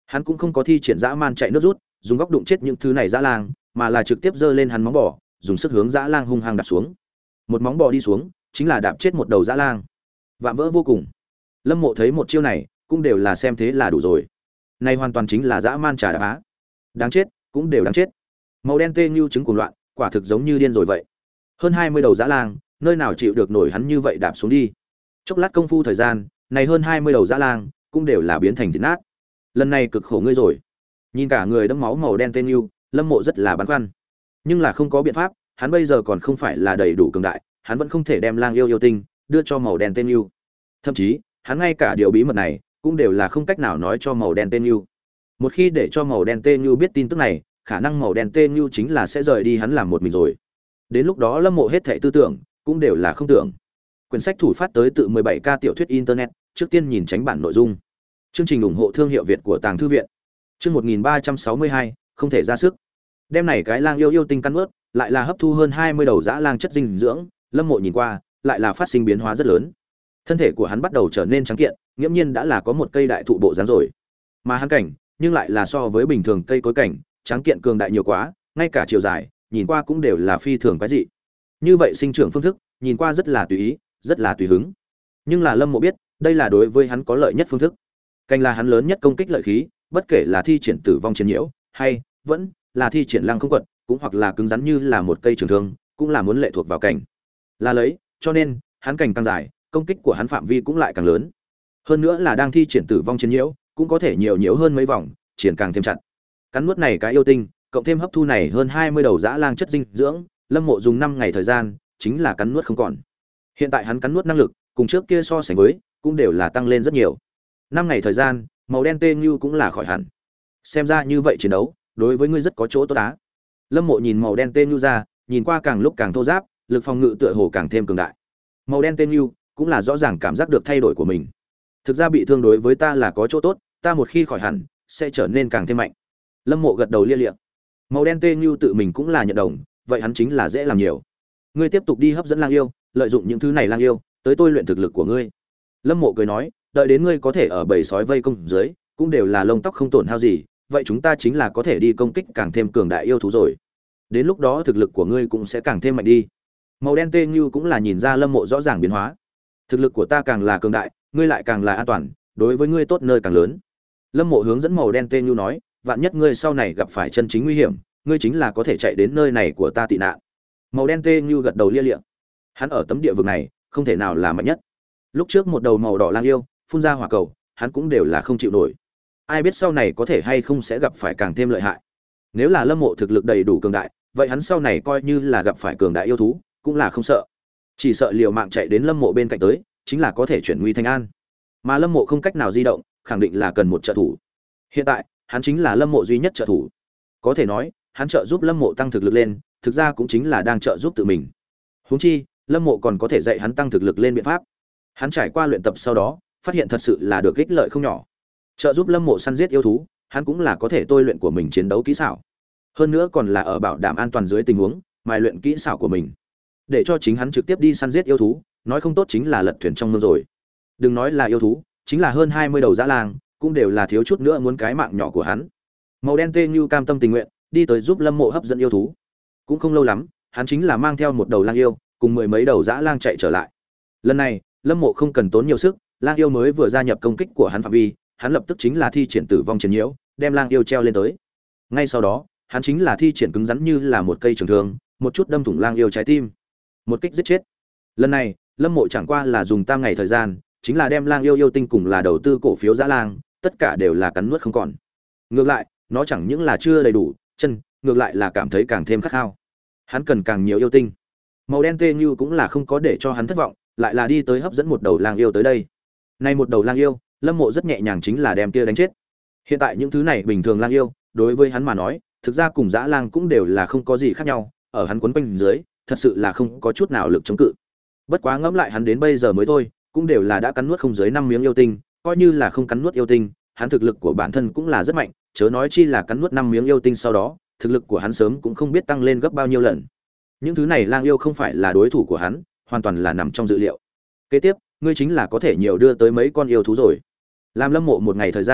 Hắn cũng không có thi triển dã man chạy nước rút, dùng góc đụng chết những thứ này dã lang, mà là trực tiếp giơ lên hắn móng bò, dùng sức hướng dã lang hung hăng đạp xuống. Một móng bò đi xuống, chính là đạp chết một đầu dã lang. Vạm vỡ vô cùng. Lâm Mộ thấy một chiêu này, cũng đều là xem thế là đủ rồi. Này hoàn toàn chính là dã man trà đạp á. Đáng chết, cũng đều đáng chết. Màu đen tê như trứng cuồng loạn, quả thực giống như điên rồi vậy. Hơn hai mươi đầu dã lang, nơi nào chịu được nổi hắn như vậy đạp xuống đi. Chốc lát công phu thời gian, này hơn hai mươi đầu dã lang cũng đều là biến thành thịt nát. Lần này cực khổ ngươi rồi. Nhìn cả người đẫm máu màu đen tên yêu, Lâm Mộ rất là băn khoăn. Nhưng là không có biện pháp, hắn bây giờ còn không phải là đầy đủ cường đại, hắn vẫn không thể đem lang yêu yêu tinh đưa cho màu đen tên yêu. Thậm chí, hắn ngay cả điều bí mật này cũng đều là không cách nào nói cho màu đen tên yêu. Một khi để cho màu đen tên yêu biết tin tức này, khả năng màu đen tên yêu chính là sẽ rời đi hắn làm một mình rồi. Đến lúc đó Lâm Mộ hết thảy tư tưởng cũng đều là không tưởng. Quyển sách thủ phát tới tự mười bảy k tiểu thuyết internet, trước tiên nhìn tránh bản nội dung. Chương trình ủng hộ thương hiệu Việt của Tàng Thư viện. Chương một nghìn ba trăm sáu mươi hai, không thể ra sức. Đêm này cái lang yêu yêu tinh căn nuốt, lại là hấp thu hơn hai mươi đầu dã lang chất dinh dưỡng, Lâm Mộ nhìn qua, lại là phát sinh biến hóa rất lớn. Thân thể của hắn bắt đầu trở nên trắng kiện, nghiễm nhiên đã là có một cây đại thụ bộ dáng rồi. Mà hắn cảnh, nhưng lại là so với bình thường cây cối cảnh, trắng kiện cường đại nhiều quá, ngay cả chiều dài, nhìn qua cũng đều là phi thường quái dị. Như vậy sinh trưởng phương thức, nhìn qua rất là tùy ý, rất là tùy hứng. Nhưng là Lâm Mộ biết, đây là đối với hắn có lợi nhất phương thức. Cành là hắn lớn nhất công kích lợi khí, bất kể là thi triển tử vong chiến nhiễu, hay vẫn là thi triển lăng không quật, cũng hoặc là cứng rắn như là một cây trường thương, cũng là muốn lệ thuộc vào cành. Là lấy, cho nên, hắn cành càng dài, công kích của hắn phạm vi cũng lại càng lớn. Hơn nữa là đang thi triển tử vong chiến nhiễu, cũng có thể nhiều nhiễu hơn mấy vòng, triển càng thêm chặt. Cắn nuốt này cái yêu tinh, cộng thêm hấp thu này hơn hai mươi đầu dã lang chất dinh dưỡng, Lâm Mộ dùng năm ngày thời gian, chính là cắn nuốt không còn. Hiện tại hắn cắn nuốt năng lực, cùng trước kia so sánh với, cũng đều là tăng lên rất nhiều. Năm ngày thời gian, màu đen tê như cũng là khỏi hẳn. Xem ra như vậy chiến đấu, đối với ngươi rất có chỗ tốt á. Lâm Mộ nhìn màu đen tê như ra, nhìn qua càng lúc càng thô ráp, lực phòng ngự tựa hồ càng thêm cường đại. Màu đen tê như cũng là rõ ràng cảm giác được thay đổi của mình. Thực ra bị thương đối với ta là có chỗ tốt, ta một khi khỏi hẳn, sẽ trở nên càng thêm mạnh. Lâm Mộ gật đầu lia lịa. Màu đen tê như tự mình cũng là nhận đồng, vậy hắn chính là dễ làm nhiều. Ngươi tiếp tục đi hấp dẫn lang yêu, lợi dụng những thứ này lang yêu, tới tôi luyện thực lực của ngươi. Lâm Mộ cười nói, đợi đến ngươi có thể ở bầy sói vây công dưới, cũng đều là lông tóc không tổn hao gì, vậy chúng ta chính là có thể đi công kích càng thêm cường đại yêu thú rồi. Đến lúc đó thực lực của ngươi cũng sẽ càng thêm mạnh đi. Màu đen tê như cũng là nhìn ra Lâm Mộ rõ ràng biến hóa. Thực lực của ta càng là cường đại, ngươi lại càng là an toàn, đối với ngươi tốt nơi càng lớn. Lâm Mộ hướng dẫn màu đen tê như nói, vạn nhất ngươi sau này gặp phải chân chính nguy hiểm, ngươi chính là có thể chạy đến nơi này của ta tị nạn. Màu đen tê như gật đầu lia lịa. Hắn ở tấm địa vực này, không thể nào là mạnh nhất. Lúc trước một đầu màu đỏ lang yêu phun ra hỏa cầu, hắn cũng đều là không chịu nổi. Ai biết sau này có thể hay không sẽ gặp phải càng thêm lợi hại. Nếu là Lâm Mộ thực lực đầy đủ cường đại, vậy hắn sau này coi như là gặp phải cường đại yêu thú, cũng là không sợ. Chỉ sợ liều mạng chạy đến Lâm Mộ bên cạnh tới, chính là có thể chuyển nguy thành an. Mà Lâm Mộ không cách nào di động, khẳng định là cần một trợ thủ. Hiện tại, hắn chính là Lâm Mộ duy nhất trợ thủ. Có thể nói, hắn trợ giúp Lâm Mộ tăng thực lực lên, thực ra cũng chính là đang trợ giúp tự mình. Huống chi, Lâm Mộ còn có thể dạy hắn tăng thực lực lên biện pháp. Hắn trải qua luyện tập sau đó, phát hiện thật sự là được ích lợi không nhỏ. Trợ giúp Lâm Mộ săn giết yêu thú, hắn cũng là có thể tôi luyện của mình chiến đấu kỹ xảo. Hơn nữa còn là ở bảo đảm an toàn dưới tình huống, mài luyện kỹ xảo của mình. Để cho chính hắn trực tiếp đi săn giết yêu thú, nói không tốt chính là lật thuyền trong mương rồi. Đừng nói là yêu thú, chính là hơn hai mươi đầu dã lang, cũng đều là thiếu chút nữa muốn cái mạng nhỏ của hắn. Màu đen tê như cam tâm tình nguyện, đi tới giúp Lâm Mộ hấp dẫn yêu thú. Cũng không lâu lắm, hắn chính là mang theo một đầu lang yêu, cùng mười mấy đầu dã lang chạy trở lại. Lần này, Lâm Mộ không cần tốn nhiều sức, lang yêu mới vừa gia nhập công kích của hắn phạm vi, hắn lập tức chính là thi triển tử vong chiến nhiễu, đem lang yêu treo lên tới. Ngay sau đó, hắn chính là thi triển cứng rắn như là một cây trường thương, một chút đâm thủng lang yêu trái tim, một kích giết chết. Lần này, Lâm Mộ chẳng qua là dùng tam ngày thời gian, chính là đem lang yêu yêu tinh cùng là đầu tư cổ phiếu dã lang, tất cả đều là cắn nuốt không còn. Ngược lại, nó chẳng những là chưa đầy đủ, chân, ngược lại là cảm thấy càng thêm khát khao. Hắn cần càng nhiều yêu tinh. Màu đen tê như cũng là không có để cho hắn thất vọng, lại là đi tới hấp dẫn một đầu lang yêu tới đây. Nay một đầu lang yêu, Lâm Mộ rất nhẹ nhàng chính là đem kia đánh chết. Hiện tại những thứ này bình thường lang yêu, đối với hắn mà nói, thực ra cùng dã lang cũng đều là không có gì khác nhau, ở hắn quấn quanh dưới, thật sự là không có chút nào lực chống cự. Bất quá ngẫm lại hắn đến bây giờ mới thôi, cũng đều là đã cắn nuốt không dưới năm miếng yêu tinh, coi như là không cắn nuốt yêu tinh, hắn thực lực của bản thân cũng là rất mạnh, chớ nói chi là cắn nuốt năm miếng yêu tinh sau đó, thực lực của hắn sớm cũng không biết tăng lên gấp bao nhiêu lần. Những thứ này lang yêu không phải là đối thủ của hắn, hoàn toàn là nằm trong dự liệu. Kế tiếp, ngươi chính là có thể nhiều đưa tới mấy con yêu thú rồi. Làm Lâm Mộ một ngày thời gian,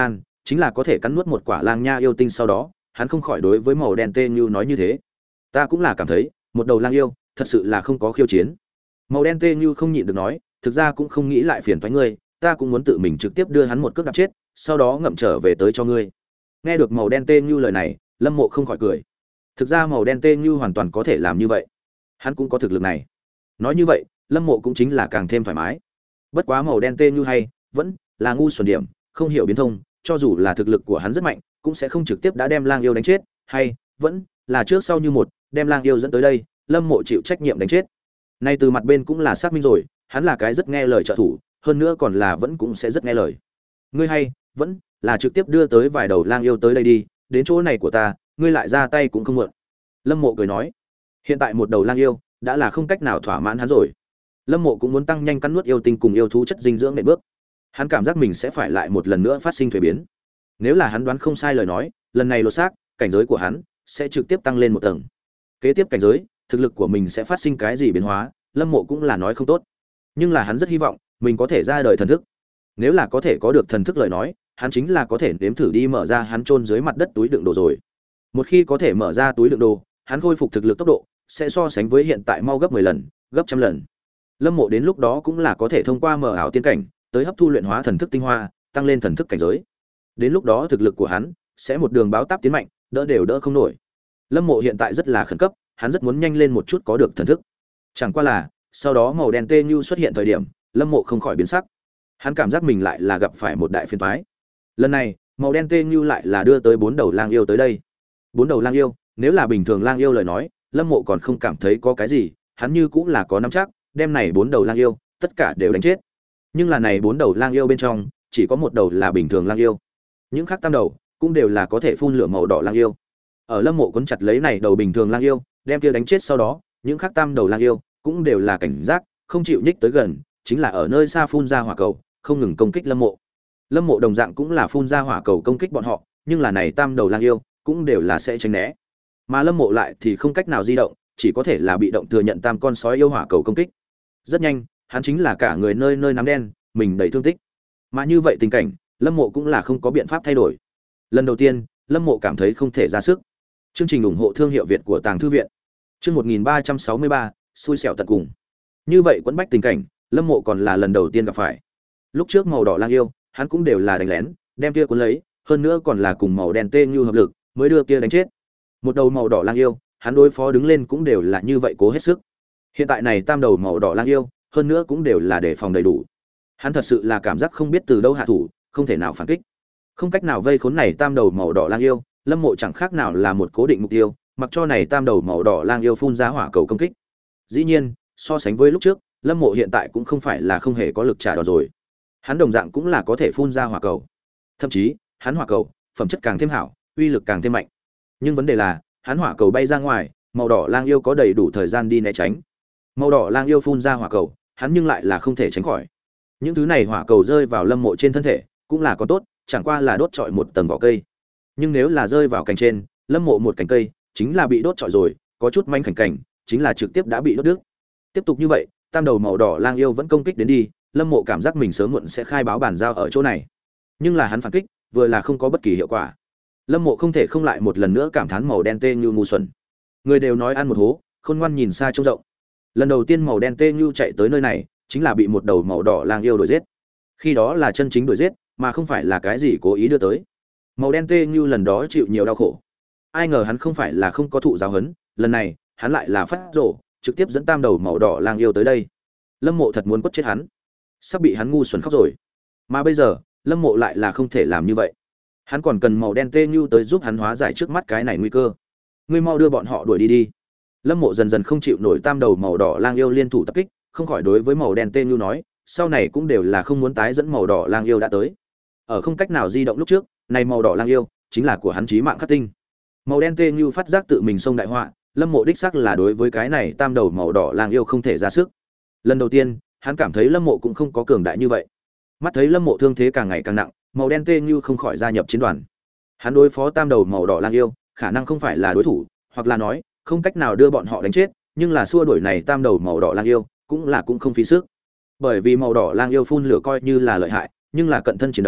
chính là có thể cắn nuốt một quả lang nha yêu tinh sau đó, hắn không khỏi đối với màu đen tê như nói như thế. Ta cũng là cảm thấy, một đầu lang yêu, thật sự là không có khiêu chiến. Màu đen tê như không nhịn được nói, thực ra cũng không nghĩ lại phiền toái ngươi, ta cũng muốn tự mình trực tiếp đưa hắn một cước đạp chết, sau đó ngậm trở về tới cho ngươi. Nghe được màu đen tê như lời này, Lâm Mộ không khỏi cười. Thực ra màu đen tê như hoàn toàn có thể làm như vậy, hắn cũng có thực lực này. Nói như vậy, Lâm Mộ cũng chính là càng thêm thoải mái. Bất quá màu đen tê như hay vẫn là ngu xuẩn điểm, không hiểu biến thông, cho dù là thực lực của hắn rất mạnh, cũng sẽ không trực tiếp đã đem lang yêu đánh chết, hay vẫn là trước sau như một, đem lang yêu dẫn tới đây, Lâm Mộ chịu trách nhiệm đánh chết. Nay từ mặt bên cũng là xác minh rồi, hắn là cái rất nghe lời trợ thủ, hơn nữa còn là vẫn cũng sẽ rất nghe lời. Ngươi hay vẫn là trực tiếp đưa tới vài đầu lang yêu tới đây đi, đến chỗ này của ta, ngươi lại ra tay cũng không muộn. Lâm Mộ cười nói, hiện tại một đầu lang yêu đã là không cách nào thỏa mãn hắn rồi. Lâm Mộ cũng muốn tăng nhanh cắn nuốt yêu tinh cùng yêu thú chất dinh dưỡng nện bước. Hắn cảm giác mình sẽ phải lại một lần nữa phát sinh thuế biến. Nếu là hắn đoán không sai lời nói, lần này lột xác, cảnh giới của hắn sẽ trực tiếp tăng lên một tầng. Kế tiếp cảnh giới, thực lực của mình sẽ phát sinh cái gì biến hóa, Lâm Mộ cũng là nói không tốt. Nhưng là hắn rất hy vọng mình có thể ra đời thần thức. Nếu là có thể có được thần thức lời nói, hắn chính là có thể nếm thử đi mở ra hắn chôn dưới mặt đất túi đựng đồ rồi. Một khi có thể mở ra túi đựng đồ, hắn khôi phục thực lực tốc độ sẽ so sánh với hiện tại mau gấp mười lần, gấp trăm lần. Lâm Mộ đến lúc đó cũng là có thể thông qua mở ảo tiên cảnh, tới hấp thu luyện hóa thần thức tinh hoa, tăng lên thần thức cảnh giới. Đến lúc đó thực lực của hắn sẽ một đường báo táp tiến mạnh, đỡ đều đỡ không nổi. Lâm Mộ hiện tại rất là khẩn cấp, hắn rất muốn nhanh lên một chút có được thần thức. Chẳng qua là, sau đó màu đen tê như xuất hiện thời điểm, Lâm Mộ không khỏi biến sắc. Hắn cảm giác mình lại là gặp phải một đại phiền toái. Lần này, màu đen tê như lại là đưa tới bốn đầu lang yêu tới đây. Bốn đầu lang yêu, nếu là bình thường lang yêu lời nói, Lâm Mộ còn không cảm thấy có cái gì, hắn như cũng là có nắm chắc, đem này bốn đầu lang yêu, tất cả đều đánh chết. Nhưng là này bốn đầu lang yêu bên trong, chỉ có một đầu là bình thường lang yêu. Những khác tam đầu cũng đều là có thể phun lửa màu đỏ lang yêu. Ở Lâm Mộ cuốn chặt lấy này đầu bình thường lang yêu, đem kia đánh chết sau đó, những khác tam đầu lang yêu cũng đều là cảnh giác, không chịu nhích tới gần, chính là ở nơi xa phun ra hỏa cầu, không ngừng công kích Lâm Mộ. Lâm Mộ đồng dạng cũng là phun ra hỏa cầu công kích bọn họ, nhưng là này tam đầu lang yêu cũng đều là sẽ tránh né. Mà Lâm Mộ lại thì không cách nào di động, chỉ có thể là bị động thừa nhận tam con sói yêu hỏa cầu công kích. Rất nhanh, hắn chính là cả người nơi nơi nắm đen, mình đầy thương tích. Mà như vậy tình cảnh, Lâm Mộ cũng là không có biện pháp thay đổi. Lần đầu tiên, Lâm Mộ cảm thấy không thể ra sức. Chương trình ủng hộ thương hiệu Việt của Tàng thư viện. Chương một nghìn ba trăm sáu mươi ba, xui xẻo tận cùng. Như vậy quẫn bách tình cảnh, Lâm Mộ còn là lần đầu tiên gặp phải. Lúc trước màu đỏ lang yêu, hắn cũng đều là đánh lén, đem kia cuốn lấy, hơn nữa còn là cùng màu đen tê như hợp lực, mới đưa kia đánh chết. Một đầu màu đỏ lang yêu, hắn đối phó đứng lên cũng đều là như vậy cố hết sức. Hiện tại này tam đầu màu đỏ lang yêu, hơn nữa cũng đều là đề phòng đầy đủ. Hắn thật sự là cảm giác không biết từ đâu hạ thủ, không thể nào phản kích. Không cách nào vây khốn này tam đầu màu đỏ lang yêu, Lâm Mộ chẳng khác nào là một cố định mục tiêu, mặc cho này tam đầu màu đỏ lang yêu phun ra hỏa cầu công kích. Dĩ nhiên, so sánh với lúc trước, Lâm Mộ hiện tại cũng không phải là không hề có lực trả đòn rồi. Hắn đồng dạng cũng là có thể phun ra hỏa cầu. Thậm chí, hắn hỏa cầu, phẩm chất càng thêm hảo, uy lực càng thêm mạnh. Nhưng vấn đề là, hắn hỏa cầu bay ra ngoài, màu đỏ lang yêu có đầy đủ thời gian đi né tránh. Màu đỏ lang yêu phun ra hỏa cầu, hắn nhưng lại là không thể tránh khỏi. Những thứ này hỏa cầu rơi vào Lâm Mộ trên thân thể, cũng là có tốt, chẳng qua là đốt trọi một tầng vỏ cây. Nhưng nếu là rơi vào cành trên, Lâm Mộ một cành cây, chính là bị đốt trọi rồi, có chút manh khảnh cảnh, chính là trực tiếp đã bị đốt đứt. Tiếp tục như vậy, tam đầu màu đỏ lang yêu vẫn công kích đến đi, Lâm Mộ cảm giác mình sớm muộn sẽ khai báo bản giao ở chỗ này. Nhưng là hắn phản kích, vừa là không có bất kỳ hiệu quả. Lâm Mộ không thể không lại một lần nữa cảm thán màu đen tê như ngu xuẩn. Người đều nói ăn một hố, khôn ngoan nhìn xa trông rộng. Lần đầu tiên màu đen tê như chạy tới nơi này, chính là bị một đầu màu đỏ lang yêu đuổi giết. Khi đó là chân chính đuổi giết, mà không phải là cái gì cố ý đưa tới. Màu đen tê như lần đó chịu nhiều đau khổ. Ai ngờ hắn không phải là không có thụ giáo huấn, lần này, hắn lại là phát rồ, trực tiếp dẫn tam đầu màu đỏ lang yêu tới đây. Lâm Mộ thật muốn quất chết hắn, sắp bị hắn ngu xuẩn khóc rồi. Mà bây giờ, Lâm Mộ lại là không thể làm như vậy. Hắn còn cần màu đen tê như tới giúp hắn hóa giải trước mắt cái này nguy cơ. Ngươi mau đưa bọn họ đuổi đi đi. Lâm Mộ dần dần không chịu nổi tam đầu màu đỏ lang yêu liên thủ tập kích, không khỏi đối với màu đen tê như nói, sau này cũng đều là không muốn tái dẫn màu đỏ lang yêu đã tới. Ở không cách nào di động lúc trước, này màu đỏ lang yêu chính là của hắn chí mạng khắc tinh. Màu đen tê như phát giác tự mình xông đại họa, Lâm Mộ đích xác là đối với cái này tam đầu màu đỏ lang yêu không thể ra sức. Lần đầu tiên, hắn cảm thấy Lâm Mộ cũng không có cường đại như vậy. Mắt thấy Lâm Mộ thương thế càng ngày càng nặng, màu đen tê như không khỏi gia nhập chiến đoàn. Hắn đối phó tam đầu màu đỏ lang yêu, khả năng không phải là đối thủ, hoặc là nói, không cách nào đưa bọn họ đánh chết, nhưng là xua đuổi này tam đầu màu đỏ lang yêu, cũng là cũng không phí sức. Bởi vì màu đỏ lang yêu phun lửa coi như là lợi hại, nhưng là cận thân chiến đấu,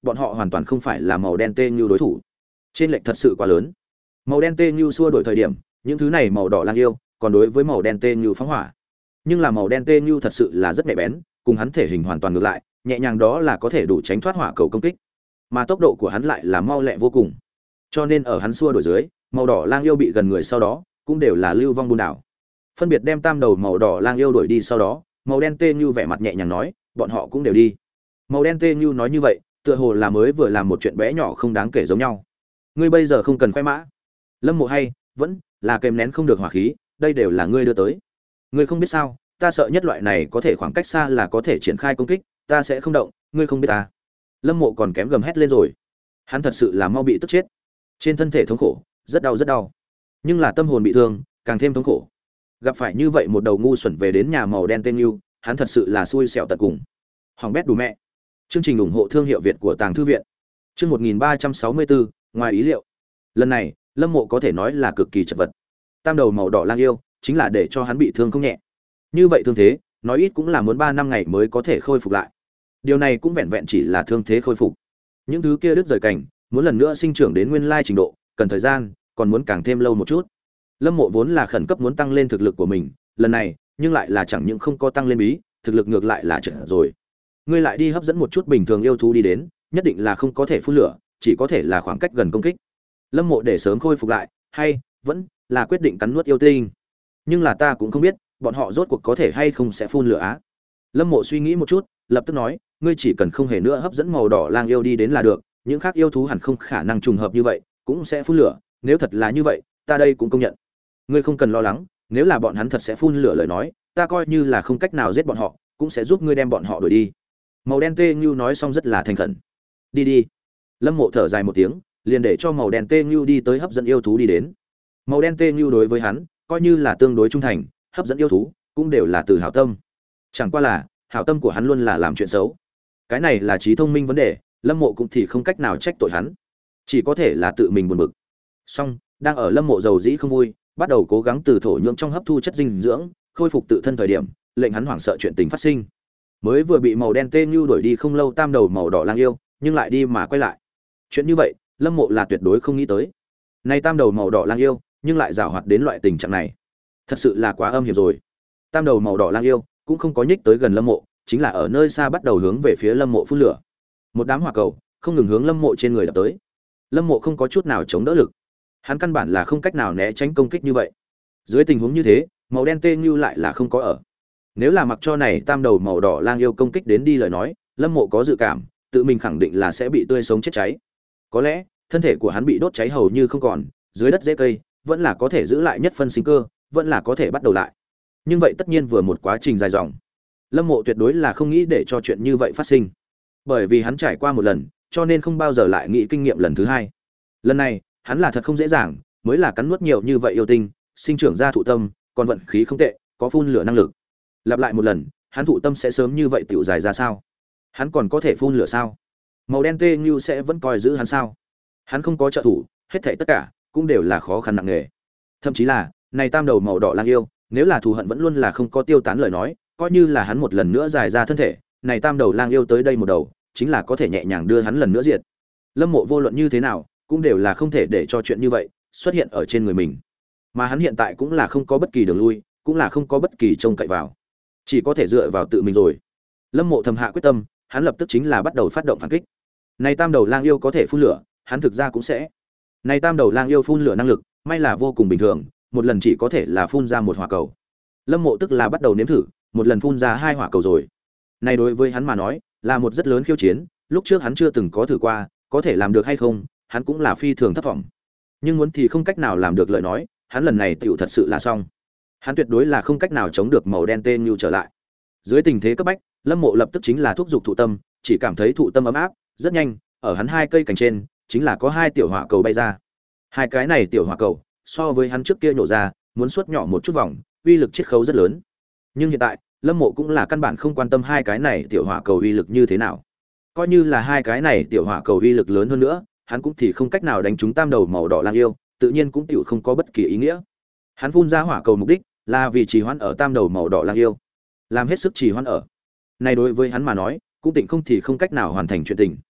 bọn họ hoàn toàn không phải là màu đen tê như đối thủ. Trên lệch thật sự quá lớn. Màu đen tê như xua đổi thời điểm, những thứ này màu đỏ lang yêu, còn đối với màu đen tê như phóng hỏa. Nhưng là màu đen tê như thật sự là rất nhạy bén, cùng hắn thể hình hoàn toàn ngược lại, nhẹ nhàng đó là có thể đủ tránh thoát hỏa cầu công kích. Mà tốc độ của hắn lại là mau lẹ vô cùng. Cho nên ở hắn xua đổi dưới, màu đỏ lang yêu bị gần người sau đó, cũng đều là lưu vong buôn đảo. Phân biệt đem tam đầu màu đỏ lang yêu đuổi đi sau đó, màu đen tê như vẻ mặt nhẹ nhàng nói, bọn họ cũng đều đi. Màu đen tê như nói như vậy, tựa hồ là mới vừa làm một chuyện bé nhỏ không đáng kể giống nhau. Ngươi bây giờ không cần khoe mã. Lâm Mộ hay vẫn là kèm nén không được hỏa khí, đây đều là ngươi đưa tới. Ngươi không biết sao, ta sợ nhất loại này có thể khoảng cách xa là có thể triển khai công kích, ta sẽ không động, ngươi không biết ta. Lâm Mộ còn kém gầm hét lên rồi. Hắn thật sự là mau bị tức chết. Trên thân thể thống khổ, rất đau rất đau. Nhưng là tâm hồn bị thương, càng thêm thống khổ. Gặp phải như vậy một đầu ngu xuẩn về đến nhà màu đen tên Nưu, hắn thật sự là xui xẻo tận cùng. Hoàng bét đủ mẹ. Chương trình ủng hộ thương hiệu Việt của Tàng Thư viện. Chương một nghìn ba trăm sáu mươi bốn, ngoài ý liệu. Lần này, Lâm Mộ có thể nói là cực kỳ chật vật. Tam đầu màu đỏ lang yêu, chính là để cho hắn bị thương không nhẹ. Như vậy thương thế, nói ít cũng là muốn ba năm ngày mới có thể khôi phục lại. Điều này cũng vẹn vẹn chỉ là thương thế khôi phục. Những thứ kia đứt rời cảnh, muốn lần nữa sinh trưởng đến nguyên lai trình độ, cần thời gian, còn muốn càng thêm lâu một chút. Lâm Mộ vốn là khẩn cấp muốn tăng lên thực lực của mình, lần này, nhưng lại là chẳng những không có tăng lên bí, thực lực ngược lại là trượt rồi. Ngươi lại đi hấp dẫn một chút bình thường yêu thú đi đến, nhất định là không có thể phun lửa, chỉ có thể là khoảng cách gần công kích. Lâm Mộ để sớm khôi phục lại, hay vẫn là quyết định cắn nuốt yêu tinh. Nhưng là ta cũng không biết, bọn họ rốt cuộc có thể hay không sẽ phun lửa á. Lâm Mộ suy nghĩ một chút, lập tức nói, ngươi chỉ cần không hề nữa hấp dẫn màu đỏ lang yêu đi đến là được, những khác yêu thú hẳn không khả năng trùng hợp như vậy, cũng sẽ phun lửa, nếu thật là như vậy, ta đây cũng công nhận. Ngươi không cần lo lắng, nếu là bọn hắn thật sẽ phun lửa lời nói, ta coi như là không cách nào giết bọn họ, cũng sẽ giúp ngươi đem bọn họ đuổi đi. Màu đen tê như nói xong rất là thành khẩn. Đi đi. Lâm Mộ thở dài một tiếng, liền để cho màu đen tê như đi tới hấp dẫn yêu thú đi đến. Màu đen tê như đối với hắn, coi như là tương đối trung thành, hấp dẫn yêu thú, cũng đều là từ hảo tâm. Chẳng qua là, hảo tâm của hắn luôn là làm chuyện xấu. Cái này là trí thông minh vấn đề, Lâm Mộ cũng thì không cách nào trách tội hắn, chỉ có thể là tự mình buồn bực. Song, đang ở Lâm Mộ dầu dĩ không vui, bắt đầu cố gắng từ thổ nhưỡng trong hấp thu chất dinh dưỡng, khôi phục tự thân thời điểm, lệnh hắn hoảng sợ chuyện tình phát sinh. Mới vừa bị màu đen tê như đuổi đi không lâu tam đầu màu đỏ lang yêu, nhưng lại đi mà quay lại. Chuyện như vậy, Lâm Mộ là tuyệt đối không nghĩ tới. Nay tam đầu màu đỏ lang yêu, nhưng lại giảo hoạt đến loại tình trạng này, thật sự là quá âm hiểm rồi. Tam đầu màu đỏ lang yêu cũng không có nhích tới gần Lâm Mộ, chính là ở nơi xa bắt đầu hướng về phía Lâm Mộ phun lửa. Một đám hỏa cầu không ngừng hướng Lâm Mộ trên người đập tới. Lâm Mộ không có chút nào chống đỡ lực, hắn căn bản là không cách nào né tránh công kích như vậy. Dưới tình huống như thế, màu đen tê như lại là không có ở. Nếu là mặc cho này tam đầu màu đỏ lang yêu công kích đến đi lời nói, Lâm Mộ có dự cảm, tự mình khẳng định là sẽ bị tươi sống chết cháy. Có lẽ, thân thể của hắn bị đốt cháy hầu như không còn, dưới đất rễ cây, vẫn là có thể giữ lại nhất phân sinh cơ, vẫn là có thể bắt đầu lại. Nhưng vậy tất nhiên vừa một quá trình dài dòng. Lâm Mộ tuyệt đối là không nghĩ để cho chuyện như vậy phát sinh. Bởi vì hắn trải qua một lần, cho nên không bao giờ lại nghĩ kinh nghiệm lần thứ hai. Lần này, hắn là thật không dễ dàng, mới là cắn nuốt nhiều như vậy yêu tinh, sinh trưởng ra thụ tâm, còn vận khí không tệ, có phun lửa năng lực. Lặp lại một lần, hắn thụ tâm sẽ sớm như vậy tiểu dài ra sao? Hắn còn có thể phun lửa sao? Màu đen tê như sẽ vẫn coi giữ hắn sao? Hắn không có trợ thủ, hết thảy tất cả cũng đều là khó khăn nặng nề. Thậm chí là, này tam đầu màu đỏ lang yêu, nếu là thù hận vẫn luôn là không có tiêu tán lời nói, coi như là hắn một lần nữa dài ra thân thể, này tam đầu lang yêu tới đây một đầu, chính là có thể nhẹ nhàng đưa hắn lần nữa diệt. Lâm Mộ vô luận như thế nào, cũng đều là không thể để cho chuyện như vậy xuất hiện ở trên người mình. Mà hắn hiện tại cũng là không có bất kỳ đường lui, cũng là không có bất kỳ trông cậy vào, chỉ có thể dựa vào tự mình rồi. Lâm Mộ thầm hạ quyết tâm, hắn lập tức chính là bắt đầu phát động phản kích. Này tam đầu lang yêu có thể phun lửa, hắn thực ra cũng sẽ. Này tam đầu lang yêu phun lửa năng lực, may là vô cùng bình thường, một lần chỉ có thể là phun ra một hỏa cầu. Lâm Mộ tức là bắt đầu nếm thử, một lần phun ra hai hỏa cầu rồi. Này đối với hắn mà nói, là một rất lớn khiêu chiến, lúc trước hắn chưa từng có thử qua, có thể làm được hay không, hắn cũng là phi thường thất vọng. Nhưng muốn thì không cách nào làm được lời nói, hắn lần này tiểu thật sự là xong. Hắn tuyệt đối là không cách nào chống được màu đen tên như trở lại. Dưới tình thế cấp bách, Lâm Mộ lập tức chính là thúc giục thụ tâm, chỉ cảm thấy thụ tâm ấm áp, rất nhanh, ở hắn hai cây cành trên, chính là có hai tiểu hỏa cầu bay ra. Hai cái này tiểu hỏa cầu, so với hắn trước kia nổ ra, muốn suốt nhỏ một chút vòng, uy lực chiết khấu rất lớn. Nhưng hiện tại, Lâm Mộ cũng là căn bản không quan tâm hai cái này tiểu hỏa cầu uy lực như thế nào. Coi như là hai cái này tiểu hỏa cầu uy lực lớn hơn nữa, hắn cũng thì không cách nào đánh trúng tam đầu màu đỏ lang yêu, tự nhiên cũng tiểu không có bất kỳ ý nghĩa. Hắn phun ra hỏa cầu mục đích là vì trì hoãn ở tam đầu màu đỏ lang yêu, làm hết sức trì hoãn ở. Này đối với hắn mà nói, cũng tỉnh không thì không cách nào hoàn thành chuyện tình.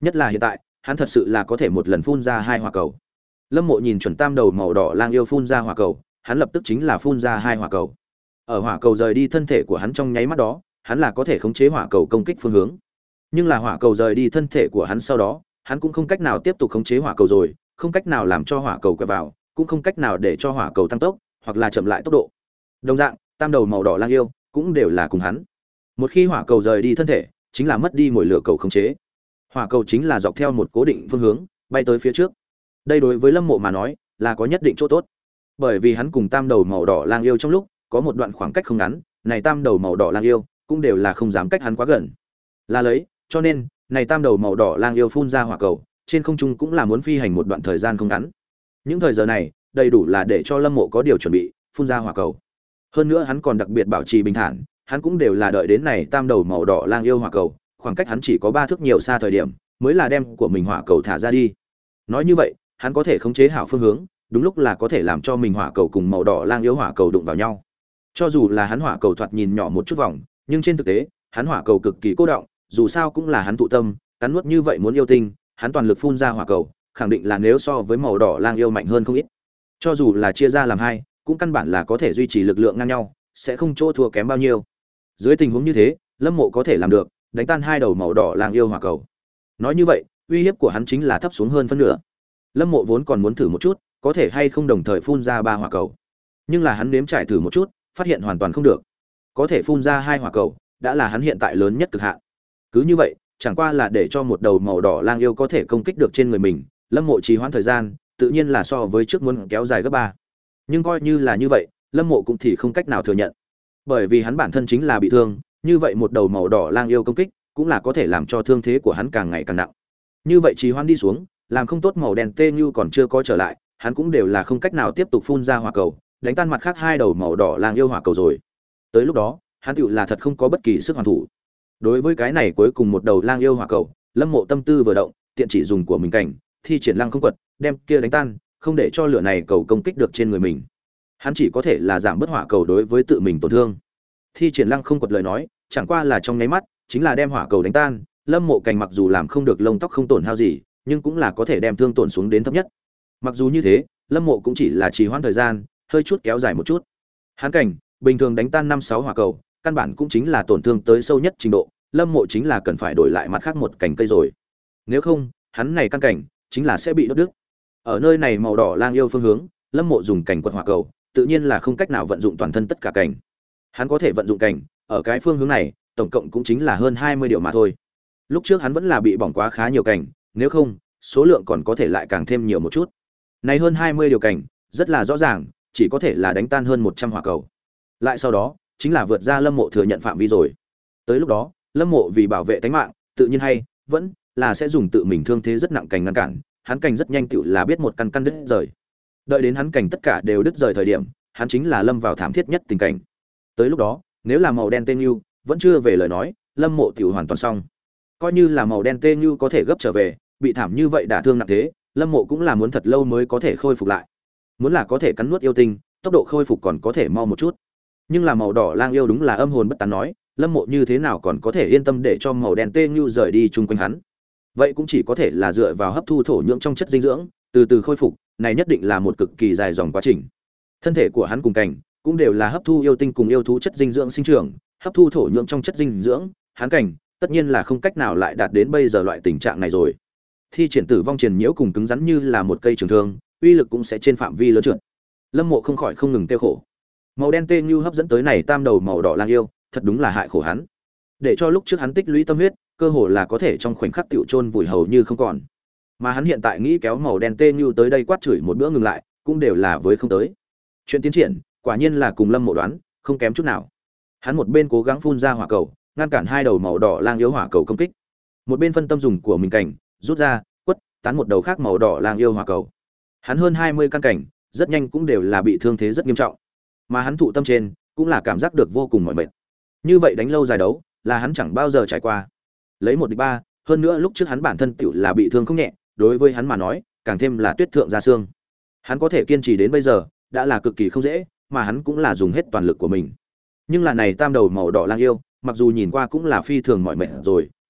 Nhất là hiện tại, hắn thật sự là có thể một lần phun ra hai hỏa cầu. Lâm Mộ nhìn chuẩn tam đầu màu đỏ lang yêu phun ra hỏa cầu, hắn lập tức chính là phun ra hai hỏa cầu. Ở hỏa cầu rời đi thân thể của hắn trong nháy mắt đó, hắn là có thể khống chế hỏa cầu công kích phương hướng. Nhưng là hỏa cầu rời đi thân thể của hắn sau đó, hắn cũng không cách nào tiếp tục khống chế hỏa cầu rồi, không cách nào làm cho hỏa cầu quẹo vào, cũng không cách nào để cho hỏa cầu tăng tốc hoặc là chậm lại tốc độ. Đồng dạng, tam đầu màu đỏ lang yêu cũng đều là cùng hắn. Một khi hỏa cầu rời đi thân thể, chính là mất đi mồi lửa cầu khống chế. Hỏa cầu chính là dọc theo một cố định phương hướng bay tới phía trước. Đây đối với Lâm Mộ mà nói là có nhất định chỗ tốt, bởi vì hắn cùng tam đầu màu đỏ lang yêu trong lúc có một đoạn khoảng cách không ngắn, này tam đầu màu đỏ lang yêu cũng đều là không dám cách hắn quá gần. Là lấy, cho nên, này tam đầu màu đỏ lang yêu phun ra hỏa cầu, trên không trung cũng là muốn phi hành một đoạn thời gian không ngắn. Những thời giờ này, đầy đủ là để cho Lâm Mộ có điều chuẩn bị, phun ra hỏa cầu. Hơn nữa hắn còn đặc biệt bảo trì bình thản, hắn cũng đều là đợi đến này tam đầu màu đỏ lang yêu hỏa cầu, khoảng cách hắn chỉ có ba thước nhiều xa thời điểm, mới là đem của mình hỏa cầu thả ra đi. Nói như vậy, hắn có thể khống chế hảo phương hướng, đúng lúc là có thể làm cho mình hỏa cầu cùng màu đỏ lang yêu hỏa cầu đụng vào nhau. Cho dù là hắn hỏa cầu thoạt nhìn nhỏ một chút vòng, nhưng trên thực tế, hắn hỏa cầu cực kỳ cô đọng, dù sao cũng là hắn tụ tâm, cắn nuốt như vậy muốn yêu tinh, hắn toàn lực phun ra hỏa cầu, khẳng định là nếu so với màu đỏ lang yêu mạnh hơn không ít. Cho dù là chia ra làm hai, cũng căn bản là có thể duy trì lực lượng ngang nhau, sẽ không chỗ thua kém bao nhiêu. Dưới tình huống như thế, Lâm Mộ có thể làm được, đánh tan hai đầu màu đỏ lang yêu hỏa cầu. Nói như vậy, uy hiếp của hắn chính là thấp xuống hơn phân nửa. Lâm Mộ vốn còn muốn thử một chút, có thể hay không đồng thời phun ra ba hỏa cầu. Nhưng là hắn nếm trải thử một chút, phát hiện hoàn toàn không được. Có thể phun ra hai hỏa cầu, đã là hắn hiện tại lớn nhất cực hạn. Cứ như vậy, chẳng qua là để cho một đầu màu đỏ lang yêu có thể công kích được trên người mình, Lâm Mộ trì hoãn thời gian, tự nhiên là so với trước muốn kéo dài gấp ba. Nhưng coi như là như vậy, Lâm Mộ cũng thì không cách nào thừa nhận. Bởi vì hắn bản thân chính là bị thương, như vậy một đầu màu đỏ lang yêu công kích, cũng là có thể làm cho thương thế của hắn càng ngày càng nặng. Như vậy trì hoãn đi xuống, làm không tốt màu đen tê như còn chưa có trở lại, hắn cũng đều là không cách nào tiếp tục phun ra hỏa cầu, đánh tan mặt khác hai đầu màu đỏ lang yêu hỏa cầu rồi. Tới lúc đó, hắn tựu là thật không có bất kỳ sức hoàn thủ. Đối với cái này cuối cùng một đầu lang yêu hỏa cầu, Lâm Mộ tâm tư vừa động, tiện chỉ dùng của mình cảnh, thi triển lăng không quật, đem kia đánh tan, không để cho lửa này cầu công kích được trên người mình. Hắn chỉ có thể là giảm bớt hỏa cầu đối với tự mình tổn thương. Thi triển lăng không quật lời nói, chẳng qua là trong nháy mắt, chính là đem hỏa cầu đánh tan, Lâm Mộ cảnh mặc dù làm không được lông tóc không tổn hao gì, nhưng cũng là có thể đem thương tổn xuống đến thấp nhất. Mặc dù như thế, Lâm Mộ cũng chỉ là trì hoãn thời gian, hơi chút kéo dài một chút. Hắn cảnh, bình thường đánh tan năm sáu hỏa cầu, căn bản cũng chính là tổn thương tới sâu nhất trình độ, Lâm Mộ chính là cần phải đổi lại mặt khác một cành cây rồi. Nếu không, hắn này căn cảnh chính là sẽ bị đốt đứt. Ở nơi này màu đỏ lang yêu phương hướng, Lâm Mộ dùng cảnh quật hỏa cầu, tự nhiên là không cách nào vận dụng toàn thân tất cả cảnh. Hắn có thể vận dụng cảnh, ở cái phương hướng này, tổng cộng cũng chính là hơn hai mươi điều mà thôi. Lúc trước hắn vẫn là bị bỏng quá khá nhiều cảnh, nếu không, số lượng còn có thể lại càng thêm nhiều một chút. Này hơn hai mươi điều cảnh, rất là rõ ràng, chỉ có thể là đánh tan hơn một trăm hỏa cầu. Lại sau đó, chính là vượt ra Lâm Mộ thừa nhận phạm vi rồi. Tới lúc đó, Lâm Mộ vì bảo vệ tính mạng, tự nhiên hay vẫn là sẽ dùng tự mình thương thế rất nặng cảnh ngăn cản, hắn cảnh rất nhanh tựu là biết một căn căn đứt rời. Đợi đến hắn cảnh tất cả đều đứt rời thời điểm, hắn chính là lâm vào thảm thiết nhất tình cảnh. Tới lúc đó, nếu là màu đen tên lưu vẫn chưa về lời nói, Lâm Mộ tiểu hoàn toàn xong. Coi như là màu đen tên lưu có thể gấp trở về, bị thảm như vậy đả thương nặng thế, Lâm Mộ cũng là muốn thật lâu mới có thể khôi phục lại. Muốn là có thể cắn nuốt yêu tinh, tốc độ khôi phục còn có thể mau một chút. Nhưng là màu đỏ lang yêu đúng là âm hồn bất tán nói, Lâm Mộ như thế nào còn có thể yên tâm để cho màu đen tê như rời đi chung quanh hắn. Vậy cũng chỉ có thể là dựa vào hấp thu thổ nhưỡng trong chất dinh dưỡng, từ từ khôi phục, này nhất định là một cực kỳ dài dòng quá trình. Thân thể của hắn cùng cảnh cũng đều là hấp thu yêu tinh cùng yêu thú chất dinh dưỡng sinh trưởng, hấp thu thổ nhưỡng trong chất dinh dưỡng, hắn cảnh tất nhiên là không cách nào lại đạt đến bây giờ loại tình trạng này rồi. Thi triển tử vong truyền nhiễu cùng cứng rắn như là một cây trường thương, uy lực cũng sẽ trên phạm vi lớn trượt. Lâm Mộ không khỏi không ngừng tiêu khổ. Màu đen tê như hấp dẫn tới này tam đầu màu đỏ lang yêu, thật đúng là hại khổ hắn. Để cho lúc trước hắn tích lũy tâm huyết, cơ hồ là có thể trong khoảnh khắc tiểu chôn vùi hầu như không còn. Mà hắn hiện tại nghĩ kéo màu đen tê như tới đây quát chửi một bữa ngừng lại, cũng đều là với không tới. Chuyện tiến triển, quả nhiên là cùng Lâm Mộ đoán, không kém chút nào. Hắn một bên cố gắng phun ra hỏa cầu, ngăn cản hai đầu màu đỏ lang yêu hỏa cầu công kích. Một bên phân tâm dùng của mình cảnh, rút ra, quất, tán một đầu khác màu đỏ lang yêu hỏa cầu. Hắn hơn hai mươi căn cảnh, rất nhanh cũng đều là bị thương thế rất nghiêm trọng. Mà hắn thụ tâm trên, cũng là cảm giác được vô cùng mỏi mệt. Như vậy đánh lâu dài đấu, là hắn chẳng bao giờ trải qua. Lấy một địch ba, hơn nữa lúc trước hắn bản thân tiểu là bị thương không nhẹ, đối với hắn mà nói, càng thêm là tuyết thượng gia xương. Hắn có thể kiên trì đến bây giờ, đã là cực kỳ không dễ, mà hắn cũng là dùng hết toàn lực của mình. Nhưng là này tam đầu màu đỏ lang yêu, mặc dù nhìn qua cũng là phi thường mỏi mệt rồi,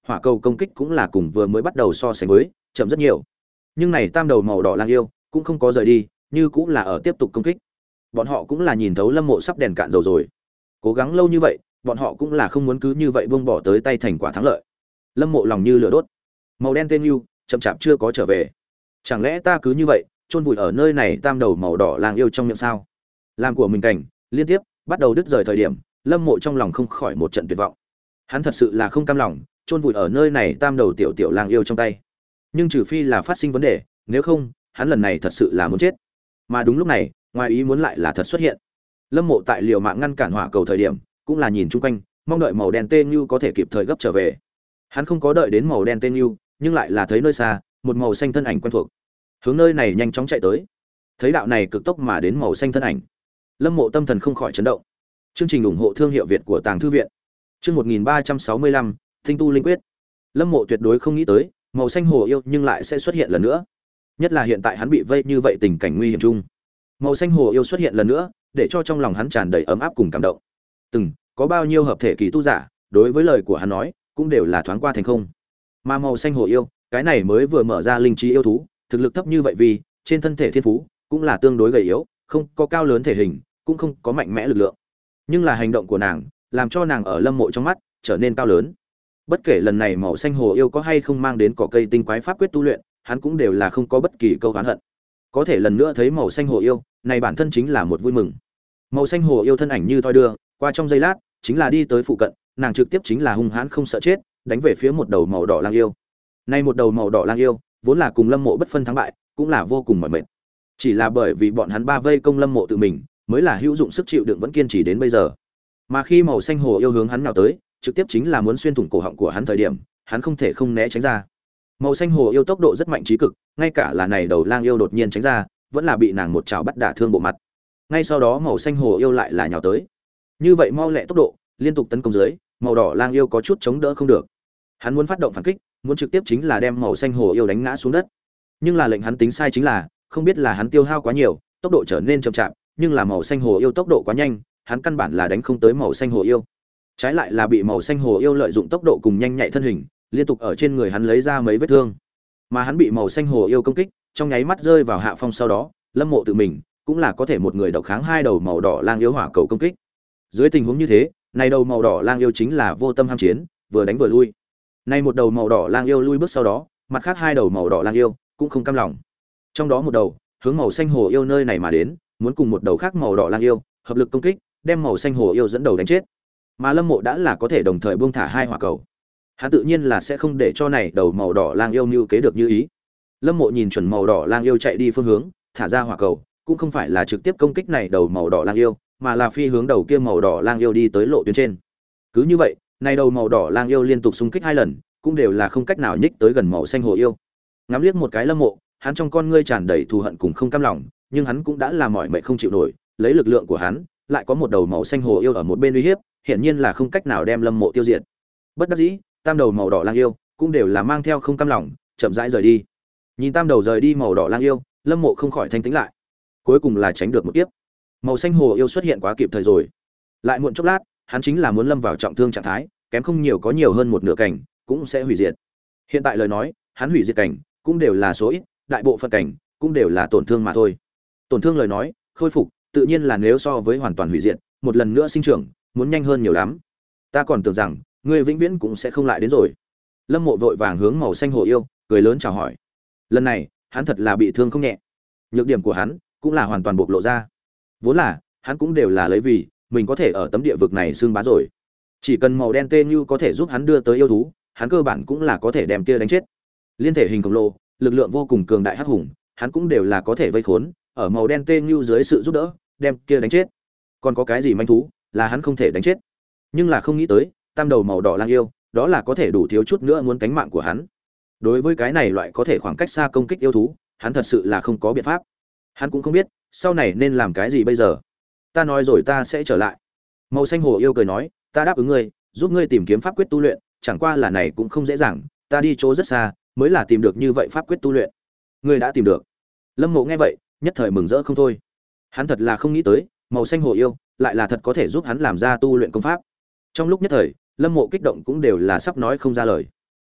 hỏa cầu công kích cũng là cùng vừa mới bắt đầu so sánh với chậm rất nhiều. Nhưng này tam đầu màu đỏ lang yêu cũng không có rời đi, như cũng là ở tiếp tục công kích. Bọn họ cũng là nhìn thấu Lâm Mộ sắp đèn cạn dầu rồi. Cố gắng lâu như vậy, bọn họ cũng là không muốn cứ như vậy buông bỏ tới tay thành quả thắng lợi. Lâm Mộ lòng như lửa đốt. Màu đen tên yêu chậm chạp chưa có trở về. Chẳng lẽ ta cứ như vậy chôn vùi ở nơi này tam đầu màu đỏ lang yêu trong miệng sao? Làm của mình cảnh liên tiếp bắt đầu đứt rời thời điểm, Lâm Mộ trong lòng không khỏi một trận tuyệt vọng. Hắn thật sự là không cam lòng chôn vùi ở nơi này tam đầu tiểu tiểu lang yêu trong tay. Nhưng trừ phi là phát sinh vấn đề, nếu không, hắn lần này thật sự là muốn chết. Mà đúng lúc này, ngoài ý muốn lại là thật xuất hiện. Lâm Mộ tại liều mạng ngăn cản hỏa cầu thời điểm, cũng là nhìn chung quanh, mong đợi màu đen tên như có thể kịp thời gấp trở về. Hắn không có đợi đến màu đen tên như, nhưng lại là thấy nơi xa, một màu xanh thân ảnh quen thuộc. Hướng nơi này nhanh chóng chạy tới. Thấy đạo này cực tốc mà đến màu xanh thân ảnh, Lâm Mộ tâm thần không khỏi chấn động. Chương trình ủng hộ thương hiệu Việt của Tàng thư viện. Chương một nghìn ba trăm sáu mươi lăm, Tinh tu linh quyết. Lâm Mộ tuyệt đối không nghĩ tới, màu xanh hồ yêu nhưng lại sẽ xuất hiện lần nữa. Nhất là hiện tại hắn bị vây như vậy tình cảnh nguy hiểm chung. Màu xanh hồ yêu xuất hiện lần nữa, để cho trong lòng hắn tràn đầy ấm áp cùng cảm động. Từng có bao nhiêu hợp thể kỳ tu giả, đối với lời của hắn nói, cũng đều là thoáng qua thành không. Mà màu xanh hồ yêu, cái này mới vừa mở ra linh trí yêu thú, thực lực thấp như vậy vì trên thân thể thiên phú cũng là tương đối gầy yếu, không có cao lớn thể hình, cũng không có mạnh mẽ lực lượng. Nhưng là hành động của nàng, làm cho nàng ở Lâm Mộ trong mắt trở nên cao lớn. Bất kể lần này màu xanh hồ yêu có hay không mang đến cỏ cây tinh quái pháp quyết tu luyện, hắn cũng đều là không có bất kỳ câu oán hận. Có thể lần nữa thấy màu xanh hồ yêu, này bản thân chính là một vui mừng. Màu xanh hồ yêu thân ảnh như thoi đưa, qua trong giây lát, chính là đi tới phụ cận, nàng trực tiếp chính là hung hãn không sợ chết, đánh về phía một đầu màu đỏ lang yêu. Này một đầu màu đỏ lang yêu, vốn là cùng Lâm Mộ bất phân thắng bại, cũng là vô cùng mỏi mệt. Chỉ là bởi vì bọn hắn ba vây công Lâm Mộ tự mình, mới là hữu dụng sức chịu đựng vẫn kiên trì đến bây giờ. Mà khi màu xanh hồ yêu hướng hắn nào tới, trực tiếp chính là muốn xuyên thủng cổ họng của hắn thời điểm, hắn không thể không né tránh ra. Màu xanh hồ yêu tốc độ rất mạnh trí cực, ngay cả là này đầu lang yêu đột nhiên tránh ra, vẫn là bị nàng một chảo bắt đả thương bộ mặt. Ngay sau đó màu xanh hồ yêu lại là nhào tới. Như vậy mau lẹ tốc độ, liên tục tấn công dưới, màu đỏ lang yêu có chút chống đỡ không được. Hắn muốn phát động phản kích, muốn trực tiếp chính là đem màu xanh hồ yêu đánh ngã xuống đất. Nhưng là lệnh hắn tính sai chính là, không biết là hắn tiêu hao quá nhiều, tốc độ trở nên chậm chạp, nhưng là màu xanh hồ yêu tốc độ quá nhanh, hắn căn bản là đánh không tới màu xanh hồ yêu. Trái lại là bị màu xanh hồ yêu lợi dụng tốc độ cùng nhanh nhạy thân hình, liên tục ở trên người hắn lấy ra mấy vết thương. Mà hắn bị màu xanh hồ yêu công kích, trong nháy mắt rơi vào hạ phong sau đó, Lâm Mộ tự mình cũng là có thể một người độc kháng hai đầu màu đỏ lang yêu hỏa cầu công kích. Dưới tình huống như thế, này đầu màu đỏ lang yêu chính là vô tâm ham chiến, vừa đánh vừa lui. Này một đầu màu đỏ lang yêu lui bước sau đó, mặt khác hai đầu màu đỏ lang yêu cũng không cam lòng. Trong đó một đầu hướng màu xanh hồ yêu nơi này mà đến, muốn cùng một đầu khác màu đỏ lang yêu hợp lực công kích, đem màu xanh hồ yêu dẫn đầu đánh chết. Mà Lâm Mộ đã là có thể đồng thời buông thả hai hỏa cầu. Hắn tự nhiên là sẽ không để cho này đầu màu đỏ lang yêu mưu kế được như ý. Lâm Mộ nhìn chuẩn màu đỏ lang yêu chạy đi phương hướng, thả ra hỏa cầu, cũng không phải là trực tiếp công kích này đầu màu đỏ lang yêu, mà là phi hướng đầu kia màu đỏ lang yêu đi tới lộ tuyến trên. Cứ như vậy, này đầu màu đỏ lang yêu liên tục xung kích hai lần, cũng đều là không cách nào nhích tới gần màu xanh hồ yêu. Ngắm liếc một cái Lâm Mộ, hắn trong con ngươi tràn đầy thù hận cùng không cam lòng, nhưng hắn cũng đã là mỏi mệt không chịu nổi, lấy lực lượng của hắn, lại có một đầu màu xanh hồ yêu ở một bên uy hiếp, hiển nhiên là không cách nào đem Lâm Mộ tiêu diệt. Bất đắc dĩ, tam đầu màu đỏ lang yêu cũng đều là mang theo không cam lòng, chậm rãi rời đi. Nhìn tam đầu rời đi màu đỏ lang yêu, Lâm Mộ không khỏi thanh tĩnh lại. Cuối cùng là tránh được một kiếp. Màu xanh hồ yêu xuất hiện quá kịp thời rồi. Lại muộn chốc lát, hắn chính là muốn lâm vào trọng thương trạng thái, kém không nhiều có nhiều hơn một nửa cảnh, cũng sẽ hủy diệt. Hiện tại lời nói, hắn hủy diệt cảnh cũng đều là số ít, đại bộ phận cảnh cũng đều là tổn thương mà thôi. Tổn thương lời nói, khôi phục, tự nhiên là nếu so với hoàn toàn hủy diệt, một lần nữa sinh trưởng, muốn nhanh hơn nhiều lắm. Ta còn tưởng rằng, ngươi vĩnh viễn cũng sẽ không lại đến rồi. Lâm Mộ vội vàng hướng màu xanh hồ yêu, cười lớn chào hỏi. Lần này, hắn thật là bị thương không nhẹ. Nhược điểm của hắn cũng là hoàn toàn bộc lộ ra. Vốn là, hắn cũng đều là lấy vì mình có thể ở tấm địa vực này xương bá rồi. Chỉ cần màu đen tê như có thể giúp hắn đưa tới yêu thú, hắn cơ bản cũng là có thể đem kia đánh chết. Liên thể hình khổng lồ, lực lượng vô cùng cường đại hắc hùng, hắn cũng đều là có thể vây khốn, ở màu đen tê như dưới sự giúp đỡ, đem kia đánh chết. Còn có cái gì manh thú, là hắn không thể đánh chết. Nhưng là không nghĩ tới, tam đầu màu đỏ lang yêu, đó là có thể đủ thiếu chút nữa muốn cánh mạng của hắn. Đối với cái này loại có thể khoảng cách xa công kích yêu thú, hắn thật sự là không có biện pháp. Hắn cũng không biết sau này nên làm cái gì bây giờ. Ta nói rồi ta sẽ trở lại. Màu xanh hồ yêu cười nói, ta đáp ứng ngươi, giúp ngươi tìm kiếm pháp quyết tu luyện, chẳng qua là này cũng không dễ dàng, ta đi chỗ rất xa, mới là tìm được như vậy pháp quyết tu luyện. Ngươi đã tìm được? Lâm Mộ nghe vậy, nhất thời mừng rỡ không thôi. Hắn thật là không nghĩ tới, màu xanh hồ yêu lại là thật có thể giúp hắn làm ra tu luyện công pháp. Trong lúc nhất thời, Lâm Mộ kích động cũng đều là sắp nói không ra lời.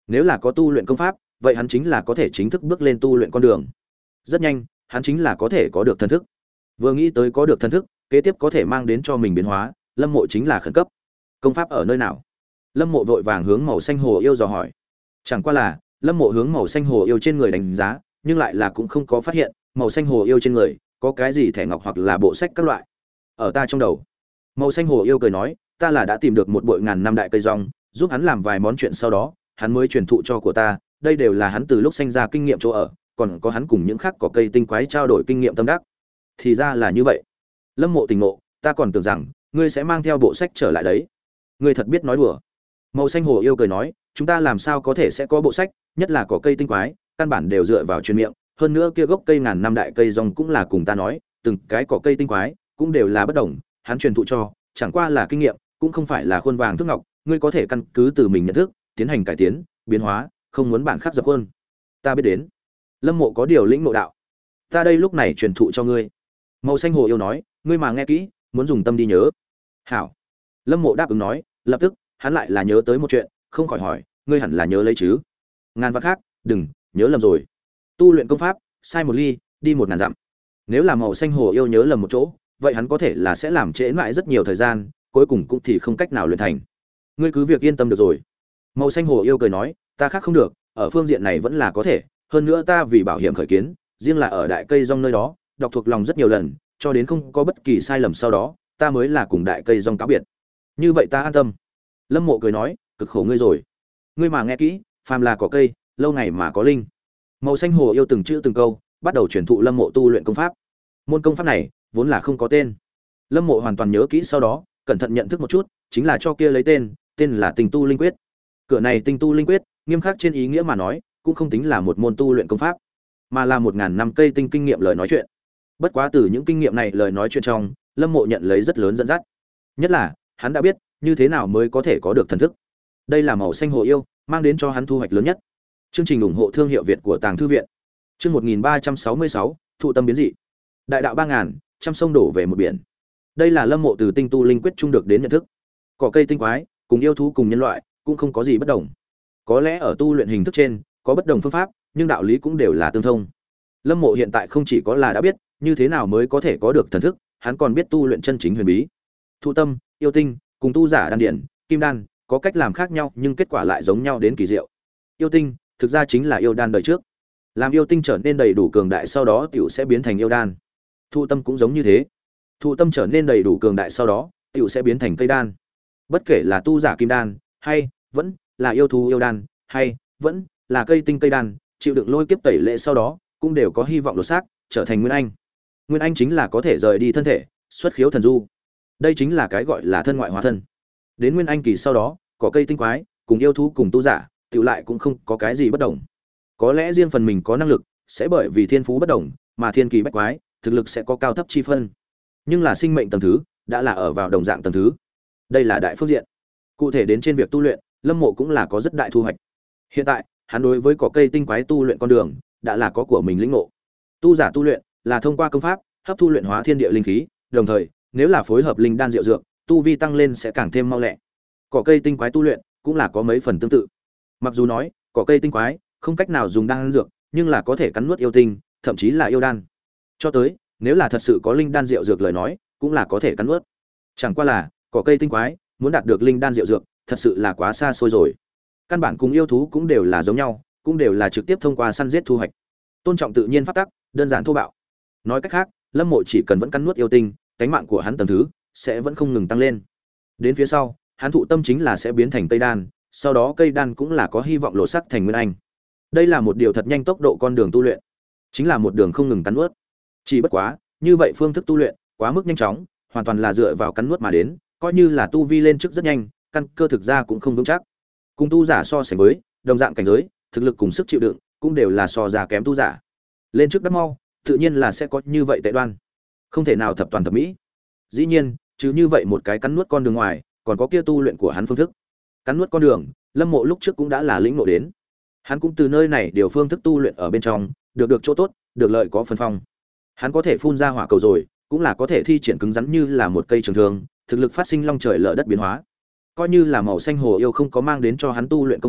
Nếu là có tu luyện công pháp, vậy hắn chính là có thể chính thức bước lên tu luyện con đường. Rất nhanh, hắn chính là có thể có được thần thức. Vừa nghĩ tới có được thần thức, kế tiếp có thể mang đến cho mình biến hóa, Lâm Mộ chính là khẩn cấp. Công pháp ở nơi nào? Lâm Mộ vội vàng hướng màu xanh hồ yêu dò hỏi. Chẳng qua là, Lâm Mộ hướng màu xanh hồ yêu trên người đánh giá, nhưng lại là cũng không có phát hiện màu xanh hồ yêu trên người có cái gì thẻ ngọc hoặc là bộ sách các loại. Ở ta trong đầu. Màu xanh hồ yêu cười nói, ta là đã tìm được một bội ngàn năm đại cây rong, giúp hắn làm vài món chuyện sau đó, hắn mới truyền thụ cho của ta, đây đều là hắn từ lúc sinh ra kinh nghiệm chỗ ở, còn có hắn cùng những khác cỏ cây tinh quái trao đổi kinh nghiệm tâm đắc. Thì ra là như vậy. Lâm Mộ tỉnh ngộ, ta còn tưởng rằng ngươi sẽ mang theo bộ sách trở lại đấy. Ngươi thật biết nói đùa. Màu xanh hồ yêu cười nói, chúng ta làm sao có thể sẽ có bộ sách, nhất là cỏ cây tinh quái, căn bản đều dựa vào truyền miệng, hơn nữa kia gốc cây ngàn năm đại cây rong cũng là cùng ta nói, từng cái cỏ cây tinh quái cũng đều là bất đồng, hắn truyền thụ cho, chẳng qua là kinh nghiệm, cũng không phải là khuôn vàng thước ngọc, ngươi có thể căn cứ từ mình nhận thức, tiến hành cải tiến, biến hóa, không muốn bản khắc dập khuôn. Ta biết đến. Lâm Mộ có điều lĩnh ngộ đạo. Ta đây lúc này truyền thụ cho ngươi. Màu xanh hồ yêu nói, ngươi mà nghe kỹ, muốn dùng tâm đi nhớ. Hảo. Lâm Mộ đáp ứng nói, lập tức, hắn lại là nhớ tới một chuyện, không khỏi hỏi, ngươi hẳn là nhớ lấy chứ? Ngàn vạn khác, đừng, nhớ lầm rồi. Tu luyện công pháp, sai một ly, đi một ngàn dặm. Nếu là màu xanh hồ yêu nhớ lầm một chỗ, vậy hắn có thể là sẽ làm trễ mãi rất nhiều thời gian, cuối cùng cũng thì không cách nào luyện thành. Ngươi cứ việc yên tâm được rồi. Màu xanh hồ yêu cười nói, ta khác không được, ở phương diện này vẫn là có thể, hơn nữa ta vì bảo hiểm khởi kiến, riêng là ở đại cây rong nơi đó, đọc thuộc lòng rất nhiều lần, cho đến không có bất kỳ sai lầm sau đó, ta mới là cùng đại cây rong cáo biệt. Như vậy ta an tâm. Lâm Mộ cười nói, cực khổ ngươi rồi. Ngươi mà nghe kỹ, phàm là cỏ cây, lâu ngày mà có linh. Màu xanh hồ yêu từng chữ từng câu, bắt đầu truyền thụ Lâm Mộ tu luyện công pháp. Môn công pháp này vốn là không có tên. Lâm Mộ hoàn toàn nhớ kỹ sau đó, cẩn thận nhận thức một chút, chính là cho kia lấy tên, tên là Tinh Tu Linh Quyết. Cửa này Tinh Tu Linh Quyết, nghiêm khắc trên ý nghĩa mà nói, cũng không tính là một môn tu luyện công pháp, mà là một ngàn năm cây tinh kinh nghiệm lời nói chuyện. Bất quá từ những kinh nghiệm này lời nói chuyện trong, Lâm Mộ nhận lấy rất lớn dẫn dắt. Nhất là, hắn đã biết như thế nào mới có thể có được thần thức. Đây là màu xanh hồ yêu mang đến cho hắn thu hoạch lớn nhất. Chương trình ủng hộ thương hiệu Việt của Tàng Thư viện. Chương một nghìn ba trăm sáu mươi sáu, thụ tâm biến dị. Đại đạo ba ngàn, trăm sông đổ về một biển. Đây là Lâm Mộ từ Tinh Tu Linh Quyết trung được đến nhận thức. Cỏ cây tinh quái, cùng yêu thú cùng nhân loại, cũng không có gì bất đồng. Có lẽ ở tu luyện hình thức trên, có bất đồng phương pháp, nhưng đạo lý cũng đều là tương thông. Lâm Mộ hiện tại không chỉ có là đã biết như thế nào mới có thể có được thần thức, hắn còn biết tu luyện chân chính huyền bí. Thụ tâm, yêu tinh, cùng tu giả đan điển, kim đan, có cách làm khác nhau nhưng kết quả lại giống nhau đến kỳ diệu. Yêu tinh, thực ra chính là yêu đan đời trước. Làm yêu tinh trở nên đầy đủ cường đại sau đó tiểu sẽ biến thành yêu đan. Thụ tâm cũng giống như thế. Thụ tâm trở nên đầy đủ cường đại sau đó, tiểu sẽ biến thành cây đan. Bất kể là tu giả kim đan, hay vẫn là yêu thú yêu đan, hay vẫn là cây tinh cây đan, chịu đựng lôi kiếp tẩy lệ sau đó, cũng đều có hy vọng đột xác, trở thành nguyên anh. Nguyên anh chính là có thể rời đi thân thể, xuất khiếu thần du. Đây chính là cái gọi là thân ngoại hóa thân. Đến nguyên anh kỳ sau đó, có cây tinh quái, cùng yêu thú cùng tu giả, tiểu lại cũng không có cái gì bất đồng. Có lẽ riêng phần mình có năng lực, sẽ bởi vì thiên phú bất đồng, mà thiên kỳ bách quái, thực lực sẽ có cao thấp chi phân. Nhưng là sinh mệnh tầng thứ, đã là ở vào đồng dạng tầng thứ. Đây là đại phương diện. Cụ thể đến trên việc tu luyện, Lâm Mộ cũng là có rất đại thu hoạch. Hiện tại, hắn đối với cỏ cây tinh quái tu luyện con đường, đã là có của mình lĩnh ngộ. Tu giả tu luyện là thông qua công pháp, hấp thu luyện hóa thiên địa linh khí, đồng thời, nếu là phối hợp linh đan diệu dược, tu vi tăng lên sẽ càng thêm mau lẹ. Cỏ cây tinh quái tu luyện cũng là có mấy phần tương tự. Mặc dù nói, cỏ cây tinh quái không cách nào dùng đan dược, nhưng là có thể cắn nuốt yêu tinh, thậm chí là yêu đan. Cho tới, nếu là thật sự có linh đan diệu dược lời nói, cũng là có thể cắn nuốt. Chẳng qua là, cỏ cây tinh quái muốn đạt được linh đan diệu dược, thật sự là quá xa xôi rồi. Căn bản cùng yêu thú cũng đều là giống nhau, cũng đều là trực tiếp thông qua săn giết thu hoạch. Tôn trọng tự nhiên pháp tắc, đơn giản thô bạo. Nói cách khác, Lâm Mộ chỉ cần vẫn cắn nuốt yêu tinh, cánh mạng của hắn tầng thứ sẽ vẫn không ngừng tăng lên. Đến phía sau, hắn thụ tâm chính là sẽ biến thành cây đan, sau đó cây đan cũng là có hy vọng lộ sắc thành nguyên anh. Đây là một điều thật nhanh tốc độ con đường tu luyện, chính là một đường không ngừng cắn nuốt. Chỉ bất quá, như vậy phương thức tu luyện quá mức nhanh chóng, hoàn toàn là dựa vào cắn nuốt mà đến, coi như là tu vi lên trước rất nhanh, căn cơ thực ra cũng không vững chắc. Cùng tu giả so sánh với, đồng dạng cảnh giới, thực lực cùng sức chịu đựng cũng đều là so ra kém tu giả. Lên trước đắt mau, tự nhiên là sẽ có như vậy tệ đoan. Không thể nào thập toàn thập mỹ. Dĩ nhiên, chứ như vậy một cái cắn nuốt con đường ngoài, còn có kia tu luyện của hắn phương thức. Cắn nuốt con đường, Lâm Mộ lúc trước cũng đã là lĩnh ngộ đến. Hắn cũng từ nơi này điều phương thức tu luyện ở bên trong, được được chỗ tốt, được lợi có phần phong. Hắn có thể phun ra hỏa cầu rồi, cũng là có thể thi triển cứng rắn như là một cây trường thương, thực lực phát sinh long trời lở đất biến hóa. Coi như là màu xanh hồ yêu không có mang đến cho hắn tu luyện công pháp,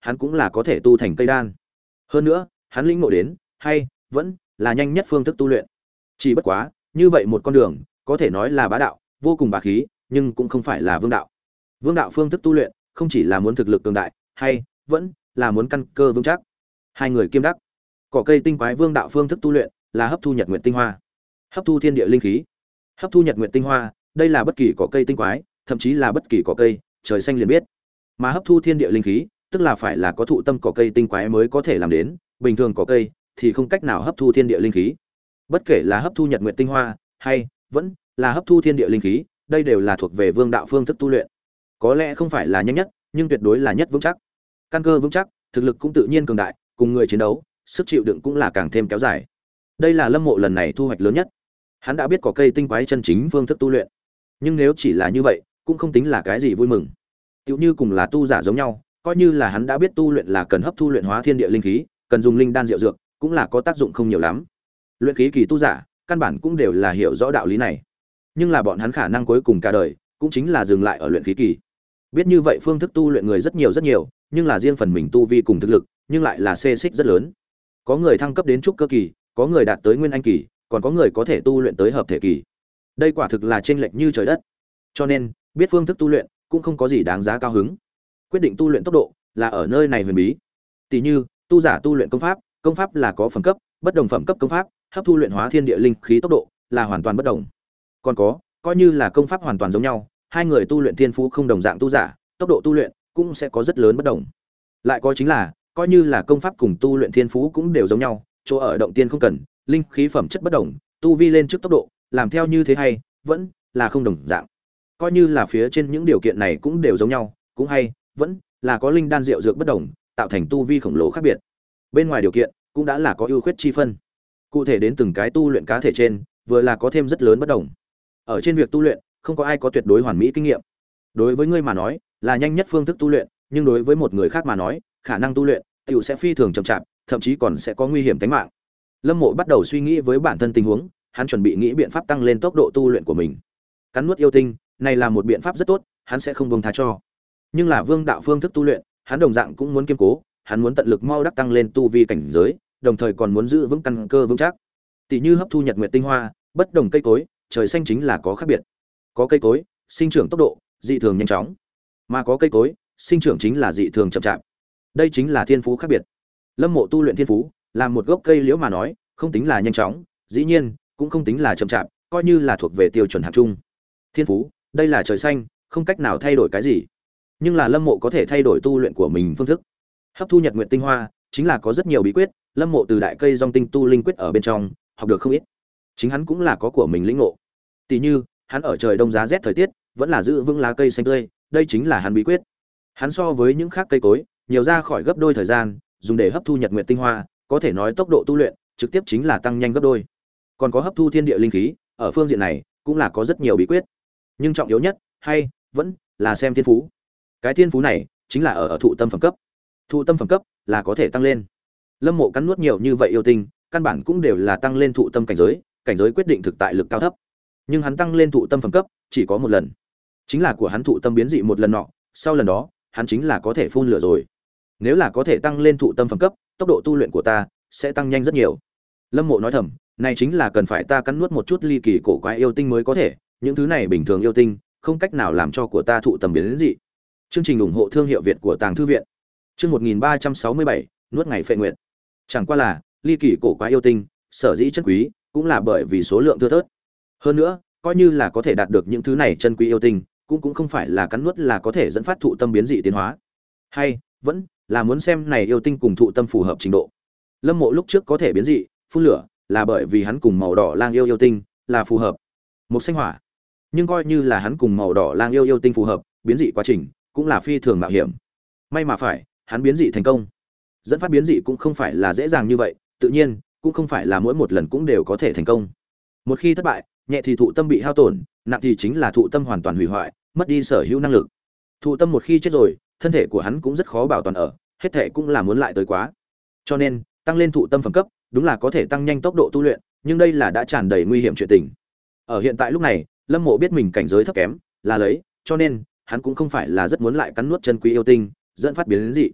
hắn cũng là có thể tu thành cây đan. Hơn nữa, hắn lĩnh ngộ đến, hay vẫn là nhanh nhất phương thức tu luyện. Chỉ bất quá, như vậy một con đường, có thể nói là bá đạo, vô cùng bá khí, nhưng cũng không phải là vương đạo. Vương đạo phương thức tu luyện, không chỉ là muốn thực lực cường đại, hay vẫn là muốn căn cơ vững chắc. Hai người kiêm đắc. Cỏ cây tinh quái vương đạo phương thức tu luyện là hấp thu nhật nguyện tinh hoa, hấp thu thiên địa linh khí. Hấp thu nhật nguyện tinh hoa, đây là bất kỳ cỏ cây tinh quái, thậm chí là bất kỳ cỏ cây, trời xanh liền biết. Mà hấp thu thiên địa linh khí, tức là phải là có thụ tâm cỏ cây tinh quái mới có thể làm đến, bình thường cỏ cây thì không cách nào hấp thu thiên địa linh khí. Bất kể là hấp thu nhật nguyện tinh hoa, hay vẫn là hấp thu thiên địa linh khí, đây đều là thuộc về vương đạo phương thức tu luyện. Có lẽ không phải là nhanh nhất, nhưng tuyệt đối là nhất vững chắc. Căn cơ vững chắc, thực lực cũng tự nhiên cường đại, cùng người chiến đấu, sức chịu đựng cũng là càng thêm kéo dài. Đây là Lâm Mộ lần này thu hoạch lớn nhất. Hắn đã biết có cây tinh quái chân chính phương thức tu luyện, nhưng nếu chỉ là như vậy, cũng không tính là cái gì vui mừng. Tựu như cùng là tu giả giống nhau, coi như là hắn đã biết tu luyện là cần hấp thu luyện hóa thiên địa linh khí, cần dùng linh đan diệu dược, cũng là có tác dụng không nhiều lắm. Luyện khí kỳ tu giả, căn bản cũng đều là hiểu rõ đạo lý này. Nhưng là bọn hắn khả năng cuối cùng cả đời, cũng chính là dừng lại ở luyện khí kỳ. Biết như vậy phương thức tu luyện người rất nhiều rất nhiều, nhưng là riêng phần mình tu vi cùng thực lực, nhưng lại là xê xích rất lớn. Có người thăng cấp đến trúc cơ kỳ, có người đạt tới nguyên anh kỳ, còn có người có thể tu luyện tới hợp thể kỳ. Đây quả thực là chênh lệch như trời đất. Cho nên, biết phương thức tu luyện cũng không có gì đáng giá cao hứng. Quyết định tu luyện tốc độ là ở nơi này huyền bí. Tỷ như, tu giả tu luyện công pháp, công pháp là có phẩm cấp, bất đồng phẩm cấp công pháp, hấp thu luyện hóa thiên địa linh khí tốc độ là hoàn toàn bất đồng. Còn có, coi như là công pháp hoàn toàn giống nhau, hai người tu luyện thiên phú không đồng dạng tu giả, tốc độ tu luyện cũng sẽ có rất lớn bất đồng. Lại có chính là, coi như là công pháp cùng tu luyện thiên phú cũng đều giống nhau, chỗ ở động tiên không cần, linh khí phẩm chất bất đồng, tu vi lên trước tốc độ, làm theo như thế hay vẫn là không đồng dạng. Coi như là phía trên những điều kiện này cũng đều giống nhau, cũng hay vẫn là có linh đan rượu dược bất đồng, tạo thành tu vi khổng lồ khác biệt. Bên ngoài điều kiện cũng đã là có ưu khuyết chi phân. Cụ thể đến từng cái tu luyện cá thể trên, vừa là có thêm rất lớn bất đồng. Ở trên việc tu luyện, không có ai có tuyệt đối hoàn mỹ kinh nghiệm. Đối với ngươi mà nói, là nhanh nhất phương thức tu luyện, nhưng đối với một người khác mà nói, khả năng tu luyện tiểu sẽ phi thường chậm chạp, thậm chí còn sẽ có nguy hiểm tính mạng. Lâm Mộ bắt đầu suy nghĩ với bản thân tình huống, hắn chuẩn bị nghĩ biện pháp tăng lên tốc độ tu luyện của mình. Cắn nuốt yêu tinh, này là một biện pháp rất tốt, hắn sẽ không buông tha cho. Nhưng là vương đạo phương thức tu luyện, hắn đồng dạng cũng muốn kiên cố, hắn muốn tận lực mau đắc tăng lên tu vi cảnh giới, đồng thời còn muốn giữ vững căn cơ vững chắc. Tỷ như hấp thu nhật nguyệt tinh hoa, bất đồng cây cối, trời xanh chính là có khác biệt. Có cây cối, sinh trưởng tốc độ dị thường nhanh chóng, mà có cây cối, sinh trưởng chính là dị thường chậm chạp. Đây chính là thiên phú khác biệt. Lâm Mộ tu luyện thiên phú, làm một gốc cây liễu mà nói, không tính là nhanh chóng, dĩ nhiên, cũng không tính là chậm chạp, coi như là thuộc về tiêu chuẩn hạng trung. Thiên phú, đây là trời xanh, không cách nào thay đổi cái gì. Nhưng là Lâm Mộ có thể thay đổi tu luyện của mình phương thức. Hấp thu nhật nguyệt tinh hoa, chính là có rất nhiều bí quyết, Lâm Mộ từ đại cây dòng tinh tu linh quyết ở bên trong, học được không ít. Chính hắn cũng là có của mình lĩnh ngộ. Tỷ như, hắn ở trời đông giá rét thời tiết, vẫn là giữ vững lá cây xanh tươi, đây chính là hắn bí quyết. Hắn so với những khác cây cối, nhiều ra khỏi gấp đôi thời gian, dùng để hấp thu nhật nguyệt tinh hoa, có thể nói tốc độ tu luyện trực tiếp chính là tăng nhanh gấp đôi. Còn có hấp thu thiên địa linh khí, ở phương diện này cũng là có rất nhiều bí quyết. Nhưng trọng yếu nhất, hay vẫn là xem thiên phú. Cái thiên phú này chính là ở ở thụ tâm phẩm cấp. Thụ tâm phẩm cấp là có thể tăng lên. Lâm Mộ cắn nuốt nhiều như vậy yêu tinh, căn bản cũng đều là tăng lên thụ tâm cảnh giới, cảnh giới quyết định thực tại lực cao thấp. Nhưng hắn tăng lên thụ tâm phẩm cấp chỉ có một lần. Chính là của hắn thụ tâm biến dị một lần nọ, sau lần đó, hắn chính là có thể phun lửa rồi. Nếu là có thể tăng lên thụ tâm phẩm cấp, tốc độ tu luyện của ta sẽ tăng nhanh rất nhiều. Lâm Mộ nói thầm, này chính là cần phải ta cắn nuốt một chút ly kỳ cổ quái yêu tinh mới có thể, những thứ này bình thường yêu tinh, không cách nào làm cho của ta thụ tâm biến dị. Chương trình ủng hộ thương hiệu Việt của Tàng thư viện. Chương một nghìn ba trăm sáu mươi bảy, nuốt ngày phệ nguyệt. Chẳng qua là, ly kỳ cổ quái yêu tinh, sở dĩ chân quý, cũng là bởi vì số lượng thưa thớt. Hơn nữa, coi như là có thể đạt được những thứ này chân quý yêu tinh, cũng cũng không phải là cắn nuốt là có thể dẫn phát thụ tâm biến dị tiến hóa. Hay vẫn là muốn xem này yêu tinh cùng thụ tâm phù hợp trình độ. Lâm Mộ lúc trước có thể biến dị, phun lửa, là bởi vì hắn cùng màu đỏ lang yêu yêu tinh là phù hợp. Một sinh hỏa. Nhưng coi như là hắn cùng màu đỏ lang yêu yêu tinh phù hợp, biến dị quá trình cũng là phi thường mạo hiểm. May mà phải, hắn biến dị thành công. Dẫn phát biến dị cũng không phải là dễ dàng như vậy, tự nhiên, cũng không phải là mỗi một lần cũng đều có thể thành công. Một khi thất bại, nhẹ thì thụ tâm bị hao tổn, nặng thì chính là thụ tâm hoàn toàn hủy hoại, mất đi sở hữu năng lực. Thụ tâm một khi chết rồi, thân thể của hắn cũng rất khó bảo toàn ở, hết thể cũng là muốn lại tới quá. Cho nên, tăng lên thụ tâm phẩm cấp, đúng là có thể tăng nhanh tốc độ tu luyện, nhưng đây là đã tràn đầy nguy hiểm chuyện tình. Ở hiện tại lúc này, Lâm Mộ biết mình cảnh giới thấp kém, là lấy, cho nên hắn cũng không phải là rất muốn lại cắn nuốt chân quý yêu tinh, dẫn phát biến đến dị.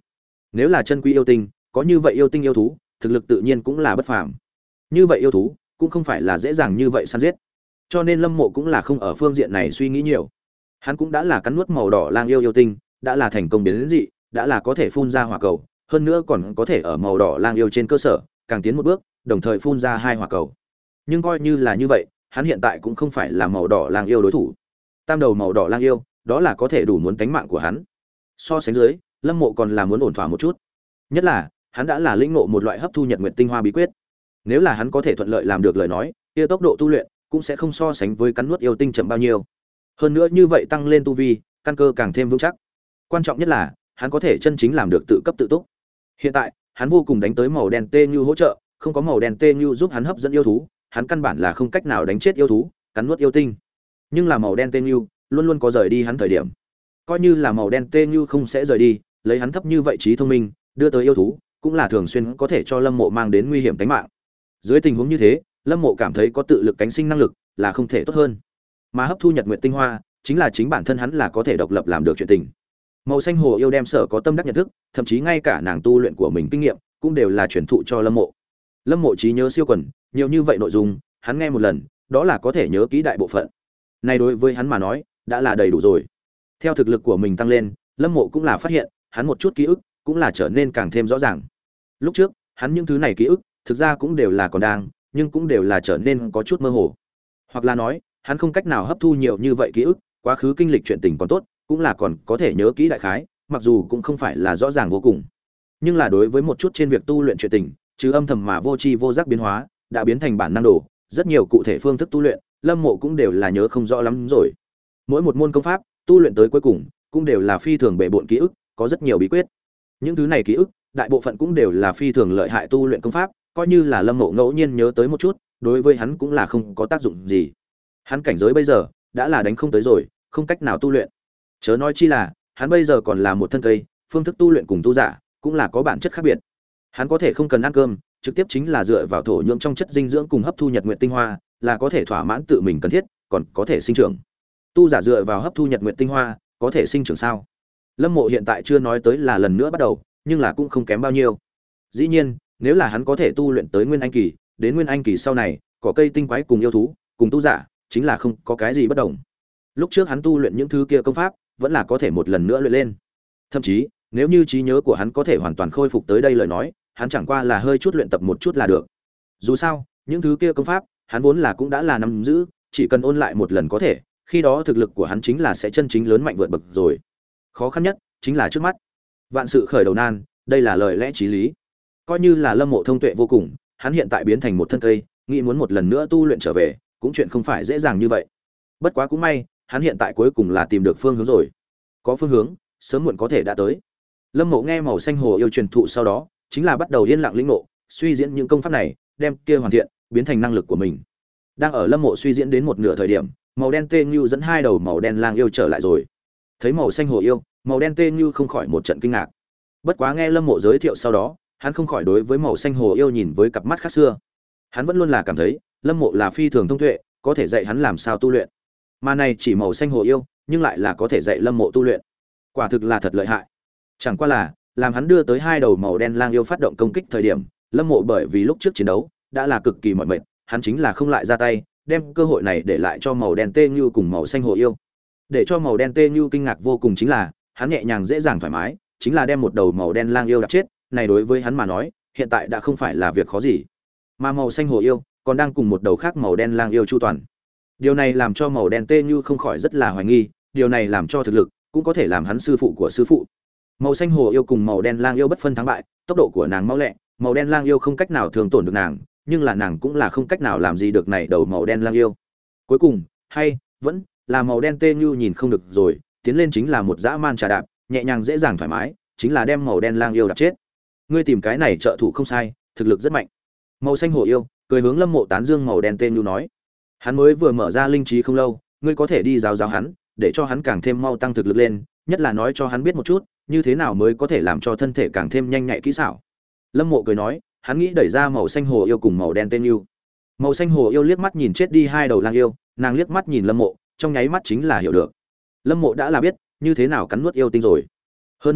Nếu là chân quý yêu tinh, có như vậy yêu tinh yêu thú, thực lực tự nhiên cũng là bất phàm. Như vậy yêu thú cũng không phải là dễ dàng như vậy săn giết. Cho nên Lâm Mộ cũng là không ở phương diện này suy nghĩ nhiều. Hắn cũng đã là cắn nuốt màu đỏ lang yêu yêu tinh, đã là thành công biến đến dị, đã là có thể phun ra hỏa cầu, hơn nữa còn có thể ở màu đỏ lang yêu trên cơ sở càng tiến một bước, đồng thời phun ra hai hỏa cầu. Nhưng coi như là như vậy, hắn hiện tại cũng không phải là màu đỏ lang yêu đối thủ. Tam đầu màu đỏ lang yêu, đó là có thể đủ muốn tánh mạng của hắn. So sánh dưới, Lâm Mộ còn là muốn ổn thỏa một chút. Nhất là, hắn đã là lĩnh ngộ một loại hấp thu nhật nguyệt tinh hoa bí quyết. Nếu là hắn có thể thuận lợi làm được lời nói, kia tốc độ tu luyện cũng sẽ không so sánh với cắn nuốt yêu tinh chậm bao nhiêu. Hơn nữa như vậy tăng lên tu vi, căn cơ càng thêm vững chắc. Quan trọng nhất là, hắn có thể chân chính làm được tự cấp tự túc. Hiện tại, hắn vô cùng đánh tới màu đen tê như hỗ trợ, không có màu đen tê như giúp hắn hấp dẫn yêu thú, hắn căn bản là không cách nào đánh chết yêu thú, cắn nuốt yêu tinh. Nhưng là màu đen tê như luôn luôn có rời đi hắn thời điểm. Coi như là màu đen tê như không sẽ rời đi, lấy hắn thấp như vậy trí thông minh, đưa tới yêu thú, cũng là thường xuyên có thể cho Lâm Mộ mang đến nguy hiểm tính mạng. Dưới tình huống như thế, Lâm Mộ cảm thấy có tự lực cánh sinh năng lực là không thể tốt hơn. Mà hấp thu nhật nguyệt tinh hoa, chính là chính bản thân hắn là có thể độc lập làm được chuyện tình. Màu xanh hồ yêu đem sở có tâm đắc nhận thức, thậm chí ngay cả nàng tu luyện của mình kinh nghiệm cũng đều là truyền thụ cho Lâm Mộ. Lâm Mộ trí nhớ siêu quần, nhiều như vậy nội dung, hắn nghe một lần, đó là có thể nhớ kỹ đại bộ phận. Này đối với hắn mà nói, đã là đầy đủ rồi. Theo thực lực của mình tăng lên, Lâm Mộ cũng là phát hiện, hắn một chút ký ức cũng là trở nên càng thêm rõ ràng. Lúc trước, hắn những thứ này ký ức, thực ra cũng đều là còn đang, nhưng cũng đều là trở nên có chút mơ hồ. Hoặc là nói, hắn không cách nào hấp thu nhiều như vậy ký ức, quá khứ kinh lịch chuyện tình còn tốt, cũng là còn có thể nhớ kỹ đại khái, mặc dù cũng không phải là rõ ràng vô cùng. Nhưng là đối với một chút trên việc tu luyện chuyện tình, chứ âm thầm mà vô tri vô giác biến hóa, đã biến thành bản năng đồ, rất nhiều cụ thể phương thức tu luyện, Lâm Mộ cũng đều là nhớ không rõ lắm rồi. Mỗi một môn công pháp, tu luyện tới cuối cùng, cũng đều là phi thường bệ bội ký ức, có rất nhiều bí quyết. Những thứ này ký ức, đại bộ phận cũng đều là phi thường lợi hại tu luyện công pháp, coi như là Lâm Mộ ngẫu nhiên nhớ tới một chút, đối với hắn cũng là không có tác dụng gì. Hắn cảnh giới bây giờ đã là đánh không tới rồi, không cách nào tu luyện. Chớ nói chi là, hắn bây giờ còn là một thân cây, phương thức tu luyện cùng tu giả cũng là có bản chất khác biệt. Hắn có thể không cần ăn cơm, trực tiếp chính là dựa vào thổ nhưỡng trong chất dinh dưỡng cùng hấp thu nhật nguyệt tinh hoa, là có thể thỏa mãn tự mình cần thiết, còn có thể sinh trưởng. Tu giả dựa vào hấp thu nhật nguyệt tinh hoa, có thể sinh trưởng sao? Lâm Mộ hiện tại chưa nói tới là lần nữa bắt đầu, nhưng là cũng không kém bao nhiêu. Dĩ nhiên, nếu là hắn có thể tu luyện tới nguyên anh kỳ, đến nguyên anh kỳ sau này, cỏ cây tinh quái cùng yêu thú, cùng tu giả, chính là không có cái gì bất đồng. Lúc trước hắn tu luyện những thứ kia công pháp, vẫn là có thể một lần nữa luyện lên. Thậm chí, nếu như trí nhớ của hắn có thể hoàn toàn khôi phục tới đây lời nói, hắn chẳng qua là hơi chút luyện tập một chút là được. Dù sao, những thứ kia công pháp, hắn vốn là cũng đã là nắm giữ, chỉ cần ôn lại một lần có thể, khi đó thực lực của hắn chính là sẽ chân chính lớn mạnh vượt bậc rồi. Khó khăn nhất chính là trước mắt. Vạn sự khởi đầu nan, đây là lời lẽ chí lý. Coi như là Lâm Mộ thông tuệ vô cùng, hắn hiện tại biến thành một thân cây, nghĩ muốn một lần nữa tu luyện trở về, cũng chuyện không phải dễ dàng như vậy. Bất quá cũng may, hắn hiện tại cuối cùng là tìm được phương hướng rồi. Có phương hướng, sớm muộn có thể đã tới. Lâm Mộ nghe màu xanh hồ yêu truyền thụ sau đó, chính là bắt đầu yên lặng lĩnh ngộ, suy diễn những công pháp này, đem kia hoàn thiện, biến thành năng lực của mình. Đang ở Lâm Mộ suy diễn đến một nửa thời điểm, màu đen tê như dẫn hai đầu màu đen lang yêu trở lại rồi. Thấy màu xanh hồ yêu, màu đen tê như không khỏi một trận kinh ngạc. Bất quá nghe Lâm Mộ giới thiệu sau đó, hắn không khỏi đối với màu xanh hồ yêu nhìn với cặp mắt khác xưa. Hắn vẫn luôn là cảm thấy, Lâm Mộ là phi thường thông tuệ, có thể dạy hắn làm sao tu luyện. Mà này chỉ màu xanh hồ yêu, nhưng lại là có thể dạy Lâm Mộ tu luyện. Quả thực là thật lợi hại. Chẳng qua là, làm hắn đưa tới hai đầu màu đen lang yêu phát động công kích thời điểm, Lâm Mộ bởi vì lúc trước chiến đấu đã là cực kỳ mỏi mệt, hắn chính là không lại ra tay, đem cơ hội này để lại cho màu đen tê như cùng màu xanh hồ yêu. Để cho màu đen tê như kinh ngạc vô cùng chính là, hắn nhẹ nhàng dễ dàng thoải mái, chính là đem một đầu màu đen lang yêu đập chết, này đối với hắn mà nói, hiện tại đã không phải là việc khó gì. Mà màu xanh hồ yêu còn đang cùng một đầu khác màu đen lang yêu chu toàn. Điều này làm cho màu đen tê như không khỏi rất là hoài nghi, điều này làm cho thực lực cũng có thể làm hắn sư phụ của sư phụ. Màu xanh hồ yêu cùng màu đen lang yêu bất phân thắng bại, tốc độ của nàng mau lẹ, màu đen lang yêu không cách nào thương tổn được nàng, nhưng là nàng cũng là không cách nào làm gì được này đầu màu đen lang yêu. Cuối cùng, hay vẫn là màu đen tê như nhìn không được rồi, tiến lên chính là một dã man trà đạp, nhẹ nhàng dễ dàng thoải mái, chính là đem màu đen lang yêu đạp chết. Ngươi tìm cái này trợ thủ không sai, thực lực rất mạnh. Màu xanh hồ yêu cười hướng Lâm Mộ tán dương màu đen tê như nói, hắn mới vừa mở ra linh trí không lâu, ngươi có thể đi giáo giáo hắn, để cho hắn càng thêm mau tăng thực lực lên, nhất là nói cho hắn biết một chút, như thế nào mới có thể làm cho thân thể càng thêm nhanh nhạy kỹ xảo. Lâm Mộ cười nói, hắn nghĩ đẩy ra màu xanh hồ yêu cùng màu đen tên yêu. Màu xanh hồ yêu liếc mắt nhìn chết đi hai đầu lang yêu, nàng liếc mắt nhìn Lâm Mộ, trong nháy mắt chính là hiểu được. Lâm Mộ đã là biết như thế nào cắn nuốt yêu tinh rồi. Hơn nữa,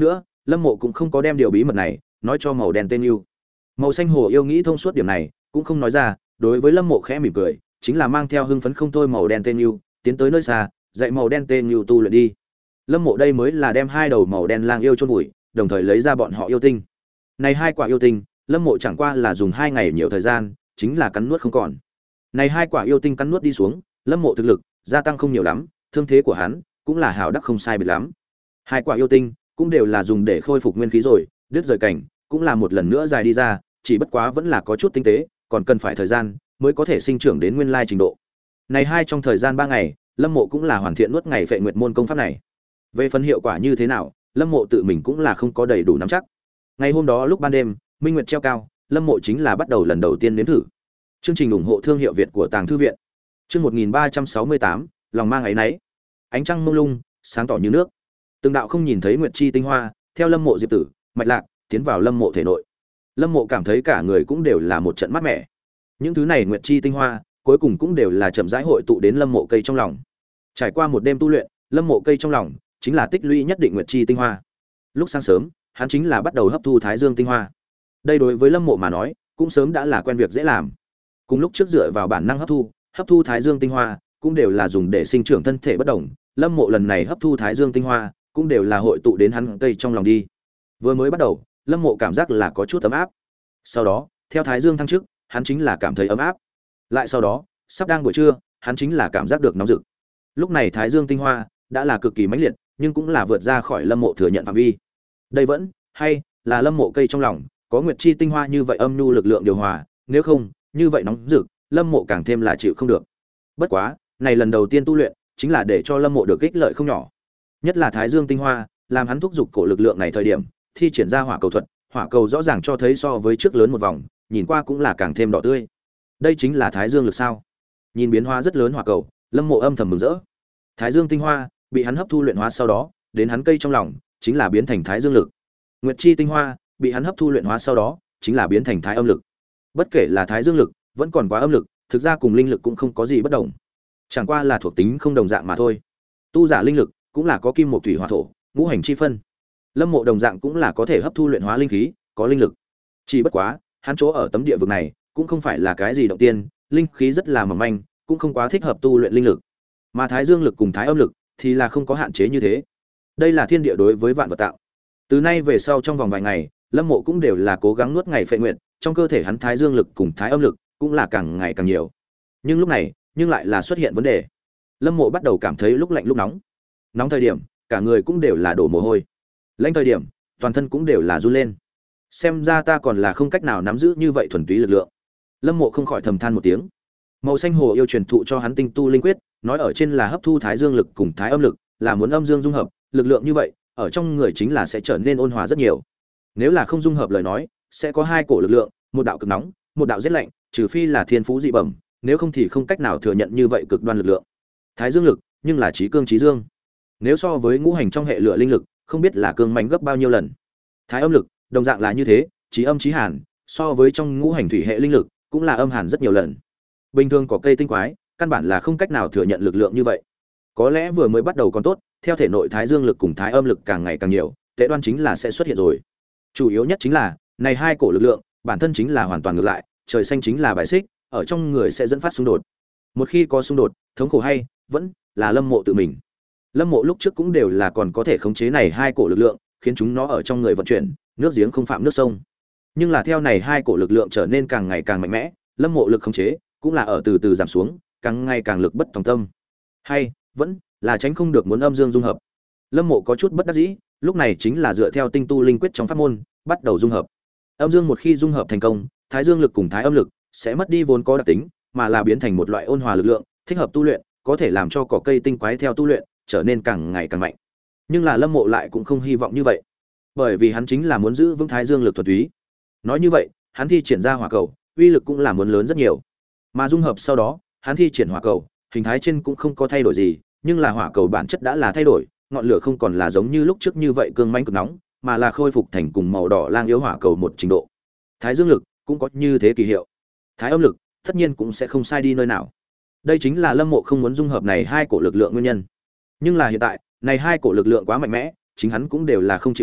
Lâm Mộ cũng không có đem điều bí mật này nói cho màu đen tên yêu. Màu xanh hồ yêu nghĩ thông suốt điểm này, cũng không nói ra, đối với Lâm Mộ khẽ mỉm cười, chính là mang theo hưng phấn không thôi màu đen tên yêu, tiến tới nơi xa, dạy màu đen tên yêu tu luyện đi. Lâm Mộ đây mới là đem hai đầu màu đen lang yêu chôn vùi, đồng thời lấy ra bọn họ yêu tinh. Này hai quả yêu tinh, Lâm Mộ chẳng qua là dùng hai ngày nhiều thời gian, chính là cắn nuốt không còn. Này hai quả yêu tinh cắn nuốt đi xuống, Lâm Mộ thực lực gia tăng không nhiều lắm, thương thế của hắn cũng là hảo đắc không sai biệt lắm. Hai quả yêu tinh cũng đều là dùng để khôi phục nguyên khí rồi, đứt rời cảnh cũng là một lần nữa dài đi ra, chỉ bất quá vẫn là có chút tinh tế, còn cần phải thời gian mới có thể sinh trưởng đến nguyên lai trình độ. Này hai trong thời gian ba ngày, Lâm Mộ cũng là hoàn thiện nuốt ngày phệ nguyệt môn công pháp này. Về phần hiệu quả như thế nào, Lâm Mộ tự mình cũng là không có đầy đủ nắm chắc. Ngày hôm đó lúc ban đêm, minh nguyệt treo cao, Lâm Mộ chính là bắt đầu lần đầu tiên nếm thử. Chương trình ủng hộ thương hiệu Việt của Tàng thư viện. Chương một nghìn ba trăm sáu mươi tám, lòng mang ấy nấy. Ánh trăng mông lung, sáng tỏ như nước. Từng đạo không nhìn thấy nguyệt chi tinh hoa, theo Lâm Mộ diệp tử, mạch lạc, tiến vào Lâm Mộ thể nội. Lâm Mộ cảm thấy cả người cũng đều là một trận mát mẻ. Những thứ này nguyệt chi tinh hoa, cuối cùng cũng đều là chậm rãi hội tụ đến Lâm Mộ cây trong lòng. Trải qua một đêm tu luyện, Lâm Mộ cây trong lòng chính là tích lũy nhất định nguyệt chi tinh hoa. Lúc sáng sớm, hắn chính là bắt đầu hấp thu thái dương tinh hoa. Đây đối với Lâm Mộ mà nói, cũng sớm đã là quen việc dễ làm. Cùng lúc trước dựa vào bản năng hấp thu, hấp thu thái dương tinh hoa, cũng đều là dùng để sinh trưởng thân thể bất động. Lâm Mộ lần này hấp thu thái dương tinh hoa, cũng đều là hội tụ đến hắn cây trong lòng đi. Vừa mới bắt đầu, Lâm Mộ cảm giác là có chút ấm áp. Sau đó, theo thái dương thăng trước, hắn chính là cảm thấy ấm áp. Lại sau đó, sắp đang buổi trưa, hắn chính là cảm giác được nóng rực. Lúc này thái dương tinh hoa đã là cực kỳ mãnh liệt, nhưng cũng là vượt ra khỏi Lâm Mộ thừa nhận phạm vi. Đây vẫn hay là Lâm Mộ cây trong lòng có nguyệt chi tinh hoa như vậy âm nhu lực lượng điều hòa, nếu không, như vậy nóng rực, Lâm Mộ càng thêm là chịu không được. Bất quá, này lần đầu tiên tu luyện, chính là để cho Lâm Mộ được ích lợi không nhỏ. Nhất là thái dương tinh hoa, làm hắn thúc giục cổ lực lượng này thời điểm, thi triển ra hỏa cầu thuật, hỏa cầu rõ ràng cho thấy so với trước lớn một vòng, nhìn qua cũng là càng thêm đỏ tươi. Đây chính là thái dương lực sao? Nhìn biến hóa rất lớn hỏa cầu, Lâm Mộ âm thầm mừng rỡ. Thái dương tinh hoa bị hắn hấp thu luyện hóa sau đó, đến hắn cây trong lòng, chính là biến thành thái dương lực. Nguyệt chi tinh hoa bị hắn hấp thu luyện hóa sau đó, chính là biến thành thái âm lực. Bất kể là thái dương lực, vẫn còn quá âm lực, thực ra cùng linh lực cũng không có gì bất đồng. Chẳng qua là thuộc tính không đồng dạng mà thôi. Tu giả linh lực cũng là có kim mộc thủy hỏa thổ, ngũ hành chi phân. Lâm Mộ đồng dạng cũng là có thể hấp thu luyện hóa linh khí, có linh lực. Chỉ bất quá, hắn chỗ ở tấm địa vực này, cũng không phải là cái gì động tiên, linh khí rất là mỏng manh, cũng không quá thích hợp tu luyện linh lực. Mà thái dương lực cùng thái âm lực thì là không có hạn chế như thế. Đây là thiên địa đối với vạn vật tạo. Từ nay về sau trong vòng vài ngày, Lâm Mộ cũng đều là cố gắng nuốt ngày phệ nguyện, trong cơ thể hắn thái dương lực cùng thái âm lực cũng là càng ngày càng nhiều. Nhưng lúc này, nhưng lại là xuất hiện vấn đề. Lâm Mộ bắt đầu cảm thấy lúc lạnh lúc nóng. Nóng thời điểm, cả người cũng đều là đổ mồ hôi. Lạnh thời điểm, toàn thân cũng đều là run lên. Xem ra ta còn là không cách nào nắm giữ như vậy thuần túy lực lượng. Lâm Mộ không khỏi thầm than một tiếng. Màu xanh hồ yêu truyền thụ cho hắn tinh tu linh quyết, nói ở trên là hấp thu thái dương lực cùng thái âm lực, là muốn âm dương dung hợp, lực lượng như vậy, ở trong người chính là sẽ trở nên ôn hòa rất nhiều. Nếu là không dung hợp lời nói, sẽ có hai cổ lực lượng, một đạo cực nóng, một đạo rét lạnh, trừ phi là thiên phú dị bẩm, nếu không thì không cách nào thừa nhận như vậy cực đoan lực lượng. Thái dương lực, nhưng là chí cương chí dương. Nếu so với ngũ hành trong hệ lửa linh lực, không biết là cương mạnh gấp bao nhiêu lần. Thái âm lực, đồng dạng là như thế, chí âm chí hàn, so với trong ngũ hành thủy hệ linh lực, cũng là âm hàn rất nhiều lần. Bình thường có cây tinh quái, căn bản là không cách nào thừa nhận lực lượng như vậy. Có lẽ vừa mới bắt đầu còn tốt, theo thể nội thái dương lực cùng thái âm lực càng ngày càng nhiều, tệ đoan chính là sẽ xuất hiện rồi. Chủ yếu nhất chính là, này hai cổ lực lượng, bản thân chính là hoàn toàn ngược lại, trời xanh chính là bài xích, ở trong người sẽ dẫn phát xung đột. Một khi có xung đột, thống khổ hay vẫn là Lâm Mộ tự mình. Lâm Mộ lúc trước cũng đều là còn có thể khống chế này hai cổ lực lượng, khiến chúng nó ở trong người vận chuyển, nước giếng không phạm nước sông. Nhưng là theo này hai cổ lực lượng trở nên càng ngày càng mạnh mẽ, Lâm Mộ lực khống chế cũng là ở từ từ giảm xuống, càng ngày càng lực bất tòng tâm. Hay vẫn là tránh không được muốn âm dương dung hợp. Lâm Mộ có chút bất đắc dĩ, lúc này chính là dựa theo tinh tu linh quyết trong pháp môn, bắt đầu dung hợp. Âm dương một khi dung hợp thành công, thái dương lực cùng thái âm lực sẽ mất đi vốn có đặc tính, mà là biến thành một loại ôn hòa lực lượng, thích hợp tu luyện, có thể làm cho cỏ cây tinh quái theo tu luyện trở nên càng ngày càng mạnh. Nhưng là Lâm Mộ lại cũng không hy vọng như vậy, bởi vì hắn chính là muốn giữ vững thái dương lực thuần túy. Nói như vậy, hắn thi triển ra hỏa cầu, uy lực cũng là muốn lớn rất nhiều. Mà dung hợp sau đó, hắn thi triển hỏa cầu, hình thái trên cũng không có thay đổi gì, nhưng là hỏa cầu bản chất đã là thay đổi, ngọn lửa không còn là giống như lúc trước như vậy cương mãnh cực nóng, mà là khôi phục thành cùng màu đỏ lang yếu hỏa cầu một trình độ. Thái dương lực cũng có như thế kỳ hiệu. Thái âm lực tất nhiên cũng sẽ không sai đi nơi nào. Đây chính là Lâm Mộ không muốn dung hợp này hai cổ lực lượng nguyên nhân. Nhưng là hiện tại, này hai cổ lực lượng quá mạnh mẽ, chính hắn cũng đều là không chịu nổi,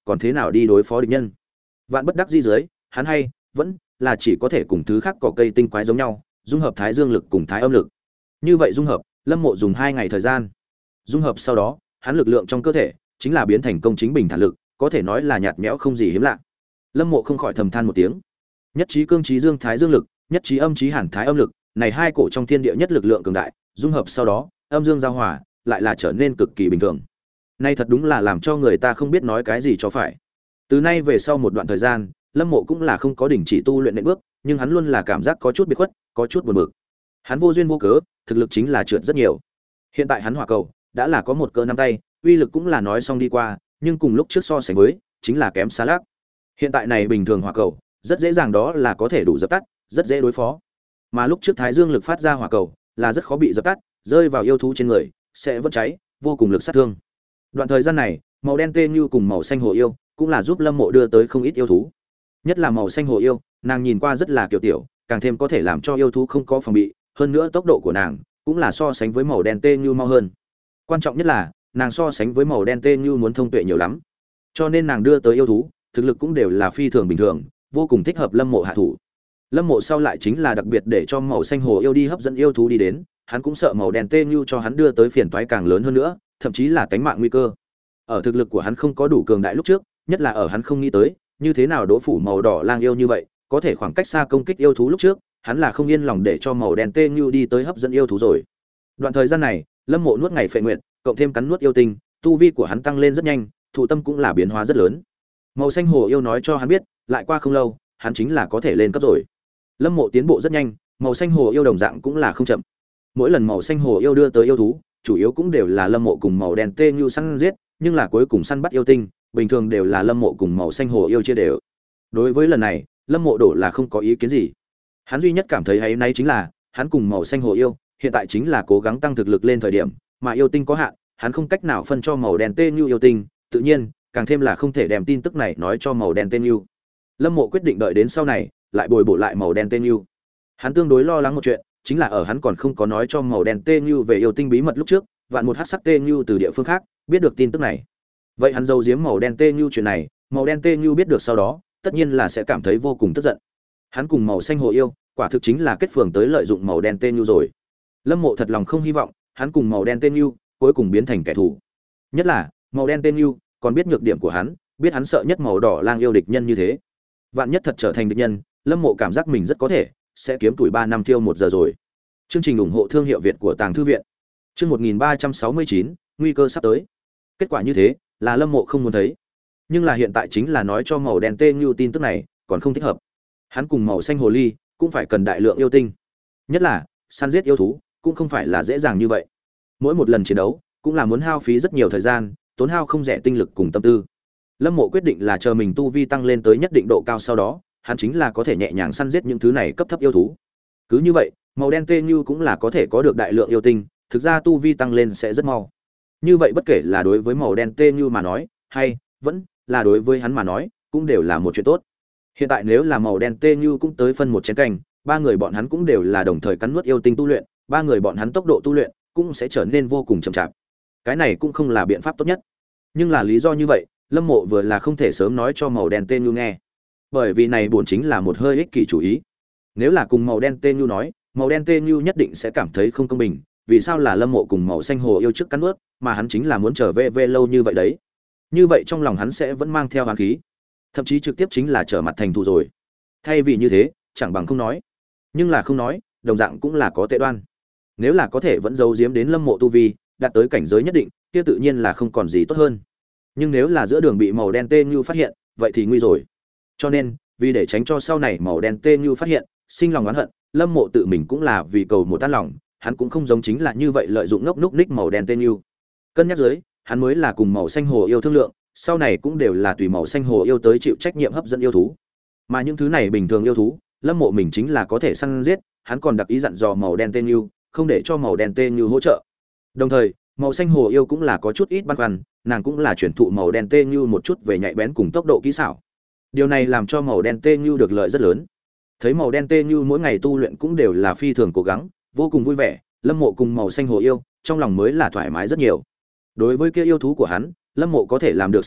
còn thế nào đi đối phó địch nhân. Vạn bất đắc dĩ dưới, hắn hay vẫn là chỉ có thể cùng thứ khác cỏ cây tinh quái giống nhau, dung hợp thái dương lực cùng thái âm lực. Như vậy dung hợp, Lâm Mộ dùng hai ngày thời gian. Dung hợp sau đó, hắn lực lượng trong cơ thể chính là biến thành công chính bình thản lực, có thể nói là nhạt nhẽo không gì hiếm lạ. Lâm Mộ không khỏi thầm than một tiếng. Nhất trí cương trí dương thái dương lực, nhất trí âm trí hàn thái âm lực, này hai cổ trong thiên địa nhất lực lượng cường đại, dung hợp sau đó, âm dương giao hòa, lại là trở nên cực kỳ bình thường. Nay thật đúng là làm cho người ta không biết nói cái gì cho phải. Từ nay về sau một đoạn thời gian, Lâm Mộ cũng là không có đình chỉ tu luyện nện bước, nhưng hắn luôn là cảm giác có chút biệt khuất, có chút buồn bực. Hắn vô duyên vô cớ, thực lực chính là trượt rất nhiều. Hiện tại hắn hỏa cầu đã là có một cỡ nắm tay, uy lực cũng là nói xong đi qua, nhưng cùng lúc trước so sánh với, chính là kém xa lác. Hiện tại này bình thường hỏa cầu, rất dễ dàng đó là có thể đủ dập tắt, rất dễ đối phó. Mà lúc trước Thái Dương lực phát ra hỏa cầu, là rất khó bị dập tắt, rơi vào yêu thú trên người, sẽ vẫn cháy, vô cùng lực sát thương. Đoạn thời gian này, màu đen tê như cùng màu xanh hồ yêu, cũng là giúp Lâm Mộ đưa tới không ít yêu thú. Nhất là màu xanh hồ yêu, nàng nhìn qua rất là kiều tiểu, càng thêm có thể làm cho yêu thú không có phòng bị, hơn nữa tốc độ của nàng cũng là so sánh với màu đen tê như mau hơn. Quan trọng nhất là, nàng so sánh với màu đen tê như muốn thông tuệ nhiều lắm. Cho nên nàng đưa tới yêu thú, thực lực cũng đều là phi thường bình thường, vô cùng thích hợp Lâm Mộ hạ thủ. Lâm Mộ sau lại chính là đặc biệt để cho màu xanh hồ yêu đi hấp dẫn yêu thú đi đến, hắn cũng sợ màu đen tê như cho hắn đưa tới phiền toái càng lớn hơn nữa, thậm chí là tánh mạng nguy cơ. Ở thực lực của hắn không có đủ cường đại lúc trước, nhất là ở hắn không nghĩ tới, như thế nào đỗ phủ màu đỏ lang yêu như vậy, có thể khoảng cách xa công kích yêu thú lúc trước, hắn là không yên lòng để cho màu đen tê như đi tới hấp dẫn yêu thú rồi. Đoạn thời gian này, Lâm Mộ nuốt ngày phệ nguyện, cộng thêm cắn nuốt yêu tinh, tu vi của hắn tăng lên rất nhanh, thụ tâm cũng là biến hóa rất lớn. Màu xanh hồ yêu nói cho hắn biết, lại qua không lâu, hắn chính là có thể lên cấp rồi. Lâm Mộ tiến bộ rất nhanh, màu xanh hồ yêu đồng dạng cũng là không chậm. Mỗi lần màu xanh hồ yêu đưa tới yêu thú, chủ yếu cũng đều là Lâm Mộ cùng màu đen tê như săn giết, nhưng là cuối cùng săn bắt yêu tinh, bình thường đều là Lâm Mộ cùng màu xanh hồ yêu chia đều. Đối với lần này, Lâm Mộ đổ là không có ý kiến gì. Hắn duy nhất cảm thấy hay nay chính là, hắn cùng màu xanh hồ yêu, hiện tại chính là cố gắng tăng thực lực lên thời điểm, mà yêu tinh có hạn, hắn không cách nào phân cho màu đen tê như yêu tinh, tự nhiên, càng thêm là không thể đem tin tức này nói cho màu đen tê như. Lâm Mộ quyết định đợi đến sau này, lại bồi bổ lại màu đen tê như. Hắn tương đối lo lắng một chuyện, chính là ở hắn còn không có nói cho màu đen tê như về yêu tinh bí mật lúc trước, vạn một hắc sắc tê như từ địa phương khác biết được tin tức này. Vậy hắn giấu giếm màu đen tê như chuyện này, màu đen tê như biết được sau đó, tất nhiên là sẽ cảm thấy vô cùng tức giận. Hắn cùng màu xanh hồ yêu, quả thực chính là kết phường tới lợi dụng màu đen tê như rồi. Lâm Mộ thật lòng không hy vọng, hắn cùng màu đen tê như cuối cùng biến thành kẻ thù. Nhất là, màu đen tê như còn biết nhược điểm của hắn, biết hắn sợ nhất màu đỏ lang yêu địch nhân như thế. Vạn nhất thật trở thành địch nhân, Lâm Mộ cảm giác mình rất có thể sẽ kiếm tuổi ba năm thiêu một giờ rồi. Chương trình ủng hộ thương hiệu Việt của Tàng Thư viện. Chương một nghìn ba trăm sáu mươi chín, nguy cơ sắp tới. Kết quả như thế, là Lâm Mộ không muốn thấy. Nhưng là hiện tại chính là nói cho màu đen tê như tin tức này, còn không thích hợp. Hắn cùng màu xanh hồ ly cũng phải cần đại lượng yêu tinh. Nhất là, săn giết yêu thú cũng không phải là dễ dàng như vậy. Mỗi một lần chiến đấu cũng là muốn hao phí rất nhiều thời gian, tốn hao không rẻ tinh lực cùng tâm tư. Lâm Mộ quyết định là chờ mình tu vi tăng lên tới nhất định độ cao sau đó, hắn chính là có thể nhẹ nhàng săn giết những thứ này cấp thấp yêu thú. Cứ như vậy, màu đen tê như cũng là có thể có được đại lượng yêu tinh, thực ra tu vi tăng lên sẽ rất mau. Như vậy bất kể là đối với màu đen tê như mà nói, hay vẫn là đối với hắn mà nói, cũng đều là một chuyện tốt. Hiện tại nếu là màu đen tê như cũng tới phân một chén canh, ba người bọn hắn cũng đều là đồng thời cắn nuốt yêu tinh tu luyện, ba người bọn hắn tốc độ tu luyện cũng sẽ trở nên vô cùng chậm chạp. Cái này cũng không là biện pháp tốt nhất. Nhưng là lý do như vậy, Lâm Mộ vừa là không thể sớm nói cho màu đen tê như nghe. Bởi vì này buồn chính là một hơi ích kỷ chủ ý. Nếu là cùng màu đen tê như nói, màu đen tê như nhất định sẽ cảm thấy không công bình, vì sao là Lâm Mộ cùng màu xanh hồ yêu trước cắn nuốt, mà hắn chính là muốn trở về về lâu như vậy đấy. Như vậy trong lòng hắn sẽ vẫn mang theo oán khí, thậm chí trực tiếp chính là trở mặt thành thù rồi. Thay vì như thế, chẳng bằng không nói. Nhưng là không nói, đồng dạng cũng là có tệ đoan. Nếu là có thể vẫn giấu giếm đến Lâm Mộ tu vi, đạt tới cảnh giới nhất định, kia tự nhiên là không còn gì tốt hơn. Nhưng nếu là giữa đường bị màu đen tê như phát hiện, vậy thì nguy rồi. Cho nên, vì để tránh cho sau này màu đen tê như phát hiện, sinh lòng oán hận, Lâm Mộ tự mình cũng là vì cầu một tan lòng, hắn cũng không giống chính là như vậy lợi dụng ngốc núc ních màu đen tê như. Cân nhắc dưới, hắn mới là cùng màu xanh hồ yêu thương lượng, sau này cũng đều là tùy màu xanh hồ yêu tới chịu trách nhiệm hấp dẫn yêu thú. Mà những thứ này bình thường yêu thú, Lâm Mộ mình chính là có thể săn giết, hắn còn đặc ý dặn dò màu đen tê như, không để cho màu đen tê như hỗ trợ. Đồng thời, màu xanh hồ yêu cũng là có chút ít băn khoăn, nàng cũng là chuyển thụ màu đen tê như một chút về nhạy bén cùng tốc độ kỹ xảo. Điều này làm cho màu đen tê như được lợi rất lớn. Thấy màu đen tê như mỗi ngày tu luyện cũng đều là phi thường cố gắng, vô cùng vui vẻ, Lâm Mộ cùng màu xanh hồ yêu, trong lòng mới là thoải mái rất nhiều. Đối với kia yêu thú của hắn, Lâm Mộ có thể làm được săn giết,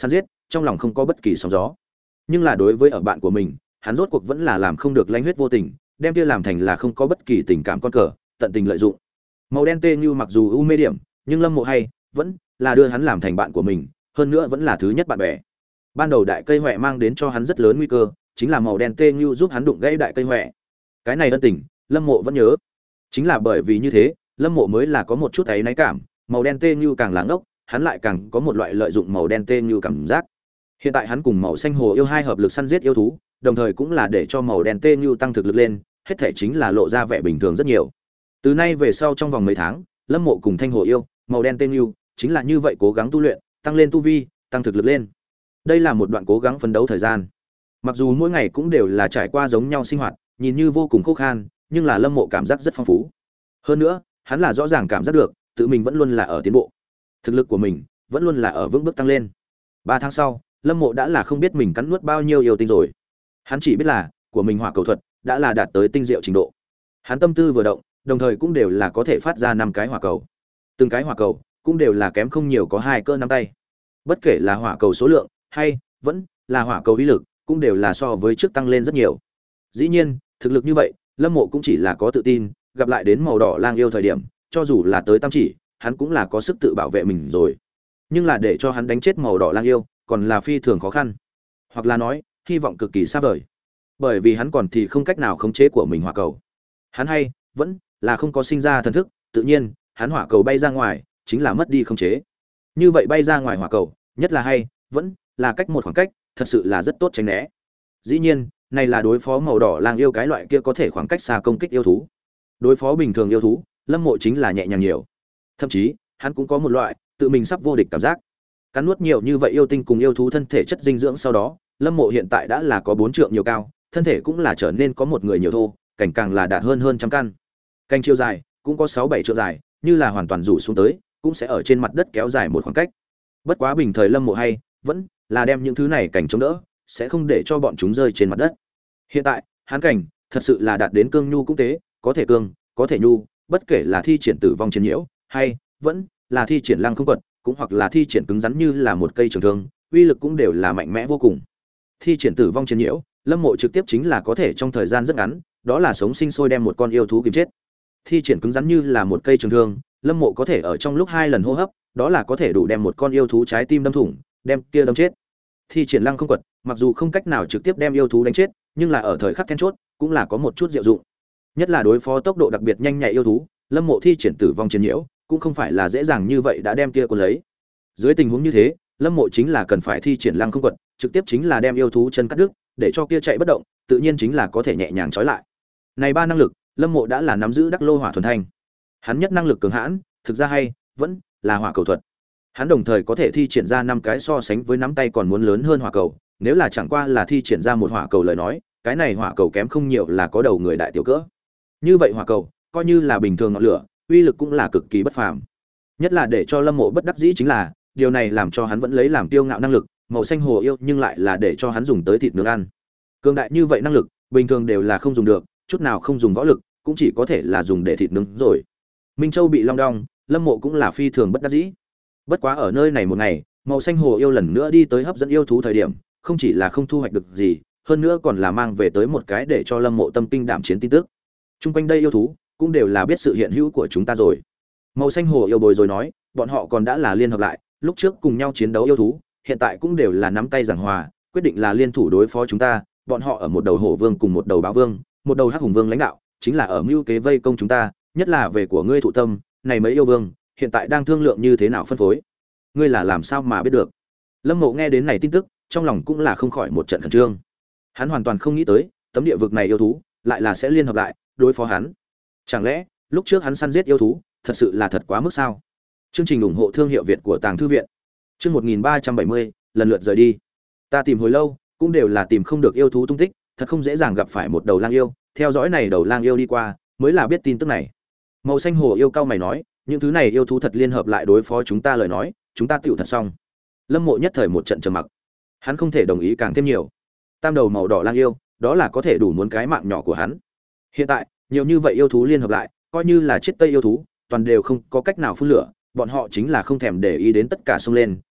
trong lòng không có bất kỳ sóng gió. Nhưng là đối với ở bạn của mình, hắn rốt cuộc vẫn là làm không được lanh huyết vô tình, đem kia làm thành là không có bất kỳ tình cảm con cờ, tận tình lợi dụng. Màu đen tê như mặc dù ưu mê điểm, nhưng Lâm Mộ hay vẫn là đưa hắn làm thành bạn của mình, hơn nữa vẫn là thứ nhất bạn bè. Ban đầu đại cây hoè mang đến cho hắn rất lớn nguy cơ, chính là màu đen tê như giúp hắn đụng gãy đại cây hoè. Cái này ân tình, Lâm Mộ vẫn nhớ. Chính là bởi vì như thế, Lâm Mộ mới là có một chút ấy náy cảm, màu đen tê như càng láng ốc, hắn lại càng có một loại lợi dụng màu đen tê như cảm giác. Hiện tại hắn cùng màu xanh hồ yêu hai hợp lực săn giết yêu thú, đồng thời cũng là để cho màu đen tê như tăng thực lực lên, hết thể chính là lộ ra vẻ bình thường rất nhiều. Từ nay về sau trong vòng mấy tháng, Lâm Mộ cùng thanh hồ yêu, màu đen tê như chính là như vậy cố gắng tu luyện, tăng lên tu vi, tăng thực lực lên. Đây là một đoạn cố gắng phấn đấu thời gian. Mặc dù mỗi ngày cũng đều là trải qua giống nhau sinh hoạt, nhìn như vô cùng khó khăn, nhưng là Lâm Mộ cảm giác rất phong phú. Hơn nữa, hắn là rõ ràng cảm giác được, tự mình vẫn luôn là ở tiến bộ. Thực lực của mình vẫn luôn là ở vững bước tăng lên. Ba tháng sau, Lâm Mộ đã là không biết mình cắn nuốt bao nhiêu yêu tinh rồi. Hắn chỉ biết là, của mình hỏa cầu thuật đã là đạt tới tinh diệu trình độ. Hắn tâm tư vừa động, đồng thời cũng đều là có thể phát ra năm cái hỏa cầu. Từng cái hỏa cầu cũng đều là kém không nhiều có hai cỡ nắm tay. Bất kể là hỏa cầu số lượng hay vẫn là hỏa cầu uy lực, cũng đều là so với trước tăng lên rất nhiều. Dĩ nhiên, thực lực như vậy, Lâm Mộ cũng chỉ là có tự tin, gặp lại đến màu đỏ lang yêu thời điểm, cho dù là tới tam chỉ, hắn cũng là có sức tự bảo vệ mình rồi. Nhưng là để cho hắn đánh chết màu đỏ lang yêu, còn là phi thường khó khăn. Hoặc là nói, hy vọng cực kỳ xa vời. Bởi vì hắn còn thì không cách nào khống chế của mình hỏa cầu. Hắn hay vẫn là không có sinh ra thần thức, tự nhiên, hắn hỏa cầu bay ra ngoài, chính là mất đi khống chế. Như vậy bay ra ngoài hỏa cầu, nhất là hay vẫn là cách một khoảng cách, thật sự là rất tốt tránh né. Dĩ nhiên, này là đối phó màu đỏ lang yêu cái loại kia có thể khoảng cách xa công kích yêu thú. Đối phó bình thường yêu thú, Lâm Mộ chính là nhẹ nhàng nhiều. Thậm chí, hắn cũng có một loại tự mình sắp vô địch cảm giác. Cắn nuốt nhiều như vậy yêu tinh cùng yêu thú thân thể chất dinh dưỡng sau đó, Lâm Mộ hiện tại đã là có bốn trượng nhiều cao, thân thể cũng là trở nên có một người nhiều thô, cảnh càng là đạt hơn hơn trăm căn. Cành chiều dài cũng có sáu bảy trượng dài, như là hoàn toàn rủ xuống tới, cũng sẽ ở trên mặt đất kéo dài một khoảng cách. Bất quá bình thời Lâm Mộ hay vẫn là đem những thứ này cảnh chống đỡ, sẽ không để cho bọn chúng rơi trên mặt đất. Hiện tại, hắn cảnh thật sự là đạt đến cương nhu cũng tế, có thể cương, có thể nhu, bất kể là thi triển tử vong chiến nhiễu, hay vẫn là thi triển lăng không quật, cũng hoặc là thi triển cứng rắn như là một cây trường thương, uy lực cũng đều là mạnh mẽ vô cùng. Thi triển tử vong chiến nhiễu, Lâm Mộ trực tiếp chính là có thể trong thời gian rất ngắn, đó là sống sinh sôi đem một con yêu thú kìm chết. Thi triển cứng rắn như là một cây trường thương, Lâm Mộ có thể ở trong lúc hai lần hô hấp, đó là có thể đủ đem một con yêu thú trái tim đâm thủng, đem kia đâm chết. Thi triển lăng không quật, mặc dù không cách nào trực tiếp đem yêu thú đánh chết, nhưng là ở thời khắc then chốt, cũng là có một chút diệu dụng. Nhất là đối phó tốc độ đặc biệt nhanh nhạy yêu thú, Lâm Mộ thi triển tử vong chiến nhiễu, cũng không phải là dễ dàng như vậy đã đem kia cuốn lấy. Dưới tình huống như thế, Lâm Mộ chính là cần phải thi triển lăng không quật, trực tiếp chính là đem yêu thú chân cắt đứt, để cho kia chạy bất động, tự nhiên chính là có thể nhẹ nhàng trói lại. Này ba năng lực, Lâm Mộ đã là nắm giữ đắc lô hỏa thuần thanh. Hắn nhất năng lực cường hãn, thực ra hay vẫn là hỏa cầu thuật. Hắn đồng thời có thể thi triển ra năm cái so sánh với nắm tay còn muốn lớn hơn hỏa cầu, nếu là chẳng qua là thi triển ra một hỏa cầu lời nói, cái này hỏa cầu kém không nhiều là có đầu người đại tiểu cỡ. Như vậy hỏa cầu, coi như là bình thường ngọn lửa, uy lực cũng là cực kỳ bất phàm. Nhất là để cho Lâm Mộ bất đắc dĩ chính là, điều này làm cho hắn vẫn lấy làm tiêu ngạo năng lực, màu xanh hồ yêu nhưng lại là để cho hắn dùng tới thịt nướng ăn. Cường đại như vậy năng lực, bình thường đều là không dùng được, chút nào không dùng võ lực, cũng chỉ có thể là dùng để thịt nướng rồi. Minh Châu bị long đong, Lâm Mộ cũng là phi thường bất đắc dĩ. Bất quá ở nơi này một ngày, màu xanh hồ yêu lần nữa đi tới hấp dẫn yêu thú thời điểm, không chỉ là không thu hoạch được gì, hơn nữa còn là mang về tới một cái để cho Lâm Mộ tâm kinh đảm chiến tin tức. Trung quanh đây yêu thú cũng đều là biết sự hiện hữu của chúng ta rồi. Màu xanh hồ yêu bồi rồi nói, bọn họ còn đã là liên hợp lại, lúc trước cùng nhau chiến đấu yêu thú, hiện tại cũng đều là nắm tay giảng hòa, quyết định là liên thủ đối phó chúng ta. Bọn họ ở một đầu hổ vương cùng một đầu báo vương, một đầu hắc hùng vương lãnh đạo, chính là ở mưu kế vây công chúng ta, nhất là về của ngươi thụ tâm, này mấy yêu vương, hiện tại đang thương lượng như thế nào phân phối. Ngươi là làm sao mà biết được? Lâm Mộ nghe đến này tin tức, trong lòng cũng là không khỏi một trận khẩn trương. Hắn hoàn toàn không nghĩ tới, tấm địa vực này yêu thú lại là sẽ liên hợp lại đối phó hắn. Chẳng lẽ lúc trước hắn săn giết yêu thú, thật sự là thật quá mức sao? Chương trình ủng hộ thương hiệu Việt của Tàng Thư viện. Chương một nghìn ba trăm bảy mươi, lần lượt rời đi. Ta tìm hồi lâu, cũng đều là tìm không được yêu thú tung tích, thật không dễ dàng gặp phải một đầu lang yêu, theo dõi này đầu lang yêu đi qua, mới là biết tin tức này. Màu xanh hồ yêu cao mày nói, những thứ này yêu thú thật liên hợp lại đối phó chúng ta lời nói, chúng ta tựu thật xong. Lâm Mộ nhất thời một trận trầm mặc. Hắn không thể đồng ý càng thêm nhiều. Tam đầu màu đỏ lang yêu, đó là có thể đủ muốn cái mạng nhỏ của hắn. Hiện tại, nhiều như vậy yêu thú liên hợp lại, coi như là chết tây yêu thú, toàn đều không có cách nào phun lửa, bọn họ chính là không thèm để ý đến tất cả xông lên,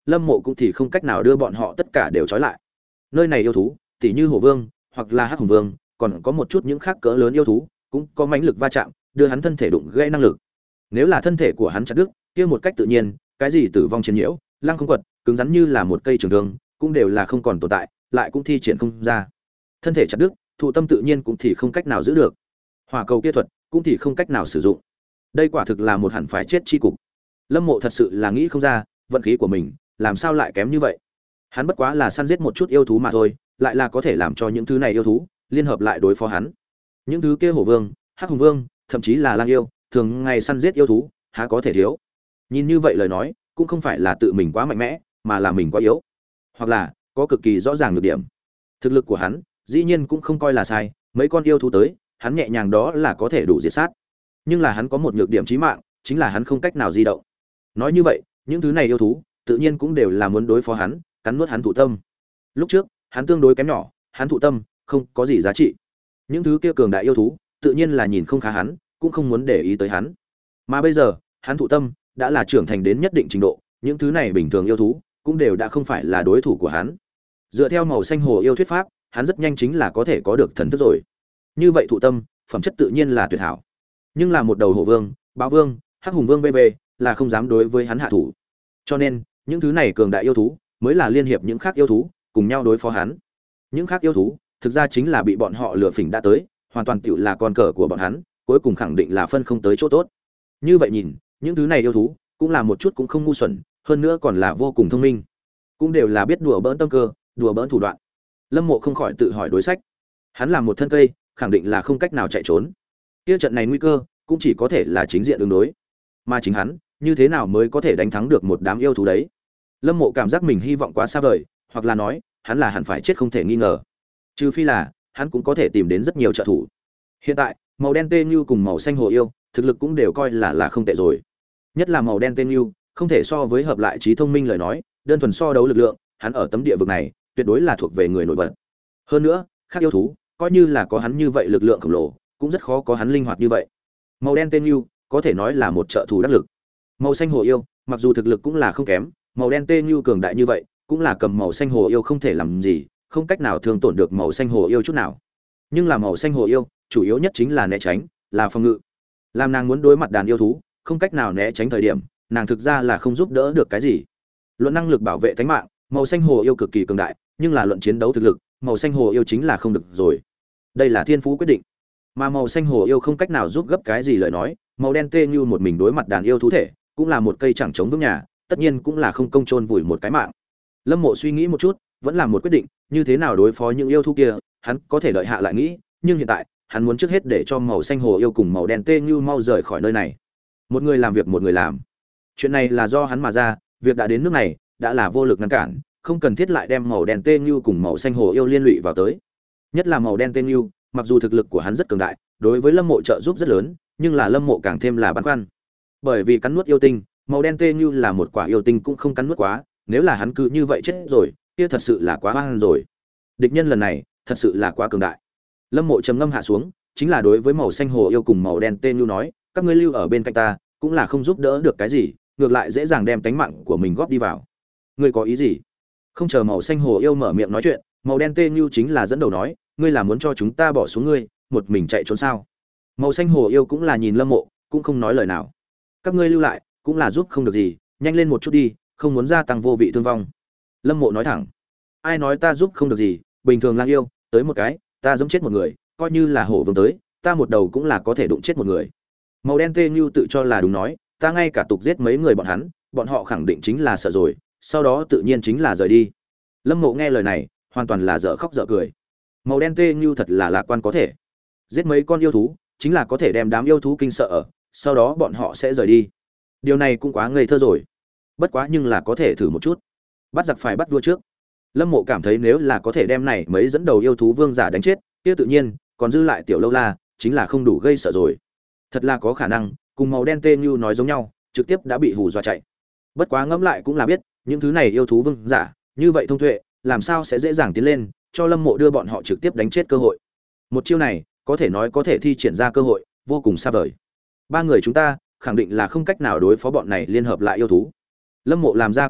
Lâm Mộ cũng thì không cách nào đưa bọn họ tất cả đều trói lại. Nơi này yêu thú, tỉ như Hổ Vương hoặc là Hắc Hùng Vương, còn có một chút những khác cỡ lớn yêu thú, cũng có mãnh lực va chạm, đưa hắn thân thể đụng gãy năng lực. Nếu là thân thể của hắn chặt đứt, kia một cách tự nhiên, cái gì tử vong chiến nhiễu, lăng không quật, cứng rắn như là một cây trường thương, cũng đều là không còn tồn tại, lại cũng thi triển không ra. Thân thể chặt đứt, thụ tâm tự nhiên cũng thì không cách nào giữ được. Hỏa cầu kia thuật cũng thì không cách nào sử dụng. Đây quả thực là một hẳn phải chết chi cục. Lâm Mộ thật sự là nghĩ không ra, vận khí của mình làm sao lại kém như vậy. Hắn bất quá là săn giết một chút yêu thú mà thôi, lại là có thể làm cho những thứ này yêu thú liên hợp lại đối phó hắn. Những thứ kia Hổ Vương, Hắc Hùng Vương, thậm chí là Lang yêu, thường ngày săn giết yêu thú, há có thể thiếu. Nhìn như vậy lời nói, cũng không phải là tự mình quá mạnh mẽ, mà là mình quá yếu, hoặc là có cực kỳ rõ ràng nhược điểm. Thực lực của hắn, dĩ nhiên cũng không coi là sai, mấy con yêu thú tới, hắn nhẹ nhàng đó là có thể đủ diệt sát. Nhưng là hắn có một nhược điểm chí mạng, chính là hắn không cách nào di động. Nói như vậy, những thứ này yêu thú, tự nhiên cũng đều là muốn đối phó hắn, cắn nuốt hắn thụ tâm. Lúc trước, hắn tương đối kém nhỏ, hắn thụ tâm không có gì giá trị. Những thứ kia cường đại yêu thú, tự nhiên là nhìn không khá hắn, cũng không muốn để ý tới hắn. Mà bây giờ, hắn thụ tâm đã là trưởng thành đến nhất định trình độ, những thứ này bình thường yêu thú cũng đều đã không phải là đối thủ của hắn. Dựa theo màu xanh hồ yêu thuyết pháp, hắn rất nhanh chính là có thể có được thần thức rồi. Như vậy thụ tâm, phẩm chất tự nhiên là tuyệt hảo. Nhưng là một đầu hổ vương, báo vương, hắc hùng vương vê vê là không dám đối với hắn hạ thủ. Cho nên, những thứ này cường đại yêu thú mới là liên hiệp những khác yêu thú cùng nhau đối phó hắn. Những khác yêu thú, thực ra chính là bị bọn họ lừa phỉnh đã tới, hoàn toàn tựu là con cờ của bọn hắn, cuối cùng khẳng định là phân không tới chỗ tốt. Như vậy nhìn, những thứ này yêu thú cũng là một chút cũng không ngu xuẩn, hơn nữa còn là vô cùng thông minh, cũng đều là biết đùa bỡn tâm cơ, đùa bỡn thủ đoạn. Lâm Mộ không khỏi tự hỏi đối sách. Hắn là một thân cây, khẳng định là không cách nào chạy trốn. Kia trận này nguy cơ cũng chỉ có thể là chính diện ứng đối. Mà chính hắn, như thế nào mới có thể đánh thắng được một đám yêu thú đấy? Lâm Mộ cảm giác mình hy vọng quá xa vời, hoặc là nói, hắn là hẳn phải chết không thể nghi ngờ. Trừ phi là, hắn cũng có thể tìm đến rất nhiều trợ thủ. Hiện tại, màu đen tê như cùng màu xanh hồ yêu, thực lực cũng đều coi là là không tệ rồi. Nhất là màu đen tê như, không thể so với hợp lại trí thông minh lời nói, đơn thuần so đấu lực lượng, hắn ở tấm địa vực này, tuyệt đối là thuộc về người nổi bật. Hơn nữa, khác yêu thú, coi như là có hắn như vậy lực lượng khổng lồ, cũng rất khó có hắn linh hoạt như vậy. Màu đen tên yêu, có thể nói là một trợ thủ đắc lực. Màu xanh hồ yêu, mặc dù thực lực cũng là không kém, màu đen tên yêu cường đại như vậy, cũng là cầm màu xanh hồ yêu không thể làm gì, không cách nào thương tổn được màu xanh hồ yêu chút nào. Nhưng là màu xanh hồ yêu, chủ yếu nhất chính là né tránh, là phòng ngự. Làm nàng muốn đối mặt đàn yêu thú, không cách nào né tránh thời điểm, nàng thực ra là không giúp đỡ được cái gì. Luận năng lực bảo vệ tính mạng, màu xanh hồ yêu cực kỳ cường đại, nhưng là luận chiến đấu thực lực, màu xanh hồ yêu chính là không được rồi. Đây là thiên phú quyết định. Mà màu xanh hồ yêu không cách nào giúp gấp cái gì lời nói, màu đen tê như một mình đối mặt đàn yêu thú thể, cũng là một cây chẳng chống vững nhà, tất nhiên cũng là không công chôn vùi một cái mạng. Lâm Mộ suy nghĩ một chút, vẫn là một quyết định, như thế nào đối phó những yêu thú kia, hắn có thể đợi hạ lại nghĩ, nhưng hiện tại, hắn muốn trước hết để cho màu xanh hồ yêu cùng màu đen tê như mau rời khỏi nơi này. Một người làm việc một người làm. Chuyện này là do hắn mà ra, việc đã đến nước này, đã là vô lực ngăn cản, không cần thiết lại đem màu đen tê như cùng màu xanh hồ yêu liên lụy vào tới. Nhất là màu đen tê như, mặc dù thực lực của hắn rất cường đại, đối với Lâm Mộ trợ giúp rất lớn, nhưng là Lâm Mộ càng thêm là băn khoăn. Bởi vì cắn nuốt yêu tinh, màu đen tê như là một quả yêu tinh cũng không cắn nuốt quá, nếu là hắn cứ như vậy chết rồi, kia thật sự là quá oan rồi. Địch nhân lần này, thật sự là quá cường đại. Lâm Mộ trầm ngâm hạ xuống, chính là đối với màu xanh hồ yêu cùng màu đen tê như nói, các ngươi lưu ở bên cạnh ta, cũng là không giúp đỡ được cái gì, ngược lại dễ dàng đem tánh mạng của mình góp đi vào. Ngươi có ý gì? Không chờ màu xanh hồ yêu mở miệng nói chuyện, màu đen tê như chính là dẫn đầu nói, ngươi là muốn cho chúng ta bỏ xuống ngươi, một mình chạy trốn sao? Màu xanh hồ yêu cũng là nhìn Lâm Mộ, cũng không nói lời nào. Các ngươi lưu lại, cũng là giúp không được gì, nhanh lên một chút đi, không muốn gia tăng vô vị thương vong. Lâm Mộ nói thẳng, ai nói ta giúp không được gì, bình thường lang yêu, tới một cái, ta giẫm chết một người, coi như là hổ vương tới, ta một đầu cũng là có thể đụng chết một người. Màu đen tê như tự cho là đúng nói, ta ngay cả tục giết mấy người bọn hắn, bọn họ khẳng định chính là sợ rồi, sau đó tự nhiên chính là rời đi. Lâm Mộ nghe lời này, hoàn toàn là dở khóc dở cười. Màu đen tê như thật là lạc quan có thể. Giết mấy con yêu thú, chính là có thể đem đám yêu thú kinh sợ ở, sau đó bọn họ sẽ rời đi. Điều này cũng quá ngây thơ rồi. Bất quá nhưng là có thể thử một chút. Bắt giặc phải bắt vua trước. Lâm Mộ cảm thấy nếu là có thể đem này mấy dẫn đầu yêu thú vương giả đánh chết, kia tự nhiên, còn dư lại tiểu lâu la, chính là không đủ gây sợ rồi. Thật là có khả năng, cùng màu đen tê như nói giống nhau, trực tiếp đã bị hù dọa chạy. Bất quá ngẫm lại cũng là biết, những thứ này yêu thú vương giả, như vậy thông tuệ, làm sao sẽ dễ dàng tiến lên, cho Lâm Mộ đưa bọn họ trực tiếp đánh chết cơ hội. Một chiêu này, có thể nói có thể thi triển ra cơ hội, vô cùng xa vời. Ba người chúng ta, khẳng định là không cách nào đối phó bọn này liên hợp lại yêu thú. Lâm Mộ làm ra quyết định,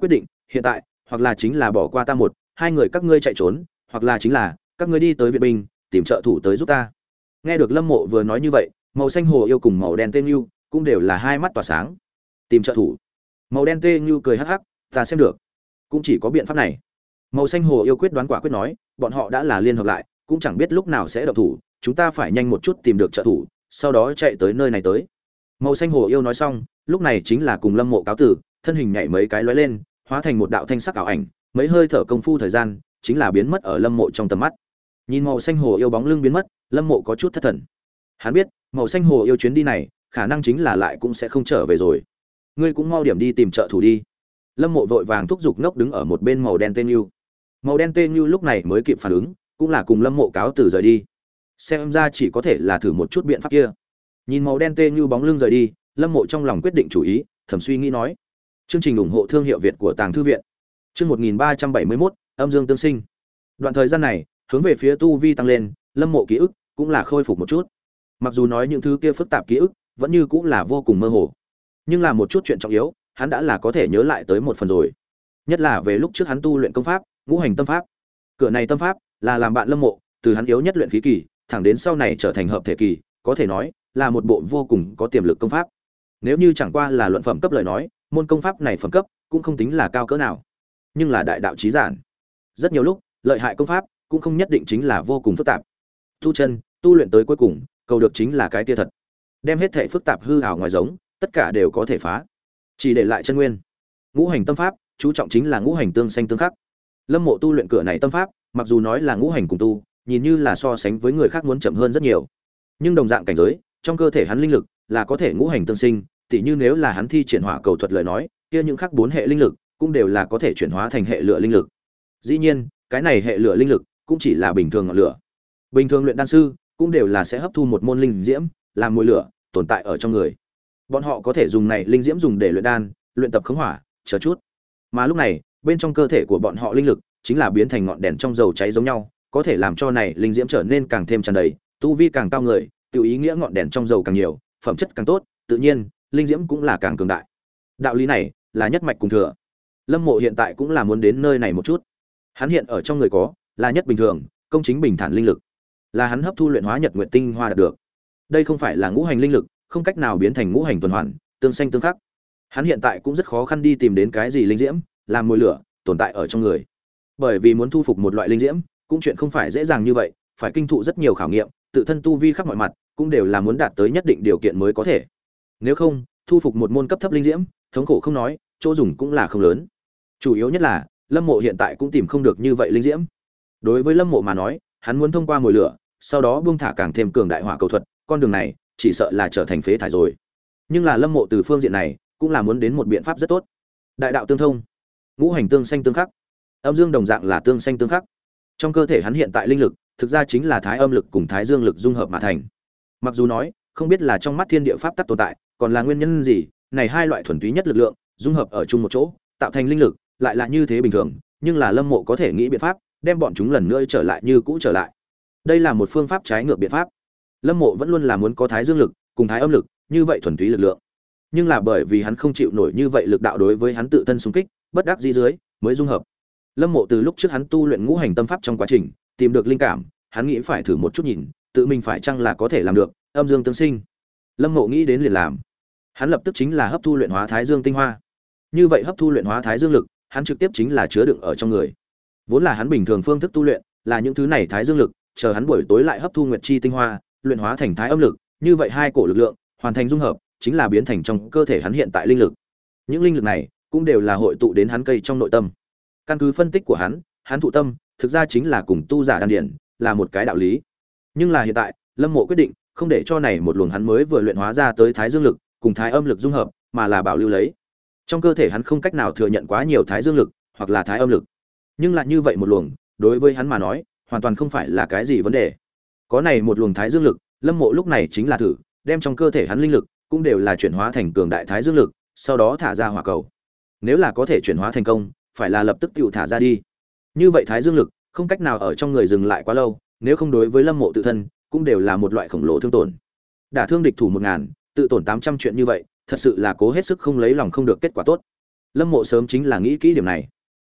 hiện tại hoặc là chính là bỏ qua ta một hai người các ngươi chạy trốn, hoặc là chính là các ngươi đi tới viện binh tìm trợ thủ tới giúp ta. Nghe được Lâm Mộ vừa nói như vậy, màu xanh hồ yêu cùng màu đen tên Nưu cũng đều là hai mắt tỏa sáng. Tìm trợ thủ? Màu đen tên Nưu cười hắc hắc, ta xem được, cũng chỉ có biện pháp này. Màu xanh hồ yêu quyết đoán quả quyết nói, bọn họ đã là liên hợp lại, cũng chẳng biết lúc nào sẽ động thủ, chúng ta phải nhanh một chút tìm được trợ thủ, sau đó chạy tới nơi này tới. Màu xanh hồ yêu nói xong, lúc này chính là cùng Lâm Mộ cáo tử, thân hình nhảy mấy cái lóe lên, hóa thành một đạo thanh sắc ảo ảnh, mấy hơi thở công phu thời gian, chính là biến mất ở Lâm Mộ trong tầm mắt. Nhìn màu xanh hồ yêu bóng lưng biến mất, Lâm Mộ có chút thất thần. Hắn biết, màu xanh hồ yêu chuyến đi này, khả năng chính là lại cũng sẽ không trở về rồi. Ngươi cũng mau điểm đi tìm trợ thủ đi. Lâm Mộ vội vàng thúc giục ngốc đứng ở một bên màu đen tên Nưu. Màu đen tên Nưu lúc này mới kịp phản ứng, cũng là cùng Lâm Mộ cáo từ rời đi. Xem ra chỉ có thể là thử một chút biện pháp kia. Nhìn màu đen tên Nưu bóng lưng rời đi, Lâm Mộ trong lòng quyết định chủ ý, thầm suy nghĩ nói: chương trình ủng hộ thương hiệu Việt của Tàng Thư viện. Chương một nghìn ba trăm bảy mươi mốt, âm dương tương sinh. Đoạn thời gian này, hướng về phía tu vi tăng lên, Lâm Mộ ký ức cũng là khôi phục một chút. Mặc dù nói những thứ kia phức tạp ký ức vẫn như cũng là vô cùng mơ hồ, nhưng là một chút chuyện trọng yếu, hắn đã là có thể nhớ lại tới một phần rồi. Nhất là về lúc trước hắn tu luyện công pháp, Ngũ Hành Tâm Pháp. Cửa này tâm pháp là làm bạn Lâm Mộ, từ hắn yếu nhất luyện khí kỳ, thẳng đến sau này trở thành hợp thể kỳ, có thể nói là một bộ vô cùng có tiềm lực công pháp. Nếu như chẳng qua là luận phẩm cấp lời nói, môn công pháp này phẩm cấp cũng không tính là cao cỡ nào, nhưng là đại đạo chí giản. Rất nhiều lúc, lợi hại công pháp cũng không nhất định chính là vô cùng phức tạp. Tu chân, tu luyện tới cuối cùng, cầu được chính là cái kia thật. Đem hết thể phức tạp hư ảo ngoài giống, tất cả đều có thể phá. Chỉ để lại chân nguyên. Ngũ Hành Tâm Pháp, chú trọng chính là ngũ hành tương xanh tương khắc. Lâm Mộ tu luyện cửa này tâm pháp, mặc dù nói là ngũ hành cùng tu, nhìn như là so sánh với người khác muốn chậm hơn rất nhiều. Nhưng đồng dạng cảnh giới, trong cơ thể hắn linh lực là có thể ngũ hành tương sinh, tỉ như nếu là hắn thi triển hỏa cầu thuật lời nói, kia những khác bốn hệ linh lực cũng đều là có thể chuyển hóa thành hệ lửa linh lực. Dĩ nhiên, cái này hệ lửa linh lực cũng chỉ là bình thường ngọn lửa. Bình thường luyện đan sư cũng đều là sẽ hấp thu một môn linh diễm, làm mồi lửa tồn tại ở trong người. Bọn họ có thể dùng này linh diễm dùng để luyện đan, luyện tập khống hỏa, chờ chút. Mà lúc này, bên trong cơ thể của bọn họ linh lực chính là biến thành ngọn đèn trong dầu cháy giống nhau, có thể làm cho này linh diễm trở nên càng thêm tràn đầy, tu vi càng cao người, tự ý nghĩa ngọn đèn trong dầu càng nhiều, phẩm chất càng tốt, tự nhiên, linh diễm cũng là càng cường đại. Đạo lý này là nhất mạch cùng thừa. Lâm Mộ hiện tại cũng là muốn đến nơi này một chút. Hắn hiện ở trong người có là nhất bình thường, công chính bình thản linh lực, là hắn hấp thu luyện hóa nhật nguyệt tinh hoa đạt được. Đây không phải là ngũ hành linh lực, không cách nào biến thành ngũ hành tuần hoàn, tương xanh tương khắc. Hắn hiện tại cũng rất khó khăn đi tìm đến cái gì linh diễm, làm mồi lửa tồn tại ở trong người. Bởi vì muốn thu phục một loại linh diễm, cũng chuyện không phải dễ dàng như vậy, phải kinh thụ rất nhiều khảo nghiệm, tự thân tu vi khắp mọi mặt, cũng đều là muốn đạt tới nhất định điều kiện mới có thể. Nếu không, thu phục một môn cấp thấp linh diễm, thống khổ không nói, chỗ dùng cũng là không lớn. Chủ yếu nhất là, Lâm Mộ hiện tại cũng tìm không được như vậy linh diễm. Đối với Lâm Mộ mà nói, hắn muốn thông qua mồi lửa, sau đó buông thả càng thêm cường đại hỏa cầu thuật, con đường này chỉ sợ là trở thành phế thải rồi. Nhưng là Lâm Mộ từ phương diện này, cũng là muốn đến một biện pháp rất tốt. Đại đạo tương thông, ngũ hành tương xanh tương khắc, âm dương đồng dạng là tương xanh tương khắc. Trong cơ thể hắn hiện tại linh lực, thực ra chính là thái âm lực cùng thái dương lực dung hợp mà thành. Mặc dù nói, không biết là trong mắt thiên địa pháp tắc tồn tại, còn là nguyên nhân gì, này hai loại thuần túy nhất lực lượng dung hợp ở chung một chỗ, tạo thành linh lực, lại là như thế bình thường, nhưng là Lâm Mộ có thể nghĩ biện pháp, đem bọn chúng lần nữa trở lại như cũ trở lại. Đây là một phương pháp trái ngược biện pháp. Lâm Mộ vẫn luôn là muốn có thái dương lực cùng thái âm lực, như vậy thuần túy lực lượng. Nhưng là bởi vì hắn không chịu nổi như vậy lực đạo đối với hắn tự thân xung kích, bất đắc dĩ dưới mới dung hợp. Lâm Mộ từ lúc trước hắn tu luyện ngũ hành tâm pháp trong quá trình, tìm được linh cảm, hắn nghĩ phải thử một chút nhìn, tự mình phải chăng là có thể làm được, âm dương tương sinh. Lâm Mộ nghĩ đến liền làm. Hắn lập tức chính là hấp thu luyện hóa thái dương tinh hoa. Như vậy hấp thu luyện hóa thái dương lực, hắn trực tiếp chính là chứa đựng ở trong người. Vốn là hắn bình thường phương thức tu luyện, là những thứ này thái dương lực, chờ hắn buổi tối lại hấp thu nguyệt chi tinh hoa, luyện hóa thành thái âm lực, như vậy hai cổ lực lượng hoàn thành dung hợp, chính là biến thành trong cơ thể hắn hiện tại linh lực. Những linh lực này cũng đều là hội tụ đến hắn cây trong nội tâm. Căn cứ phân tích của hắn, hắn thụ tâm, thực ra chính là cùng tu giả đan điển, là một cái đạo lý. Nhưng là hiện tại, Lâm Mộ quyết định không để cho này một luồng hắn mới vừa luyện hóa ra tới thái dương lực cùng thái âm lực dung hợp, mà là bảo lưu lấy. Trong cơ thể hắn không cách nào thừa nhận quá nhiều thái dương lực hoặc là thái âm lực. Nhưng lại như vậy một luồng, đối với hắn mà nói, hoàn toàn không phải là cái gì vấn đề. Có này một luồng thái dương lực, Lâm Mộ lúc này chính là thử, đem trong cơ thể hắn linh lực cũng đều là chuyển hóa thành cường đại thái dương lực, sau đó thả ra hỏa cầu. Nếu là có thể chuyển hóa thành công, phải là lập tức tiêu thả ra đi. Như vậy thái dương lực không cách nào ở trong người dừng lại quá lâu, nếu không đối với Lâm Mộ tự thân cũng đều là một loại khổng lồ thương tổn. Đả thương địch thủ một ngàn, tự tổn tám trăm chuyện như vậy, thật sự là cố hết sức không lấy lòng không được kết quả tốt. Lâm Mộ sớm chính là nghĩ kỹ điểm này.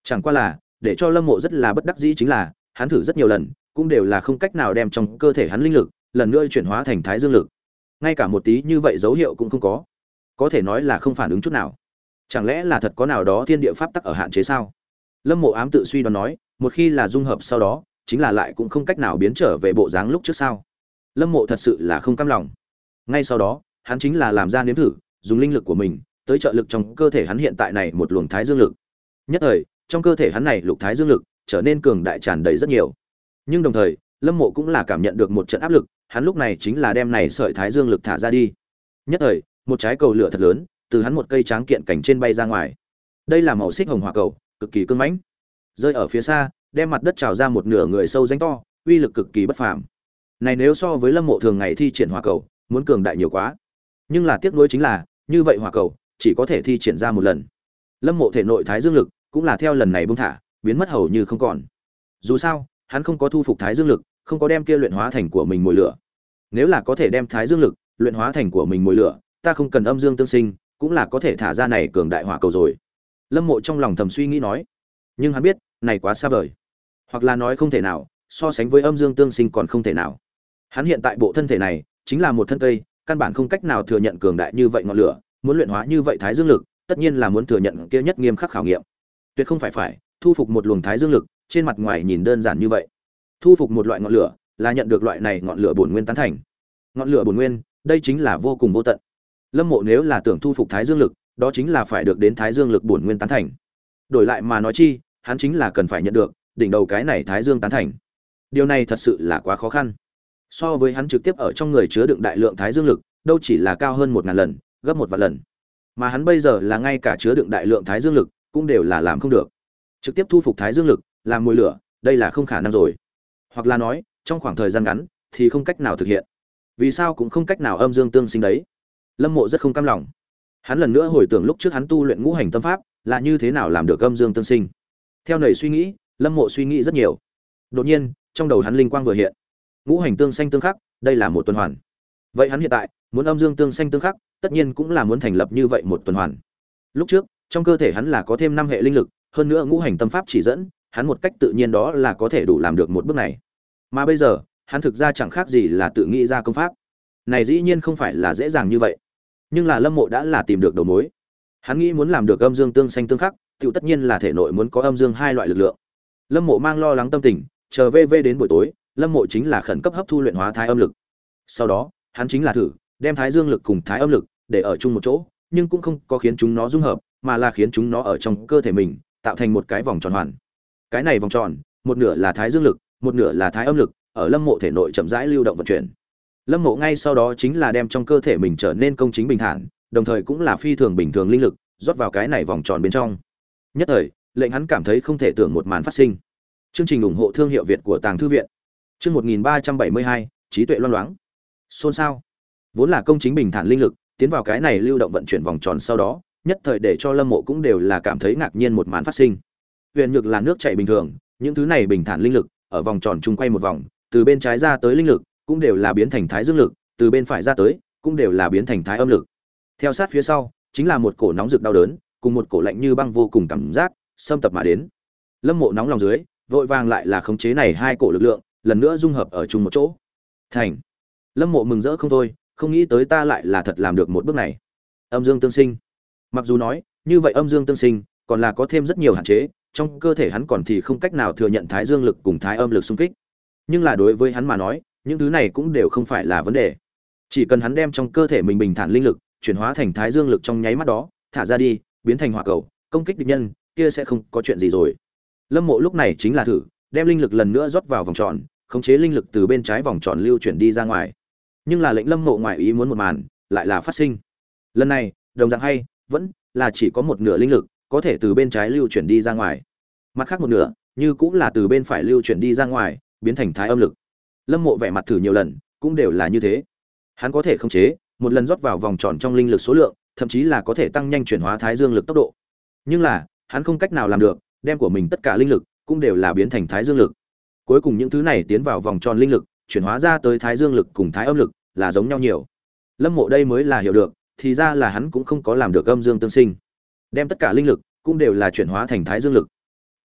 Chẳng qua là, để cho Lâm Mộ rất là bất đắc dĩ chính là, hắn thử rất nhiều lần, cũng đều là không cách nào đem trong cơ thể hắn linh lực lần nữa chuyển hóa thành thái dương lực. Ngay cả một tí như vậy dấu hiệu cũng không có. Có thể nói là không phản ứng chút nào. Chẳng lẽ là thật có nào đó thiên địa pháp tắc ở hạn chế sao? Lâm Mộ ám tự suy đoán nói, một khi là dung hợp sau đó, chính là lại cũng không cách nào biến trở về bộ dáng lúc trước sao? Lâm Mộ thật sự là không cam lòng. Ngay sau đó, hắn chính là làm ra nếm thử, dùng linh lực của mình tới trợ lực trong cơ thể hắn hiện tại này một luồng thái dương lực. Nhất thời, trong cơ thể hắn này lục thái dương lực trở nên cường đại tràn đầy rất nhiều. Nhưng đồng thời, Lâm Mộ cũng là cảm nhận được một trận áp lực, hắn lúc này chính là đem này sợi thái dương lực thả ra đi. Nhất thời, một trái cầu lửa thật lớn từ hắn một cây tráng kiện cảnh trên bay ra ngoài. Đây là màu xích hồng hỏa cầu, cực kỳ cứng mãnh. Rơi ở phía xa, đem mặt đất trào ra một nửa người sâu rãnh to, uy lực cực kỳ bất phàm. Này nếu so với Lâm Mộ thường ngày thi triển hỏa cầu, muốn cường đại nhiều quá. Nhưng là tiếc nuối chính là, như vậy hỏa cầu chỉ có thể thi triển ra một lần. Lâm Mộ thể nội thái dương lực cũng là theo lần này buông thả, biến mất hầu như không còn. Dù sao, hắn không có thu phục thái dương lực, không có đem kia luyện hóa thành của mình mồi lửa. Nếu là có thể đem thái dương lực luyện hóa thành của mình mồi lửa, ta không cần âm dương tương sinh, cũng là có thể thả ra này cường đại hỏa cầu rồi. Lâm Mộ trong lòng thầm suy nghĩ nói. Nhưng hắn biết, này quá xa vời. Hoặc là nói không thể nào, so sánh với âm dương tương sinh còn không thể nào. Hắn hiện tại bộ thân thể này chính là một thân cây, căn bản không cách nào thừa nhận cường đại như vậy ngọn lửa, muốn luyện hóa như vậy thái dương lực, tất nhiên là muốn thừa nhận kia nhất nghiêm khắc khảo nghiệm. Tuyệt không phải phải thu phục một luồng thái dương lực, trên mặt ngoài nhìn đơn giản như vậy. Thu phục một loại ngọn lửa, là nhận được loại này ngọn lửa bổn nguyên tán thành. Ngọn lửa bổn nguyên, đây chính là vô cùng vô tận. Lâm Mộ nếu là tưởng thu phục thái dương lực, đó chính là phải được đến thái dương lực bổn nguyên tán thành. Đổi lại mà nói chi, hắn chính là cần phải nhận được đỉnh đầu cái này thái dương tán thành. Điều này thật sự là quá khó khăn. So với hắn trực tiếp ở trong người chứa đựng đại lượng thái dương lực, đâu chỉ là cao hơn một ngàn lần, gấp một vạn lần. Mà hắn bây giờ là ngay cả chứa đựng đại lượng thái dương lực, cũng đều là làm không được. Trực tiếp thu phục thái dương lực, làm mồi lửa, đây là không khả năng rồi. Hoặc là nói, trong khoảng thời gian ngắn thì không cách nào thực hiện. Vì sao cũng không cách nào âm dương tương sinh đấy? Lâm Mộ rất không cam lòng. Hắn lần nữa hồi tưởng lúc trước hắn tu luyện ngũ hành tâm pháp, là như thế nào làm được âm dương tương sinh. Theo nảy suy nghĩ, Lâm Mộ suy nghĩ rất nhiều. Đột nhiên, trong đầu hắn linh quang vừa hiện. Ngũ hành tương xanh tương khắc, đây là một tuần hoàn. Vậy hắn hiện tại muốn âm dương tương xanh tương khắc, tất nhiên cũng là muốn thành lập như vậy một tuần hoàn. Lúc trước, trong cơ thể hắn là có thêm năm hệ linh lực, hơn nữa ngũ hành tâm pháp chỉ dẫn, hắn một cách tự nhiên đó là có thể đủ làm được một bước này. Mà bây giờ, hắn thực ra chẳng khác gì là tự nghĩ ra công pháp. Này dĩ nhiên không phải là dễ dàng như vậy. Nhưng là Lâm Mộ đã là tìm được đầu mối. Hắn nghĩ muốn làm được âm dương tương xanh tương khắc, tiểu tất nhiên là thể nội muốn có âm dương hai loại lực lượng. Lâm Mộ mang lo lắng tâm tình, chờ vê vê đến buổi tối, Lâm Mộ chính là khẩn cấp hấp thu luyện hóa thái âm lực. Sau đó, hắn chính là thử đem thái dương lực cùng thái âm lực để ở chung một chỗ, nhưng cũng không có khiến chúng nó dung hợp, mà là khiến chúng nó ở trong cơ thể mình tạo thành một cái vòng tròn hoàn. Cái này vòng tròn, một nửa là thái dương lực, một nửa là thái âm lực, ở Lâm Mộ thể nội chậm rãi lưu động vận chuyển. Lâm Mộ ngay sau đó chính là đem trong cơ thể mình trở nên công chính bình thản, đồng thời cũng là phi thường bình thường linh lực rót vào cái này vòng tròn bên trong. Nhất thời, lệnh hắn cảm thấy không thể tưởng một màn phát sinh. Chương trình ủng hộ thương hiệu Việt của Tàng thư viện. Chương một nghìn ba trăm bảy mươi hai, trí tuệ loan loáng. Xôn xao. Vốn là công chính bình thản linh lực, tiến vào cái này lưu động vận chuyển vòng tròn sau đó, nhất thời để cho Lâm Mộ cũng đều là cảm thấy ngạc nhiên một màn phát sinh. Huyền nhược là nước chảy bình thường, những thứ này bình thản linh lực ở vòng tròn chung quay một vòng, từ bên trái ra tới linh lực cũng đều là biến thành thái dương lực, từ bên phải ra tới cũng đều là biến thành thái âm lực. Theo sát phía sau, chính là một cổ nóng rực đau đớn, cùng một cổ lạnh như băng vô cùng cảm giác xâm tập mà đến. Lâm Mộ nóng lòng dưới, vội vàng lại là khống chế này hai cổ lực lượng, lần nữa dung hợp ở chung một chỗ. Thành. Lâm Mộ mừng rỡ không thôi, không nghĩ tới ta lại là thật làm được một bước này. Âm dương tương sinh. Mặc dù nói, như vậy âm dương tương sinh, còn là có thêm rất nhiều hạn chế, trong cơ thể hắn còn thì không cách nào thừa nhận thái dương lực cùng thái âm lực xung kích. Nhưng là đối với hắn mà nói, những thứ này cũng đều không phải là vấn đề. Chỉ cần hắn đem trong cơ thể mình bình thản linh lực chuyển hóa thành thái dương lực trong nháy mắt đó, thả ra đi, biến thành hỏa cầu, công kích địch nhân, kia sẽ không có chuyện gì rồi. Lâm Mộ lúc này chính là thử, đem linh lực lần nữa rót vào vòng tròn, khống chế linh lực từ bên trái vòng tròn lưu chuyển đi ra ngoài. Nhưng là lệnh Lâm Mộ ngoài ý muốn một màn, lại là phát sinh. Lần này, đồng dạng hay, vẫn là chỉ có một nửa linh lực có thể từ bên trái lưu chuyển đi ra ngoài. Mặt khác một nửa, như cũng là từ bên phải lưu chuyển đi ra ngoài, biến thành thái âm lực. Lâm Mộ vẻ mặt thử nhiều lần, cũng đều là như thế. Hắn có thể khống chế, một lần rót vào vòng tròn trong linh lực số lượng, thậm chí là có thể tăng nhanh chuyển hóa thái dương lực tốc độ. Nhưng là, hắn không cách nào làm được, đem của mình tất cả linh lực cũng đều là biến thành thái dương lực. Cuối cùng những thứ này tiến vào vòng tròn linh lực, chuyển hóa ra tới thái dương lực cùng thái âm lực là giống nhau nhiều. Lâm Mộ đây mới là hiểu được, thì ra là hắn cũng không có làm được âm dương tương sinh. Đem tất cả linh lực cũng đều là chuyển hóa thành thái dương lực.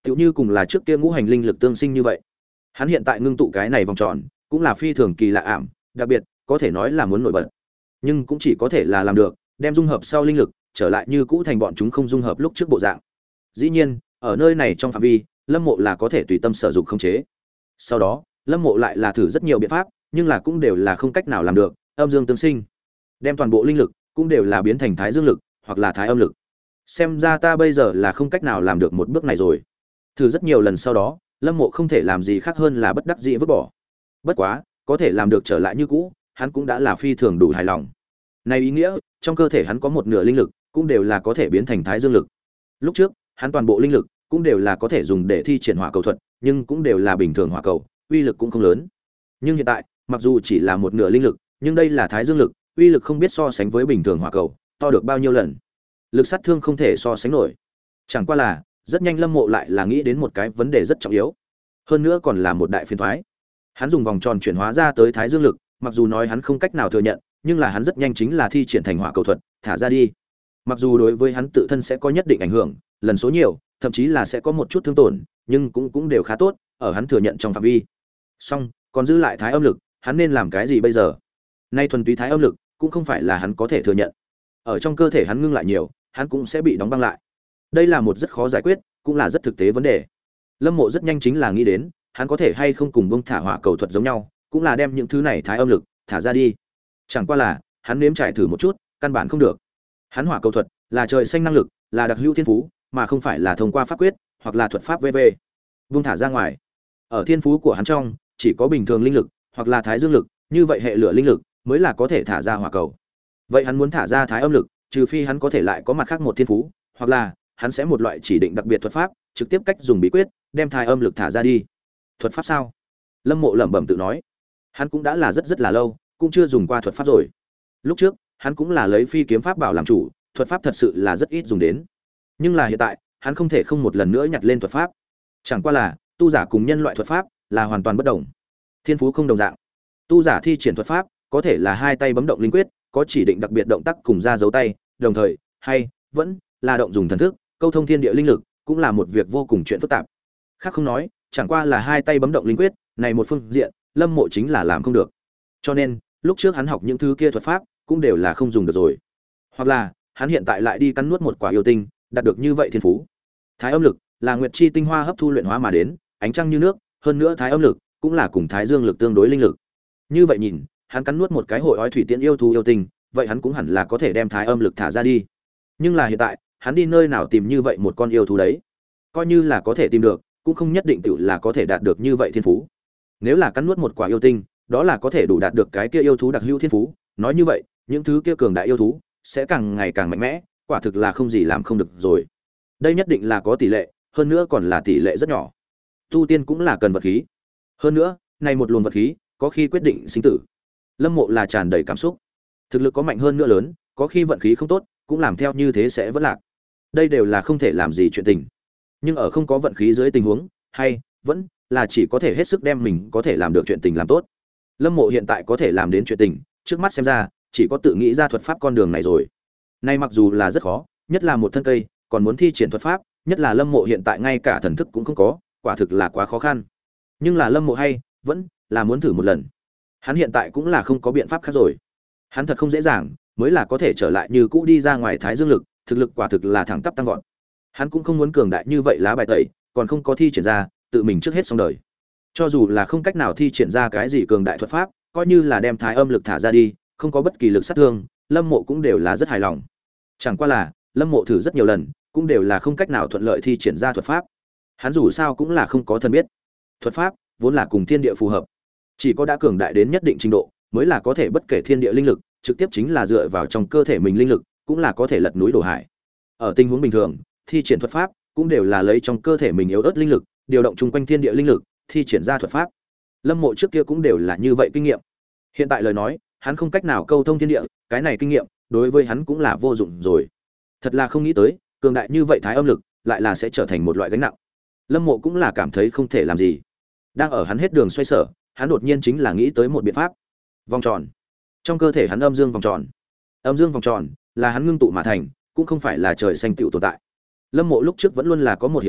tựu như cùng là trước kia ngũ hành linh lực tương sinh như vậy. Hắn hiện tại ngưng tụ cái này vòng tròn, cũng là phi thường kỳ lạ ảm, đặc biệt, có thể nói là muốn nổi bật. Nhưng cũng chỉ có thể là làm được, đem dung hợp sau linh lực, trở lại như cũ thành bọn chúng không dung hợp lúc trước bộ dạng. Dĩ nhiên, ở nơi này trong phạm vi, Lâm Mộ là có thể tùy tâm sử dụng khống chế. Sau đó, Lâm Mộ lại là thử rất nhiều biện pháp, nhưng là cũng đều là không cách nào làm được, âm dương tương sinh. Đem toàn bộ linh lực cũng đều là biến thành thái dương lực, hoặc là thái âm lực. Xem ra ta bây giờ là không cách nào làm được một bước này rồi. Thử rất nhiều lần sau đó, Lâm Mộ không thể làm gì khác hơn là bất đắc dĩ vứt bỏ. Bất quá, có thể làm được trở lại như cũ, hắn cũng đã là phi thường đủ hài lòng. Này ý nghĩa, trong cơ thể hắn có một nửa linh lực, cũng đều là có thể biến thành thái dương lực. Lúc trước, hắn toàn bộ linh lực cũng đều là có thể dùng để thi triển hỏa cầu thuật, nhưng cũng đều là bình thường hỏa cầu, uy lực cũng không lớn. Nhưng hiện tại, mặc dù chỉ là một nửa linh lực, nhưng đây là thái dương lực, uy lực không biết so sánh với bình thường hỏa cầu, to được bao nhiêu lần. Lực sát thương không thể so sánh nổi. Chẳng qua là, rất nhanh Lâm Mộ lại là nghĩ đến một cái vấn đề rất trọng yếu, hơn nữa còn là một đại phiền toái. Hắn dùng vòng tròn chuyển hóa ra tới thái dương lực, mặc dù nói hắn không cách nào thừa nhận, nhưng là hắn rất nhanh chính là thi triển thành hỏa cầu thuật, thả ra đi. Mặc dù đối với hắn tự thân sẽ có nhất định ảnh hưởng, lần số nhiều, thậm chí là sẽ có một chút thương tổn, nhưng cũng cũng đều khá tốt, ở hắn thừa nhận trong phạm vi. Song, còn giữ lại thái âm lực, hắn nên làm cái gì bây giờ? Nay thuần túy thái âm lực, cũng không phải là hắn có thể thừa nhận. Ở trong cơ thể hắn ngưng lại nhiều, hắn cũng sẽ bị đóng băng lại. Đây là một rất khó giải quyết, cũng là rất thực tế vấn đề. Lâm Mộ rất nhanh chính là nghĩ đến, hắn có thể hay không cùng bông thả hỏa cầu thuật giống nhau, cũng là đem những thứ này thái âm lực thả ra đi. Chẳng qua là, hắn nếm trải thử một chút, căn bản không được. Hắn hỏa cầu thuật là trời xanh năng lực, là đặc hữu thiên phú, mà không phải là thông qua pháp quyết hoặc là thuật pháp vê vê. Bông thả ra ngoài. Ở thiên phú của hắn trong, chỉ có bình thường linh lực hoặc là thái dương lực, như vậy hệ lửa linh lực mới là có thể thả ra hỏa cầu. Vậy hắn muốn thả ra thái âm lực, trừ phi hắn có thể lại có mặt khác một thiên phú, hoặc là hắn sẽ một loại chỉ định đặc biệt thuật pháp, trực tiếp cách dùng bí quyết, đem thái âm lực thả ra đi. Thuật pháp sao? Lâm Mộ lẩm bẩm tự nói. Hắn cũng đã là rất rất là lâu, cũng chưa dùng qua thuật pháp rồi. Lúc trước, hắn cũng là lấy phi kiếm pháp bảo làm chủ, thuật pháp thật sự là rất ít dùng đến. Nhưng là hiện tại, hắn không thể không một lần nữa nhặt lên thuật pháp. Chẳng qua là, tu giả cùng nhân loại thuật pháp là hoàn toàn bất đồng. Thiên phú không đồng dạng. Tu giả thi triển thuật pháp, có thể là hai tay bấm động linh quyết, có chỉ định đặc biệt động tác cùng ra dấu tay, đồng thời, hay vẫn là động dùng thần thức, câu thông thiên địa linh lực, cũng là một việc vô cùng chuyện phức tạp. Khác không nói, chẳng qua là hai tay bấm động linh quyết, này một phương diện, Lâm Mộ chính là làm không được. Cho nên, lúc trước hắn học những thứ kia thuật pháp, cũng đều là không dùng được rồi. Hoặc là, hắn hiện tại lại đi cắn nuốt một quả yêu tinh, đạt được như vậy thiên phú. Thái âm lực là nguyệt chi tinh hoa hấp thu luyện hóa mà đến, ánh trăng như nước, hơn nữa thái âm lực cũng là cùng thái dương lực tương đối linh lực. Như vậy nhìn, hắn cắn nuốt một cái hội ói thủy tiễn yêu thú yêu tinh, vậy hắn cũng hẳn là có thể đem thái âm lực thả ra đi. Nhưng là hiện tại, hắn đi nơi nào tìm như vậy một con yêu thú đấy? Coi như là có thể tìm được, cũng không nhất định tự là có thể đạt được như vậy thiên phú. Nếu là cắn nuốt một quả yêu tinh, đó là có thể đủ đạt được cái kia yêu thú đặc hữu thiên phú, nói như vậy, những thứ kia cường đại yêu thú sẽ càng ngày càng mạnh mẽ, quả thực là không gì làm không được rồi. Đây nhất định là có tỷ lệ, hơn nữa còn là tỷ lệ rất nhỏ. Tu tiên cũng là cần vật khí. Hơn nữa, này một luồng vật khí, có khi quyết định sinh tử. Lâm Mộ là tràn đầy cảm xúc. Thực lực có mạnh hơn nữa lớn, có khi vận khí không tốt, cũng làm theo như thế sẽ vẫn lạc. Đây đều là không thể làm gì chuyện tình. Nhưng ở không có vận khí dưới tình huống, hay vẫn là chỉ có thể hết sức đem mình có thể làm được chuyện tình làm tốt. Lâm Mộ hiện tại có thể làm đến chuyện tình, trước mắt xem ra, chỉ có tự nghĩ ra thuật pháp con đường này rồi. Nay mặc dù là rất khó, nhất là một thân cây, còn muốn thi triển thuật pháp, nhất là Lâm Mộ hiện tại ngay cả thần thức cũng không có, quả thực là quá khó khăn. Nhưng là Lâm Mộ hay vẫn là muốn thử một lần. Hắn hiện tại cũng là không có biện pháp khác rồi. Hắn thật không dễ dàng, mới là có thể trở lại như cũ đi ra ngoài thái dương lực, thực lực quả thực là thẳng tắp tăng vọt. Hắn cũng không muốn cường đại như vậy lá bài tẩy, còn không có thi triển ra, tự mình trước hết xong đời. Cho dù là không cách nào thi triển ra cái gì cường đại thuật pháp, coi như là đem thái âm lực thả ra đi, không có bất kỳ lực sát thương, Lâm Mộ cũng đều là rất hài lòng. Chẳng qua là, Lâm Mộ thử rất nhiều lần, cũng đều là không cách nào thuận lợi thi triển ra thuật pháp. Hắn dù sao cũng là không có thân biết. Thuật pháp vốn là cùng thiên địa phù hợp, chỉ có đã cường đại đến nhất định trình độ, mới là có thể bất kể thiên địa linh lực, trực tiếp chính là dựa vào trong cơ thể mình linh lực, cũng là có thể lật núi đổ hải. Ở tình huống bình thường, thi triển thuật pháp cũng đều là lấy trong cơ thể mình yếu ớt linh lực, điều động chung quanh thiên địa linh lực, thi triển ra thuật pháp. Lâm Mộ trước kia cũng đều là như vậy kinh nghiệm. Hiện tại lời nói, hắn không cách nào câu thông thiên địa, cái này kinh nghiệm đối với hắn cũng là vô dụng rồi. Thật là không nghĩ tới, cường đại như vậy thái âm lực lại là sẽ trở thành một loại gánh nặng. Lâm Mộ cũng là cảm thấy không thể làm gì. Đang ở hắn hết đường xoay sở, hắn đột nhiên chính là nghĩ tới một biện pháp. Vòng tròn. Trong cơ thể hắn âm dương vòng tròn. Âm dương vòng tròn là hắn ngưng tụ mà thành, cũng không phải là trời xanh tựu tồn tại. Lâm Mộ lúc trước vẫn luôn là có một hiểu lầm,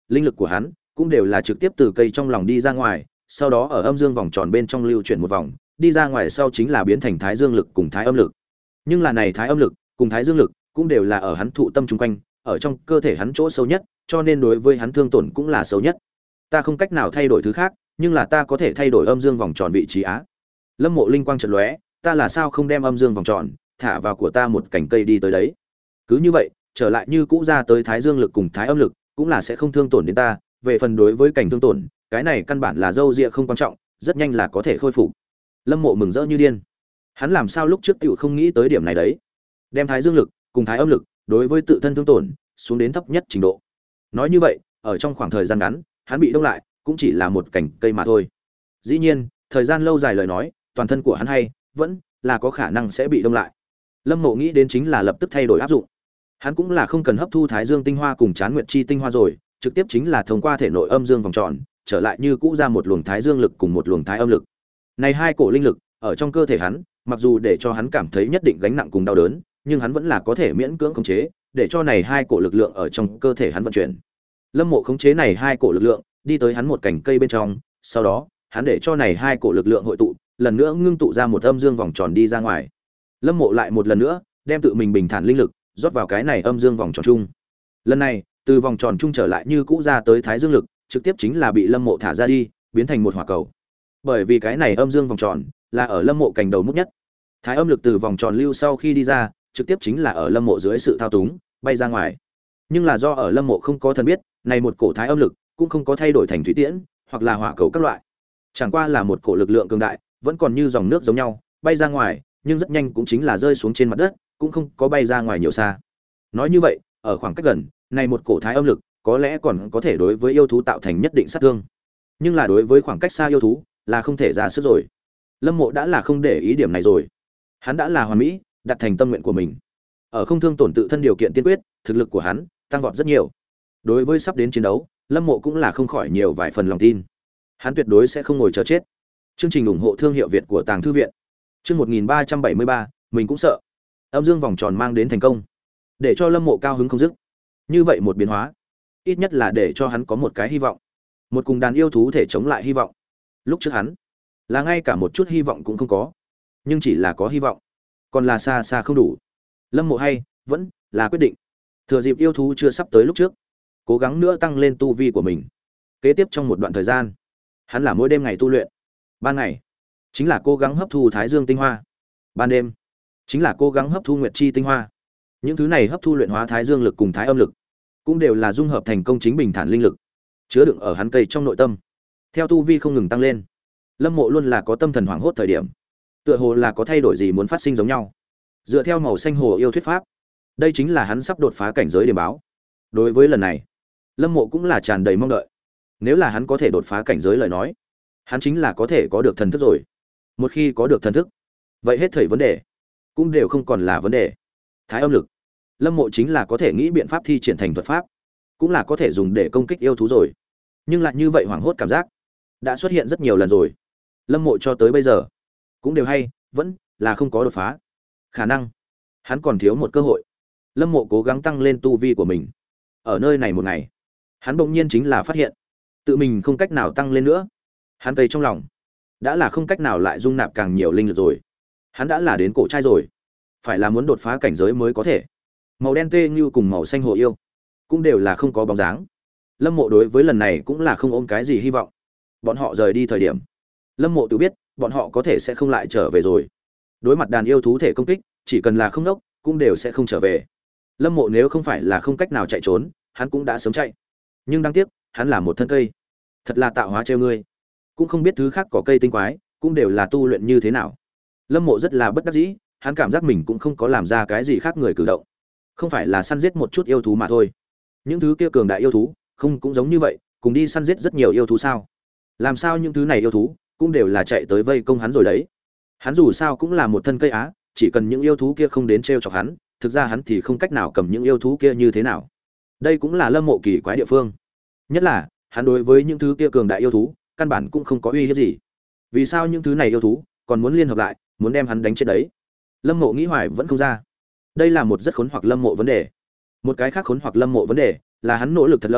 linh lực của hắn cũng đều là trực tiếp từ cây trong lòng đi ra ngoài, sau đó ở âm dương vòng tròn bên trong lưu chuyển một vòng, đi ra ngoài sau chính là biến thành thái dương lực cùng thái âm lực. Nhưng là này thái âm lực cùng thái dương lực cũng đều là ở hắn thụ tâm trung quanh, ở trong cơ thể hắn chỗ sâu nhất, cho nên đối với hắn thương tổn cũng là sâu nhất. Ta không cách nào thay đổi thứ khác, nhưng là ta có thể thay đổi âm dương vòng tròn vị trí á. Lâm Mộ linh quang chợt lóe, ta là sao không đem âm dương vòng tròn thả vào của ta một cành cây đi tới đấy. Cứ như vậy, trở lại như cũ ra tới thái dương lực cùng thái âm lực, cũng là sẽ không thương tổn đến ta, về phần đối với cảnh thương tổn, cái này căn bản là dâu dịa không quan trọng, rất nhanh là có thể khôi phục. Lâm Mộ mừng rỡ như điên. Hắn làm sao lúc trước tiểu không nghĩ tới điểm này đấy. Đem thái dương lực cùng thái âm lực đối với tự thân thương tổn xuống đến thấp nhất trình độ. Nói như vậy, ở trong khoảng thời gian ngắn, hắn bị đông lại, cũng chỉ là một cành cây mà thôi. Dĩ nhiên, thời gian lâu dài lời nói, toàn thân của hắn hay vẫn là có khả năng sẽ bị đông lại. Lâm Mộ nghĩ đến chính là lập tức thay đổi áp dụng. Hắn cũng là không cần hấp thu thái dương tinh hoa cùng chán nguyệt chi tinh hoa rồi, trực tiếp chính là thông qua thể nội âm dương vòng tròn, trở lại như cũ ra một luồng thái dương lực cùng một luồng thái âm lực. Này hai cổ linh lực ở trong cơ thể hắn, mặc dù để cho hắn cảm thấy nhất định gánh nặng cùng đau đớn, nhưng hắn vẫn là có thể miễn cưỡng khống chế, để cho này hai cổ lực lượng ở trong cơ thể hắn vận chuyển. Lâm Mộ khống chế này hai cổ lực lượng, đi tới hắn một cành cây bên trong, sau đó, hắn để cho này hai cổ lực lượng hội tụ, lần nữa ngưng tụ ra một âm dương vòng tròn đi ra ngoài. Lâm Mộ lại một lần nữa, đem tự mình bình thản linh lực rót vào cái này âm dương vòng tròn chung. Lần này, từ vòng tròn chung trở lại như cũ ra tới thái dương lực, trực tiếp chính là bị Lâm Mộ thả ra đi, biến thành một hỏa cầu. Bởi vì cái này âm dương vòng tròn là ở Lâm Mộ cành đầu mút nhất. Thái âm lực từ vòng tròn lưu sau khi đi ra, trực tiếp chính là ở Lâm Mộ dưới sự thao túng, bay ra ngoài. Nhưng là do ở Lâm Mộ không có thần biết, này một cổ thái âm lực cũng không có thay đổi thành thủy tiễn, hoặc là hỏa cầu các loại. Chẳng qua là một cổ lực lượng cường đại, vẫn còn như dòng nước giống nhau, bay ra ngoài, nhưng rất nhanh cũng chính là rơi xuống trên mặt đất, cũng không có bay ra ngoài nhiều xa. Nói như vậy, ở khoảng cách gần, này một cổ thái âm lực có lẽ còn có thể đối với yêu thú tạo thành nhất định sát thương. Nhưng là đối với khoảng cách xa yêu thú, là không thể ra sức rồi. Lâm Mộ đã là không để ý điểm này rồi. Hắn đã là hoàn mỹ, đạt thành tâm nguyện của mình. Ở không thương tổn tự thân điều kiện tiên quyết, thực lực của hắn tăng vọt rất nhiều. Đối với sắp đến chiến đấu, Lâm Mộ cũng là không khỏi nhiều vài phần lòng tin. Hắn tuyệt đối sẽ không ngồi chờ chết. Chương trình ủng hộ thương hiệu Việt của Tàng Thư viện. Chương một nghìn ba trăm bảy mươi ba, mình cũng sợ. Âm dương vòng tròn mang đến thành công, để cho Lâm Mộ cao hứng không dứt. Như vậy một biến hóa, ít nhất là để cho hắn có một cái hy vọng, một cùng đàn yêu thú thể chống lại hy vọng. Lúc trước hắn là ngay cả một chút hy vọng cũng không có, nhưng chỉ là có hy vọng, còn là xa xa không đủ. Lâm Mộ hay vẫn là quyết định thừa dịp yêu thú chưa sắp tới lúc trước, cố gắng nữa tăng lên tu vi của mình. Kế tiếp trong một đoạn thời gian, hắn là mỗi đêm ngày tu luyện. Ban ngày chính là cố gắng hấp thu thái dương tinh hoa, ban đêm chính là cố gắng hấp thu nguyệt chi tinh hoa. Những thứ này hấp thu luyện hóa thái dương lực cùng thái âm lực, cũng đều là dung hợp thành công chính bình thản linh lực, chứa đựng ở hắn cây trong nội tâm. Theo tu vi không ngừng tăng lên, Lâm Mộ luôn là có tâm thần hoảng hốt thời điểm, tựa hồ là có thay đổi gì muốn phát sinh giống nhau. Dựa theo màu xanh hồ yêu thuyết pháp, đây chính là hắn sắp đột phá cảnh giới điểm báo. Đối với lần này, Lâm Mộ cũng là tràn đầy mong đợi. Nếu là hắn có thể đột phá cảnh giới lời nói, hắn chính là có thể có được thần thức rồi. Một khi có được thần thức, vậy hết thảy vấn đề cũng đều không còn là vấn đề. Thái âm lực, Lâm Mộ chính là có thể nghĩ biện pháp thi triển thành thuật pháp, cũng là có thể dùng để công kích yêu thú rồi. Nhưng lại như vậy hoảng hốt cảm giác đã xuất hiện rất nhiều lần rồi. Lâm Mộ cho tới bây giờ cũng đều hay vẫn là không có đột phá khả năng, hắn còn thiếu một cơ hội. Lâm Mộ cố gắng tăng lên tu vi của mình. Ở nơi này một ngày, hắn bỗng nhiên chính là phát hiện tự mình không cách nào tăng lên nữa. Hắn cây trong lòng đã là không cách nào lại dung nạp càng nhiều linh lực rồi. Hắn đã là đến cổ trai rồi, phải là muốn đột phá cảnh giới mới có thể. Màu đen tê như cùng màu xanh hồ yêu cũng đều là không có bóng dáng. Lâm Mộ đối với lần này cũng là không ôm cái gì hy vọng. Bọn họ rời đi thời điểm, Lâm Mộ tự biết bọn họ có thể sẽ không lại trở về rồi. Đối mặt đàn yêu thú thể công kích, chỉ cần là không đốc cũng đều sẽ không trở về. Lâm Mộ nếu không phải là không cách nào chạy trốn, hắn cũng đã sớm chạy. Nhưng đáng tiếc, hắn là một thân cây, thật là tạo hóa trêu ngươi. Cũng không biết thứ khác có cây tinh quái, cũng đều là tu luyện như thế nào. Lâm Mộ rất là bất đắc dĩ, hắn cảm giác mình cũng không có làm ra cái gì khác người cử động. Không phải là săn giết một chút yêu thú mà thôi. Những thứ kia cường đại yêu thú, không cũng giống như vậy, cùng đi săn giết rất nhiều yêu thú sao? Làm sao những thứ này yêu thú cũng đều là chạy tới vây công hắn rồi đấy. Hắn dù sao cũng là một thân cây á, chỉ cần những yêu thú kia không đến trêu chọc hắn, thực ra hắn thì không cách nào cầm những yêu thú kia như thế nào. Đây cũng là Lâm Mộ kỳ quái địa phương. Nhất là, hắn đối với những thứ kia cường đại yêu thú, căn bản cũng không có uy hiếp gì. Vì sao những thứ này yêu thú còn muốn liên hợp lại, muốn đem hắn đánh chết đấy? Lâm Mộ nghĩ hoài vẫn không ra. Đây là một rất khốn hoặc Lâm Mộ vấn đề. Một cái khác khốn hoặc Lâm Mộ vấn đề là hắn nỗ lực thật lâu,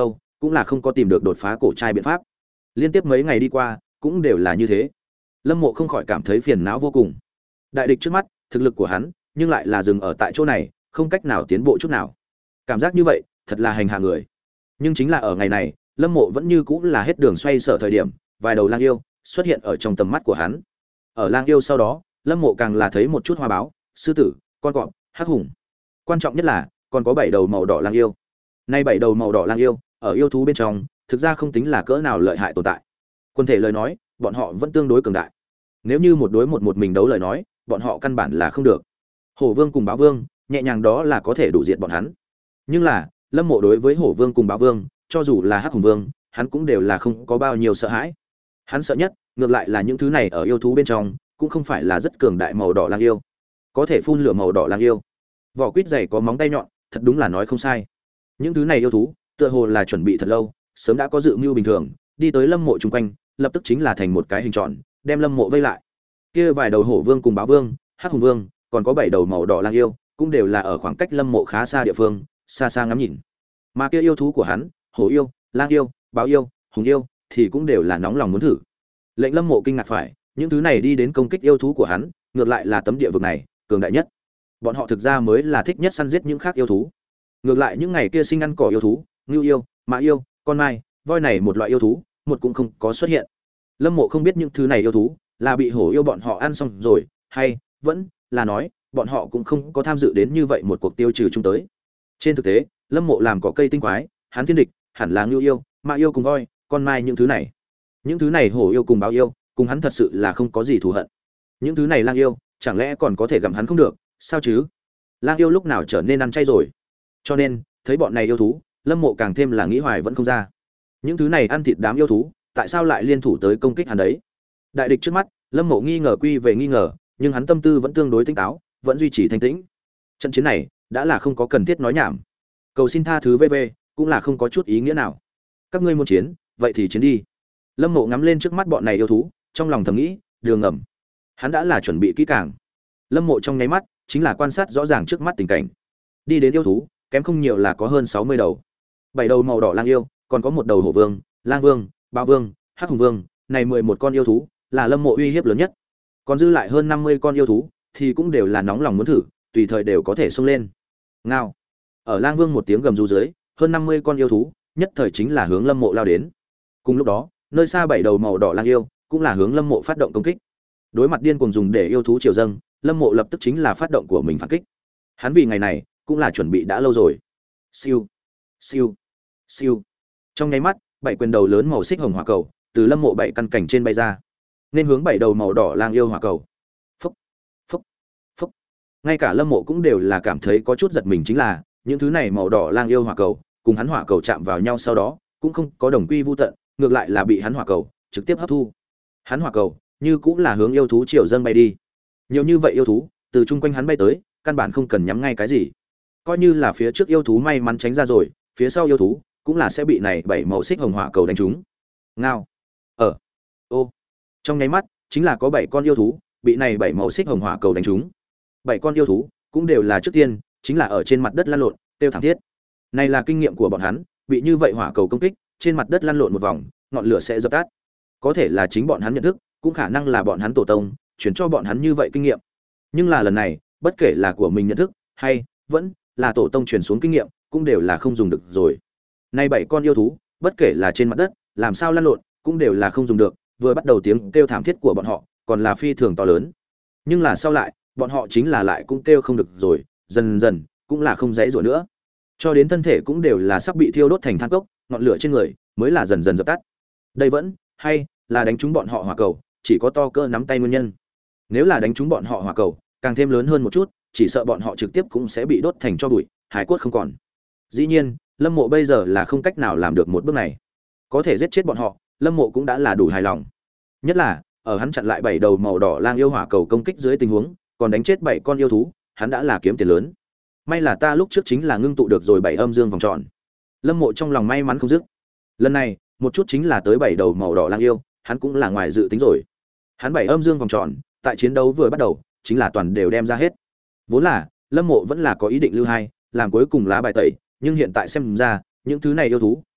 cũng là không có tìm được đột phá cổ trai biện pháp. Liên tiếp mấy ngày đi qua cũng đều là như thế. Lâm Mộ không khỏi cảm thấy phiền não vô cùng. Đại địch trước mắt, thực lực của hắn nhưng lại là dừng ở tại chỗ này, không cách nào tiến bộ chút nào. Cảm giác như vậy thật là hành hạ người. Nhưng chính là ở ngày này, Lâm Mộ vẫn như cũng là hết đường xoay sở thời điểm, vài đầu lang yêu xuất hiện ở trong tầm mắt của hắn. Ở lang yêu sau đó, Lâm Mộ càng là thấy một chút hoa báo, sư tử, con cọp, hắc hùng. Quan trọng nhất là còn có bảy đầu màu đỏ lang yêu. Nay bảy đầu màu đỏ lang yêu, ở yêu thú bên trong, thực ra không tính là cỡ nào lợi hại tồn tại. Quân thể lời nói, bọn họ vẫn tương đối cường đại. Nếu như một đối một một mình đấu lời nói, bọn họ căn bản là không được. Hổ Vương cùng Báo Vương, nhẹ nhàng đó là có thể đủ diệt bọn hắn. Nhưng là, Lâm Mộ đối với Hổ Vương cùng Báo Vương, cho dù là Hắc Hùng Vương, hắn cũng đều là không có bao nhiêu sợ hãi. Hắn sợ nhất, ngược lại là những thứ này ở yêu thú bên trong, cũng không phải là rất cường đại màu đỏ lang yêu. Có thể phun lửa màu đỏ lang yêu. Vỏ quýt dày có móng tay nhọn, thật đúng là nói không sai. Những thứ này yêu thú, tựa hồ là chuẩn bị thật lâu, sớm đã có dự mưu bình thường, đi tới Lâm Mộ chung quanh, lập tức chính là thành một cái hình tròn, đem Lâm Mộ vây lại. Kia vài đầu Hổ Vương cùng Báo Vương, Hắc Hùng Vương, còn có bảy đầu màu đỏ lang yêu, cũng đều là ở khoảng cách Lâm Mộ khá xa địa phương, xa xa ngắm nhìn. Mà kia yêu thú của hắn, Hổ yêu, Lang yêu, Báo yêu, Hùng yêu, thì cũng đều là nóng lòng muốn thử. Lệnh Lâm Mộ kinh ngạc phải, những thứ này đi đến công kích yêu thú của hắn, ngược lại là tấm địa vực này cường đại nhất. Bọn họ thực ra mới là thích nhất săn giết những khác yêu thú. Ngược lại những ngày kia sinh ăn cỏ yêu thú, ngưu yêu, mã yêu, con mai, voi này một loại yêu thú, một cũng không có xuất hiện. Lâm Mộ không biết những thứ này yêu thú là bị hổ yêu bọn họ ăn xong rồi, hay vẫn là nói bọn họ cũng không có tham dự đến như vậy một cuộc tiêu trừ chung tới. Trên thực tế, Lâm Mộ làm cỏ cây tinh quái, hắn thiên địch hẳn là ngưu yêu, mã yêu cùng voi, con mai những thứ này. Những thứ này hổ yêu cùng báo yêu, cùng hắn thật sự là không có gì thù hận. Những thứ này lang yêu, chẳng lẽ còn có thể gặm hắn không được, sao chứ? Lang yêu lúc nào trở nên ăn chay rồi? Cho nên, thấy bọn này yêu thú, Lâm Mộ càng thêm là nghĩ hoài vẫn không ra. Những thứ này ăn thịt đám yêu thú, tại sao lại liên thủ tới công kích hắn đấy? Đại địch trước mắt, Lâm Mộ nghi ngờ quy về nghi ngờ, nhưng hắn tâm tư vẫn tương đối tỉnh táo, vẫn duy trì thanh tĩnh. Trận chiến này đã là không có cần thiết nói nhảm. Cầu xin tha thứ vê vê, cũng là không có chút ý nghĩa nào. Các ngươi muốn chiến, vậy thì chiến đi. Lâm Mộ ngắm lên trước mắt bọn này yêu thú, trong lòng thầm nghĩ, đường ngầm. Hắn đã là chuẩn bị kỹ càng. Lâm Mộ trong nháy mắt, chính là quan sát rõ ràng trước mắt tình cảnh. Đi đến yêu thú, kém không nhiều là có hơn sáu mươi đầu. Bảy đầu màu đỏ lang yêu, còn có một đầu hổ vương, lang vương, báo vương, hắc hùng vương, này mười một con yêu thú, là Lâm Mộ uy hiếp lớn nhất. Còn dư lại hơn năm mươi con yêu thú, thì cũng đều là nóng lòng muốn thử, tùy thời đều có thể xông lên. Ngao. Ở lang vương một tiếng gầm rú dưới, hơn năm mươi con yêu thú, nhất thời chính là hướng Lâm Mộ lao đến. Cùng lúc đó, nơi xa bảy đầu màu đỏ lang yêu, cũng là hướng Lâm Mộ phát động công kích. Đối mặt điên cuồng dùng để yêu thú triều dâng, Lâm Mộ lập tức chính là phát động của mình phản kích. Hắn vì ngày này, cũng là chuẩn bị đã lâu rồi. Siêu, siêu, siêu. Trong nháy mắt, bảy quyền đầu lớn màu xích hồng hỏa cầu từ Lâm Mộ bảy căn cảnh trên bay ra, nên hướng bảy đầu màu đỏ lang yêu hỏa cầu. Phốc, phốc, phốc. Ngay cả Lâm Mộ cũng đều là cảm thấy có chút giật mình, chính là những thứ này màu đỏ lang yêu hỏa cầu, cùng hắn hỏa cầu chạm vào nhau sau đó, cũng không có đồng quy vu tận, ngược lại là bị hắn hỏa cầu trực tiếp hấp thu. Hắn hỏa cầu như cũng là hướng yêu thú triều dâng bay đi. Nhiều như vậy yêu thú, từ chung quanh hắn bay tới, căn bản không cần nhắm ngay cái gì. Coi như là phía trước yêu thú may mắn tránh ra rồi, phía sau yêu thú cũng là sẽ bị này bảy màu xích hồng hỏa cầu đánh trúng. Ngao. Ở. Ô. Trong nháy mắt, chính là có bảy con yêu thú bị này bảy màu xích hồng hỏa cầu đánh trúng. Bảy con yêu thú cũng đều là trước tiên, chính là ở trên mặt đất lăn lộn, tiêu thảm thiết. Này là kinh nghiệm của bọn hắn, bị như vậy hỏa cầu công kích, trên mặt đất lăn lộn một vòng, ngọn lửa sẽ dập tắt. Có thể là chính bọn hắn nhận thức, cũng khả năng là bọn hắn tổ tông truyền cho bọn hắn như vậy kinh nghiệm. Nhưng là lần này, bất kể là của mình nhận thức hay vẫn là tổ tông truyền xuống kinh nghiệm, cũng đều là không dùng được rồi. Nay bảy con yêu thú, bất kể là trên mặt đất, làm sao lăn lộn, cũng đều là không dùng được, vừa bắt đầu tiếng kêu thảm thiết của bọn họ, còn là phi thường to lớn. Nhưng là sau lại, bọn họ chính là lại cũng kêu không được rồi, dần dần cũng là không dãy rủa nữa. Cho đến thân thể cũng đều là sắp bị thiêu đốt thành than cốc, ngọn lửa trên người mới là dần dần dập tắt. Đây vẫn hay là đánh trúng bọn họ hỏa cầu, chỉ có to cỡ nắm tay nguyên nhân. Nếu là đánh trúng bọn họ hỏa cầu, càng thêm lớn hơn một chút, chỉ sợ bọn họ trực tiếp cũng sẽ bị đốt thành tro bụi, hải cốt không còn. Dĩ nhiên, Lâm Mộ bây giờ là không cách nào làm được một bước này. Có thể giết chết bọn họ, Lâm Mộ cũng đã là đủ hài lòng. Nhất là, ở hắn chặn lại bảy đầu màu đỏ lang yêu hỏa cầu công kích dưới tình huống, còn đánh chết bảy con yêu thú, hắn đã là kiếm tiền lớn. May là ta lúc trước chính là ngưng tụ được rồi bảy âm dương vòng tròn. Lâm Mộ trong lòng may mắn không dứt. Lần này, một chút chính là tới bảy đầu màu đỏ lang yêu, hắn cũng là ngoài dự tính rồi. Hắn bảy âm dương vòng tròn, tại chiến đấu vừa bắt đầu, chính là toàn đều đem ra hết. Vốn là, Lâm Mộ vẫn là có ý định lưu hai, làm cuối cùng lá bài tẩy, nhưng hiện tại xem ra, những thứ này yêu thú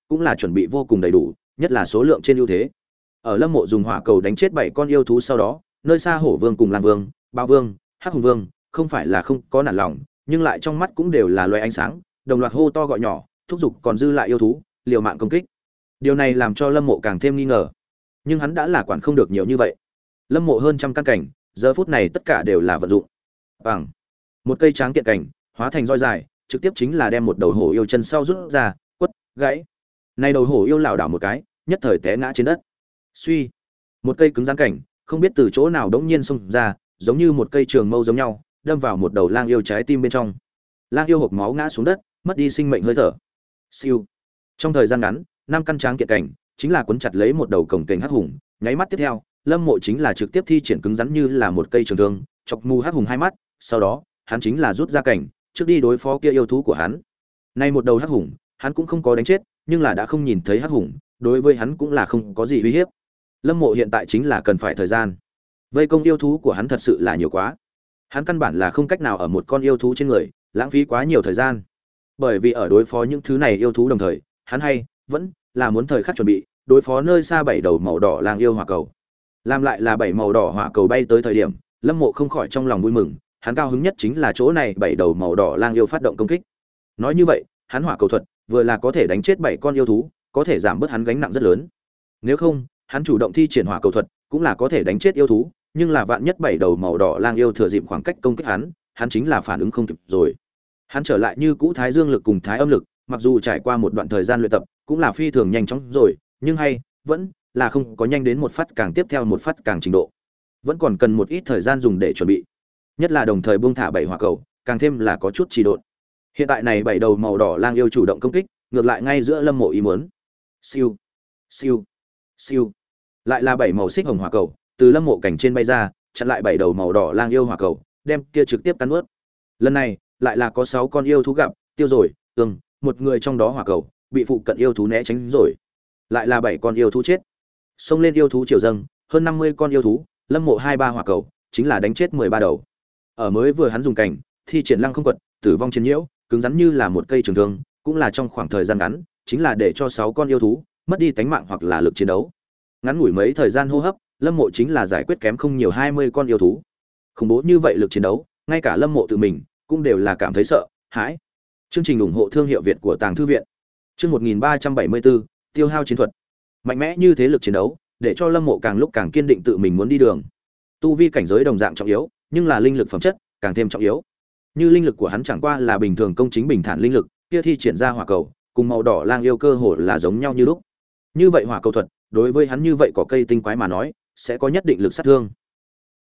cũng là chuẩn bị vô cùng đầy đủ, nhất là số lượng trên ưu thế. Ở Lâm Mộ dùng hỏa cầu đánh chết bảy con yêu thú sau đó, nơi xa Hổ Vương cùng Lang Vương, Bao Vương, Hắc Hùng Vương, không phải là không có nản lòng, nhưng lại trong mắt cũng đều là loé ánh sáng, đồng loạt hô to gọi nhỏ, thúc giục còn dư lại yêu thú, liều mạng công kích. Điều này làm cho Lâm Mộ càng thêm nghi ngờ. Nhưng hắn đã là quản không được nhiều như vậy. Lâm Mộ hơn trăm căn cảnh, giờ phút này tất cả đều là vận dụng. Bằng một cây tráng kiện cảnh, hóa thành roi dài, trực tiếp chính là đem một đầu hổ yêu chân sau rút ra, quất, gãy. Này đầu hổ yêu lảo đảo một cái, nhất thời té ngã trên đất. Suy, một cây cứng rắn cảnh, không biết từ chỗ nào đống nhiên xông ra, giống như một cây trường mâu giống nhau, đâm vào một đầu lang yêu trái tim bên trong. Lang yêu hộc máu ngã xuống đất, mất đi sinh mệnh hơi thở. Siêu. Trong thời gian ngắn, năm căn tráng kiện cảnh, chính là cuốn chặt lấy một đầu cổng kềnh hắc hùng, nháy mắt tiếp theo, Lâm Mộ chính là trực tiếp thi triển cứng rắn như là một cây trường thương, chọc mù hắc hùng hai mắt, sau đó, hắn chính là rút ra cảnh, trước đi đối phó kia yêu thú của hắn. Nay một đầu hắc hùng, hắn cũng không có đánh chết, nhưng là đã không nhìn thấy hắc hùng, đối với hắn cũng là không có gì uy hiếp. Lâm Mộ hiện tại chính là cần phải thời gian. Vây công yêu thú của hắn thật sự là nhiều quá. Hắn căn bản là không cách nào ở một con yêu thú trên người lãng phí quá nhiều thời gian. Bởi vì ở đối phó những thứ này yêu thú đồng thời, hắn hay vẫn là muốn thời khắc chuẩn bị đối phó nơi xa bảy đầu màu đỏ lang yêu hỏa cầu. Làm lại là bảy màu đỏ hỏa cầu bay tới thời điểm, Lâm Mộ không khỏi trong lòng vui mừng, hắn cao hứng nhất chính là chỗ này bảy đầu màu đỏ lang yêu phát động công kích. Nói như vậy, hắn hỏa cầu thuật vừa là có thể đánh chết bảy con yêu thú, có thể giảm bớt hắn gánh nặng rất lớn. Nếu không, hắn chủ động thi triển hỏa cầu thuật, cũng là có thể đánh chết yêu thú, nhưng là vạn nhất bảy đầu màu đỏ lang yêu thừa dịp khoảng cách công kích hắn, hắn chính là phản ứng không kịp rồi. Hắn trở lại như cũ Thái Dương lực cùng Thái Âm lực, mặc dù trải qua một đoạn thời gian luyện tập, cũng là phi thường nhanh chóng rồi, nhưng hay vẫn là không có nhanh đến một phát càng tiếp theo một phát càng trình độ. Vẫn còn cần một ít thời gian dùng để chuẩn bị. Nhất là đồng thời buông thả bảy hỏa cầu, càng thêm là có chút trì độn. Hiện tại này bảy đầu màu đỏ lang yêu chủ động công kích, ngược lại ngay giữa Lâm Mộ ý muốn. Siêu, siêu, siêu. Lại là bảy màu xích hồng hỏa cầu, từ Lâm Mộ cảnh trên bay ra, chặn lại bảy đầu màu đỏ lang yêu hỏa cầu, đem kia trực tiếp cắn nuốt. Lần này, lại là có sáu con yêu thú gặp, tiêu rồi, ừm, một người trong đó hỏa cầu bị phụ cận yêu thú né tránh rồi. Lại là bảy con yêu thú chết. Xông lên yêu thú triều dâng, hơn năm mươi con yêu thú, Lâm Mộ hai ba hỏa cầu, chính là đánh chết mười ba đầu. Ở mới vừa hắn dùng cảnh, thi triển lăng không quật, tử vong chiến nhiễu, cứng rắn như là một cây trường thương, cũng là trong khoảng thời gian ngắn, chính là để cho sáu con yêu thú mất đi tánh mạng hoặc là lực chiến đấu. Ngắn ngủi mấy thời gian hô hấp, Lâm Mộ chính là giải quyết kém không nhiều hai mươi con yêu thú. Khủng bố như vậy lực chiến đấu, ngay cả Lâm Mộ tự mình cũng đều là cảm thấy sợ, hãi. Chương trình ủng hộ thương hiệu Việt của Tàng Thư viện. Chương một nghìn ba trăm bảy mươi bốn, tiêu hao chiến thuật. Mạnh mẽ như thế lực chiến đấu, để cho Lâm Mộ càng lúc càng kiên định tự mình muốn đi đường. Tu vi cảnh giới đồng dạng trọng yếu, nhưng là linh lực phẩm chất càng thêm trọng yếu. Như linh lực của hắn chẳng qua là bình thường công chính bình thản linh lực, kia thi triển ra hỏa cầu, cùng màu đỏ lang yêu cơ hồ là giống nhau như lúc. Như vậy hỏa cầu thuật, đối với hắn như vậy có cây tinh quái mà nói, sẽ có nhất định lực sát thương.